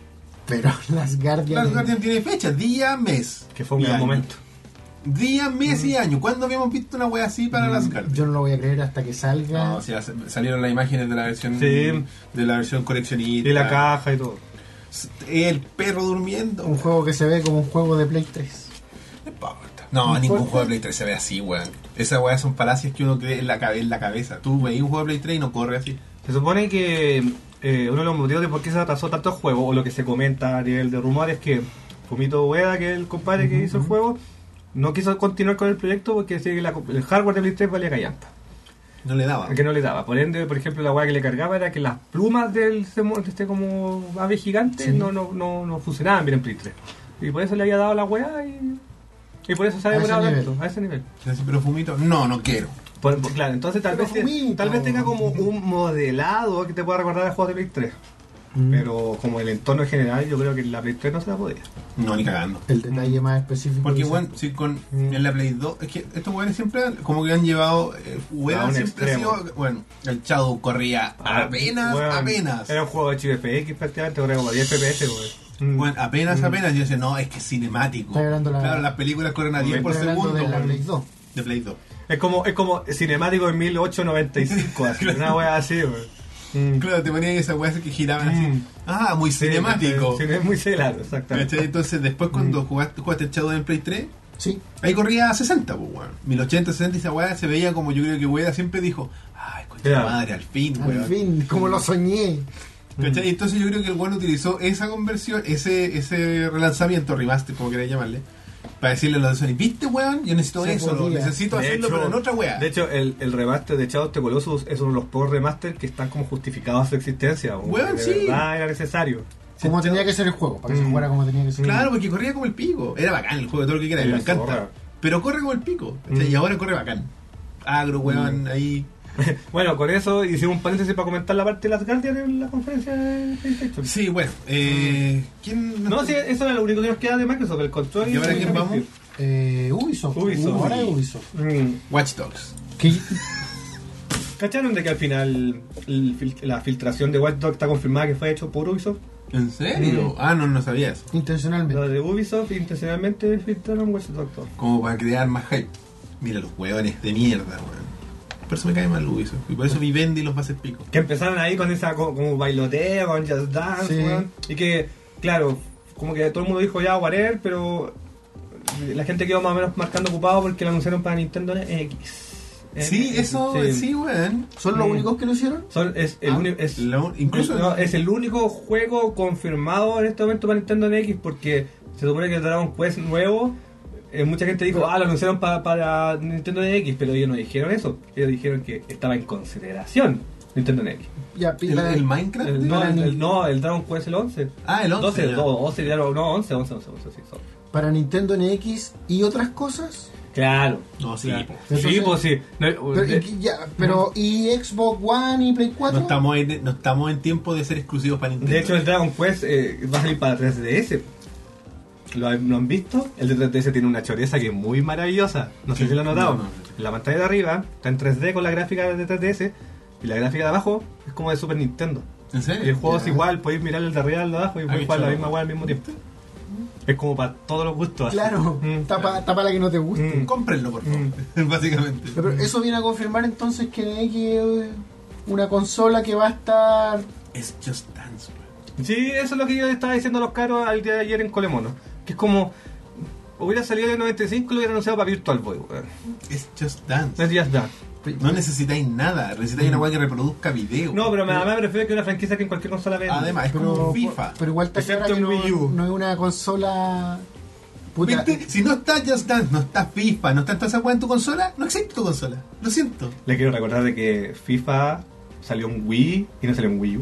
Pero las Guardian. Last Guardian tiene fecha, día, mes. Que fue un y gran año. momento. Día, mes y año. ¿Cuándo habíamos visto una wea así para Last Guardian? Yo no lo voy a creer hasta que salga. No, o sea, salieron las imágenes de la versión Sí. de la versión coleccionista. Y la caja y todo. El perro durmiendo. Un juego que se ve como un juego de Play tres. No importa. No, No ningún importa. juego de Play tres se ve así, weón. Esas weas son palacios que uno cree en la, cabe- en la cabeza. Tú veis un juego de Play tres y no corre así. Se supone que eh, uno de los motivos de por qué se atrasó tanto el juego, o lo que se comenta a nivel de rumores, es que Fumito Ueda, que es el compadre que hizo el juego, no quiso continuar con el proyecto porque decía que la- el hardware de Play tres valía callampa. No le daba. Que no le daba. Por ende, por ejemplo, la weá que le cargaba era que las plumas del de este como ave gigante Sí. no, no, no, no funcionaban bien en Play tres. Y por eso le había dado la weá y, y por eso se ha A ese demorado nivel. tanto, a ese nivel. Entonces, pero Fumito, no, no quiero. Por- por- claro, entonces tal Pero vez, Fumito. tal vez tenga como un modelado que te pueda recordar a juegos de Play tres. Mm. Pero como el entorno en general, yo creo que la Play tres no se la podía. No, ni cagando. El detalle más específico. Porque, dice- bueno, si con Mm. en la Play dos, es que estos weones siempre han- como que han llevado. Eh, Ueda A un siempre ha extremo. sido. Bueno, el Shadow corría apenas, Bueno, apenas. Era un juego de H F X prácticamente, ahora como diez F P S, güey. Mm. Bueno, apenas, Mm. apenas, yo decía, no, es que es cinemático. Estoy hablando la- Claro, las películas corren a diez por Estoy hablando segundo. de la weón. Play dos. De Play dos. Es como, es como cinemático en mil ochocientos noventa y cinco, así, una wea así, weón. Mm. Claro, te ponían esas weas que giraban así. Mm. Ah, muy Sí, cinemático. sí, es muy claro, exactamente. ¿Cachai? Entonces, después cuando jugaste, jugaste el Shadow en Play tres, Sí. ahí corría a sesenta, pues, weón. mil ochenta, sesenta, y esa weá se veía como yo creo que Ueda siempre dijo, ay, concha Ya. madre, al fin, Al weón. fin, como lo soñé. ¿Cachai? Entonces yo creo que el weón utilizó esa conversión, ese ese relanzamiento, remaster, como queráis llamarle, para decirle a los de Sony, ¿viste, weón? Yo necesito Se eso, lo podía. necesito De hacerlo, hecho- pero en otra weá. De hecho, el, el remaster de Shadow of the Colossus es uno de los pocos remasters que están como justificados a su existencia. como Weón, que de sí. verdad era necesario. Como tenía que ser el juego, para que se Mm. jugara como tenía que ser. Claro, porque corría como el pico. Era bacán el juego, todo lo que quieras, Sí, me encanta. zorra. Pero corre como el pico. ¿cachai? Mm. Y ahora corre bacán. Agro, weón, ahí. Bueno, con eso hicimos un paréntesis para comentar la parte de las Guardian en la conferencia de PlayStation. Sí, bueno. Eh, ¿Quién No, sí, eso era lo único que nos queda de Microsoft, el control. ¿Y ahora quién vamos? Eh, Ubisoft. Ubisoft. Ahora es Ubisoft. Mm. Watch Dogs. Que- ¿Cacharon de que al final el fil- la filtración de Watch Dogs está confirmada que fue hecho por Ubisoft? ¿En serio? Mm. Ah, no, no sabía eso. intencionalmente. Los de Ubisoft intencionalmente filtraron Watch Dogs dos. Como para crear más hype. Mira los hueones de mierda, weón. Por eso me cae mal Ubisoft. Y por eso Vivendi los va a hacer pico. Que empezaron ahí con esa co- como bailoteo, con Just Dance, Sí. weón. Y que, claro, como que todo el mundo dijo ya, whatever, pero la gente quedó más o menos marcando ocupado porque lo anunciaron para Nintendo X. Sí, Eh, eso, sí, weón. ¿Son los Mm. únicos que lo hicieron? Son- es, el Ah, uni- es, la- incluso- no, es el único juego confirmado en este momento para Nintendo X porque se supone que el Dragon Quest nuevo, eh, mucha gente dijo, ah, lo anunciaron pa- para Nintendo X, pero ellos no dijeron eso. Ellos dijeron que estaba en consideración Nintendo X. Ya, ¿El, la- el Minecraft? El- no, para el, Ni- el- no, el Dragon Quest el once. Ah, el once. doce, ya. no, once, ya no, no, once, once, once, once, sí, son. para Nintendo N X y otras cosas. Claro. No, sí, Claro. po. Sí, Entonces- pues sí. No, Pero, de- y, ya, pero ¿y Xbox One y Play cuatro? No estamos, en, no estamos en tiempo de ser exclusivos para Nintendo. de hecho, el Dragon Quest eh, va a salir para tres D S. ¿Lo, han- lo han visto? El de tres D S tiene una choreza que es muy maravillosa. No sé Sí. si lo han notado. No, no. En la pantalla de arriba está en tres D con la gráfica de tres D S y la gráfica de abajo es como de Super Nintendo. ¿En serio? Y el juego Ya. es igual, podéis mirar el de arriba y el de abajo y Ah, podéis qué jugar la chulo. misma weá al mismo tiempo. Es como para todos los gustos. así. Claro, Mm. tapa, tapa la que no te guste. Mm. Cómprenlo, por favor. Básicamente. Pero eso viene a confirmar entonces que N X es una consola que va a estar... Es Just Dance, weón. Sí, eso es lo que yo le estaba diciendo a los caros al día de ayer en Colemono. Que es como, hubiera salido en el noventa y cinco y lo hubiera anunciado para Virtual Boy. weón. Es Just Dance. No es Just Dance. No necesitáis nada. Necesitáis una weá que reproduzca video. No, pero además me refiero que una franquicia que en cualquier consola vende. Además, es Pero, como FIFA. pero igual te Excepto aclara que en no, Wii U. no es una consola... Puta, ¿Viste? Si no está Just Dance, no está FIFA, no está toda esa weá en tu consola, no existe tu consola. Lo siento. Le quiero recordar de que FIFA salió en Wii y no salió en Wii U.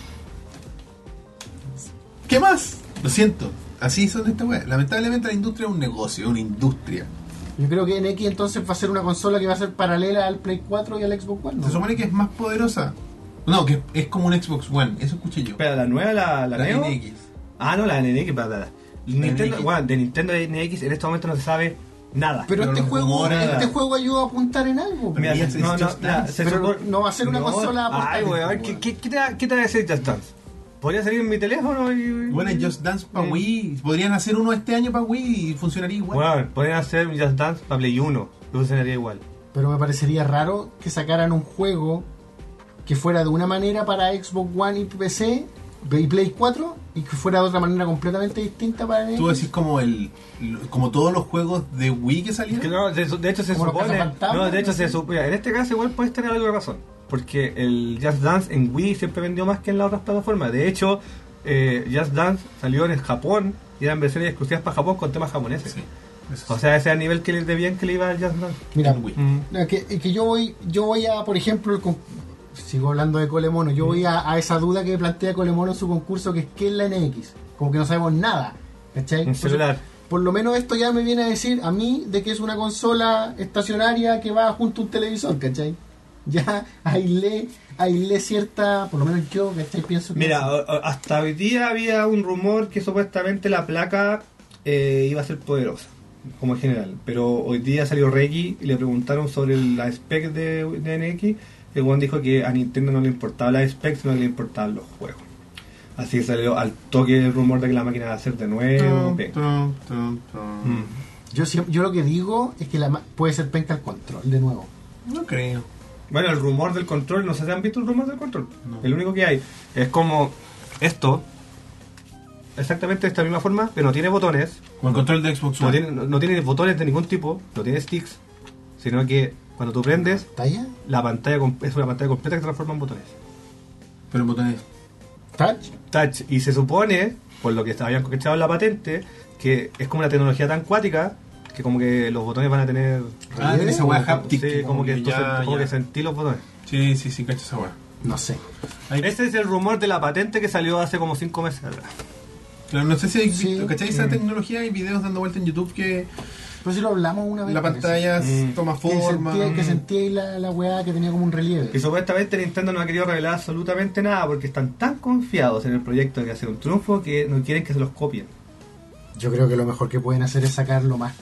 ¿Qué más? Lo siento. Así son estas weas. Lamentablemente la industria es un negocio, es una industria. Yo creo que N X entonces va a ser una consola que va a ser paralela al Play cuatro y al Xbox One. ¿no? Se supone que es más poderosa. No, que es como un Xbox One. Eso escuché yo. Espera, ¿la nueva, la, la, La Neo? N X. Ah, no, la N X, para, para. Nintendo, N X. bueno, de Nintendo N X en este momento no se sabe nada. Pero, Pero este los juego rumores- este juego ayuda a apuntar en algo. Pero Mira, ya se- es no, no, Just mira, Dance. se Pero supone- no va a ser una consola Ay, portátil, weón, ¿qué, weón. qué, qué te, va- ¿qué te va a decir Just Dance? ¿Podría salir en mi teléfono? Y, Bueno, es Just Dance para Mm. Wii. Podrían hacer uno este año para Wii y funcionaría igual. Bueno, podrían hacer un Just Dance para Play uno. Y funcionaría igual. Pero me parecería raro que sacaran un juego que fuera de una manera para Xbox One y P C y Play cuatro y que fuera de otra manera completamente distinta para N X. Tú decís como el como todos los juegos de Wii que salieron. Que no, de, de hecho se Como los supone. cazafantasmas, No, de hecho no se sé. supone. En este caso igual puedes tener algo de razón. Porque el Just Dance en Wii siempre vendió más que en las otras plataformas. De hecho, eh, Just Dance salió en Japón y eran versiones exclusivas para Japón con temas japoneses. Sí, eso O sí. sea, ese era el nivel que le de bien que le iba al Just Dance. Mira, En Wii. Mm. no, que, que yo voy yo voy a, por ejemplo, el con- sigo hablando de Colemono, yo voy a, a esa duda que plantea Colemono en su concurso, que es ¿qué es la N X? Como que no sabemos nada, ¿cachai? Un Entonces, celular. por lo menos esto ya me viene a decir a mí de que es una consola estacionaria que va junto a un televisor, ¿cachai? Ya aislé, aislé cierta, por lo menos yo, ¿cachai? Pienso que... Mira, o- o- hasta hoy día había un rumor que supuestamente la placa eh, iba a ser poderosa, como en general. Pero hoy día salió Reggie y le preguntaron sobre la spec de, de N X. El Juan dijo que a Nintendo no le importaba la spec, sino que le importaban los juegos. Así salió al toque el rumor de que la máquina va a ser de nuevo. Tum, bien. tum, tum, tum. Mm. Yo, siempre- yo lo que digo es que la ma- puede ser penca el control, de nuevo. No creo. Bueno, el rumor del control, no sé si han visto el rumor del control. No. El único que hay es como esto, exactamente de esta misma forma, pero no tiene botones, Con el control de Xbox no One. tiene, no, no tiene botones de ningún tipo, no tiene sticks, sino que cuando tú prendes, ¿Talla? la pantalla com- es una pantalla completa que se transforma en botones. Pero en botones. ¿Touch? Touch, y se supone, por lo que habían coquechado en la patente, que es como una tecnología tan cuática que como que los botones van a tener... Ah, tiene esa weá haptic. Sí, como que, tú ya, sent- como ya. que sentí los botones. Sí, sí, sí, cacho esa weá. No sé. Hay- Ese es el rumor de la patente que salió hace como cinco meses atrás. Claro, no sé si hay Sí. visto, ¿cachai? Esa Mm. tecnología, hay videos dando vuelta en YouTube que Pero si lo hablamos una vez. la parece. pantalla Mm. toma Que forma. sentía, que sentía ahí la, la weá que tenía como un relieve. Que supuestamente Nintendo no ha querido revelar absolutamente nada porque están tan confiados en el proyecto de hacer un triunfo que no quieren que se los copien. Yo creo que lo mejor que pueden hacer es sacar lo más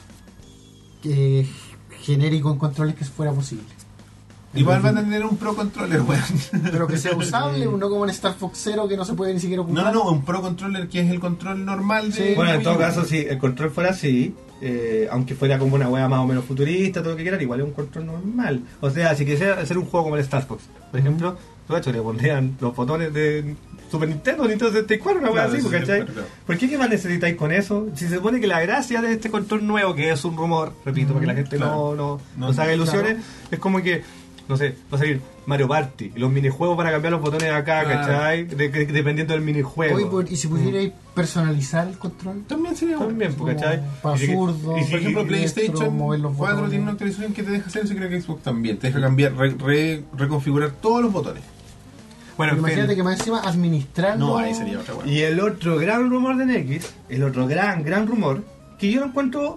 eh, genérico en controles que fuera posible. Igual van a tener un Pro Controller, weón. Pero que sea usable, no como en Star Fox Zero que no se puede ni siquiera No, ocupar. no, no, un Pro Controller que es el control normal de. Sí. Bueno, en Wii todo U. caso, si el control fuera así, eh, aunque fuera como una wea más o menos futurista, todo lo que quieran, igual es un control normal. O sea, si quisiera hacer un juego como el Star Fox, por ejemplo, de hecho le pondrían los botones de Super Nintendo, Nintendo sesenta y cuatro, una wea Claro, así, sesenta y ¿cachai? cuatro, claro. ¿Por qué qué más necesitáis con eso? Si se supone que la gracia de este control nuevo, que es un rumor, repito, para que la gente Claro. no, no, No, no se haga ilusiones, claro. es como que, no sé, va a salir Mario Party, y los minijuegos para cambiar los botones acá, Claro. ¿cachai? De- de- dependiendo del minijuego. Oye, pues, ¿y si pudierais personalizar el control? También sería bueno. También, Como ¿cachai? para Y si- zurdo, y si- Por ejemplo, y- PlayStation mover los cuatro botones. tiene una actualización que te deja hacer eso, creo que Xbox también. Te deja cambiar, re- re- reconfigurar todos los botones. Bueno, Pero en fin. imagínate que más encima administrarlo. No, ahí sería otra weá. Y el otro gran rumor de N X, el otro gran, gran rumor, que yo lo encuentro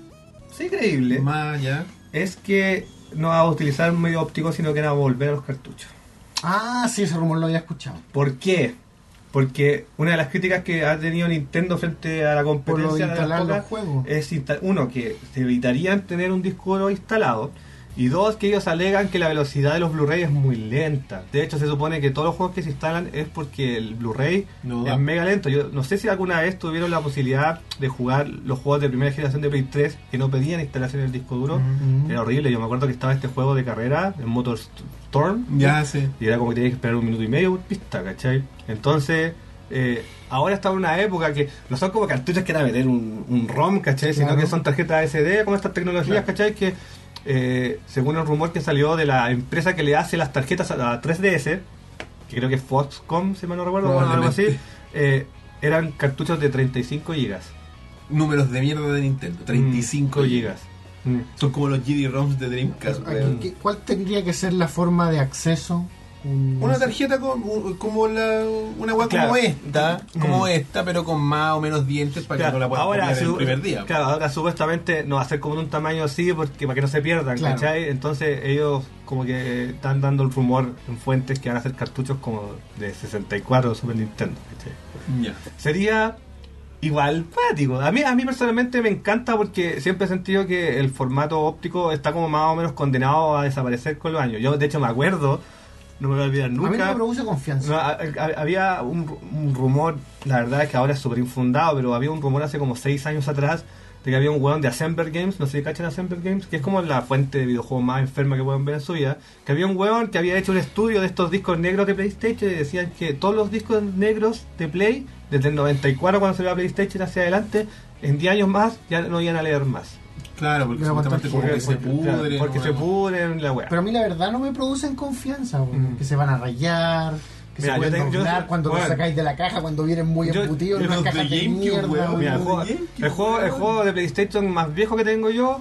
sí creíble, Más allá. es que no va a utilizar medio óptico, sino que va a volver a los cartuchos. Ah, sí, ese rumor lo había escuchado. ¿Por qué? Porque una de las críticas que ha tenido Nintendo frente a la Por lo de competencia de las instalar los pocas juegos. es insta- uno, que se evitarían tener un disco duro instalado, y dos, que ellos alegan que la velocidad de los Blu-ray es muy lenta. De hecho, se supone que todos los juegos que se instalan es porque el Blu-ray No da. es mega lento. Yo no sé si alguna vez tuvieron la posibilidad de jugar los juegos de primera generación de Play tres que no pedían instalación en el disco duro. Ujú. Era horrible. Yo me acuerdo que estaba este juego de carrera, el MotorStorm, Ya sé. y era como que tenías que esperar un minuto y medio por pista, ¿cachai? Entonces, eh, ahora está en una época que no son como cartuchos que era meter un, un ROM, ¿cachai? Sino Claro. que son tarjetas S D, como estas tecnologías, Claro. ¿cachai? Que eh, según el rumor que salió de la empresa que le hace las tarjetas a la tres D S, que creo que es Foxconn, si mal no recuerdo, o algo así, Probablemente. eh, eran cartuchos de treinta y cinco gigas. Números de mierda de Nintendo. treinta y cinco Mm, gigas. Mm. Son como los G D-ROMs de Dreamcast, Aquí, weón. ¿qué- ¿Cuál tendría que ser la forma de acceso? Un- Una tarjeta como, como la, una weá Claro. como esta, como Mm. esta, pero con más o menos dientes para Claro, que no la puedan ahora, copiar el su- primer día. claro, ahora supuestamente no va a ser como de un tamaño así porque para que no se pierdan, Claro. ¿cachai? Entonces ellos como que están dando el rumor en fuentes que van a hacer cartuchos como de sesenta y cuatro de Super Nintendo, ¿cachai? Ya. Sería igual práctico. A mí, a mí personalmente me encanta porque siempre he sentido que el formato óptico está como más o menos condenado a desaparecer con los años. Yo de hecho me acuerdo, no me voy a olvidar A mí no nunca. me produce confianza. No, a- a- había un, un rumor, la verdad es que ahora es súper infundado, pero había un rumor hace como seis años atrás de que había un weón de Assembler Games, no sé si cachan Assembler Games, que es como la fuente de videojuegos más enferma que pueden ver en su vida, que había un weón que había hecho un estudio de estos discos negros de PlayStation y decían que todos los discos negros de Play, desde el noventa y cuatro cuando salió la PlayStation hacia adelante, en diez años más ya no iban a leer más. Claro, porque Pero supuestamente como porque- que se porque, claro, pudren. porque ¿no? se pudren la weá. Pero a mí la verdad no me producen confianza, weón. Mm. Que se van a rayar, que Mira, se pueden yo tengo- yo- doblar cuando bueno. los sacáis de la caja, cuando vienen muy Yo- embutidos en los una de caja de GameCube, mierda, weón. weón. Mira, el, Uy, juego, bien, qué el, juego, el weón. juego de PlayStation más viejo que tengo yo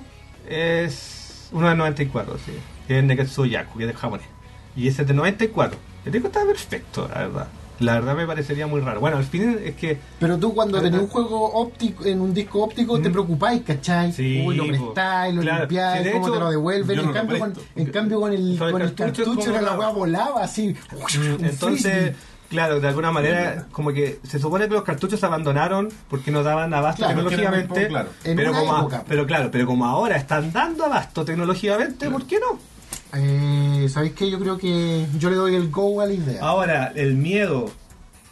es uno del noventa y cuatro, sí, que es Neketsu Yaku, que es de japonés. Y ese es de noventa y cuatro. El disco está perfecto, la verdad. La verdad me parecería muy raro. Bueno, al fin es que... Pero tú cuando Ah, tenés ah. un juego óptico en un disco óptico te Mm. preocupáis, ¿cachai? Sí, Uy, lo po. prestáis, lo Claro. limpiáis, Sí, de cómo hecho, te lo devuelven. yo En no lo cambio, con, presto. en cambio con el, Con el con el cartucho es cartucho como era la volaba. weá volaba así. un Entonces, frisbee. claro, de alguna manera, como que se supone que los cartuchos se abandonaron porque no daban abasto Claro, tecnológicamente. porque era muy poco, claro. En Pero una como, a- época. pero claro, pero como ahora están dando abasto tecnológicamente, ¿por qué no? Eh, ¿Sabéis qué? Yo creo que yo le doy el go a la idea. Ahora, el miedo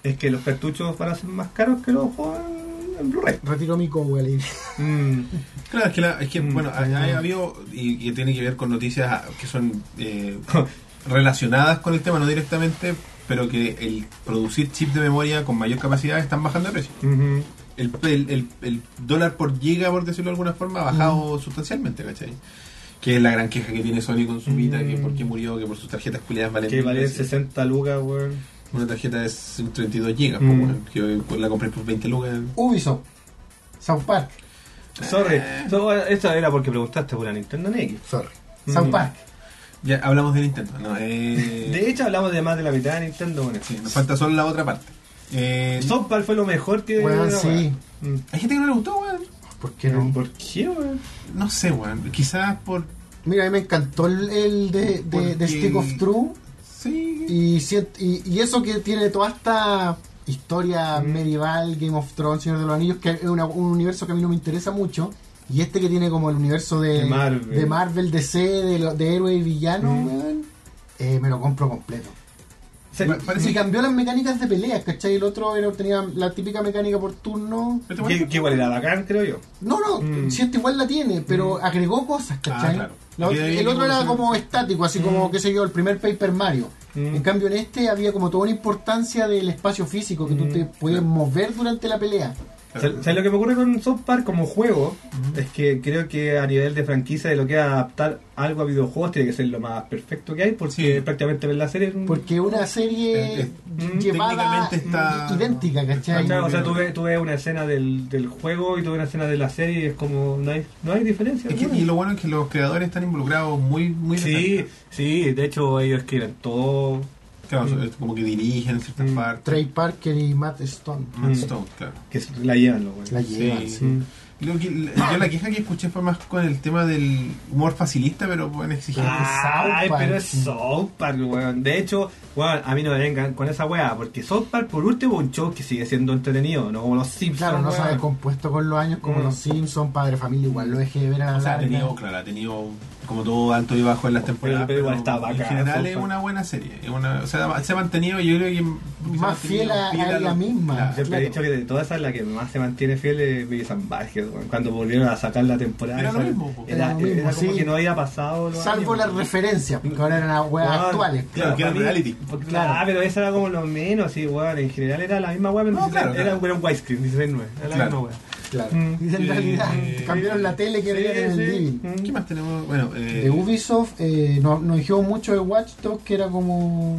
es que los cartuchos van a ser más caros que los juegos en, en Blu-ray. Retiro mi Cowell. Mm. Claro, es que, la, es que Mm, bueno, ha, ya. ha habido, y, y tiene que ver con noticias que son eh, relacionadas con el tema, no directamente, pero que el producir chips de memoria con mayor capacidad están bajando de precio. Ujú. El, el, el, el dólar por giga, por decirlo de alguna forma, ha bajado sustancialmente, ¿cachai? Que es la gran queja que tiene Sony con su Vita, Mm. que por qué murió, que por sus tarjetas culiadas valen Que mil vale veces. sesenta lucas, weón. Una tarjeta es treinta y dos gigas, Mm. pues, bueno, que la compré por veinte lucas. Ubisoft. South Park. Sorry, Eh. so, esta era porque preguntaste por la Nintendo N X. Sorry. Mm. South Park. Ya hablamos de Nintendo, ¿no? Eh, De hecho, hablamos de más de la mitad de Nintendo, bueno. sí, nos falta solo la otra parte. Eh, South Park fue lo mejor que... Weón, sí. Mm. hay gente que no le gustó, weón. ¿Por qué no? ¿Por qué, weón? No sé, weón. Quizás por. Mira, a mí me encantó el, el de, de, Porque- de Stick of Truth. Sí. Y, sient- y, y eso que tiene toda esta historia Mm. medieval, Game of Thrones, Señor de los Anillos, que es una- un universo que a mí no me interesa mucho. Y este que tiene como el universo de, De Marvel. de Marvel, D C, de, lo- de héroe y villano, Mm. weón, eh, me lo compro completo. Se- Pa- parece Y que- cambió las mecánicas de peleas, ¿cachai? El otro era, tenía la típica mecánica por turno. Pero que, que igual era bacán, creo yo. No, no, Mm. si este igual la tiene, pero agregó cosas, ¿cachai? Ah, claro. La Aquí otra- había el que otro era evolucionar. como estático, así como, Mm. qué sé yo, el primer Paper Mario. Mm. En cambio, en este había como toda una importancia del espacio físico, que tú Mm. te podías mover durante la pelea. Claro. ¿Sabes lo que me ocurre con South Park como juego? Es que creo que a nivel de franquicia de lo que es adaptar algo a videojuegos tiene que ser lo más perfecto que hay, porque Sí. prácticamente ver la serie es un- Porque una serie Eh, eh, llevada técnicamente está- i- idéntica, ¿cachai? ¿cachai? O sea, tú ves, tú ves una escena del, del juego y tú ves una escena de la serie y es como, no hay, no hay diferencia. Es que- alguna. y lo bueno es que los creadores están involucrados muy, muy de Sí, cerca. sí, de hecho ellos escriben todo. Claro, Mm. es como que dirigen ciertas Mm. partes. Trey Parker y Matt Stone Matt Mm. Stone, claro. Que la llevan los güeyes. la llevan, Sí. sí. Mm. Lo que- yo la queja que escuché fue más con el tema del humor facilista, pero bueno, exigente. Ay, South Park. pero es South Park, weón. De hecho, weón, a mí no me vengan con esa weá, porque South Park por último es un show que sigue siendo entretenido, no como los Simpsons. Claro, no se ha weón. descompuesto con los años como Mm. los Simpsons, Padre Familia, igual lo dejé de ver a la O sea, ha larga. tenido, claro, ha tenido como todo alto y bajo en las temporadas. pero igual está bacán, en general South es Park. una buena serie. Es una, o sea, se ha mantenido, yo creo que se ha Más mantenido fiel a- a ella lo- misma. Claro. Siempre Claro. he dicho que de todas esas la que más se mantiene fiel es Beavis and Butthead, weón. Cuando volvieron a sacar la temporada. Era lo esa- mismo, po. Era, Era lo mismo, era como sí. que no había pasado. los Salvo años, las weón. referencias, porque ahora eran las weas Weón, actuales. Claro, que era para mí- reality. porque- Claro. Ah, pero esa era como lo menos, sí, weón. En general era la misma weá, pero No, dieciséis- claro, era, claro. era un widescreen, dieciséis nueve. Era la Claro. misma weá. Claro. Mm. Y en Eh, realidad eh, cambiaron la tele que Sí, había en el sí. living. Mm. ¿Qué más tenemos? Bueno, eh, De Ubisoft eh, nos, nos dijeron mucho de Watch Dogs, que era como...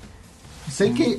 Sé que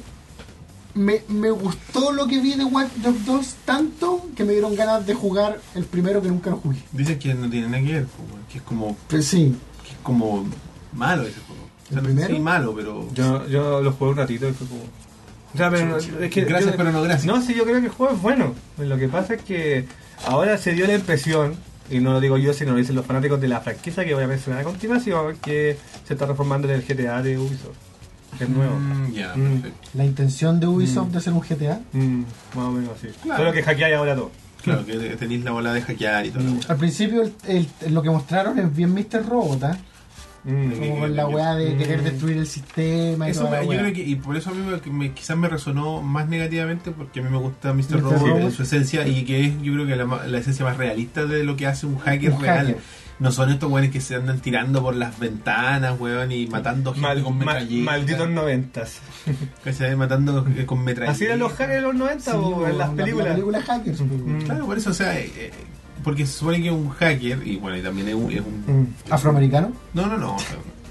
me, me gustó lo que vi de Watch Dogs dos tanto que me dieron ganas de jugar el primero que nunca lo jugué. dicen que no tiene nada que ver, po, weón, que es como Pues sí, que es como malo ese juego. O sea, ¿El no primero? sí, malo, pero Yo, yo lo jugué un ratito y fue como. O sea, pero es que Gracias, yo- pero no gracias. No, sí, yo creo que el juego es bueno. Lo que pasa es que ahora se dio la impresión, y no lo digo yo, sino lo dicen los fanáticos de la franquicia que voy a mencionar a continuación, que se está reformando en el G T A de Ubisoft. Que es nuevo. Mm, ya, Mm. perfecto. la intención de Ubisoft Mm. de hacer un G T A. Mm, más o menos así. Claro. Solo que hackeáis ahora todo. Claro, que tenéis la bola de hackear y todo. Mm. Al principio el- el- lo que mostraron es bien mister Robot, ¿eh? Mm. Como con la weá de Mm. querer destruir el sistema y Eso toda la me- yo weá. creo que, y por eso a mí me, que me- quizás me resonó más negativamente, porque a mí me gusta mister mister Robot en Robot. su esencia, y que es, yo creo que la, ma- la esencia más realista de lo que hace un hacker Un real. hacker. No son estos weones que se andan tirando por las ventanas, weón, y matando gente Mal- con mal- metralleta. malditos noventas. ¿Cachai? Matando eh, con metralleta. Así eran los hackers de los noventa Sí, o en las la- películas. La película Hackers. pues. Mm. Claro, por eso, o sea, eh, eh, porque se supone que un hacker, y bueno, y también es un... es un- Mm. Afroamericano. No, no, no.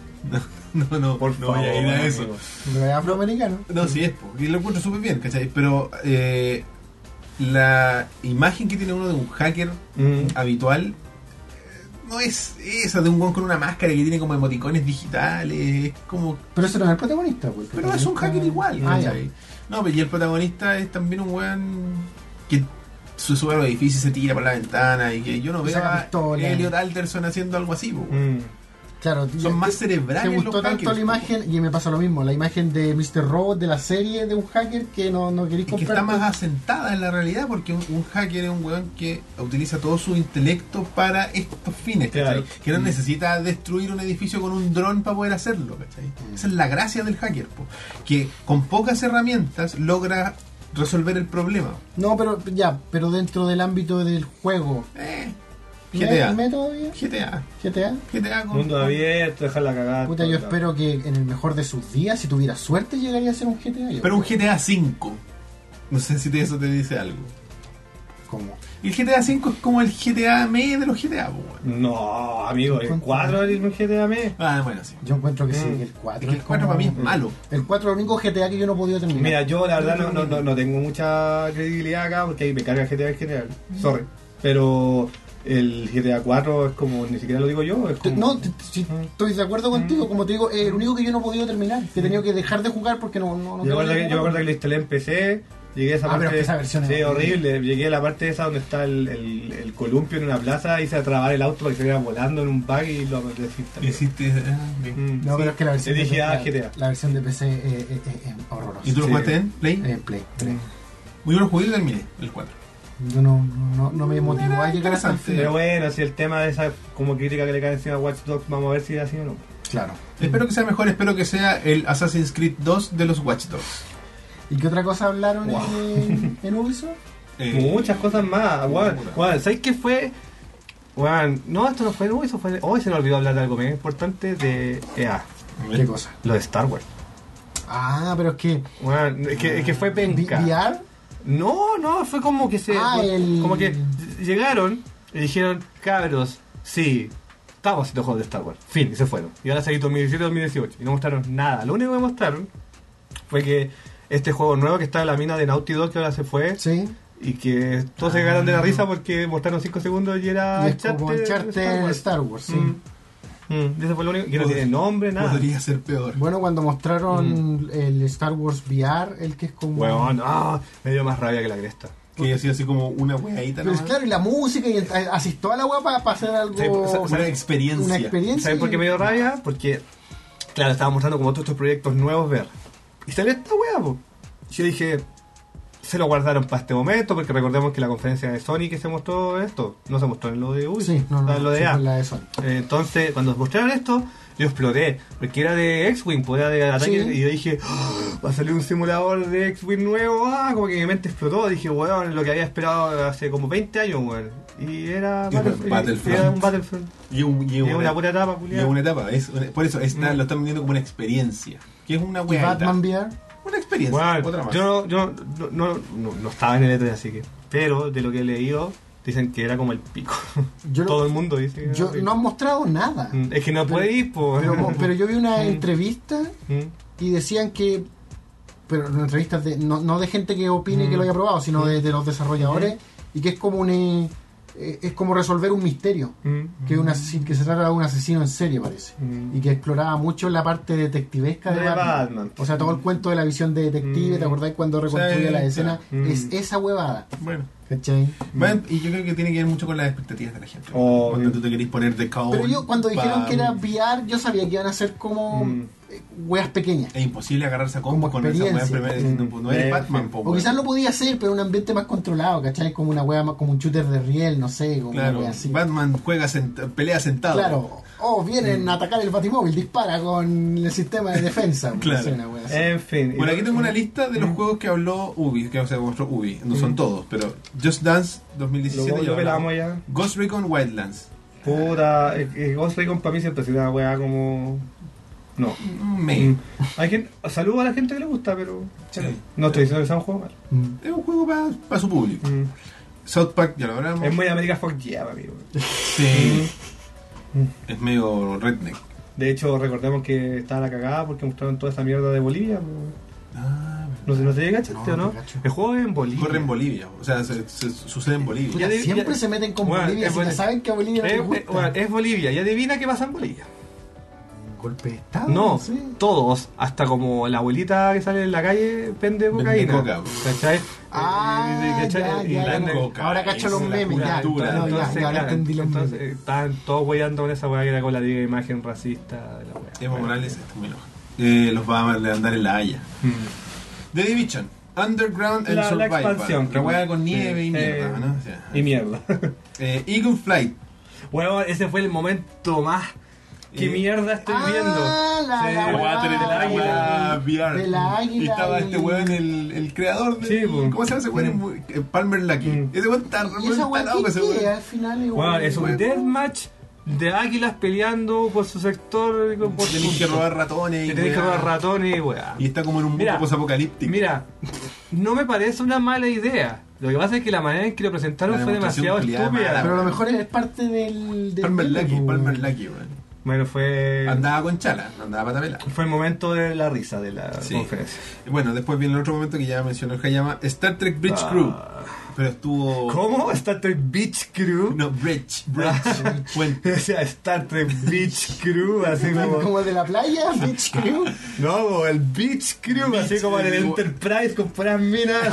No, no, no, Por no favor, voy a ir a eso. amigo. Pero es afroamericano. No, sí es, po, y lo encuentro súper bien, ¿cachai? Pero eh, la imagen que tiene uno de un hacker Mm. habitual eh, no es esa de un weón con una máscara que tiene como emoticones digitales, es como... Pero ese no es el protagonista, pues. el Pero es un protagonista- hacker igual, Ah, ya. ¿cachai? No, pero y el protagonista es también un weón que se sube a los edificios y se tira por la ventana, y que yo no Y veo saca a pistola. Elliot Alderson haciendo algo así, po, weón. Mm. Claro, Son más te- cerebrales Te gustó los tanto hackers, la imagen, y me pasa lo mismo, la imagen de míster Robot de la serie de un hacker que no, no queréis Y que comprar. está más asentada en la realidad, porque un, un hacker es un weón que utiliza todo su intelecto para estos fines, ¿cachai? Claro. Que no necesita destruir un edificio con un dron para poder hacerlo, ¿cachai? Esa es la gracia del hacker, po, que con pocas herramientas logra resolver el problema. No, pero ya, pero dentro del ámbito del juego. Eh, G T A. ¿Me, me todavía? G T A. G T A. G T A con, Mundo abierto, dejar la cagada. Puta, yo espero que en el mejor de sus días, si tuviera suerte, llegaría a ser un G T A. yo Pero un creo. G T A cinco. No sé si te- eso te dice algo. ¿Cómo? Y el G T A cinco es como el G T A medio de los G T A, po, weón. No, amigo, el cuatro es un G T A M. Ah, bueno, sí. Yo encuentro que sí, Mm. que el cuatro. Es que el es cuatro como- para mí es malo. El cuatro es el único G T A que yo no he podido terminar. Mira, yo la verdad no, no, no, no tengo mucha credibilidad acá porque ahí me carga G T A en general. Sorry. Pero el G T A cuatro es como, ni siquiera lo digo yo. Es Te- como, No, te- te- sí, Mm. estoy de acuerdo contigo. Como te digo, es el único que yo no he podido terminar. Que he tenido que dejar de jugar porque no. no, no yo, me acuerdo que, quería yo me acuerdo que jugar. lo instalé en P C. Llegué a esa Ah, parte. pero es que esa versión es sí, horrible. horrible. Llegué a la parte esa donde está el, el, el columpio en una plaza. Hice a trabar el auto para que se viera volando en un bug y lo desinstalé. Hiciste. ah, ok. Mm. No, pero es que la versión, Le de, dije, ah, la, G T A. la versión de P C es, es- es- es horrorosa. ¿Y tú lo Sí. jugaste en Play? En Play. Play. Yo lo jugué y lo terminé, el cuatro. Yo no, no, no me motivó a llegar hasta el interesante. final. Pero bueno, si el tema de esa como crítica que le cae encima a Watch Dogs, vamos a ver si es así o no. Claro. Espero que sea mejor, espero que sea el Assassin's Creed dos de los Watch Dogs. ¿Y qué otra cosa hablaron Wow. en, en Ubisoft? Eh, Muchas cosas más, weón. puta. Weón, ¿sabes qué fue? Weón, no, esto no fue en Ubisoft, fue. Hoy se me olvidó hablar de algo muy importante de E A, ¿Qué cosa? lo de Star Wars. Ah, pero es que. Weón, es que, es que fue V- penca. V R. No, no, fue como que se. Ah, el- Como que llegaron y dijeron, cabros, sí, estamos haciendo juegos de Star Wars. Fin, y se fueron. Y ahora seguí dos mil diecisiete dos mil dieciocho y no mostraron nada. Lo único que mostraron fue que este juego nuevo que está en la mina de Naughty Dog, que ahora se fue, Sí. y que todos se cagaron de la risa porque mostraron cinco segundos y era Y es como Uncharted Star Wars, sí. Mm. Mm, y ese fue lo único que no Pod- tiene nombre, nada. Podría ser peor. Bueno, cuando mostraron el Star Wars V R, el que es como. Huevón, ah, me dio más rabia que la cresta. Que haya sido así como una weadita, Pero es nomás. claro, y la música, y el- asistió a la wea para hacer algo. Sí, o sea, Una experiencia. Una experiencia. ¿Saben por qué me dio rabia? Porque, claro, estaba mostrando como todos estos proyectos nuevos ver. Y salió esta wea, po. Yo dije, se lo guardaron para este momento, porque recordemos que la conferencia de Sony que se mostró esto, no se mostró en lo de Ubisoft, Sí, no, no, en lo de sí, E A. fue la de Sony. Eh, Entonces, cuando mostraron esto, yo exploté, porque era de X-Wing, pues era de ataque, Sí. y yo dije, "Oh, va a salir un simulador de X-Wing nuevo, ah, como que mi mente explotó, dije, weón, lo que había esperado hace como veinte años, weón. Y era Y fue Battlefront, Battlefront. era un Battlefront. Y, un- y Y una, una pura etapa, y culiao. una etapa. Es, una- por eso está- Mm. lo están vendiendo como una experiencia. Que es una Y weadita. Batman V R. Una experiencia. Bueno, otra más. yo, yo no, no, no, no estaba en el E tres, así que. Pero de lo que he leído, dicen que era como el pico. Yo lo- Todo el mundo dice que era Yo, el pico. no han mostrado nada. Mm, Es que no Pero- puede ir, pues. Pero, pero yo vi una Mm. entrevista Mm. y decían que. Pero en entrevistas de, no, no de gente que opine Mm. que lo haya probado, sino de, de los desarrolladores. Y que es como un. eh, eh, es como resolver un misterio. Mm. Que, un asesino, que se trata de un asesino en serie, parece. Mm. Y que exploraba mucho la parte detectivesca de, De Batman. Batman. O sea, todo el cuento de la visión de detective, Mm. ¿te acordás cuando reconstruye Sí, la escena? claro. Es Mm. esa huevada. Bueno. ¿Cachai? Bueno, y yo creo que tiene que ver mucho con las expectativas de la gente. Oh, Cuando sí. tú te querés poner de cabo. Pero yo, cuando dijeron que era V R, yo sabía que iban a ser como Mm. eh, weas pequeñas. Es imposible agarrarse a combo Como con esa weá experiencia. primera. No, no eres Mm. Batman, po, O weón. quizás lo podía hacer, pero en un ambiente más controlado, ¿cachai? Como una wea más, como un shooter de riel, no sé, como una Claro, wea así. Batman juega sent- pelea sentado. Claro. Oh, vienen a atacar el Batimóvil, dispara con el sistema de defensa. Claro. No sé, una wea así. En fin. Bueno, aquí tengo una lista de los juegos que habló Ubi, que o sea, mostró Ubi. No son todos, pero Just Dance dos mil diecisiete. Lo, ya lo hablamos. pelamos ya. Ghost Recon Wildlands. Puta, eh, eh, Ghost Recon para mí siempre ha sido una weá como. No. Me. Mm. Hay gente, saludo a la gente que le gusta, pero. Sí. No estoy diciendo que sea un juego malo. Mm. Es un juego para su público. Mm. South Park, ya lo hablamos. Es muy America Fuck Yeah, amigo. Sí. Mm. Es medio redneck. De hecho, recordemos que estaba la cagada porque mostraron toda esa mierda de Bolivia. po. Ah, No sé, no sé, ¿cachaste No, o no? no cacho. El juego es en Bolivia. corre en Bolivia. O sea, se, se- sucede en Bolivia. Puta, Ya de- siempre ya- se meten con Bueno, Bolivia, es si ya Boli- saben que a Bolivia no Es, les es- gusta. bueno, es Bolivia, y adivina qué pasa en Bolivia. golpe de estado. No, sí. todos, hasta como la abuelita que sale en la calle vende cocaína. coca. ¿Cachai? Ah, Eh, ¿cachai? ya, Y ya, la- ya. coca, Ahora cacho los esa es la memes, ya, cultura. no, ya, entonces, ya, ahora claro, entendí los entonces, memes. eh, estaban todos weyando con esa weá que era con la diga imagen racista de la weá. Evo Morales está muy enojado. Eh, los va a mandar en la Haya. Mm. The Division, Underground and La- la Survival. expansión, La weá con sí. nieve y mierda, Eh, ¿no? O sea, Y mierda. eh, Eagle Flight. Weón, ese fue el momento más. ¿Qué Eh, mierda estoy ah, viendo? la- Sí, la La weá weá, tenía del la águila. weá V R. de la águila Y estaba y- este weón, el, el creador de. Sí, pues. ¿Cómo se llama ese weón? Es muy- eh, Palmer Lucky. Mm. Ese weón está Y esa muy weá loco, ese que weón. al final es Weón, es un Weón. deathmatch de águilas peleando por su sector. Por Tenés que robar ratones y Y tenés que weá. robar ratones y weá. Y está como en un mundo Mira, posapocalíptico. Mira, no me parece una mala idea. Lo que pasa es que la manera en que lo presentaron La fue demostración demasiado culiada estúpida. mala. Pero a lo mejor es parte del. del Palmer meme, Lucky, po. Palmer Lucky, weón. Bueno, fue. Andaba con chala, andaba patabela. Fue el momento de la risa de la Sí. conferencia. Y bueno, después viene el otro momento que ya mencionó el Hayama, Star Trek Bridge Ah. Crew. Pero estuvo. ¿Cómo? Star Trek Beach Crew. No, Bridge, Bridge. Puente. O sea, Star Trek Beach Crew, así como. Como de la playa, Beach Crew. No, como el Beach Crew, así Beach como en el Crew. Enterprise con puras minas.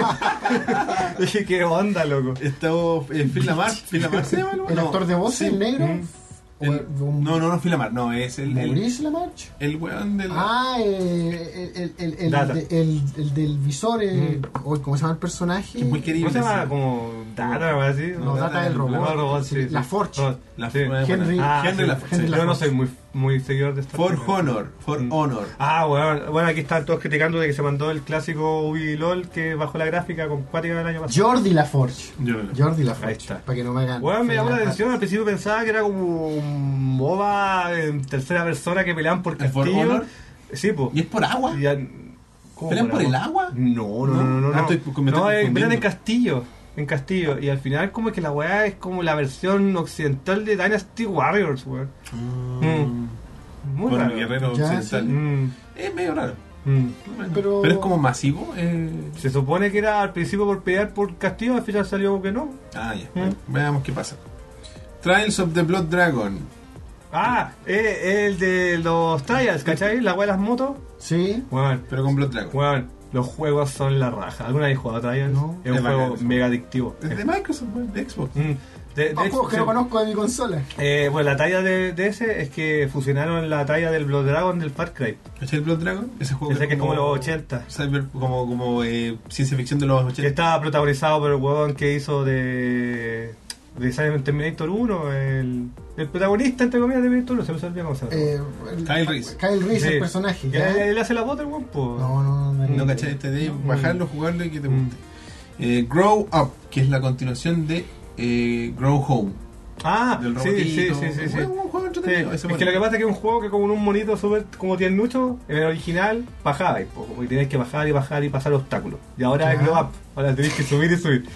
así. Dije, qué onda, loco. Estuvo eh, Phil Lamar. ¿Phil Lamar se llama? ¿no? El No. actor de voz, Sí. el negro. Mm. O El- el- un- no, no, no, Phil Lamar, no, es el. El, Maurice Lamarche. el weón del. Ah, eh, el, el, el, Data. el, el, el del visor, eh, o ¿cómo se llama el personaje? Que es muy querible. ¿Cómo se llama? sí. Como Data o algo así. No, Data del robot. No, robot, sí. La sí. Forge. Robot. La Sí. buena, Henry- buena. Ah, Henry sí. Laforge. Henry Yo no Laforge. soy muy, muy seguidor de Star For Trek. Honor, For Mm. Honor. Ah, bueno, bueno, aquí están todos criticando de que se mandó el clásico Ubi LOL que bajó la gráfica con cuática del año pasado. Jordi Laforge. Yo no. Jordi Ahí Laforge. está. Para que no me hagan. Bueno, me llamó la fea atención. Al principio pensaba que era como un MOBA en tercera persona que peleaban por ¿El For castillo. Honor? Sí, pues. ¿Y es por agua? ¿Cómo ¿Pelean por el agua? No, no, no, no. no, Ah, no. estoy- me estoy No, eh, confundiendo. pelean en castillo. En castillo. Y al final como que la weá es como la versión occidental de Dynasty Warriors, weón. Mm. Muy Con raro. el guerrero Ya, occidental. Mm, Es medio raro. mm. Pero- Pero es como masivo. Eh... Se supone que era al principio por pelear por castillo, al final salió que no. Ah, ya. Mm. Veamos qué pasa. Trials of the Blood Dragon. Ah, eh, el de los Trials, ¿cachai? La weá de las motos. Sí. Weón, Pero con Blood Dragon. weón, los juegos son la raja. ¿Alguna vez jugado Trials? No. Es un Es juego bacán, es mega adictivo. Es de Microsoft, weón, de Xbox. Mm. De, de Ah, hecho, juegos que sí. no conozco de mi consola. Eh, bueno, la talla de, de ese es que fusionaron la talla del Blood Dragon del Far Cry. ¿Cachai el Blood Dragon? Ese juego Ese que es como los ochenta. Cyber, como, como eh, ciencia ficción de los Que ochenta. estaba protagonizado por el huevón que hizo de. de Silent Terminator uno, el, el protagonista, entre comillas, de Terminator uno, se me olvidó cómo se llama. Eh, el- Kyle Reese. Kyle Reese, Sí. el personaje. Que ¿ya? él, él hace la voz del huevón, pues. No, no, no. No, ¿cachai? Este de Mm. bajarlo, jugarlo y que te Mm. guste. Eh, Grow Up, que es la continuación de eh, Grow Home. Ah, Del sí, robotito. sí, sí, sí, sí. Bueno, un juego Sí, entretenido. ese es bueno. que lo que pasa es que es un juego que como en un monito súper como tiernucho, en el original bajaba y, po, y tenías que bajar y bajar y pasar obstáculos. Y ahora es Ya. Grow Up, ahora tenés que subir y subir.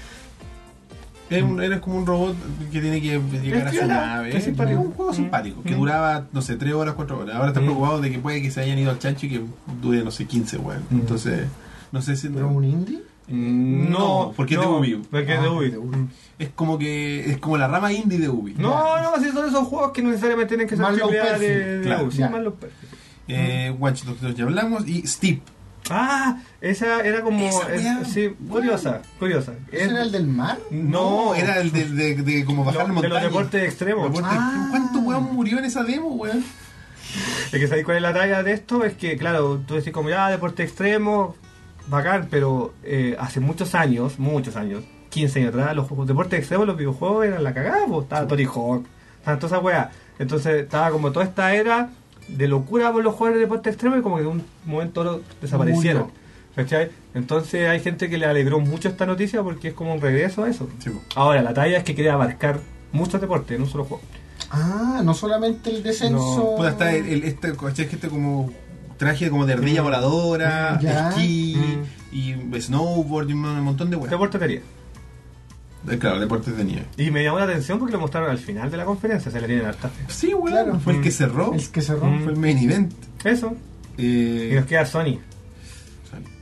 Es un- Eres como un robot que tiene que llegar a su piola, nave. es Es simpático. un juego Mm. simpático que Mm. duraba, no sé, tres horas, cuatro horas. Ahora están Mm. preocupados de que puede que se hayan ido al chancho y que dure, no sé, quince, weón. Mm. Entonces, no sé si. ¿Pero un indie? No, porque es de Ubi. Porque es Ah, de Ubi. de Ubi. Es como que es como la rama indie de Ubi. No, no, si son esos juegos que no necesariamente tienen que ser Más low triple A de, perfil, de claro, Ubi, sí, ya. más low perfil. Eh, Watch Dogs dos ya hablamos. Y Steep. Ah, esa era como. Esa es- wea, sí, curiosa, curiosa. ¿Ese Es- era el del mar? No, era el de, de, de como bajar lo- la de montaña. los deportes extremos. Deporte Ah. extremo. ¿Cuánto weón murió en esa demo, weón? Es que sabéis cuál es la talla de esto, es que claro, tú decís como ya deporte extremo, bacán, pero eh, hace muchos años, muchos años, quince años atrás, los juegos, deportes extremos, los videojuegos eran la cagada, pues, estaba Tony Hawk, estaban todas esas weas. Entonces estaba como toda esta era de locura por los juegos de deporte extremo y como que de un momento a otro desaparecieron. Murió. ¿Cachai? Entonces hay gente que le alegró mucho esta noticia porque es como un regreso a eso. Sí, po. Ahora, la talla es que quiere abarcar muchos deportes en un solo juego. Ah, no solamente el descenso. No, Puta, está el, el- este, ¿cachai? Que este como traje como de ardilla Mm. voladora, Ya. esquí Mm. y snowboard y un montón de weas. Deportería. Eh, Claro, deportes de nieve. Y me llamó la atención porque lo mostraron al final de la conferencia, se le tienen harta fe. Sí, weón. Claro. Fue el que Mm. cerró. El que cerró. Mm. Fue el main event. Eso. Eh, Y nos queda Sony.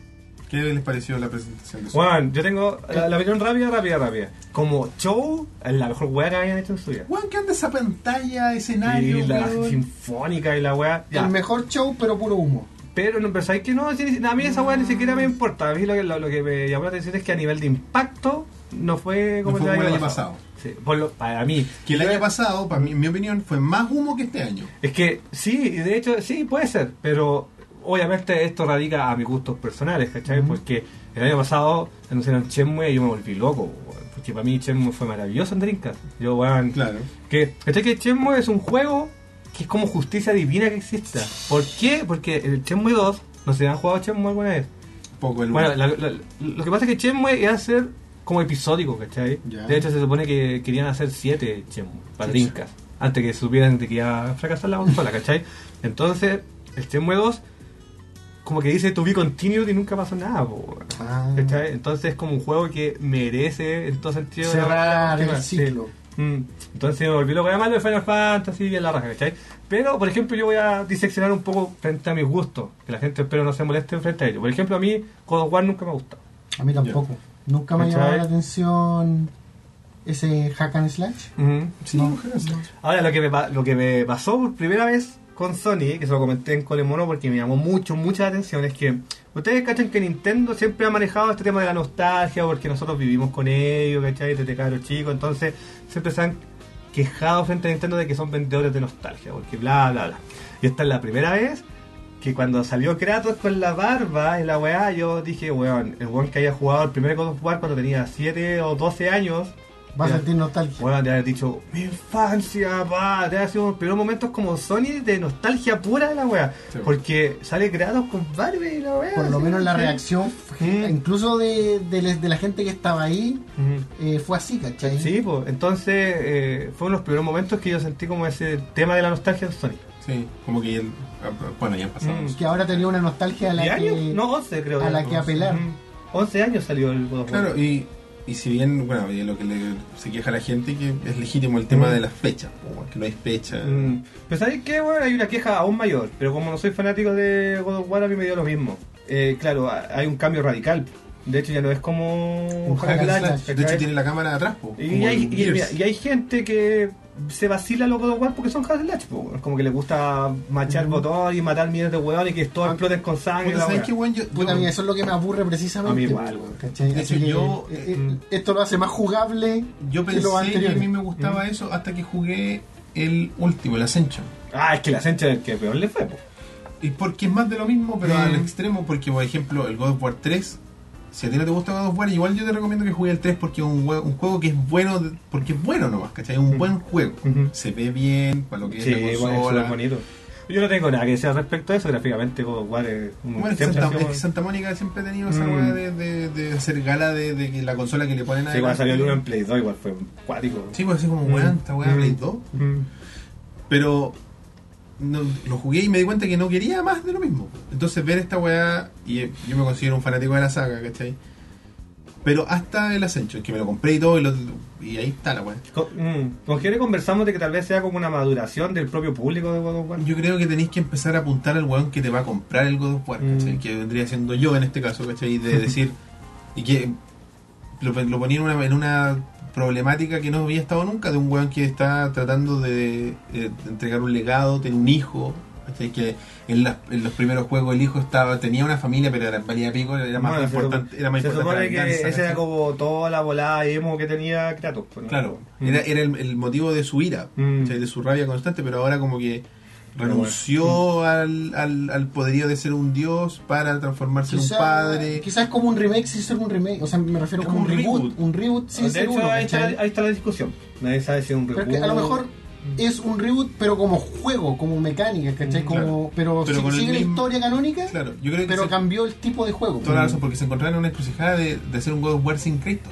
¿Qué les pareció la presentación de Sony? Bueno, yo tengo la, la opinión rápida, rápida, rápida. Como show, es la mejor weá que habían hecho en su vida. Weón, ¿qué onda esa pantalla, escenario? Y la weón? sinfónica y la weá. El mejor show, pero puro humo. Pero no pensáis que no, si, a mí esa weá ni siquiera me importa. A mí lo que, lo, lo que me llamó la atención es que a nivel de impacto no fue como no fue el, el año año pasado. pasado. Sí, por lo, para mí. Que el año pasado, para mí, en mi opinión, fue más humo que este año. Es que sí, y de hecho sí puede ser, pero obviamente esto radica a mis gustos personales, ¿cachai? Uh-huh. Porque el año pasado anunciaron Shenmue y yo me volví loco, porque para mí Shenmue fue maravilloso en Dreamcast. Yo, bueno, claro. Que, ¿cachai? Que Shenmue es un juego que es como justicia divina que exista. ¿Por qué? Porque el Shenmue dos, no se han jugado Shenmue alguna vez. Poco el bueno, la, la, lo que pasa es que Shenmue iba a ser como episódico, ¿cachai? Ya. De hecho se supone que querían hacer siete Shenmue para Dreamcast, antes que supieran de que iba a fracasar la consola, ¿cachai? Entonces, el Shenmue dos como que dice to be continued y nunca pasó nada, po, ah. ¿cachai? Entonces es como un juego que merece en todo sentido cerrar la, el ciclo. Mm. Entonces me volví loco, además de Final Fantasy y en la raja, ¿cachai? Pero, por ejemplo, yo voy a diseccionar un poco frente a mis gustos, que la gente espero no se moleste frente a ellos. Por ejemplo, a mí God of War nunca me ha gustado. A mí tampoco. Yeah. Nunca me ha llamado la atención ese hack and slash. Uh-huh. Sí, no, no. Ahora, lo que, me, lo que me pasó por primera vez con Sony, que se lo comenté en Colemono porque me llamó mucho, mucha atención, es que ustedes cachan que Nintendo siempre ha manejado este tema de la nostalgia porque nosotros vivimos con ellos, ¿cachai? Desde cabros chicos, entonces siempre se han quejado frente a Nintendo de que son vendedores de nostalgia, porque bla, bla, bla. Y esta es la primera vez que cuando salió Kratos con la barba y la weá, yo dije, weón, el weón que haya jugado el primer God of War cuando tenía siete o doce años, vas a sentir nostalgia. Weón, te haber dicho, mi infancia, pa, te haber sido unos primeros momentos como Sony de nostalgia pura de la weá, sí, porque sale Kratos con Barbie y la weá. Por lo ¿sí? menos la ¿sí? reacción, mm. incluso de, de, de la gente que estaba ahí, mm. eh, fue así, ¿cachai? Sí, pues, entonces eh, fueron los primeros momentos que yo sentí como ese tema de la nostalgia de Sony. Sí, como que el, bueno, ya han pasado. Mm. Que ahora tenía una nostalgia a la que... años? No, once creo. A la que apelar. Mm. once años salió el God of War. Claro, y, y si bien, bueno, lo que le, se queja la gente, que es legítimo el tema mm. de las fechas, que no hay fecha. Mm. Pero ¿sabes qué? Bueno, hay una queja aún mayor, pero como no soy fanático de God of War, a mí me dio lo mismo. Eh, claro, hay un cambio radical. De hecho ya no es como un hack and slash. De hecho tiene la cámara atrás, po, y, hay, y, mira, y hay gente que se vacila los God of War porque son hack and slash, po. Como que le gusta machar mm. botón y matar miles de hueones y que todos exploten con sangre. Puta, ¿sabes qué, bueno, yo, Puta, yo, mí eso es lo que me aburre precisamente. A mí igual, ¿cachai? De hecho, que, yo, eh, eh, esto lo hace más jugable. Yo pensé que, lo que a mí me gustaba mm. eso hasta que jugué el último, el Ascension. Ah, es que el Ascension es el que peor le fue, po. Y porque es más de lo mismo, pero mm. al extremo, porque por ejemplo el God of War tres, si a ti no te gusta God of War, igual yo te recomiendo que juegues el tres porque es un, un juego que es bueno, porque es bueno nomás, ¿cachai? Es un mm. buen juego. Mm-hmm. Se ve bien, para lo que sí, es la consola. Es bonito. Yo no tengo nada que decir respecto a eso, gráficamente God of War es un... Bueno, es que Santa, sido... Santa Mónica siempre ha tenido esa mm. de, de, de hacer gala de, de, de la consola que le ponen a... Sí, cuando salió el uno en Play dos igual fue cuático. Sí, pues así como, mm. weón, esta weá mm. Play dos. Mm. Pero... No, lo jugué y me di cuenta que no quería más de lo mismo. Entonces ver esta weá, y yo me considero un fanático de la saga, ¿cachai? Pero hasta el Ascension, que me lo compré y todo, y, lo, y ahí está la weá. Con, mm, con Jere conversamos de que tal vez sea como una maduración del propio público de God of War. Yo creo que tenéis que empezar a apuntar al weón que te va a comprar el God of War, ¿cachai? Mm. Que vendría siendo yo en este caso, ¿cachai? De decir, y que lo, lo ponía en una, en una problemática que no había estado nunca, de un weón que está tratando de, de, de entregar un legado, tiene un hijo, ¿cachai? Que en, las, en los primeros juegos el hijo estaba tenía una familia, pero era valía pico, era más bueno, importante. Se, era más se importante supone que danza, esa era como toda la volada emo que tenía Kratos. Pues, ¿no? Claro, mm. era, era el, el motivo de su ira, mm. ¿cachai? De su rabia constante, pero ahora como que renunció bueno. al, al, al poderío de ser un dios para transformarse quizá, en un padre. Quizás como un remake sin ser un remake, o sea, me refiero como, como un reboot, reboot, un reboot sin de ser hecho, uno. Ahí está, ahí está la discusión. Nadie sabe si es un reboot. Pero a lo mejor es un reboot, pero como juego, como mecánica, ¿cachai? Como, claro. pero, pero si, sigue la mismo... historia canónica, claro, yo creo que pero se... cambió el tipo de juego. Toda la razón, porque se encontraron en una encrucijada de, de hacer un God of War sin Kratos.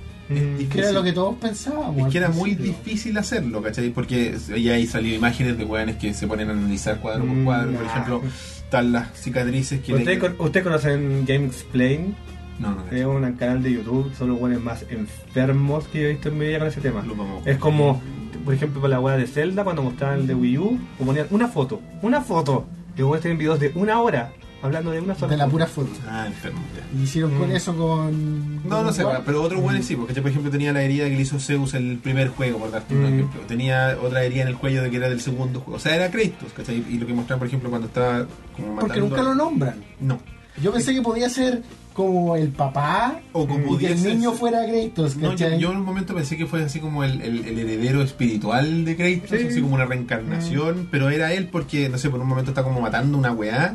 Es que era lo que todos pensábamos. Es que era muy difícil hacerlo, ¿cachai? Porque ya hay salido imágenes de weones que se ponen a analizar cuadro por cuadro. Mm, por ejemplo, están las cicatrices que... ¿Usted, le... ¿Usted conocen GameXplain? No, no. Es un canal de YouTube, son los weones más enfermos que he visto en mi vida con ese tema. Lo es como, por ejemplo, para la weá de Zelda, cuando mostraban el de Wii U, ponían una foto, una foto. Y los weones tienen videos de una hora hablando de una sola De la cosa. pura foto. Ah, enfermo, ya. Y hicieron con Mm. eso con... No, no sé, con- pero otros buenos sí, porque yo, por ejemplo, tenía la herida que le hizo Zeus en el primer juego, por darte un Mm. ejemplo. Tenía otra herida en el cuello de que era del segundo juego. O sea, era Kratos, ¿cachai? Y lo que mostraban, por ejemplo, cuando estaba como matando... Porque nunca lo nombran. No. Yo pensé que podía ser como el papá O como y que el pudiese niño ser- fuera Kratos, No, yo, ¿cachai? yo en un momento pensé que fue así como el, el- el heredero espiritual de Kratos, Sí. así como una reencarnación, pero era él porque, no sé, por un momento está como matando una weá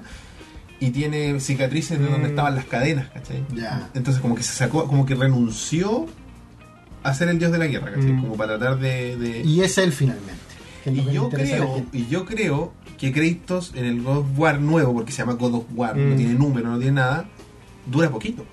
y tiene cicatrices de donde Mm. estaban las cadenas, ¿cachai? Ya. Entonces como que se sacó, como que renunció a ser el dios de la guerra, ¿cachai? Mm. Como para tratar de... de- Y es él finalmente. que es lo Y que le yo interesa a la creo, gente. y yo creo que Kratos en el God of War nuevo, porque se llama God of War, no Mm. tiene número, no tiene nada, dura poquito.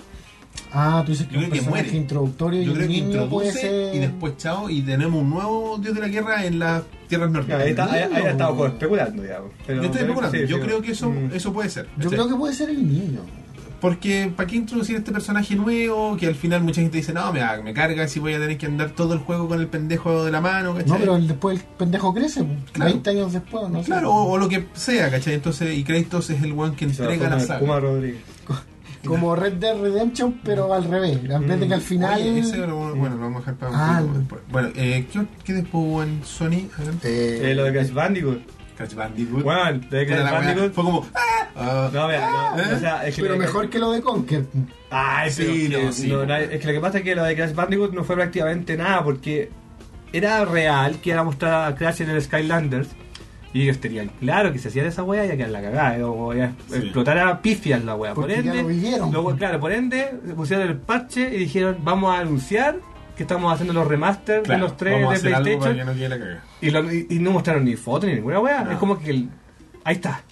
Ah, tú dices que Yo un creo que personaje muere. introductorio y Yo el creo que niño puede introduce ser... y después chao y tenemos un nuevo dios de la guerra en las tierras Ya, nórdicas. ahí está, ahí, ahí No. estamos como especulando, digamos. Pero, Yo estoy especulando. sí, Yo sí, creo que eso, mm. eso puede ser. Yo ¿cachai? creo que puede ser el niño. Porque ¿para qué introducir este personaje nuevo? Que al final mucha gente dice, no, me, me carga si voy a tener que andar todo el juego con el pendejo de la mano, ¿cachai? No, pero el- después el pendejo crece, pues, Claro. veinte años después, no sé. Claro, o, o lo que sea, ¿cachai? Entonces, y Kratos es el one que Se entrega bajó la con el Puma saga. Rodríguez. Como Red Dead Redemption, pero al revés. En vez de que al final... Oye, ese lo- bueno, lo vamos a dejar para un Ah, poquito no. después. Bueno, eh, ¿qué, ¿qué después hubo en Sony? Adelante. Eh, Eh, lo de Crash Bandicoot. Crash Bandicoot. Bueno, lo de Puta Crash la wea, Bandicoot. fue como... ¡ah! Ah, No, vea, no, ¿Eh? o sea, es que pero lo de- mejor que lo de Conker. Ay, Sí, sí, no, no, sí, no, po. no, es que lo que pasa es que lo de Crash Bandicoot no fue prácticamente nada, porque era real que era mostrar a Crash en el Skylanders, y ellos tenían claro que se hacían esa wea y que la cagada, eh, o iba a Sí. explotar a pifias la wea. Por Porque ya ende, lo vivieron. luego, claro, por ende, pusieron el parche y dijeron, vamos a anunciar que estamos haciendo los remasters claro, de los tres vamos a de hacer algo para PlayStation, que no quede la caga. y, lo- y- y no mostraron ni foto ni ninguna wea. No. Es como que el- ahí está.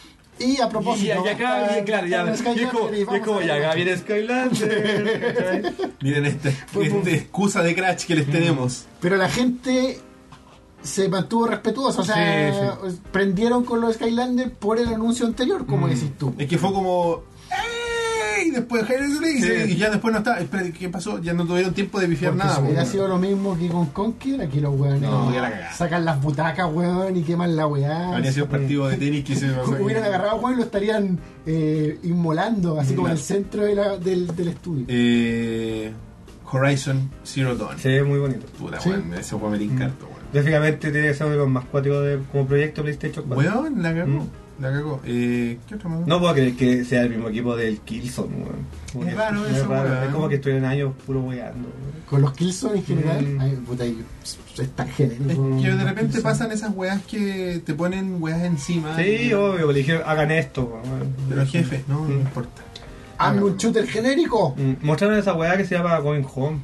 Y a Y, propósito... y acá, está- y claro, ya, está en y es como, Skylander y y es vamos como a ya, ver. acá viene Skylander, ¿cachai? Miren esta, Fue esta por- excusa de Crash que les tenemos. Pero la gente se mantuvo respetuosa, o sea, Sí, prendieron con los Skylander por el anuncio anterior, como Mm. decís tú. Es que fue como... ¡ey! Y después y, Sí. y ya después no está. Espera, ¿qué pasó? Ya no tuvieron tiempo de pifiar Porque nada. si po, hubiera weón. sido lo mismo que con Conker, aquí los weones No, ya la cagada. sacan las butacas, weón, y queman la weá. Habría sido un partido de tenis que se pasó aquí. Hubieran agarrado, weón, y lo estarían eh, inmolando, así como en el Claro. centro de la- del, del estudio. Eh, Horizon Zero Dawn. Se ve muy bonito. Puta, Sí. weón, ese juego me le encanta, weón. Gráficamente tiene que ser uno de los más cuáticos de, como proyecto PlayStation cuatro. Weón, la cagó. Mm. La cagó. Eh, ¿Qué otro más? No puedo creer que sea el mismo equipo del Killzone, weón. Como Es que- raro es eso, raro. weón. Es como que estuvieran años puro weando. weón. Con los Killzone en general, Mm. ay, puta, y- es tan genérico. Es que de los repente Killzone. pasan esas weas que te ponen weas encima. Sí, y- obvio, le dijeron hagan esto, weón. Pero jefe, no, no Mm. importa. Hazme un shooter genérico. Mm, Mostraron esa weá que se llama Going Home.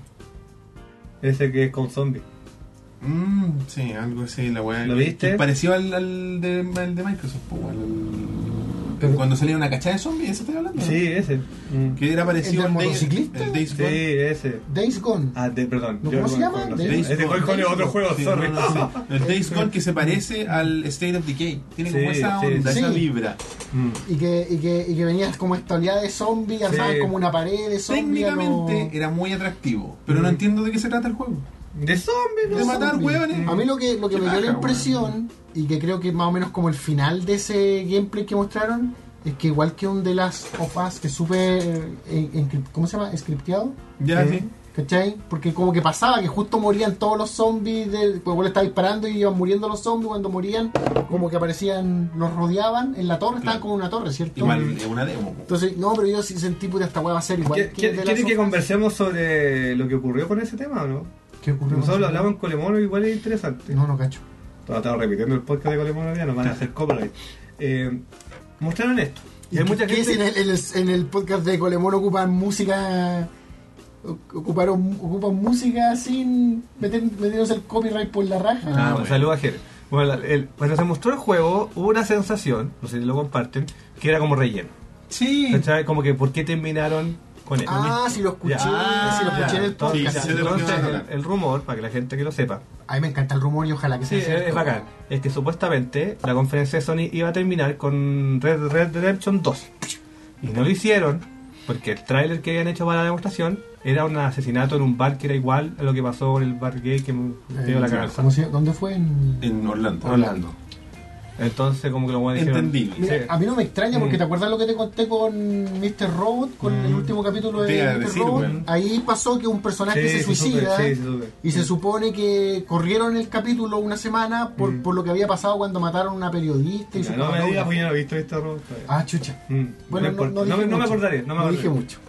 Ese que es con zombies. Mm, sí, algo así, la wea. ¿Lo que- viste? que pareció al, al de, al de Microsoft, pues, al- Pero- cuando salía una cachada de zombies, ¿eso estoy hablando? Sí, ese. Mm. Que era parecido ¿El del al Day- motociclista? el Days Sí, Gone. ese. Days Gone. Ah, de, perdón. ¿No, yo cómo se Going llama? Home, no sé. Days Ese Going Home es otro juego, Sí, sorry. no, no, sí. El Days Gone que se parece al State of Decay. Tiene como Sí, esa sí, onda, sí. esa vibra. Mm. Y que, y que, y que venías como esta oleada de zombies, alzaban Sí. como una pared de zombies. Técnicamente a lo- era muy atractivo, pero Mm. no entiendo de qué se trata el juego. De zombies, De ¿no? matar zombies. hueones. A mí lo que, lo que Qué me dio la paja, impresión, y que creo que más o menos como el final de ese gameplay que mostraron, es que igual que un The Last of Us, que supe, eh, en- en- ¿cómo se llama? Scripteado, Ya, Sí. sí. ¿cachai? Porque como que pasaba que justo morían todos los zombies, del, pues vos le estabas disparando y iban muriendo los zombies, cuando morían como que aparecían, los rodeaban en la torre, estaban Claro. como en una torre, ¿cierto? Igual es una demo. po. Entonces, no, pero yo sí sentí, puta, esta weá va a ser igual ¿Qui- que qui- The Last ¿Quieren of que Us. conversemos sobre lo que ocurrió con ese tema o no? ¿Qué ocurrió? Nosotros lo hablamos en Colemono, igual es interesante. No, no cacho. Estaba estaba repitiendo el podcast de Colemono, ya nos van a hacer copyright. Eh, mostraron esto. Y hay mucha ¿Qué gente. es en, el, en, el, en el podcast de Colemón ocupan música? Ocuparon, ocupan música sin meter, meternos el copyright por la raja. Ah, Ah, bueno, bueno. saludos a Jere. Bueno, la- el- cuando se mostró el juego, hubo una sensación, no sé si lo comparten, que era como relleno. Sí. ¿Cachai? Como que, ¿por qué terminaron con él? Ah, sí lo escuché, Ya. sí lo escuché en el Sí, podcast. sí, sí. sí, de lo que Entonces, van a el, hablar. el rumor, para que la gente que lo sepa, A mí me encanta el rumor y ojalá que sí, sea es, es bacán, es que supuestamente la conferencia de Sony iba a terminar con Red Red Dead Redemption dos. Y no lo hicieron, porque el tráiler que habían hecho para la demostración era un asesinato en un bar que era igual a lo que pasó en el bar gay que me dio la Eh, cabeza. ¿cómo se- ¿Dónde fue? En En Orlando. Orlando. Entonces, como que lo bueno dijeron. Entendible. Mira, Sí. a mí no me extraña porque Mm. te acuerdas lo que te conté con mister Robot, con Mm. el último capítulo Te iba de a mister decir, Robot. weón. Ahí pasó que un personaje Sí, se sí, suicida supe, sí, sí, supe. y se supone que corrieron el capítulo una semana por, Mm. por lo que había pasado cuando mataron a una periodista y su Ya, no me camarógrafo. digas, porque yo no he visto este robot todavía. Ah, chucha. Mm. Bueno, no, importa. no, no, dije me, no me mucho. acordaré, no me No acordaré. dije mucho.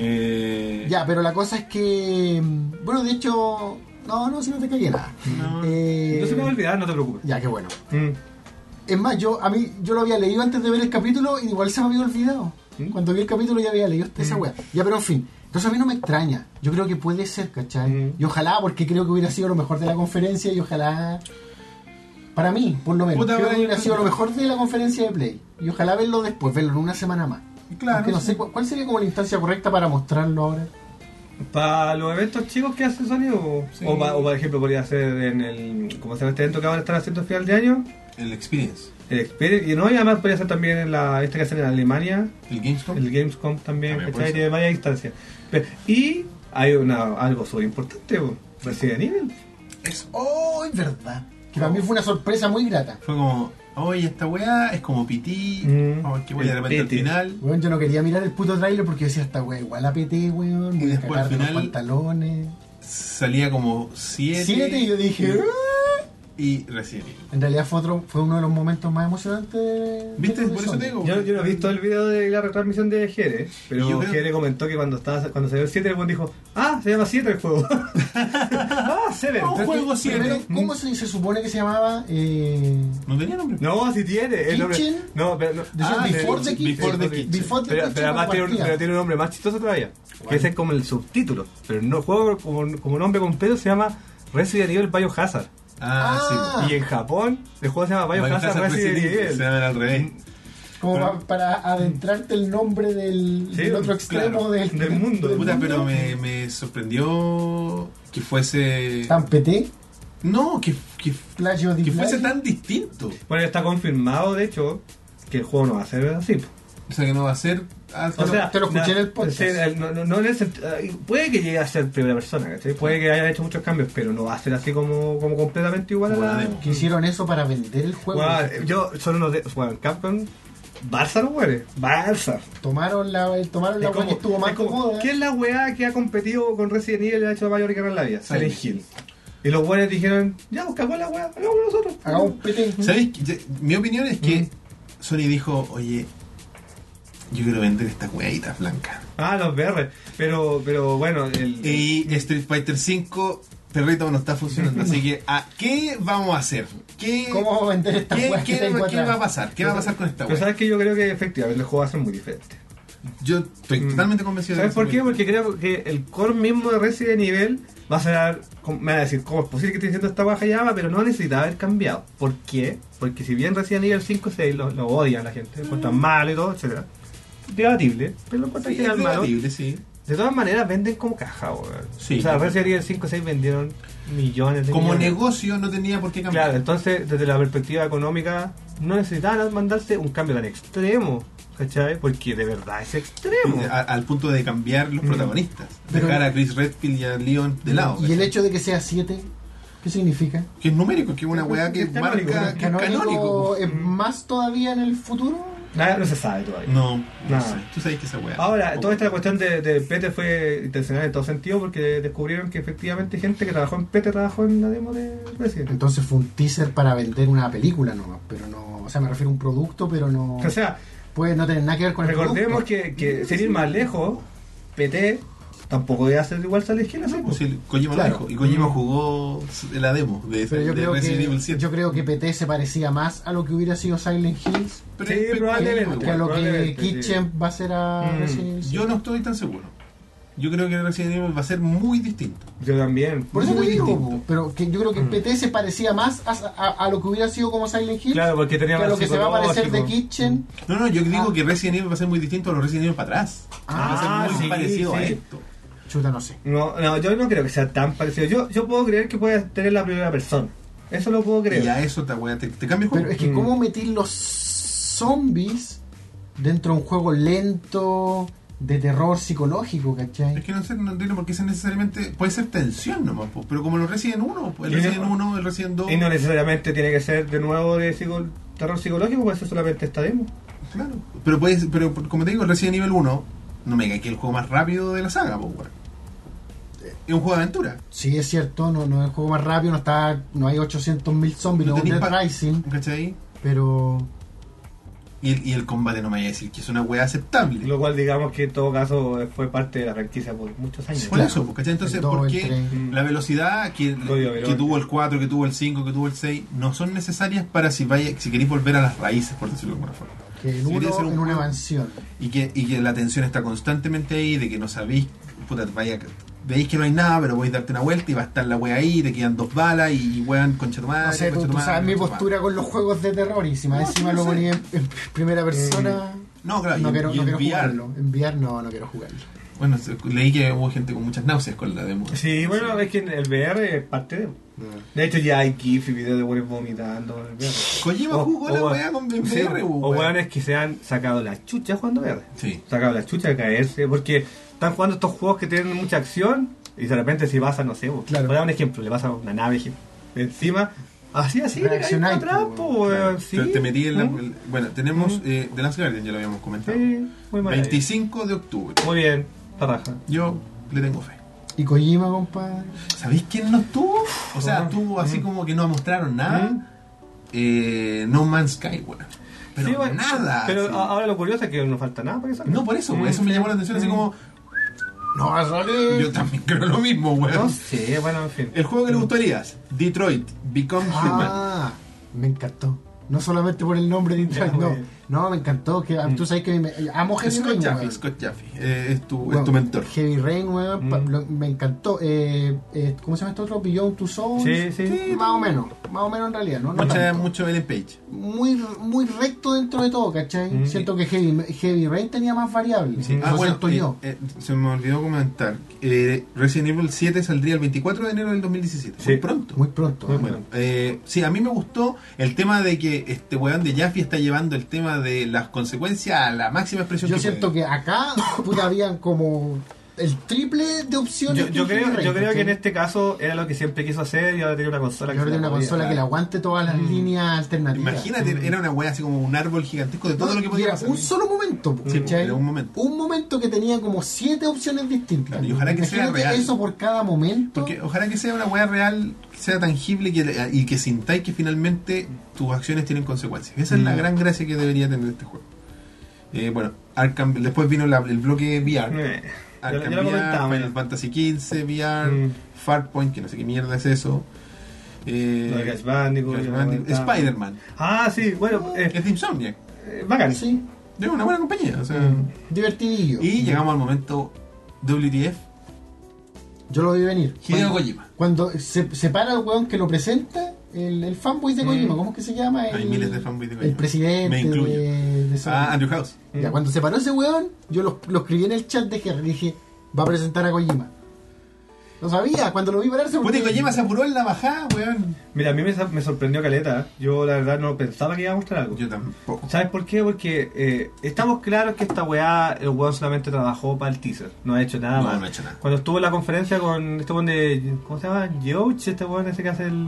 Eh, Ya, pero la cosa es que. Bueno, de hecho. No, no, si no te cagué nada. No. Eh, No se me va a olvidar, no te preocupes. Ya, qué bueno. Mm. Es más, yo a mí yo lo había leído antes de ver el capítulo y igual se me había olvidado. ¿Mm? Cuando vi el capítulo ya había leído esa ¿Mm? weá. Ya, pero en fin. Entonces a mí no me extraña. Yo creo que puede ser, ¿cachai? ¿Mm? Y ojalá, porque creo que hubiera sido lo mejor de la conferencia y ojalá... Para mí, por lo menos. Puta, creo que para hubiera yo- sido lo mejor de la conferencia de Play. Y ojalá verlo después, verlo en una semana más. Claro, Aunque no sí. sé, ¿cuál, cuál sería como la instancia correcta para mostrarlo ahora? Para los eventos chicos que hace Sony, o, Sí. o, pa- o por ejemplo, podría ser en el. Como se llama este evento que van a estar haciendo a final de año, El Experience. el Experience. Y no, y además podría ser también en la. Este que hacen en Alemania, El Gamescom. el Gamescom también, También ¿cachai? puede ser. Tiene varias instancias. Pero- y hay una, algo súper importante, po, Resident Evil. Es- ¡Oh, es verdad! Que para mí fue una sorpresa muy grata. Fue como, oye, esta weá es como P T. Mm. Oh, qué weá, de El repente al P T. final. Weón, yo no quería mirar el puto trailer porque decía esta weá igual a P T, weón. Y Voy a después, cagar al de los final, pantalones. Salía como siete. Siete y yo dije... "Ah". Y Resident Evil. En realidad fue otro, fue uno de los momentos más emocionantes de, ¿Viste? de Por eso Sony. te digo. Yo, yo no he visto el video de la retransmisión de Jere, pero Yo creo- Jere comentó que cuando estaba cuando salió el siete, el buen dijo, ah, se llama siete el juego. ah, Seven. No, Pero juego es que, siete. primero, ¿cómo se, se supone que se llamaba? Eh, No tenía nombre. No, así tiene. El nombre, Kitchen. no, pero no. Decía Ah, Before de- the Kitchen. Before the Kitchen. Before the Pero, Kitchen pero además tiene un, compartía. pero tiene un nombre más chistoso todavía. Que ese es como el subtítulo. Pero no juego como, como nombre completo se llama Resident Evil Biohazard. Ah, Ah. Y en Japón el juego se llama sí. Biohazard Biohazard Resident Resident Evil. Evil. Se llaman al revés. Como Pero- pa- para adentrarte el nombre del, Sí, del otro extremo claro, del, del mundo. Puta, pero me, me sorprendió que fuese. Tan P T, No, que, que, Clash of the que fuese Flash. tan distinto. Bueno, está confirmado, de hecho, que el juego no va a ser así. po. O sea, que no va a ser. ah, O sea, te lo escuché na- en el podcast. sí, el- no, no, no en el sent- eh, puede que llegue a ser primera persona, ¿cachai? Puede que hayan hecho muchos cambios, pero no va a ser así como, como completamente igual a Como la la. demo. Que hicieron eso para vender el juego. Bueno, yo solo no de. Bueno, Capcom. Barça no muere. Barça. Tomaron la, tomaron la Es weá que estuvo más es como, cómoda. ¿qué es la weá que ha competido con Resident Evil y ha hecho mayor guerra en la vida? Silent Silent Hill. Y los buenos dijeron, ya, pues cagó la weá, hagámoslo nosotros. Hagamos P T. ¿Sabéis? qué? Yo- Mi opinión es que Mm. Sony dijo, oye, yo quiero vender estas hueaditas blancas. Ah, los V R. Pero, pero bueno, el. Y Street Fighter cinco, perrito, no está funcionando. Así que, ¿a qué vamos a hacer? ¿Qué, ¿Cómo vamos a vender esta ¿qué, weá que qué- tengo qué atrás? va a pasar? ¿Qué va a pasar con esta Pero hueá? sabes que yo creo que efectivamente el juego va a ser muy diferente. Yo estoy Mm. totalmente convencido ¿Sabes de por eso. qué? Porque creo que el core mismo de Resident Evil va a ser. Me va a decir, ¿cómo es posible que esté diciendo esta baja llama? Pero no necesitaba haber cambiado. ¿Por qué? Porque si bien Resident Evil cinco y seis lo, lo odian la gente, lo encuentran mal y todo, etcétera, debatible, pero lo encuentran Sí, que es es malo. debatible, sí. De todas maneras, venden como caja, weón. Sí. O sea, Resident Evil cinco y seis vendieron millones de Como millones. negocio no tenía por qué cambiar. Claro, entonces, desde la perspectiva económica, no necesitaban mandarse un cambio tan extremo, ¿cachai? Porque de verdad es extremo. A- al punto de cambiar los Mm. protagonistas. Pero- Dejar a Chris Redfield y a Leon de lado. Y el ¿cachai? hecho de que sea siete, ¿qué significa? Que es numérico, que es una weá que Es canónico, marca, ¿no? que es canónico. ¿Es más todavía en el futuro? Nada, no se sabe todavía. No, no Nada. sé. Tú sabes que esa weá. Ahora, toda esta cuestión de, de P T fue intencional en todo sentido porque descubrieron que efectivamente gente que trabajó en P T trabajó en la demo de Resident. Entonces fue un teaser para vender una película nomás, pero no, o sea, me refiero a un producto, pero no O sea, puede no tener nada que ver con el recordemos producto. que, que sin ir más lejos, P T tampoco debe hacer igual Silent Hill, así, Pues pues. si Kojima Claro. lo dijo. Y Kojima Mm. jugó la demo de, Pero yo de creo Resident que Evil siete. yo creo que P T se parecía más a lo que hubiera sido Silent Hills Pero- Sí, pero- probablemente. que a lo que probablemente, sí. Kitchen va a ser a Mm. Resident Evil. Yo no estoy tan seguro. Yo creo que Resident Evil va a ser muy distinto. Yo también. Por eso muy te digo, distinto. po, pero que yo creo que Mm. P T se parecía más a, a- a lo que hubiera sido como Silent Hills Claro, porque tenía que a más lo que se va a parecer de psicológico. Kitchen. No, no, yo digo Ah. que Resident Evil va a ser muy distinto a los Resident Evil para atrás. Ah, va a ser muy sí, parecido a sí. esto. Chuta, no sé. No, no, yo no creo que sea tan parecido. Yo, yo puedo creer que puede tener la primera persona. Eso lo puedo creer. Y a eso te, weá, te, te cambia el juego. Pero es que Mm. cómo meter los zombies dentro de un juego lento de terror psicológico, ¿cachai? Es que no sé, no entiendo por qué es necesariamente. Puede ser tensión nomás, pues, pero como los Resident uno, pues, el Y no- Resident uno, el Resident dos. Y no necesariamente tiene que ser de nuevo de psico- terror psicológico, puede ser solamente esta demo. Claro. Pero puedes, pero como te digo, Resident Evil uno, no me diga que es el juego más rápido de la saga, pues, weón. Es un juego de aventura. Sí, es cierto, no, no es el juego más rápido, no está, no hay ochocientos mil zombies, no, No no tenés Dead pa- Rising, ¿Cachai? pero Y el, y el combate no me vaya a decir que es una weá aceptable. Lo cual, digamos que en todo caso fue parte de la franquicia por muchos años. Por eso, pues, ¿cachai? Entonces, el dos, ¿por el qué tres. la velocidad que, Código que veloz. tuvo el cuatro, que tuvo el cinco, que tuvo el seis, no son necesarias para si vaya, si queréis volver a las raíces, por decirlo de alguna forma? que en Si queréis uno hacer un en una juego- mansión. Y que, y que la tensión está constantemente ahí, de que no sabéis, puta, vaya, veis que no hay nada, pero voy a darte una vuelta y va a estar la wea ahí, te quedan dos balas y wean, concha tu madre. No sé, tú, concha tu tú madre, sabes mi concha tu postura madre. con los juegos de terror y si más No, encima sí, lo no sé. ponía en, en primera persona. No, claro, no y, quiero, y no quiero enviar. jugarlo. Enviar no, no quiero jugarlo. Bueno, se- leí que hubo gente con muchas náuseas con la demo. Sí, bueno, es que el V R es parte de... De hecho ya hay GIF y videos de buenos vomitando en el V R. Kojima O- jugó o la weón- weá con V R, sí, weón. O weones que se han sacado la chucha jugando V R. Sí. Sacado la chucha de caerse, porque están jugando estos juegos que tienen mucha acción y de repente si pasa, no sé, Claro. voy a dar un ejemplo, le pasa una nave encima, así así, le caes Reaccionáis, para atrás, pues, po, weón, Claro. sí. Te, te metí en la. ¿Mm? el- bueno, tenemos ¿Mm? eh, The Last Guardian, ya lo habíamos comentado. Sí, muy mal. veinticinco de octubre. Muy bien, la raja. Yo le tengo fe. Y Kojima, compadre. ¿Sabéis quién no estuvo? O sea, Ah. estuvo así Mm. como que no mostraron nada. Mm. Eh, No Man's Sky, weón. Pero Sí, bueno, nada. Pero así. a- ahora lo curioso es que no falta nada para que salga. No, por eso, Mm, eso me sí. llamó la atención, así Mm. como. No va a salir. Yo también creo lo mismo, No weón. sé, bueno, en fin. El juego que le gustó a Elías, Detroit, Become Human. Ah, me encantó. No solamente por el nombre de Detroit, Ya, no. güey. No, me encantó. Que, Mm. Tú sabes que me, amo Heavy Scott Rain, Jaffe, weón. Scott Jaffe, eh, es, tu, Bueno, es tu mentor. Heavy Rain, weón, Mm. pa- lo- me encantó. Eh, eh, ¿Cómo se llama esto otro? Beyond Two Souls. Sí, sí. Más o menos, más o menos en realidad, ¿no? No Mucha, tanto. mucho Ellen Page. Muy, muy recto dentro de todo, ¿cachai? Mm. Siento que Heavy, Heavy Rain tenía más variables. Sí. Lo Ah, bueno, siento eh, yo. eh, se me olvidó comentar. Eh, Resident Evil siete saldría el veinticuatro de enero del dos mil diecisiete. Sí. Muy pronto. Muy pronto. Muy ¿eh? Bueno, eh, sí, a mí me gustó el tema de que este weón de Jaffe está llevando el tema de las consecuencias a la máxima expresión. Yo que siento puede. que acá puta, habían como el triple de opciones. Yo, yo que creo, Heavy Rain, yo creo que ¿cachai? en este caso era lo que siempre quiso hacer y ahora tiene una consola Y ahora se tiene la una podía consola dar. que le aguante todas las Mm. líneas alternativas. Imagínate, era una wea así como un árbol gigantesco de todo No, lo que y podía era pasar. un solo momento, Sí, ¿cachai? era un momento. Un momento que tenía como siete opciones distintas. Claro, y ojalá que sea Imagínate real. eso por cada momento. Porque ojalá que sea una wea real, que sea tangible y que, y que sintáis que finalmente tus acciones tienen consecuencias. Esa es la Mm. gran gracia que debería tener este juego. Eh, bueno, Arkham, después vino la- el bloque V R. Eh, ya, lo- Arkham ya lo V R, comentamos. Final Fantasy quince V R, Mm. Farpoint, que no sé qué mierda es eso. Eh, Lo de Crash Bandicoot, Crash ya lo Bandicoot, comentamos. Spider-Man. Ah, sí, bueno, eh, Es de Insomniac. eh, bacán. Sí, Es una buena compañía. O sea, Mm. divertidillo. Y llegamos al momento W T F, Yo lo vi venir. Hideo Cuando- Kojima. Cuando se, se para el weón que lo presenta, el, el fanboy de Kojima, Mm. ¿cómo es que se llama? El, Hay miles de fanboys de El Kojima. presidente Me incluyo. de, de Sony. Ah, Andrew House. Ya, cuando se paró ese weón, yo lo, lo escribí en el chat de Jerry. Dije, va a presentar a Kojima. Lo sabía, cuando lo vi pararse. Puta, y Kojima se apuró en la bajada, weón. Mira, a mí me, me sorprendió caleta. Yo la verdad no pensaba que iba a mostrar algo. Yo tampoco. ¿Sabes por qué? Porque eh, estamos claros que esta weá, el weón solamente trabajó para el teaser. No ha hecho nada No, más. no ha hecho nada. Cuando estuvo en la conferencia con este weón de. ¿Cómo se llama? Yoach, este weón ese que hace el.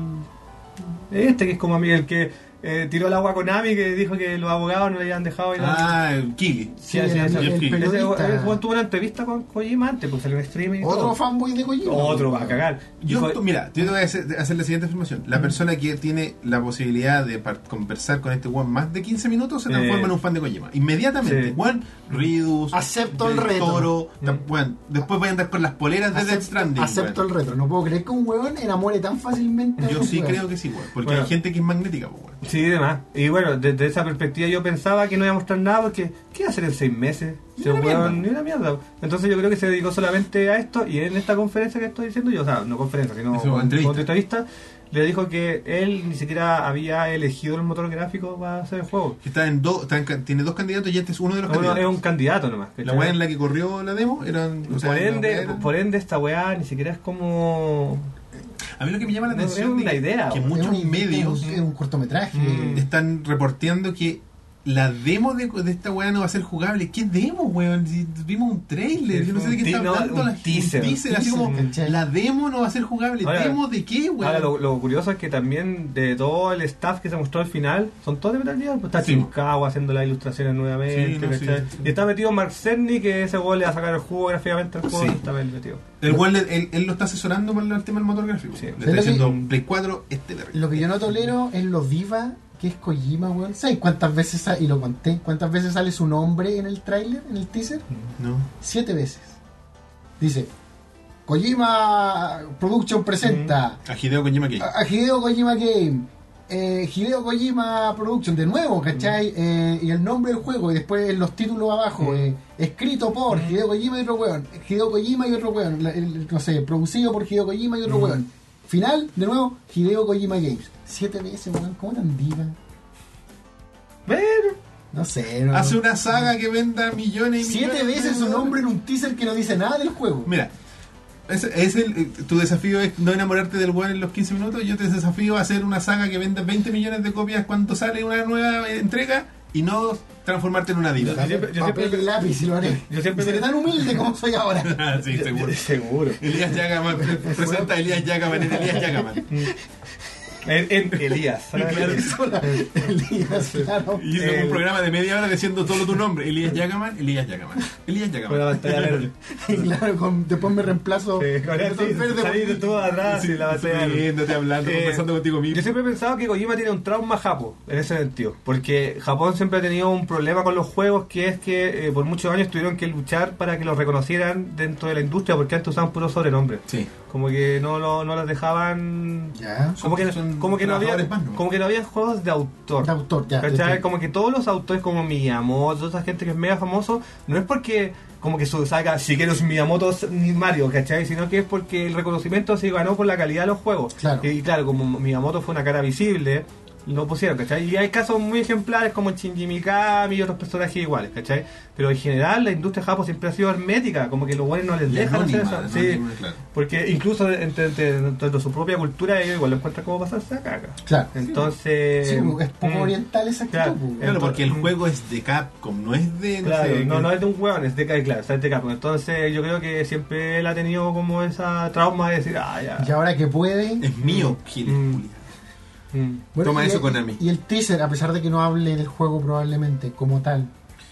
Este que es como a mí, el que eh, tiró el agua con Ami, que dijo que los abogados no le habían dejado ir a. Ah, el Kili. Sí, Sí, sí, el, sí, el Jeff Keighley. Ese periodista. weón- ese weón tuvo una entrevista con Kojima antes, pues salió en streaming. y Otro todo. fanboy de Kojima. Otro va a cagar. Yo, Dijo- tú- mira, yo te voy a hacer, hacer la siguiente afirmación. La persona que tiene la posibilidad de par- conversar con este weón más de quince minutos se transforma Eh. en un fan de Kojima. Inmediatamente. Sí. Weón, Ridus, Acepto el Del reto. Toro, Mm. ta- weón, después voy a andar con las poleras de Death Acepto, Stranding. acepto weón. el retro. No puedo creer que un weón enamore tan fácilmente a Yo otro sí weón. creo que sí, weón. Porque Bueno. hay gente que es magnética, pues, weón. Sí, demás. Y bueno, desde esa perspectiva yo pensaba que no iba a mostrar nada porque ¿qué iba a hacer en seis meses? Ni Se una weón, mierda. ni una mierda. Entonces yo creo que se dedicó solamente a esto y en esta conferencia que estoy diciendo yo, o sea, no conferencia, sino Hizo con- entrevista. con entrevista, le dijo que él ni siquiera había elegido el motor gráfico para hacer el juego. Que está en dos, está en ca- tiene dos candidatos y este es uno de los Uno es candidatos. un candidato nomás. La ¿cachai? weá en la que corrió la demo eran. o sea, por, la ende, weá era- por ende, esta weá ni siquiera es como... A mí lo que me llama la no, atención es una de idea, que weón. muchos Es un- medios Es un, es un cortometraje. Mm. están reporteando que la demo de, de esta weá no va a ser jugable. ¿Qué demo, weón? Si vimos un trailer, yo no sé de qué está no, hablando. un La, teaser. Un teaser, así como, ¿cachai? la demo no va a ser jugable. Ahora, ¿Demo de qué, weón? Ahora, lo, lo curioso es que también de todo el staff que se mostró al final, son todos de Metal Gear. Pues está Sí. Shinkawa haciendo las ilustraciones nuevamente, Sí, no, ¿cachai? sí, sí, sí. Y está metido Mark Cerny, que ese weón le va a sacar el jugo gráficamente al juego. Sí. Está bien metido. El weón, le- él, él lo está asesorando por el tema del motor gráfico. Sí. Le ¿Sabes está lo que- diciendo Play cuatro, este de Lo que yo no tolero es lo diva que es Kojima, weón. ¿Sabes cuántas veces, sa- y lo conté, cuántas veces sale su nombre en el tráiler, en el teaser? No. Siete veces. Dice, Kojima Production presenta A Hideo Kojima Game. a a Hideo Kojima Game. Eh, Hideo Kojima Production, de nuevo, ¿cachai? Eh, y el nombre del juego, y después los títulos abajo, eh, escrito por Hideo Kojima y otro weón, Hideo Kojima y otro weón, la- el- no sé, producido por Hideo Kojima y otro weón. Final, de nuevo, Hideo Kojima Games. Siete veces, weón, ¿cómo tan diva? Pero, No sé, no. Hace una saga que venda millones y millones. Siete de veces su dólares. nombre en un teaser que no dice nada del juego. Mira, es, es el, eh, tu desafío es no enamorarte del weón en los quince minutos. Yo te desafío a hacer una saga que venda veinte millones de copias cuando sale una nueva eh, entrega y no transformarte en una diva. Yo siempre- yo Papel siempre- y lápiz, y lo haré. yo siempre- Y seré tan humilde como soy ahora. Ah, sí, seguro. seguro. Elías Yagaman presenta a Elías Yagaman en Elías Yagaman. En, en Elías. Claro. Sola. Elías, claro. Y hice El- un programa de media hora diciendo solo tu nombre. Elías Yagaman, Elías Yagaman. Elías Con la Yagaman. pantalla verde. Y claro, con- después me reemplazo. Sí, con el eso, botón verde salí de por- todo atrás y la batalla verde. Riéndote, hablando, Eh, conversando contigo mismo. Yo siempre he pensado que Kojima tiene un trauma japo, en ese sentido, porque Japón siempre ha tenido un problema con los juegos, que es que eh, por muchos años tuvieron que luchar para que los reconocieran dentro de la industria, porque antes usaban puros sobrenombres. Sí. Como que no, lo, no los dejaban... Ya. Como que, Son como, que no había, trabajadores más, ¿no? como que no había juegos de autor. De autor, ya. ¿Cachai? de- Como que todos los autores como Miyamoto, toda esa gente que es mega famoso, no es porque como que su saga Shigeru Miyamoto ni Mario, ¿cachai? Sino que es porque el reconocimiento se ganó por la calidad de los juegos. Claro. Y claro, como Miyamoto fue una cara visible, lo pusieron, ¿cachai? Y hay casos muy ejemplares como Shinji Mikami y otros personajes iguales, ¿cachai? Pero en general la industria japo siempre ha sido hermética, como que los buenos no les Y dejan hacer anónima, eso. Sí, anónima, claro. porque incluso entre, entre- dentro de su propia cultura ellos igual lo encuentran como pasarse a caca. Claro. Entonces... Sí, es poco mm, oriental esa actitud. claro. pues. Claro, porque el Mm. juego es de Capcom, no es de. No Claro, sé, no, que- no es de un hueón, es de claro, es de Capcom. Entonces yo creo que siempre él ha tenido como esa trauma de decir, ah, ya. Y ahora que puede. Es mío, Giles, Mm. Julia. Mm. Bueno, Toma y eso, el- Konami. Y el teaser, a pesar de que no hable del juego probablemente como tal,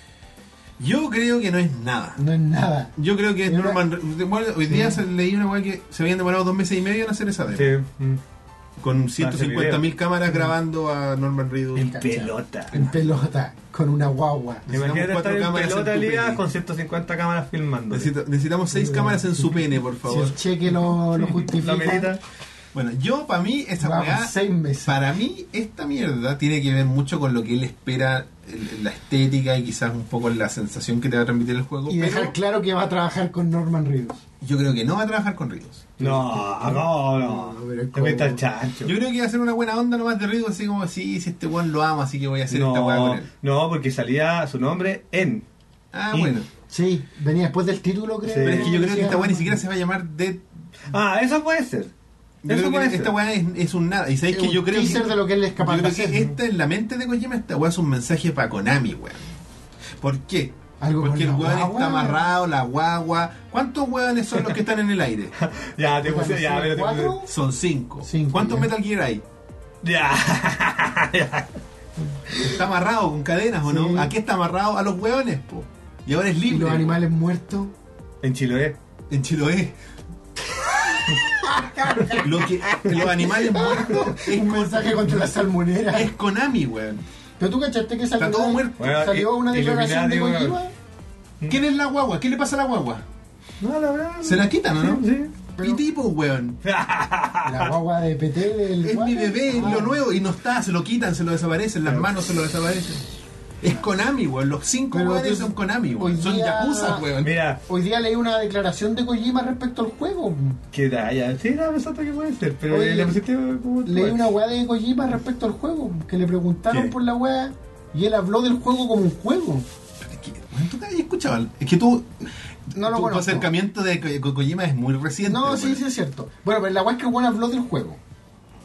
Yo creo que no es nada. no es nada. Yo creo que es Mira. Norman. Re- bueno, hoy día se leí una weá que se habían demorado dos meses y medio en hacer esa demo. Sí. Mm. Con ciento cincuenta mil cámaras grabando a Norman Reedus. En Cachai. pelota. En pelota, con una guagua. Necesitamos Imagínate cuatro estar en cámaras pelota en tu Elías pene. con ciento cincuenta cámaras filmando. Necesita- necesitamos seis cámaras en su pene, por Si favor. el cheque lo, lo La justifica, medita. Bueno, yo, para mí, esa vamos, weá. seis meses. Para mí, esta mierda tiene que ver mucho con lo que él espera, el- la estética y quizás un poco la sensación que te va a transmitir el juego. Y pero dejar claro que va a trabajar con Norman Reedus. yo creo que no va a trabajar con Reedus. No, no, no. No, pero es Te metes como- al chancho. Yo creo que va a ser una buena onda nomás de Reedus, así como, sí, si este weón lo amo, así que voy a hacer esta weá No, con él. no, porque salía su nombre en. Ah, Y- bueno. Sí, venía después del título, creo. Sí. Pero es que yo creo que esta weá ni Decía- siquiera se va a llamar Dead. Ah, eso puede ser. Yo Eso creo puede que ser. esta weá es, es un nada. Y sabéis Es que un yo creo teaser que, de lo que él es capaz yo de creo que hacer. esta en la mente de Kojima, esta weá es un mensaje para Konami, weón. ¿Por qué? Algo Porque el con la weón guagua. está amarrado, la guagua. ¿Cuántos weones son los que están en el aire? Ya, te Oigan, puse, ya, ¿son pero te cuatro? Son cinco. Cinco, ¿Cuántos ya. Metal Gear hay? Ya. Ya. Está amarrado con cadenas o Sí. no. ¿A qué está amarrado? A los weones, po. Y ahora es Y libre. los po. animales muertos. En Chiloé. En Chiloé. Lo que, los animales muertos es, Un con- mensaje contra la salmonera. es Konami, weón. Pero tú cachaste que salió, Está todo una- muerto. Bueno, salió una eh, declaración de Illuminati, Kojima. ¿Quién es la guagua? ¿Qué le pasa a la guagua? No, la verdad. ¿Se la quitan o no? Sí. Pero- ¿Y tipo, weón? La guagua de P T del Es mi guagua. bebé, es Ah. lo nuevo. Y no está, se lo quitan, se lo desaparecen. Las manos se lo desaparecen. Es Konami, weón. Los cinco Pero weones tú- son Konami, weón. hoy Son día- yakuza, weón. Mira, Hoy día leí una declaración de Kojima respecto al juego. que ya, sí, era pensando que puede ser, pero Oye, le pusiste como. Leí una weá de Kojima respecto al juego. Que le preguntaron ¿Qué? por la weá. Y él habló del juego como un juego. Es que, weón, tú te habías escuchado. Es que tú. No lo tu conozco. acercamiento de Ko- Ko- Kojima es muy reciente. No, sí, weón. sí es cierto. Bueno, pero la weá es que el weón habló del juego.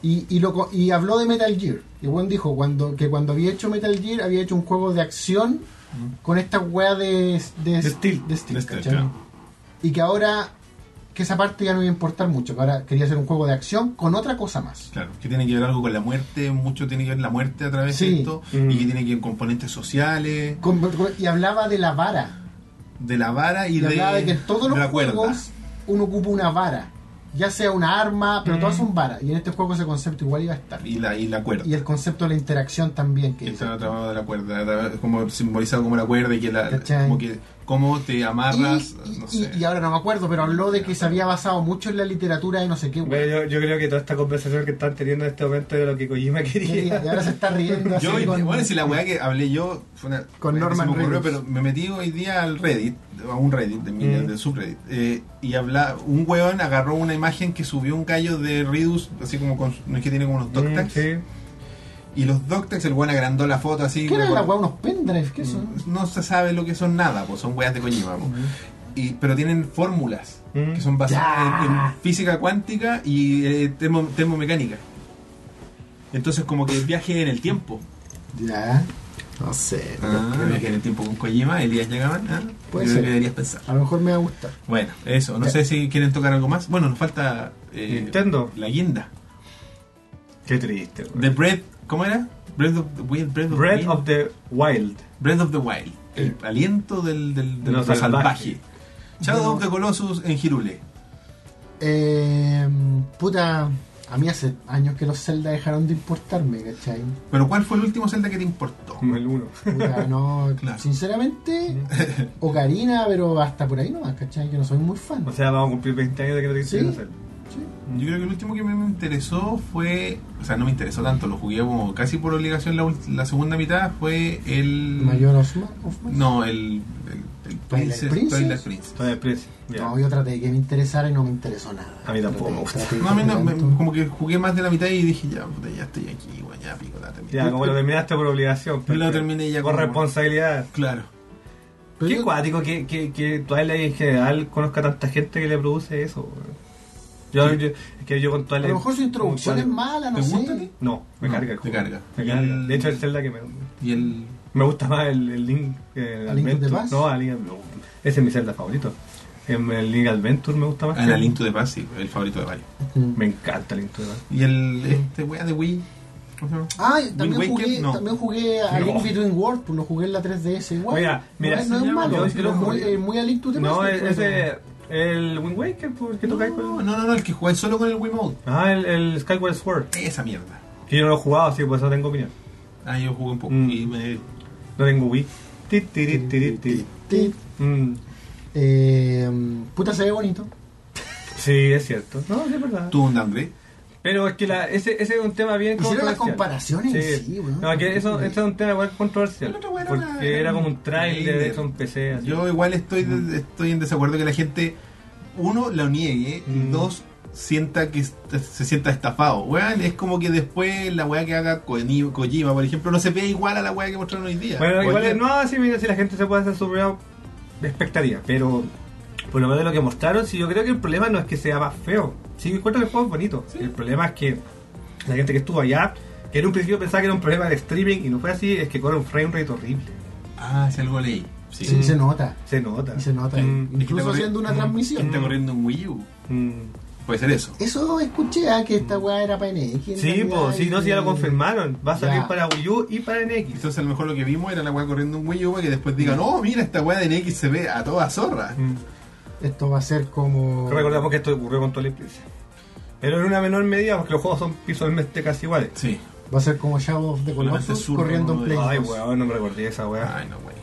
Y, y, lo, co- y habló de Metal Gear. Y bueno dijo cuando, que cuando había hecho Metal Gear había hecho un juego de acción con esta weá de, de, De Steel. de Steel, De Steel, ¿cachai? claro. Y que ahora, que esa parte ya no iba a importar mucho, que ahora quería hacer un juego de acción con otra cosa más. Claro, que tiene que ver algo con la muerte, mucho tiene que ver la muerte a través Sí. de esto, Mm. y que tiene que ver componentes sociales, Con- con- y hablaba de la vara. de la vara y, Y de, hablaba de que en todos de los la cuerda. juegos uno ocupa una vara. Ya sea una arma, pero Mm. todas son varas. Y en este juego ese concepto igual iba a estar. Y la, y la cuerda. Y el concepto de la interacción también. Que Que está atrapado de la cuerda, atra- como simbolizado como la cuerda y que la, ¿Cachai? como que cómo te amarras, y, no y- sé. y ahora no me acuerdo, pero habló de que se había basado mucho en la literatura de no sé qué. Bueno, güey. yo, yo creo que toda esta conversación que están teniendo en este momento era lo que Kojima quería. Y ahora se está riendo así Yo, hoy- con- bueno, si la weá que hablé yo fue una Con weá que Norman se me ocurrió, Reedus. pero me metí hoy día al Reddit, a un Reddit, de mi, Mm. del subreddit, eh, y habla, un weón agarró una imagen que subió un callo de Reedus, así como con, no es que tiene como unos Mm, doctags, sí. y los doctags, el weón agrandó la foto así. ¿Qué era como- la weá? Unos pendrives, ¿qué son? No se sabe lo que son nada, pues son weas de Kojima, pues. Y, pero tienen fórmulas Mm. que son basadas Ya. en, en física cuántica y eh, termo- termomecánica. Entonces como que viaje en el tiempo. Ya. No sé. Ah, viaje en el tiempo con Kojima, Elías Yagaman. Ah, Puede yo creo ser. que deberías pensar. A lo mejor me va a gustar. Bueno, eso. No Ya. sé si quieren tocar algo más. Bueno, nos falta eh, Nintendo. la guinda. Qué triste, güey. The Breath, ¿cómo era? Breath of the Wild. Breath of, Breath the, of the Wild. Breath of the Wild. El aliento del, del, del Lo salvaje. salvaje. Shadow Bueno. of the Colossus en Hirule. Eh, puta, a mí hace años que los Zelda dejaron de importarme, ¿cachai? Pero ¿cuál fue el último Zelda que te importó? El uno. Puta, no, Claro. sinceramente, Ocarina, pero hasta por ahí nomás, ¿cachai? Que no soy muy fan. O sea, vamos a cumplir veinte años de que no te Sí. interesa hacer. Sí. Yo creo que el último que me me interesó fue, o sea, no me interesó tanto, lo jugué como casi por obligación la, ult- la segunda mitad, fue el... Mayor Osman, Osman. No, el, el, el Twilight Princess, Princess. Twilight Princess. Todavía el precio. Ya. No, yo traté de que me interesara y no me interesó nada. A mí tampoco Traté- me gusta. traté de No, a mí no, me- tanto. como que jugué más de la mitad y dije, ya, puta, ya estoy aquí, bueno, ya pico, la terminé. Ya, como lo terminaste por obligación. Lo porque- terminé ya Con como- responsabilidad. Claro. Pero Qué yo- cuático que, que, que Twilight en general conozca tanta gente que le produce eso, weón. Yo, yo, es que yo con A Twilight. lo mejor su introducción es con Twilight- mala, no ¿Te gusta a sé. ti? No, me No, carga el te juego. carga. Me Y carga. el- De hecho, el Zelda que me, Y el... me gusta más el, el Link. eh, ¿A Link to the Adventure. Past? No, a Link, no, ese es mi Zelda favorito. Em, El Link Adventure me gusta más. Ah, que el Link to the Past, sí, el favorito de varios. Mm. Me encanta el Link to the Past. Y el, este wea de Wii, ¿cómo se llama? Ah, y también Wind Waker, jugué, no. también jugué a No. Link Between Worlds, pues lo jugué en la tres D S igual. Oiga, mira, no, es- no es se llama- malo, yo- es yo pero lo muy, jugué. eh, muy a Link to the No, Past, es- pues, ese. El Wind Waker, pues, que tocáis No, con. no, no, el que jugáis solo con el Wiimote. Ah, el, el Skyward Sword. Esa mierda. Que yo no lo he jugado, así que por eso tengo opinión. Ah, yo jugué un poco Mm. y me... No tengo Wii. Ti, ti, ti, ti, ti. Sí. Mm. Eh, puta, se ve bonito. Sí, es cierto. No, sí, es verdad. Tuvo un downgrade. Pero es que la, ese, ese es un tema bien Hicieron las controversial. comparaciones, sí, weón. No, que eso, ese es un tema igual controversial. El otro weón Porque era- era como un trailer de trailer. eso en P C. Así. Yo igual estoy de- estoy en desacuerdo que la gente, uno, lo niegue, y Mm. dos, sienta que est- se sienta estafado. Weón, es como que después la weá que haga Kojima, Kojima, por ejemplo, no se ve igual a la weá que mostraron hoy día. Bueno, igual Cualquier- es- no, así mira, si la gente se puede hacer su propia expectativa, pero por lo menos de lo que mostraron, sí, yo creo que el problema no es que sea más feo. Sí, encuentro que el juego es bonito. Sí. El problema es que la gente que estuvo allá, que en un principio pensaba que era un problema de streaming y no fue así, es que corre un frame rate horrible. Ah, si algo leí. Sí. Sí, se nota. Se nota. Y se nota. Mm, que Incluso está haciendo una corri- transmisión. Está corriendo un Wii U. mm. Puede ser eso. Eso escuché, ah, que esta weá era para N X. en Sí, realidad, pues, sí, no, sí, ya lo y- confirmaron. Va a salir Ya. para Wii U y para N X. Entonces a lo mejor lo que vimos era la weá corriendo un Wii U para que después digan, oh, mira, esta weá de N X se ve a toda zorra. Mm. Esto va a ser como. Recordamos que esto ocurrió con Twilight Princess. Pero en una menor medida, porque los juegos son visualmente casi iguales. Sí. Va a ser como Shadow of the Solamente Colossus zurdo, corriendo en ¿no? Play Ay, dos. weón, no me recordé esa weá. Ay, no, wey.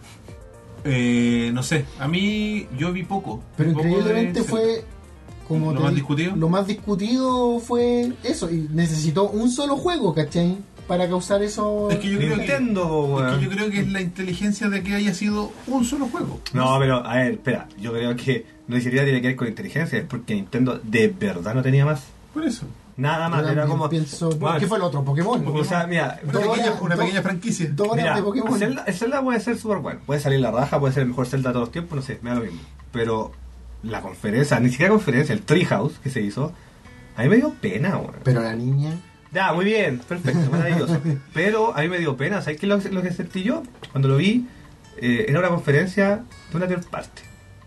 Eh, no sé, a mí yo vi poco. Pero Poco increíblemente de- fue como ¿Lo te más di- discutido? Lo más discutido fue eso. Y necesitó un solo juego, ¿cachai? Para causar eso. Es que yo creo que, Nintendo, po, es weón. que yo creo que es la inteligencia de que haya sido un solo juego. No, pero a ver, espera, yo creo que no ni siquiera tiene que ver con inteligencia, es porque Nintendo de verdad no tenía más. Por eso. Nada Yo más, era también como. pienso. Bueno, ¿Qué fue el otro? Pokémon. O sea, mira, Una, Dos pequeña, horas- una dos- pequeña franquicia. Dos horas mira, de Pokémon. Zelda, el Zelda puede ser súper bueno, puede salir la raja, puede ser el mejor Zelda de todos los tiempos, no sé, me da lo mismo. Pero la conferencia, ni siquiera conferencia, el Treehouse que se hizo, A mí me dio pena, weón. Pero la niña... Ya, muy bien, perfecto, maravilloso. Pero a mí me dio pena, ¿sabes qué es lo, lo que sentí yo? Cuando lo vi, eh, era una conferencia de una third party.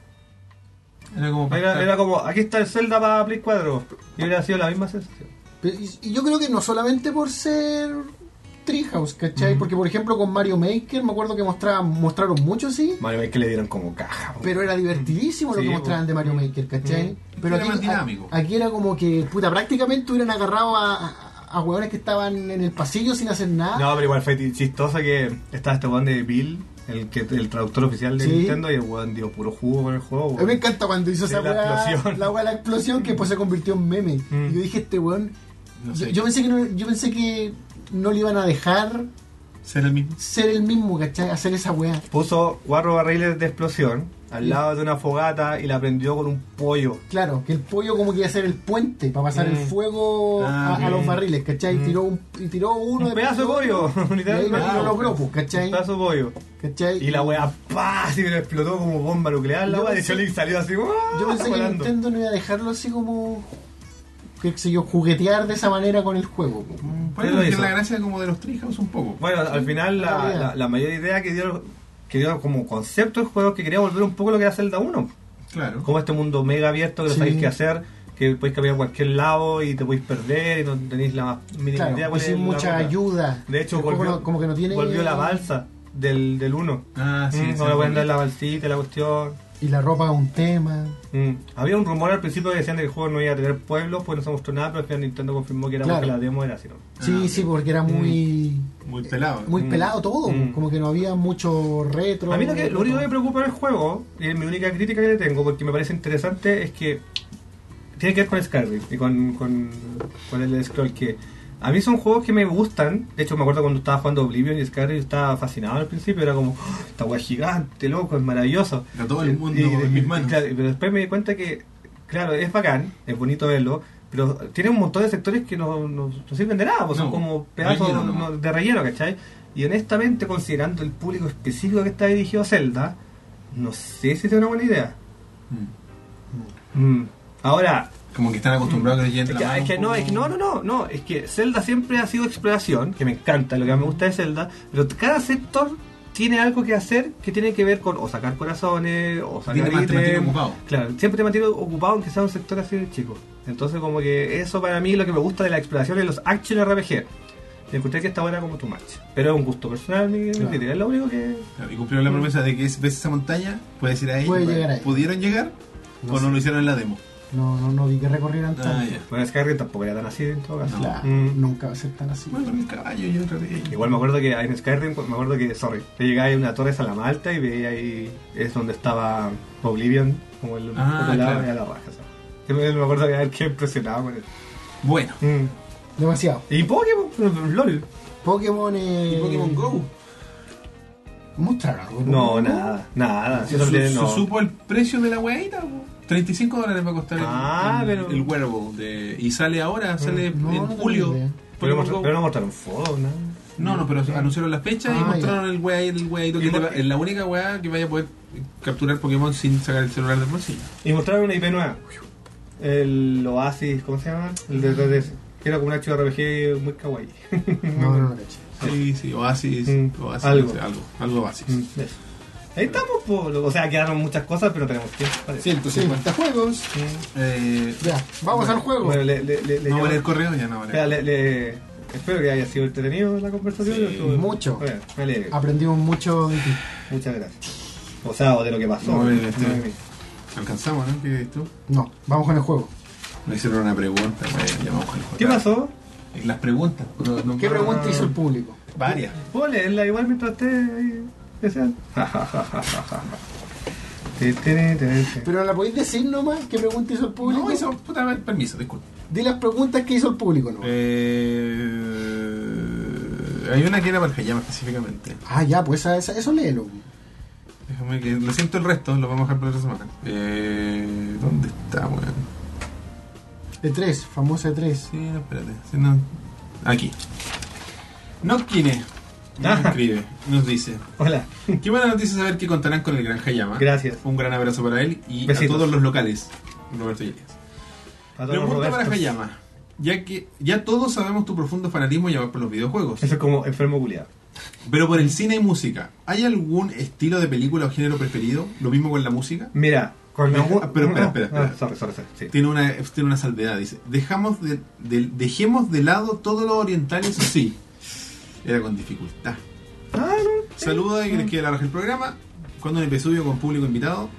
Era como... Era, era como, aquí está el Zelda para Play cuatro. Y hubiera sido la misma sensación. Pero, y, y yo creo que no solamente por ser Treehouse, ¿cachai? Mm. Porque por ejemplo con Mario Maker me acuerdo que mostraban, mostraron mucho, sí. Mario Maker le dieron como caja. po. Pero era divertidísimo lo Sí, que mostraban de Mario Maker, ¿cachai? Mm. Pero Era aquí, más dinámico. a- aquí era como que, puta, prácticamente hubieran agarrado a, a, a hueones que estaban en el pasillo sin hacer nada. No, pero igual fue chistoso que estaba este weón de Bill, el que el traductor oficial de Sí. Nintendo, y el weón dio puro jugo con el juego. A mí me weón. encanta cuando hizo Sí, esa la weá, explosión. la weá de la explosión que después se convirtió en meme. Mm. Y yo dije, este weón, No yo, sé. yo pensé que no, yo pensé que no le iban a dejar ¿Ser el mismo? ser el mismo, ¿cachai? Hacer esa weá. Puso cuatro barriles de explosión al lado de una fogata y la prendió con un pollo. Claro, que el pollo como que iba a ser el puente para pasar Mm. el fuego Ah, a, a ok. los barriles, ¿cachai? Mm. Tiró un, y tiró uno Un pedazo de pollo, y ahí lo, literalmente. y lo logró, pues, ¿cachai? Un pedazo de pollo. ¿Cachai? Y la weá, ¡pah! Así que le explotó como bomba nuclear. La Yo weá de pensé- Link salió así, ¡ah! Yo pensé que volando. Nintendo no iba a dejarlo así como, qué sé yo, juguetear de esa manera con el juego. po. Bueno, ¿Qué lo porque es hizo? la gracia como de los Treehouse un poco. Bueno, al final la, realidad. la, la mayor idea que dio, que dio como concepto del juego es que quería volver un poco lo que era Zelda uno. Claro. Como este mundo mega abierto que no Sí. sabéis qué hacer, que podéis cambiar a cualquier lado y te podéis perder y no tenéis la más mínima Claro, idea y cuál es sin la mucha ruta. ayuda. De hecho, El juego volvió, no- como que no tiene... volvió la balsa del, del uno. Ah, sí. Mm, sí, ahora pueden sí. dar la balsita, la cuestión. Y la ropa es un tema. Mm. Había un rumor al principio que decían que el juego no iba a tener pueblos, pues no se mostró nada, pero al final Nintendo confirmó que era Claro. porque la demo era así, ¿no? Sí, Ah, sí, ok. porque era muy Muy pelado. muy Mm. pelado todo. Mm. Como que no había mucho retro. A mí lo, que, lo único que me preocupa del juego, y es mi única crítica que le tengo, porque me parece interesante, es que tiene que ver con Skyrim y con, con, con el scroll que... A mí son juegos que me gustan. De hecho, me acuerdo cuando estaba jugando Oblivion y Skyrim, yo estaba fascinado al principio. Era como, "Oh, esta wea es gigante, loco, es maravilloso". Era todo el mundo Y- en mis y- manos. claro, pero después me di cuenta que, claro, es bacán, es bonito verlo, pero tiene un montón de sectores que no, no, no sirven de nada, pues son No, como pedazos relleno nomás. no- de relleno, ¿cachai? Y honestamente, considerando el público específico que está dirigido a Zelda, no sé si es una buena idea. Mm. Mm. Ahora, Como que están acostumbrados a que les es llenen que, la mano es que un no, poco. es que no, no, no, no, es que Zelda siempre ha sido exploración, que me encanta, lo que más me gusta de Zelda, pero cada sector tiene algo que hacer que tiene que ver con o sacar corazones, o sacar Tiene más, te mantiene ítems. ocupado. Claro, siempre te mantiene ocupado aunque sea un sector así de chico. Entonces como que eso para mí es lo que me gusta de la exploración de los action R P G. Y encontré que esta buena como tu match. Pero es un gusto personal, mi, mi Claro. crítica, es lo único que... Claro, y cumplieron la promesa de que si ves esa montaña, puedes ir ahí. Puede llegar ahí. ¿Pudieron llegar? No ¿O sé. no lo hicieron en la demo? No, no, no vi que recorrieran tanto. Ah, ya. Bueno, Skyrim tampoco era tan así en todo caso. No. Claro, Mm. nunca va a ser tan así. Bueno, con el caballo y otra vez. Igual me acuerdo que en Skyrim, me acuerdo que, sorry, te llegaba a una torre Salamalta y veía ahí, es donde estaba Oblivion, como el Ah, otro lado, claro. y a la raja, ¿sabes? Yo me me acuerdo que qué impresionado con él. Bueno. Mm. Demasiado. Y Pokémon, LOL. Pokémon eh... ¿Y Pokémon Go? ¿Mostraron algo? de No, Pokémon Go? nada, nada. ¿Se, Eso su- tiene- se no. supo el precio de la weadita? treinta y cinco dólares va a costar el- Ah, el, pero- el wearable. De, y sale ahora, sale No, en no tengo julio. idea. Pero, Pokémon mostra- Go. pero no mostraron fotos, ¿no? No, no, pero anunciaron las fechas y Ah, mostraron el weá el weadito Y que te mo- va- es la única weá que vaya a poder capturar Pokémon sin sacar el celular del bolsillo. Y mostraron una I P nueva. El Oasis, ¿cómo se llama? El de tres D S. Que era como un H R P G muy kawaii. No, no, no, caché. Sí, sí, Oasis, Mm, Oasis, algo. no sé, algo, algo Oasis. Mm, eso. Ahí estamos, po. O sea, quedaron muchas cosas, pero tenemos tiempo. parece. ciento cincuenta. cincuenta juegos. Mm. Eh, Ya, vamos al juego. Bueno, le, le, le, le no llamo- vale el correo, ya no Espera, vale. le- le- espero que haya sido entretenido la conversación. Sí, Estuvo- mucho. Bueno, me alegro. Aprendimos mucho de ti. Muchas gracias. O sea, o de lo que pasó. No, No, este- de mí. Alcanzamos, ¿no? ¿Qué dices tú? No, vamos con el juego. Me hicieron una pregunta, pues, ya vamos con el juego. ¿Qué pasó? Las preguntas. No- no- ¿Qué pregunta hizo el público? Varias. ¿Puedo leerla igual mientras esté ahí? Desean? Te, te, te, te. Pero la podéis decir nomás qué pregunta hizo el público. No, eso, puta, permiso, disculpa. Di las preguntas que hizo el público, ¿no? Eh, hay una que era para el Hayama específicamente. Ah, ya, pues esa, esa- eso léelo. Déjame que lo siento el resto, lo vamos a dejar para otra semana. Eh, ¿Dónde está, weón? E tres, famosa E tres. Sí, no, espérate. Si no- Aquí. Notkine nos Ah. escribe, nos dice: Hola. qué buena noticia saber que contarán con el gran Hayama. Gracias. Un gran abrazo para él y Besitos. a todos los locales. Roberto y Elías. A todos los Pregunta para Robertos. Hayama. Ya que ya todos sabemos tu profundo fanatismo y amor por los videojuegos, Eso es como enfermo culiado. pero por el cine y música, ¿hay algún estilo de película o género preferido? Lo mismo con la música. Mira, cuando... Ah, pero espera, espera, espera. Ah, sorry, sorry, sorry, sí. Tiene una, tiene una salvedad, dice. Dejamos de, de- dejemos de lado todo lo oriental, eso sí. Era con dificultad. Ah, no. sí. Saluda y que les quede la raja el programa. Cuando un episodio con público invitado.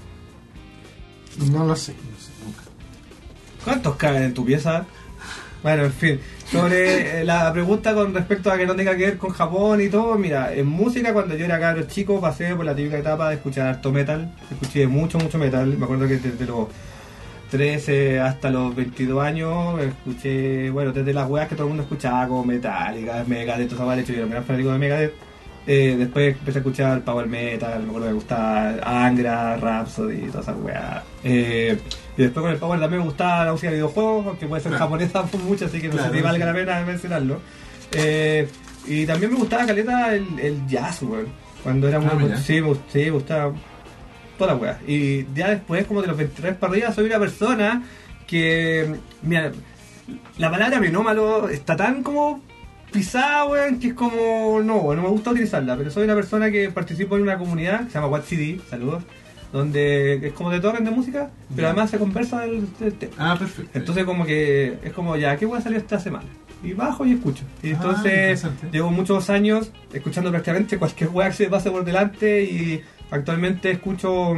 No lo sé. No sé, nunca. ¿Cuántos caben en tu pieza? Bueno, en fin, sobre eh, la pregunta con respecto a que no tenga que ver con Japón y todo, mira, en música cuando yo era cabro chico pasé por la típica etapa de escuchar harto metal, escuché mucho, mucho metal, me acuerdo que desde los trece hasta los veintidós años escuché, bueno, desde las weas que todo el mundo escuchaba, como Metallica, Megadeth, todo eso, de hecho yo era un gran fanático de Megadeth. Eh, después empecé a escuchar Power Metal, me acuerdo que me gustaba Angra, Rhapsody, todas esas weas. Eh, y después con el Power también me gustaba la música de videojuegos, aunque puede ser Claro. japonesa por mucho, así que no Claro, sé si valga sí. la pena mencionarlo. Eh, y también me gustaba caleta el, el jazz, weón. Cuando era muy... Ah, mira. sí, me, gust- sí, me gustaba toda la wea. Y ya después, como de los veintitrés para arriba, soy una persona que... Mira, la palabra menómalo está tan como pisada, weón, que es como... No, weón, no me gusta utilizarla, pero soy una persona que participo en una comunidad que se llama What C D, saludos, donde es como de torrent de música, pero Ya. además se conversa del, del tema. Ah, perfecto. Entonces como que es como ya, ¿qué voy a salir esta semana? Y bajo y escucho. Y Ah, entonces interesante. llevo muchos años escuchando prácticamente cualquier weá que se pase por delante y actualmente escucho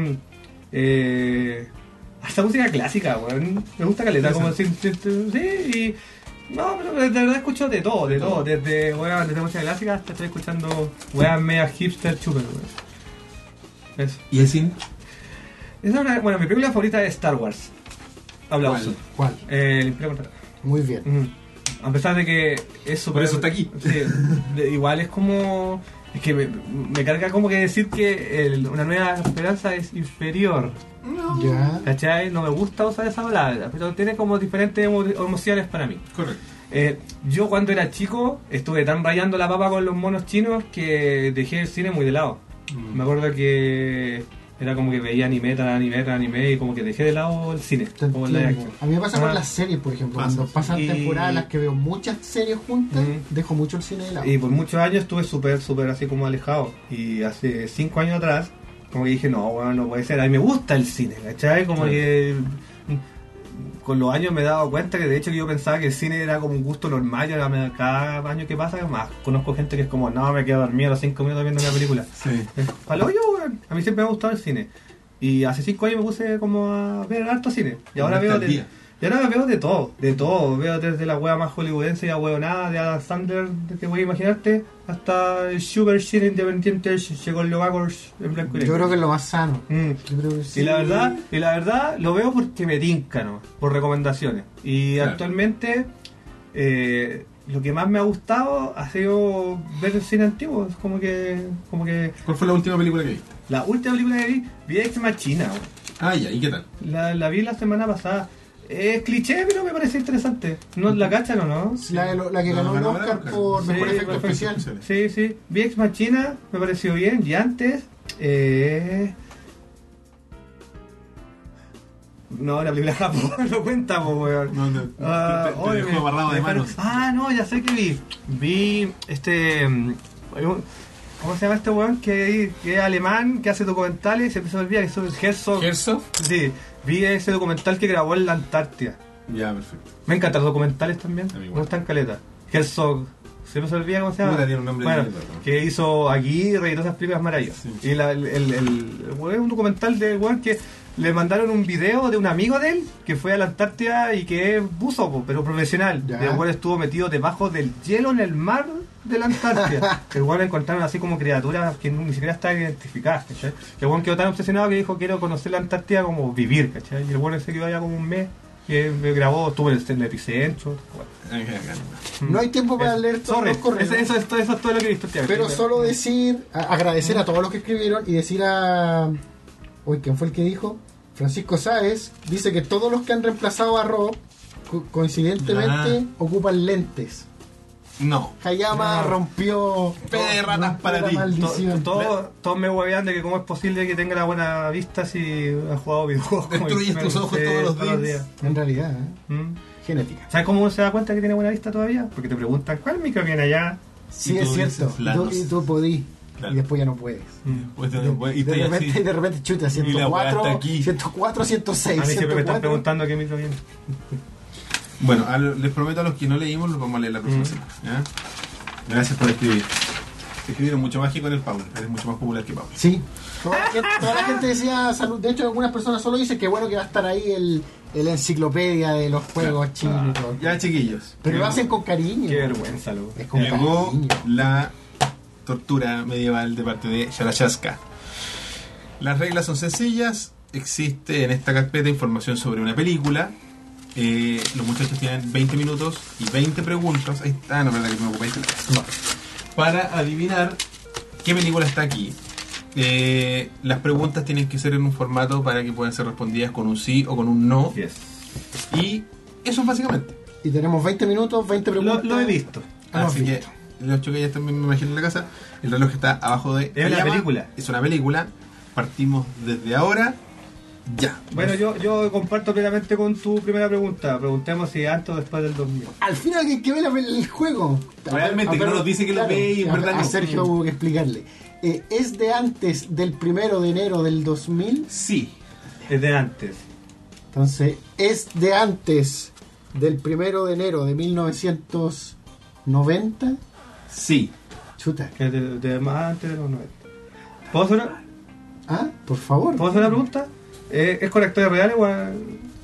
eh, hasta música clásica, weón. Me gusta caleta, como decir, sí, y no, pero de verdad escucho de todo, de todo, desde weón, desde música clásica hasta estoy escuchando weón media hipster chuper, weón. Eso. ¿Y el cine? Esa es una, bueno, mi película favorita es Star Wars. Aplauso. ¿Cuál? Eh, el Imperio Contraataca. Muy bien. Ujú. A pesar de que es súper... Por eso está aquí. Sí, de- igual es como... Es que me, me carga como que decir que el- una nueva esperanza es inferior. No. Ya. ¿Cachai? No me gusta usar esa palabra, pero tiene como diferentes emo- emociones para mí. Correcto. Eh, yo cuando era chico estuve tan rayando la papa con los monos chinos que dejé el cine muy de lado. Mm. Me acuerdo que era como que veía anime, tras anime, tras anime y como que dejé de lado el cine. Te Como la- entiendo. A mí me pasa Ah. con las series, por ejemplo. Pasa. Cuando pasan Y- temporadas en las que veo muchas series juntas, Mm. dejo mucho el cine de lado. Y por muchos años estuve súper, súper así como alejado. Y hace cinco años atrás, como que dije, no, bueno, no puede ser. A mí me gusta el cine, ¿cachai? Como Claro. que mm, con los años me he dado cuenta que de hecho que yo pensaba que el cine era como un gusto normal. Y ahora me- cada año que pasa, más conozco gente que es como, no, me quedo dormido a los cinco minutos viendo una película. Sí. Palo yo, weón. A mí siempre me ha gustado el cine. Y hace cinco años me puse como a ver harto cine. Y ahora Ponerte veo al de, día. y ahora veo de todo, de todo. Veo desde la wea más hollywoodense y a nada de Adam Sandler, de que voy a imaginarte, hasta el super cine independiente llegó el Logagors en blanco y Yo negro. creo que es lo más sano. Mm. Yo creo que sí. Y la verdad, y la verdad lo veo porque me tinca, ¿no? Por recomendaciones. Y Claro. actualmente eh, lo que más me ha gustado ha sido ver el cine antiguo. Es como que, como que ¿Cuál fue la última película que viste? la última película que vi, vi Ex Machina, weón. Ah, ya, ¿y qué tal? La, la vi la semana pasada. Es cliché, pero me parece interesante. ¿No la cachan o no? La, de lo- la que No, ganó el ganó el Oscar Oscar. por Sí, mejor efecto perfecto. especial. Sí, sí. Vi Ex Machina, me pareció bien. Y antes... Eh... No, la película de Japón no cuenta, po, weón. No, no, Ah, te, te- te oye, dejó me- amarrado me de dejaron- manos. Ah, no, ya sé que vi. Vi este... mm, ¿Cómo se llama este weón? Que, que es alemán, que hace documentales y se empezó a olvidar que es Herzog. Herzog. Sí, vi ese documental que grabó en la Antártida. Ya, perfecto. Me encantan los documentales también. A mí igual. Me gustan caleta. Herzog, se me olvida cómo se llama. Puta, tiene un nombre Bueno, de mierda, ¿no? que hizo Aguirre y todas esas películas maravillosas. Sí. Y la, el, el, el- el weón es un documental de weón que le mandaron un video de un amigo de él que fue a la Antártida y que es buzo, po, pero profesional. Ya. Y el weón estuvo metido debajo del hielo en el mar de la Antártida. El weón encontraron así como criaturas que ni siquiera estaban identificadas, ¿cachai? Que el weón quedó tan obsesionado que dijo quiero conocer la Antártida como vivir, ¿cachai? Y el weón se quedó allá como un mes. Que me grabó, estuvo en el, en el epicentro. Bueno. Ay, qué bacán. No hay tiempo para Eso. leer todos Sorry, los correos. Eso, eso, es todo- eso es todo lo que he visto. Tía. Pero solo decir, a- agradecer a todos los que escribieron y decir a... Uy, ¿quién fue el que dijo? Francisco Sáez dice que todos los que han reemplazado a Rob, co- coincidentemente, Ah. ocupan lentes. No. Hayama No. rompió. Pe de ratas rompió para la ti. maldición. To- Todos todos me huevean de que cómo es posible que tenga la buena vista si ha jugado videojuegos. como Destruyes el- tus ojos sí, todos los días. En realidad, ¿eh? ¿Mm? Genética. ¿Sabes cómo uno se da cuenta que tiene buena vista todavía? Porque te preguntan, ¿cuál micro viene allá? Sí, Y es tú cierto. dices, Y la tú, dos. y tú podís. Claro. Y después ya no puedes. Pues, De, y de te repente, así, de repente, chuta, Y la weá ciento cuatro, está aquí. ciento cuatro, ciento seis, A mí siempre me están ciento cuatro. preguntando qué micro viene. Bueno, a lo- les prometo a los que no leímos los vamos a leer la próxima Mm. semana. ¿Ya? Gracias por escribir. Escribieron mucho más que con el Paul. Eres mucho más popular que Paul. Sí. Toda la, gente, toda la gente decía salud. De hecho, algunas personas solo dicen que bueno que va a estar ahí el, el enciclopedia de los juegos chinos y todo. Ya, chiquillos. Pero lo Llegó- hacen con cariño. Qué vergüenza, loco. Es con Llegó cariño. la tortura medieval de parte de Sharashasca. Las reglas son sencillas. Existe en esta carpeta información sobre una película. Eh, los muchachos tienen veinte minutos y veinte preguntas. Ahí está, no, verdad que me ocupáis. No. Para adivinar qué película está aquí. Eh, las preguntas tienen que ser en un formato para que puedan ser respondidas con un sí o con un no. Yes. Y eso es básicamente. Y tenemos veinte minutos, veinte Lo, preguntas. lo he visto. Ah, Así no, que visto. los choquillas también me imagino en la casa. El reloj está abajo de. Es una Hayama. película. Es una película. Partimos desde ahora. Ya. Bueno, yo, yo comparto plenamente con tu primera pregunta. Preguntemos si antes o después del dos mil. Al final alguien que ve la- el juego. Realmente, que no nos dice que lo ve y en a- verdad a no. Sergio hubo que explicarle. Eh, ¿Es de antes del primero de enero del dos mil? Sí. Es de antes. Entonces, ¿es de antes del primero de enero de mil novecientos noventa? Sí. Chuta. Que es de, de más antes de los noventa. ¿Puedo hacer una, Ah, por favor. ¿puedo hacer una pregunta? ¿Eh, ¿Es con actores reales o...? a-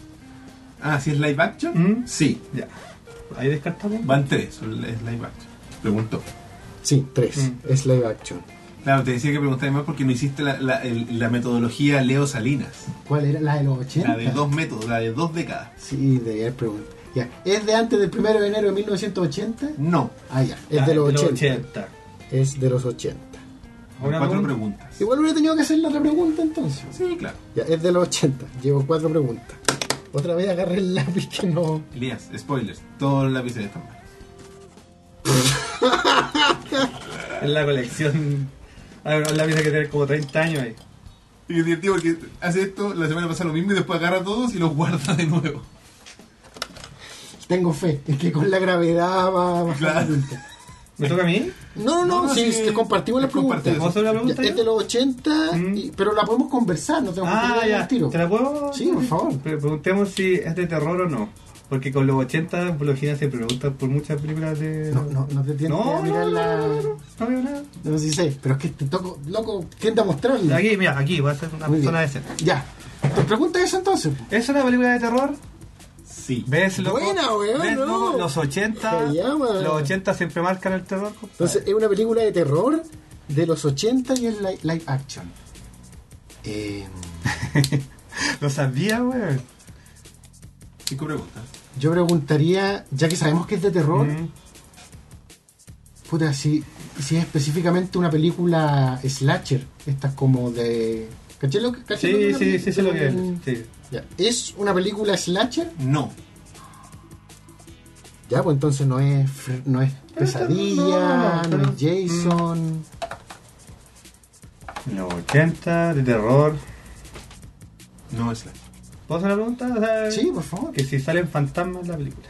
Ah, ¿si es live action? ¿Mm? Sí. Ya. Ahí descartamos. Van tres. Es live action. Preguntó. Sí, tres. Mm. Es live action. Claro, te decía que preguntaste más porque no hiciste la, la, el- la metodología Leo Salinas. ¿Cuál era? ¿La de los ochenta? La de dos métodos, la de dos décadas. Sí, de haber preguntado. Ya. ¿Es de antes del primero de enero de mil novecientos ochenta? No. Ah, ya. Es Ah, de los de los ochenta. ochenta. Es de los ochenta. Una Cuatro pregunta. preguntas. Igual hubiera tenido que hacer la otra pregunta entonces. Sí, claro. Ya, es de los ochenta. Llevo cuatro preguntas. Otra vez agarré el lápiz que no. Elías, spoilers. Todos los lápices están mal. Es la colección. Hay una lápiz que tener como treinta años ahí. Y es divertido porque hace esto, la semana pasada lo mismo y después agarra todos y los guarda de nuevo. Tengo fe. Es que con la gravedad va a bajar Claro. la pregunta. ¿Me toca a mí? No, no, no, No, sí, sí, te compartimos las es compartido. preguntas. ¿Vamos a hacer una pregunta Ya, yo? es de los ochenta, Mm. y- pero la podemos conversar, no tenemos que Ah, tirarla ya. al tiro. ¿Te la puedo? Sí, por favor. Pre- Preguntemos si es de terror o no. Porque con los ochenta, por lo general, se preguntan por muchas películas de. No, no, no te tienes no, que mirar no, la. no, no, no, no veo nada. No, sí sé, pero es que te toco, loco, tiende a mostrarle. Aquí, mira, aquí, voy a hacer una Muy persona bien. decente. Ya. ¿Te pregunta eso entonces? ¿Es una película de terror? Sí. ¿Ves, loco? Buena, weón, ¿Ves, no. loco? Los ochenta. Se llama. Los ochenta siempre marcan el terror. compadre. Entonces, es una película de terror de los ochenta y es li- live action. Eh, Lo sabía, weón. Cinco preguntas. yo preguntaría, ya que sabemos que es de terror, Mm. puta, si, si es específicamente una película slasher, estas como de... ¿Caché lo que caché lo que Sí, es una sí, peli- sí, sí, lo que es. de- Sí. Ya. ¿Es una película slasher? No. Ya, pues entonces no es fr- no es pesadilla, no, no, pero- es Jason. Los ochenta, de terror. No es la. ¿Puedo hacer una pregunta? O sea, Sí, por favor. Que si salen fantasmas en la película.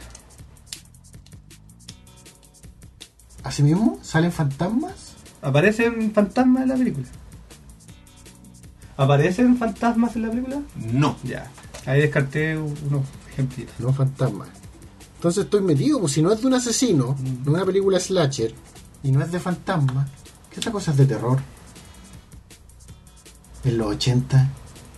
¿Así mismo? ¿Salen fantasmas? ¿Aparecen fantasmas en la película? ¿Aparecen fantasmas en la película? No. Ya. Ahí descarté unos ejemplitos. No fantasmas. Entonces estoy metido, pues si no es de un asesino, no es una película slasher, y no es de fantasmas, ¿qué otra cosa es de terror? En los ochenta.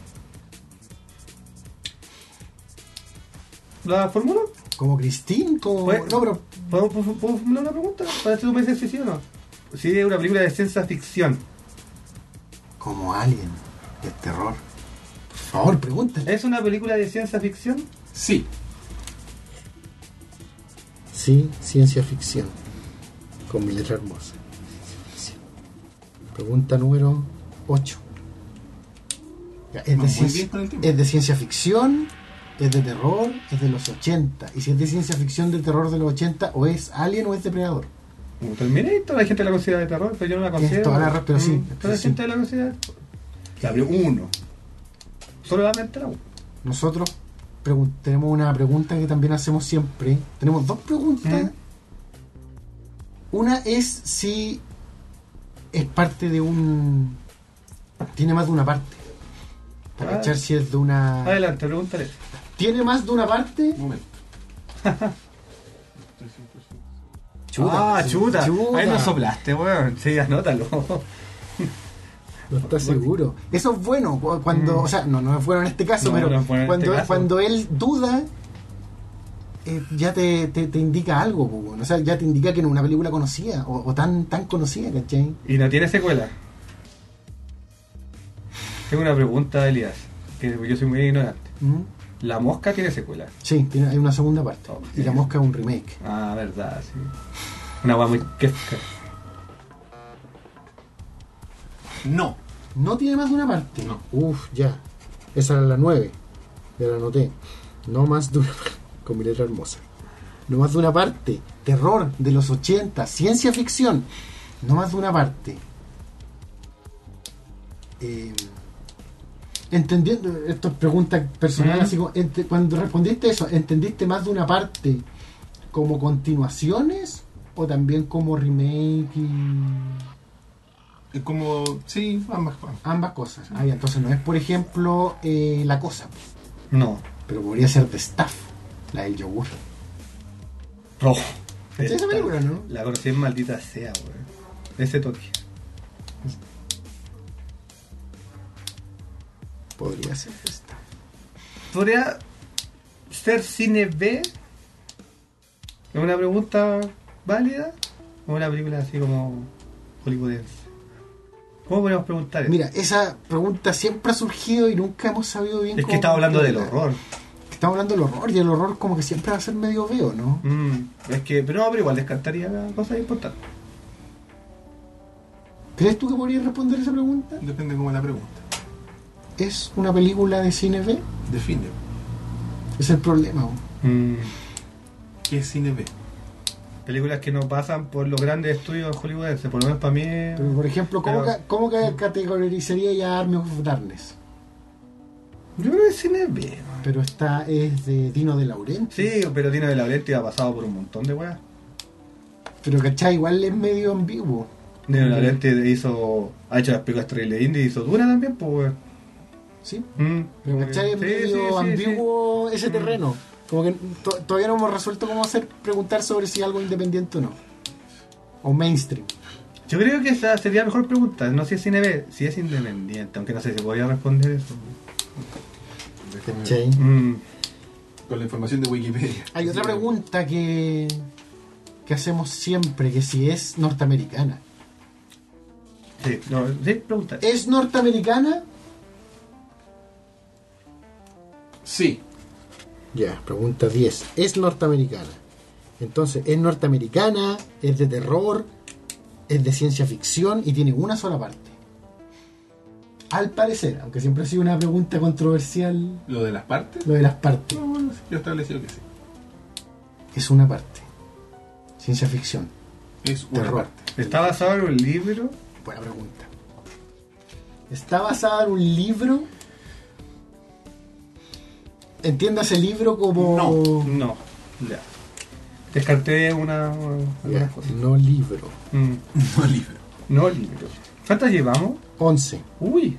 ¿La fórmula? Como Christine, como... Pues- No, pero... ¿Puedo, puedo- puedo formular una pregunta? Para que tú me dices si sí o no. Si es una película de ciencia ficción. Como Alien, de terror. Por favor, pregúntale. ¿Es una película de ciencia ficción? Sí. Sí, ciencia ficción. Con mi letra hermosa. Ciencia ficción. Pregunta número ocho. Ya, es, de Vamos muy ciencia, bien con el tiempo. es de ciencia ficción, es de terror, es de los ochenta. Y si es de ciencia ficción de terror de los ochenta, o es Alien o es Depredador. Como Terminator, hay gente que la considera de terror, pero yo no la Tienes considero. toda la razón, pero sí, Mm, Toda la sí. gente la considera. La abrió uno. Solamente la uno. Nosotros pregun- tenemos una pregunta que también hacemos siempre. Tenemos dos preguntas. Mm. Una es si es parte de un... Tiene más de una parte. Para Ah. cachar si es de una... Adelante, pregúntale. ¿Tiene más de una parte? Un momento. ah, sí, chuta. chuta. Ahí nos soplaste, weón. Sí, anótalo. No está seguro. Eso es bueno cu- cuando, Mm. o sea, no, no es bueno en este caso, No, pero no es bueno en cuando, este caso. cuando él duda, eh, ya te, te, te indica algo, po, bueno. O sea, ya te indica que no es una película conocida o, o tan tan conocida, ¿cachai? Y no tiene secuela. Tengo una pregunta, Elías, que yo soy muy ignorante. ¿Mm? ¿La mosca tiene secuela? Sí, tiene, hay una segunda parte. Oh, Y La Mosca es un remake. Ah, verdad, sí. Una guay muy quefca. No. ¿No tiene más de una parte? No. Uf, ya. Esa era la nueve. Ya la anoté. No más de una parte. Con mi letra hermosa. No más de una parte. Terror de los ochenta. Ciencia ficción. No más de una parte. Eh, entendiendo, esto es pregunta personal, Mm. así como, ente- cuando respondiste eso, ¿entendiste más de una parte como continuaciones o también como remake y Es como. Sí, ambas cosas. ambas cosas? Ah, ya, entonces no es, por ejemplo, eh, La Cosa, No. pero podría ser The Staff, la del yogur. Oh. ¿Cachai esa película, no? La conocí en maldita sea, weón. Ese toque. Podría ser The Staff. ¿Podría ser cine B? ¿Es una pregunta válida? ¿O una película así como hollywoodense? ¿Cómo podemos preguntar eso? Mira, esa pregunta siempre ha surgido y nunca hemos sabido bien es cómo que estaba hablando del responderla. horror. Estamos hablando del horror y el horror como que siempre va a ser medio veo, ¿no? Mm, es que, pero no, pero igual descartaría cosas importantes. ¿Crees tú que podrías responder esa pregunta? Depende cómo la pregunta. ¿Es una película de cine B? Define. Es el problema. ¿no? Mm, ¿Qué es cine B? películas que no pasan por los grandes estudios hollywoodenses, por lo menos para mí. Pero, por ejemplo, ¿cómo, Pero- ca- ¿cómo que categorizaría ya Army of Darkness? Yo creo que es cine B. man. Pero esta es de Dino De Laurentiis. Sí, pero Dino de Laurentiis ha pasado por un montón de weas. Pero, ¿cachai? Igual es medio ambiguo. Dino de Laurentiis hizo, ha hecho las películas Trailer Indie y hizo Duna también, pues weón. ¿Sí? Mm, Pero, ¿cachai? Es sí, medio sí, sí, ambiguo ese Mm. terreno. Como que to- todavía no hemos resuelto cómo hacer preguntar sobre si algo independiente o no. O mainstream. sí. Yo creo que esa sería la mejor pregunta, no si es cine B, si es independiente, aunque no sé si podría responder eso. ¿Cachai? Mm, Con la información de Wikipedia. Hay otra Sí. pregunta que, que hacemos siempre, que si es norteamericana. sí, no, sí, pregunta. ¿Es norteamericana? Sí. Ya, pregunta diez. ¿Es norteamericana? Entonces, ¿es norteamericana? ¿Es de terror? ¿Es de ciencia ficción? Y tiene una sola parte. Al parecer, aunque siempre ha sido una pregunta controversial, ¿Lo de las partes? lo de las partes. No, bueno, sí, yo he establecido que sí. Es una parte. Ciencia ficción. Es una Terror. parte. ¿Está basado en un libro? Buena pregunta. ¿Está basada en un libro? ¿Entiendas el libro como...? No. No, ya. Descarté una, Ya, algunas cosas. no libro. Mm, No libro. no libro. ¿Cuántas llevamos? once. Uy,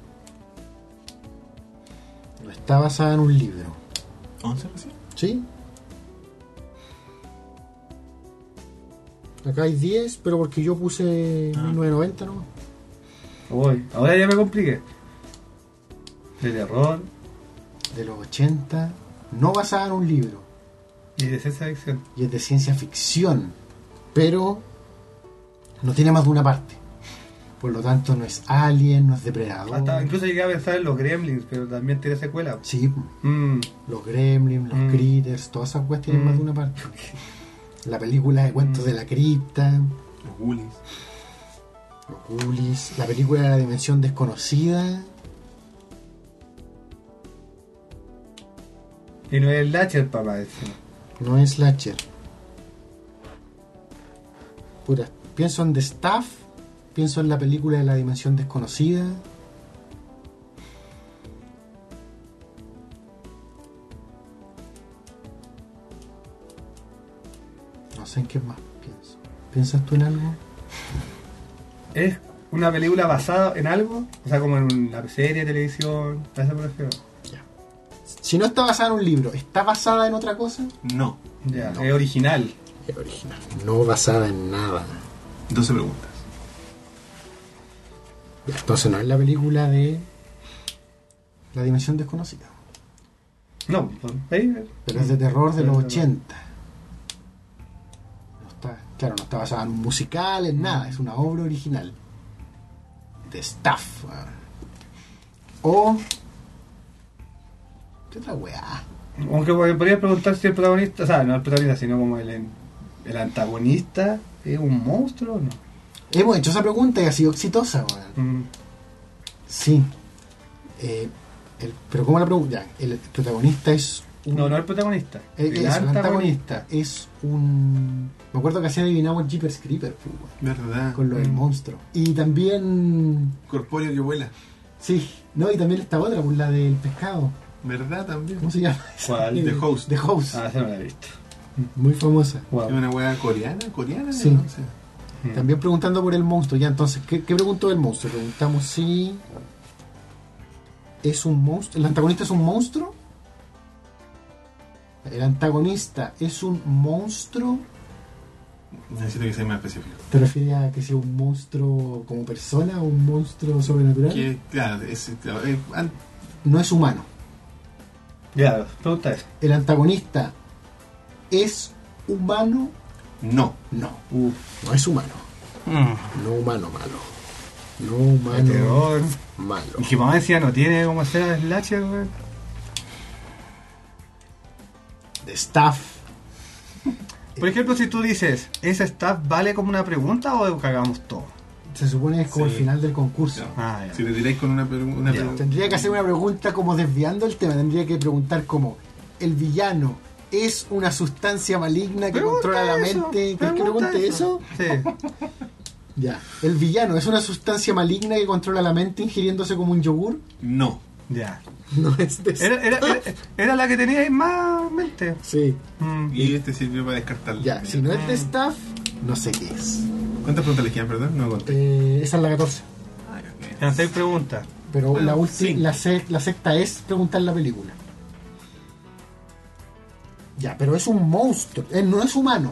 No está basada en un libro. ¿once recién? ¿Sí? Acá hay diez, pero porque yo puse Ah. mil novecientos noventa, ¿no? uy, ahora ya me compliqué. De terror De los ochenta. No basada en un libro. y de ciencia ficción. Y es de ciencia ficción. Pero no tiene más de una parte. Por lo tanto, no es Alien, no es Depredador. Hasta incluso llegué a pensar en los Gremlins, pero también tiene secuela. Sí, Mm, los Gremlins, los Mm. Critters, todas esas cosas tienen Mm. más de una parte. La película de Cuentos Mm. de la Cripta, Los Ghoulies. los Ghoulies, la película de La Dimensión Desconocida. y no es el Latcher, papá. Eso. No es Slasher. Puta, pienso en The Staff, pienso en la película de La Dimensión Desconocida. No sé en qué más pienso. ¿Piensas tú en algo? ¿Es una película basada en algo? O sea, como en una serie de televisión. ¿A eso me refiero? Ya. Si no está basada en un libro, ¿está basada en otra cosa? No. Ya, No. es original. Es original. No basada en nada. doce preguntas. Ya, entonces no es la película de La Dimensión Desconocida. No, pues, ahí. Pero es de terror de los Pero- ochenta. No está, claro, no está basada en un musical, en nada. Es una obra original. De Staff. weón. O... ¿Qué otra weá? Aunque podría preguntar si el protagonista, o sea, no el protagonista, sino como el, el antagonista, ¿es un monstruo o no? Hemos hecho esa pregunta y ha sido exitosa, weón. Mm. Sí. Eh, el- pero ¿cómo la pregunta? Ya, el protagonista es un... No, no el protagonista. Eh, el, eso, el antagonista. antagonista es un... Me acuerdo que así adivinamos Jeepers Creepers, pues, weón, ¿Verdad? con lo del Mm. monstruo. Y también... Corpóreo que vuela. Sí, no, y también esta otra, pues la del pescado. ¿Verdad también? ¿Cómo se llama? esa? ¿Cuál? The Host. The Host. Ah, esa no la he visto. Muy famosa. Wow. ¿Es una weá coreana? ¿Coreana? Sí. No sé. Mm. También preguntando por el monstruo. Ya, entonces, ¿qué, qué preguntó del monstruo? Preguntamos si... ¿Es un monstruo? ¿El antagonista es un monstruo? ¿El antagonista es un monstruo? Necesito que sea más específico. ¿Te refieres a que sea un monstruo como persona o un monstruo sobrenatural? Que, claro, es, claro, eh, an- No es humano. Ya, pregunta eso. ¿El antagonista es humano? no. No, Uf. no es humano. No humano malo. No humano Terror. malo. Y que mamá decía, no tiene como escena de slasher, weón. The Staff. Por ejemplo, si tú dices, ¿ese staff vale como una pregunta o cagamos todo? Se supone que es como Sí. el final del concurso. No. Ah, ya. Si te tiráis con una, per- una Ya. pregunta. Tendría que hacer una pregunta como desviando el tema. Tendría que preguntar como, ¿el villano es una sustancia maligna que Pregunta controla la eso, mente? ¿Quieres que pregunta pregunte eso? Sí. Ya. ¿El villano es una sustancia maligna que controla la mente ingiriéndose como un yogur? No. Ya. No es de Era, era, era, era la que teníais más mente. Sí. Mm. Y este sirvió para descartarlo. Ya, si no es de Staff, no sé qué es. ¿Cuántas preguntas le quedan, perdón? No me conté. Eh, esa es la catorce. Ah, ok. Eran seis preguntas. Pero Bueno, la, ulti- sí. la, se- la sexta es preguntar la película. Ya, pero es un monstruo. eh, no es humano.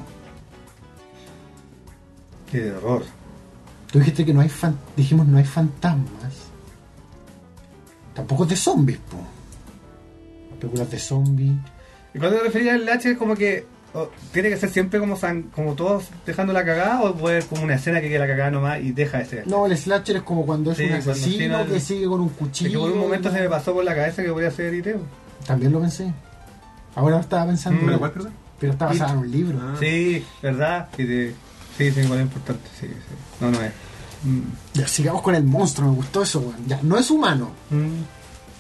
Qué horror. Tú dijiste que no hay fan- dijimos no hay fantasmas. Tampoco es de zombies, po. Películas de zombies. Y cuando te referías al H es como que oh, tiene que ser siempre como san- como todos dejando la cagada o puede ser como una escena que queda la cagada nomás y deja de ser. No, el slasher es como cuando es Sí, un cuando asesino al final- que sigue con un Es cuchillo. que por un momento se me pasó por la cabeza que podría ser Iteo. También lo pensé. Ahora lo estaba pensando. Mm. ¿Pero cuál, perdón? Pero está basada en un libro. Ah. Sí, ¿verdad? Sí, sí, sí, sí, igual es importante. Sí, sí. No, no es. Mm. Ya, sigamos con el monstruo, me gustó eso, weón. Ya, no es humano. Mm.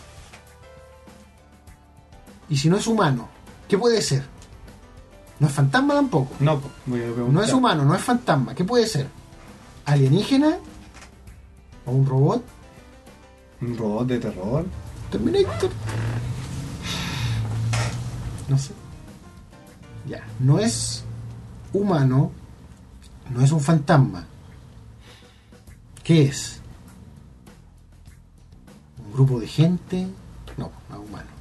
Y si no es humano, ¿qué puede ser? No es fantasma tampoco. No, pues, voy a preguntar. No es humano, no es fantasma. ¿Qué puede ser? ¿Alienígena? ¿O un robot? ¿Un robot de terror? ¿Terminator? No sé. Ya, no es humano, no es un fantasma. ¿Qué es? ¿Un grupo de gente? No, no es humano.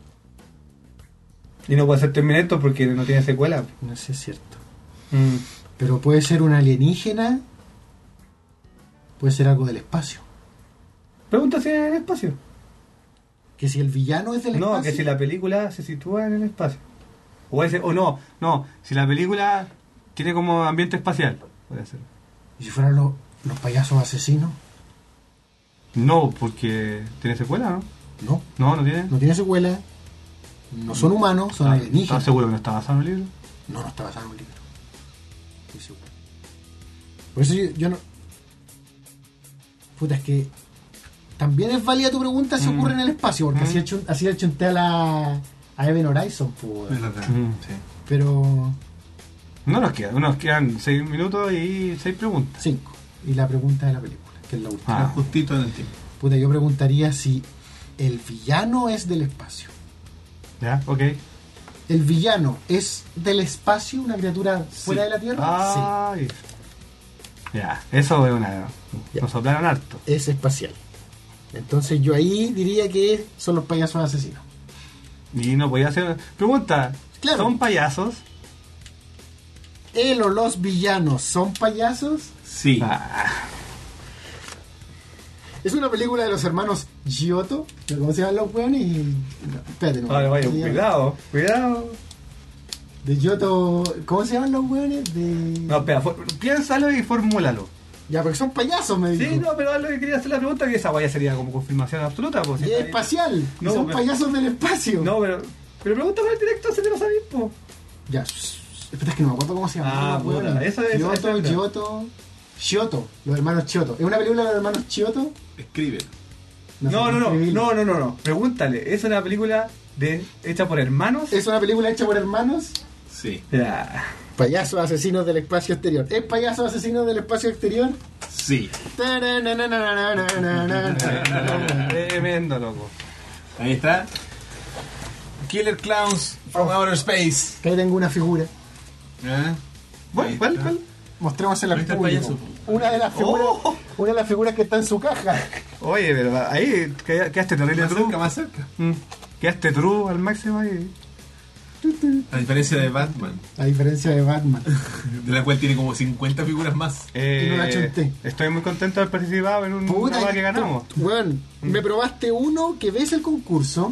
Y no puede ser Terminator porque no tiene secuela. No sé si es cierto. Mm. Pero puede ser un alienígena, puede ser algo del espacio. Pregunta si es en el espacio. Que si el villano es del No, espacio. que si la película se sitúa en el espacio. O, ese, o no, no, si la película tiene como ambiente espacial. Puede ser. ¿Y si fueran los, los payasos asesinos? No, porque tiene secuela, ¿no? No, No, no tiene. no tiene secuela. No son humanos, son Ah, alienígenas. ¿estás seguro que no está basado en un libro? No, no está basado en un libro. Estoy seguro. Por eso yo, yo no. Puta, es que. También es válida tu pregunta si Mm. ocurre en el espacio, porque Mm. así, el chun- así le chunté a la. a Even Horizon, pues, Es verdad. Mm. Sí. pero. No nos quedan, nos quedan seis minutos y seis preguntas. Cinco. Y la pregunta de la película, que es la última. Ah. Justito en el tiempo. Puta, yo preguntaría si el villano es del espacio. Ya, ok. ¿El villano es del espacio, una criatura fuera de la Tierra? Ay. Ya, eso es una... Ya. Nos soplaron harto. Sí. Es espacial. Entonces yo ahí diría que son los payasos asesinos. Y no podía hacer... Pregunta, Claro. ¿son payasos? ¿Él o los villanos son payasos? Sí. Ah, Es una película de los hermanos Giotto. ¿Cómo se llaman los weones? Y... no, espérate, no. vale, vaya, ¿Cómo se llaman? cuidado, cuidado. De Giotto. ¿Cómo se llaman los weones? De... No, espera, for- piénsalo y formúlalo. Ya, porque son payasos, me dijo. Sí, no, pero lo que quería hacer la pregunta que esa vaya sería como confirmación absoluta. Pues, Y si es está ahí. espacial. y No, son pero- payasos del espacio. No, pero... Pero pregúntame al director si te lo sabes, po. Ya. Espera, es que no me acuerdo cómo se llaman. Ah, los puta, weones. esa es- Giotto, esa es la- Giotto. Giotto. Los hermanos Giotto. ¿Es una película de los hermanos Giotto? Escríbelo. sé No, no, cómo no, escribirlo. no, no, no, no. Pregúntale, ¿es una película de hecha por hermanos? ¿Es una película hecha por hermanos? Sí. Ya. Payasos asesinos del espacio exterior. ¿Es payasos asesinos del espacio exterior? Sí. Tremendo, loco. Ahí está. Killer Clowns from Outer Space. Que ahí tengo una figura. ¿Eh? ¿Cuál? Ahí ¿Cuál? está. ¿Cuál? Mostremos el Ahí está el público. payaso. Una de las figuras, Oh. una de las figuras que está en su caja. Oye, pero ahí qued- quedaste terrible Más true. cerca, más cerca. Mm. Quedaste true al máximo ahí. A diferencia de Batman, A diferencia de Batman. de la cual tiene como cincuenta figuras más. Eh, Y no la chunté. Estoy muy contento de haber participado en un Puta, programa que ganamos. Weón, me probaste uno que ves el concurso,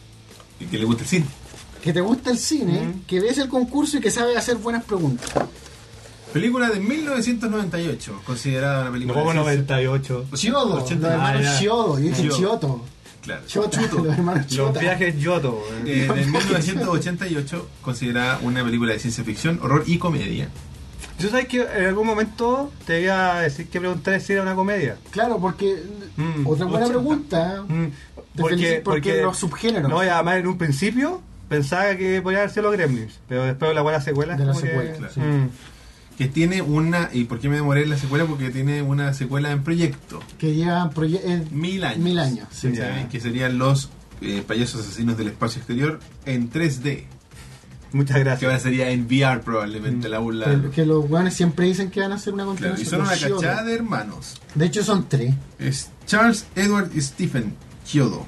Y que le gusta el cine. que te gusta el cine, Mm. que ves el concurso y que sabe hacer buenas preguntas. Película de mil novecientos noventa y ocho, considerada una película Como de ciencia- noventa y ocho. Chiodo, los ochenta. hermanos Ah, ya. Chiodo, yo dije Chiodo. Chioto. Claro. Choto, los hermanos Los Chioto. viajes Yoto. Eh, de mil novecientos ochenta y ocho, considerada una película de ciencia ficción, horror y comedia. Yo sabes que en algún momento te iba a decir que preguntar si era una comedia. Claro, porque Mm, otra buena ochenta. pregunta. Mm, Te felicito porque los subgéneros. No, y además en un principio pensaba que podía haber sido los Gremlins, pero después de la buena secuela. De la como que- secuela, claro. sí. Mm. Que tiene una. ¿Y por qué me demoré en la secuela? Porque tiene una secuela en proyecto. Que llevan proye- eh, Mil años. Mil años, Sí, Ya. que serían los eh, payasos asesinos del espacio exterior en tres D. Muchas Que gracias. ahora sería en V R probablemente Mm. la burla. que, que los weones siempre dicen que van a hacer una Claro, y continuación. son una los Chiodo. cachada de hermanos. De hecho son tres. Es Charles Edward Stephen Chiodo.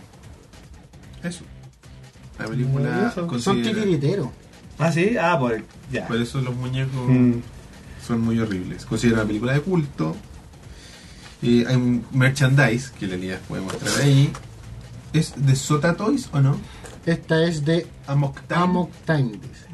Eso. La película Maravilloso. Son considera- titiriteros. Ah, sí, ah, por ya. Por eso los muñecos Mm. son muy horribles. Considera una película de culto. Eh, hay un merchandise que la Elías puede mostrar ahí. ¿Es de Sota Toys o no? Esta es de Amok Time. Amok Time, dice.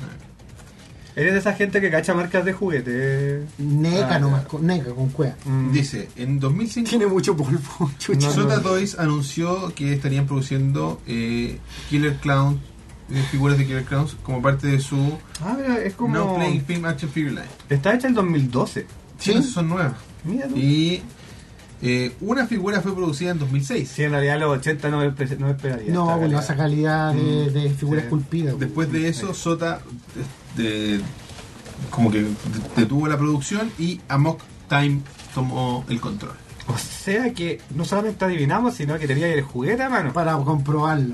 Eres de esa gente que cacha marcas de juguete. Neca Ah, nomás, ya. con, neca con cueva. Mm. Dice, en dos mil cinco Tiene mucho polvo, chucha. No, Sota Toys anunció que estarían produciendo eh, Killer Clown, eh, figuras de Killer Clowns como parte de su Ah, pero es como. No Playing Film Action Figure Line. Está hecha en dos mil doce. Sí, ¿Sí? esas son nuevas. Mira tú. Y eh, una figura fue producida en dos mil seis. Sí, en realidad los ochenta no me, espe- no me esperaría. No, esta bueno, calidad. esa calidad de, de figura Sí. esculpida. Después de eso, Sota de- de- como que detuvo la producción y Amok Time tomó el control. O sea que no solamente adivinamos, sino que tenía el juguete a mano. Para comprobarlo.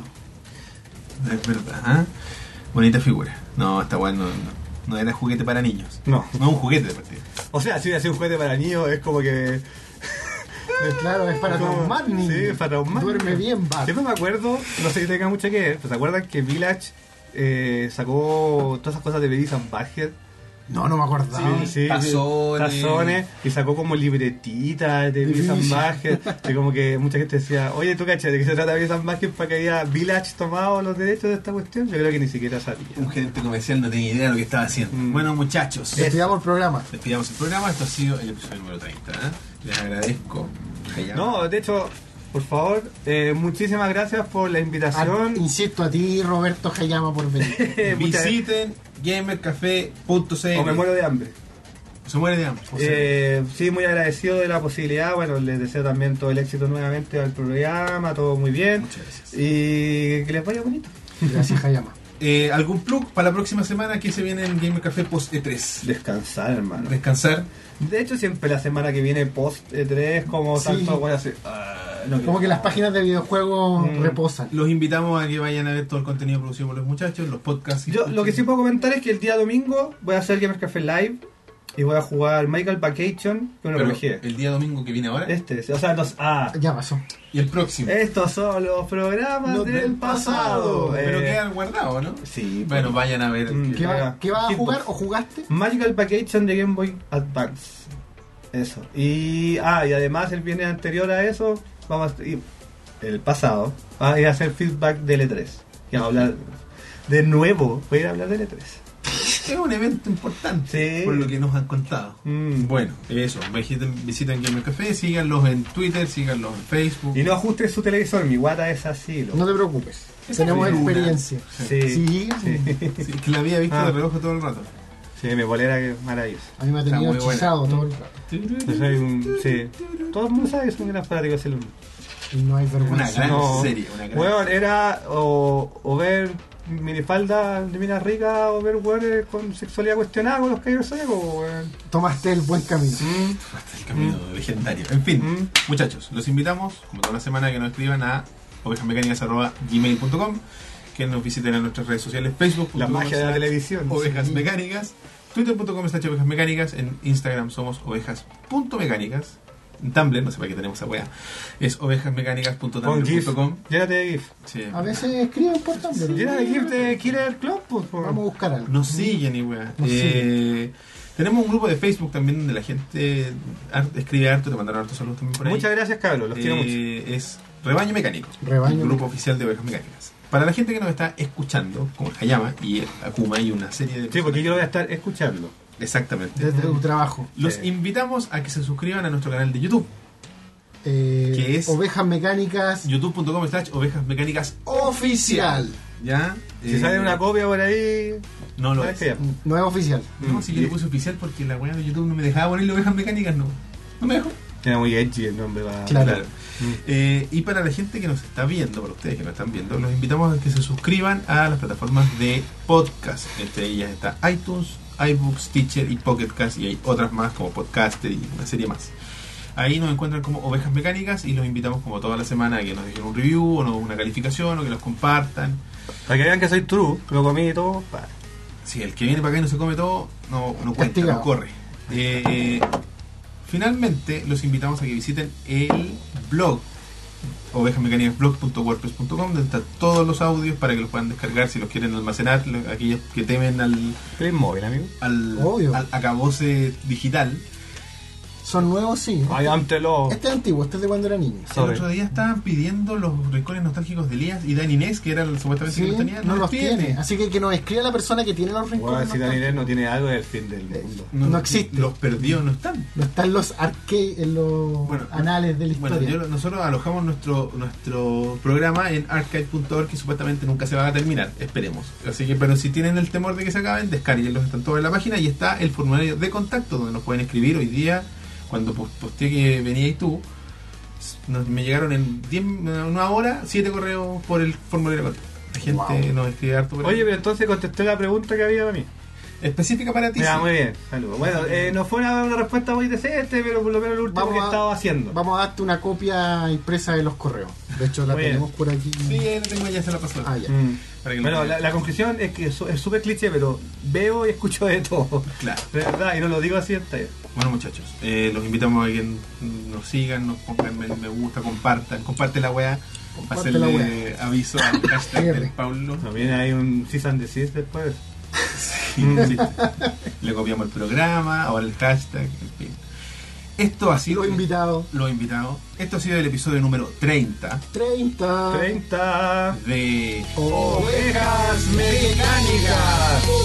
Es verdad. ¿Ah? Bonita figura. No, está bueno. No, no era juguete para niños. No. No es un juguete de partida. O sea, si hubiera sido un juguete para niños, es como que. Eh, Claro, es para como- traumar, niño. Sí, es para traumar. Duerme bien, va. Siempre me acuerdo, no sé si tenga mucho que ver, pero ¿se acuerdan que Village eh, sacó todas esas cosas de Beavis and Butthead? No, no me acordaba. Sí, sí. tazones. tazones, y sacó como libretitas de Beavis and Butthead, y como que mucha gente decía, oye, ¿tú cachai de qué se trata Beavis and Butthead para que haya Village tomado los derechos de esta cuestión? Yo creo que ni siquiera sabía. Un gerente comercial no tenía idea de lo que estaba haciendo. Mm. Bueno, muchachos, Despidamos el programa. despidamos el programa. Esto ha sido el episodio número treinta. ¿eh? Les agradezco. Hayama. No, de hecho, por favor, eh, muchísimas gracias por la A- invitación. insisto a ti, Roberto Hayama, por venir. Eh, muchas- Visiten gamercafé punto c l. o me muero de hambre. Se muere de hambre. Eh, sí, muy agradecido de la posibilidad. Bueno, les deseo también todo el éxito nuevamente al programa, todo muy bien. Muchas gracias. Y que les vaya bonito. Gracias, Hayama. Eh, ¿Algún plug para la próxima semana que se viene en Gamer Café post E tres? Descansar, hermano. Descansar. De hecho, siempre la semana que viene post E tres, como Sí. tanto voy a hacer. ah, no Como quiero. que las páginas de videojuegos Mm. reposan. Los invitamos a que vayan a ver todo el contenido producido por los muchachos, los podcasts. Yo lo que sí puedo comentar es que el día domingo voy a hacer Gamer Café Live y voy a jugar Michael Vacation, que es un Pero R P G. el día domingo que viene ahora Este, o sea, los, ah, Ya pasó. y el próximo. estos son los programas Los del, del pasado. pasado. Pero Eh, quedan guardados, ¿no? Sí, Bueno, vayan a ver. Mm, ¿Qué, va, ¿Qué vas a jugar o jugaste? Magical Vacation de Game Boy Advance. Eso. Y ah, y además el viernes anterior a eso, vamos a, y el pasado, ah, y a hacer feedback de L tres. Y vamos a hablar de nuevo, voy a ir a hablar de L tres. Es un evento importante, Sí. por lo que nos han contado. Mm. Bueno, eso. Visiten, visiten Gamer Café, síganlos en Twitter, síganlos en Facebook. Y no ajuste su televisor, mi guata es así. loco. No te preocupes. Esa Tenemos es una. experiencia. Sí. Sí. Sí, que la había visto Ah. de reojo todo el rato. Sí, mi bolera que es maravillosa. A mí me ha Está tenido muy buena. hechizado todo el rato. Yo soy un. Sí. Todo el mundo sabe que soy un gran fanático de Sailor Moon. Y no hay Una vergüenza. gran No. serie, una gran Weón, era o, o ver minifalda de minas ricas o ver weones con sexualidad cuestionada con los caídos zodíacos, weón. Tomaste el buen camino. Mm. Hasta el camino legendario. En fin, Mm. muchachos, los invitamos, como toda la semana, que nos escriban a ovejasmecánicas arroba gmail punto com, que nos visiten en nuestras redes sociales, Facebook La magia de la televisión. Ovejas Sí. Mecánicas, twitter punto com slash ovejas mecánicas, en Instagram somos ovejas punto mecánicas, en Tumblr, no sé para qué tenemos esa wea, es ovejasmecánicas punto Con tumblr GIF. punto com. Llénate de GIF. Sí. A veces escriben por Tumblr. Llénate de GIF de Killer Club, pues, por Vamos a buscar algo. Nos siguen y wea. Nos Eh, tenemos un grupo de Facebook también donde la gente ar- escribe harto, te mandaron hartos saludos también por ahí. Muchas gracias, cabros, los quiero mucho. Eh, es Rebaño Mecánico, Rebaño el grupo Mecánico. oficial de Ovejas Mecánicas. Para la gente que nos está escuchando, como el Hayama y el Akuma y una serie de Sí, porque yo lo voy a estar escuchando. Exactamente. Desde tu trabajo. Los Sí. invitamos a que se suscriban a nuestro canal de YouTube, Eh, ¿Qué es? Ovejas Mecánicas youtube punto com slash ovejas mecánicas Oficial. ¿Ya? Si Eh, sale una copia por ahí, No lo ¿sabes es. qué? No es oficial. No, si yo le puse oficial porque la weá de YouTube no me dejaba ponerle ovejas mecánicas, no. No me dejó. Era muy edgy el nombre. Va. Claro. Mm. Eh, y para la gente que nos está viendo, para ustedes que nos están viendo, los invitamos a que se suscriban a las plataformas de podcast. Entre ellas está iTunes, iBooks, Teacher y Pocket Cast, y hay otras más como Podcaster y una serie más. Ahí nos encuentran como Ovejas Mecánicas y los invitamos como toda la semana a que nos dejen un review o nos- una calificación o que los compartan. Para que vean que soy true, lo comí y todo. Pa. Si el que viene para acá y no se come todo, no, no cuenta, Castigado. no corre. Eh, finalmente, los invitamos a que visiten el blog ovejasmecánicasblog punto wordpress punto com, donde están todos los audios para que los puedan descargar si los quieren almacenar, lo- aquellos que temen al, Playmobil, amigo. al, Obvio. al acabose digital. Son nuevos, sí. I am the law. Este es antiguo, este es de cuando era niño. El Sorry. otro día estaban pidiendo los rincones nostálgicos de Elías y Dan Inés, que eran supuestamente Sí, que los tenían, no los los tiene. tiene. Así que que nos escriba la persona que tiene los Bueno, rincones. si no, Dani están. Red no tiene algo, es el fin del mundo. No existe. Los perdió, no están. No está en los arcade, en los Bueno, anales de la Bueno, historia. yo- nosotros alojamos nuestro nuestro programa en archive punto org, que supuestamente nunca se va a terminar, esperemos. Así que, pero si tienen el temor de que se acaben, descarguenlos, están todos en la página y está el formulario de contacto donde nos pueden escribir. Hoy día, cuando pos- posteé que veníais tú, nos- me llegaron en diez, una hora, siete correos por el formulario de contacto. La gente Wow. nos escribe harto por ahí. Oye, pero entonces contesté la pregunta que había para mí. Específica para ti. Ya, sí. muy bien, saludos. Bueno, eh, no fue una, una respuesta muy decente, pero por lo menos lo último Vamos que a- estaba haciendo. Vamos a darte una copia impresa de los correos. De hecho, la Muy bien. tenemos por aquí. Sí, ya la tengo, ya se la pasó. Ah, ya. Mm. Para que lo Bueno, tengan. la, la conclusión es que eso es súper cliché, pero veo y escucho de todo. Claro. De verdad, y no lo digo así en taller. Bueno, muchachos, eh, los invitamos a que nos sigan, nos pongan me, me gusta, compartan, comparte la weá, Comparte hacerle la weá. aviso al hashtag del Paulo. También hay un cease and desist después. Sí, sí. Le copiamos el programa, ahora el hashtag, en fin. Esto ha sido Los invitados. los invitados. Esto ha sido el episodio número treinta treinta. treinta de Ovejas Mecánicas.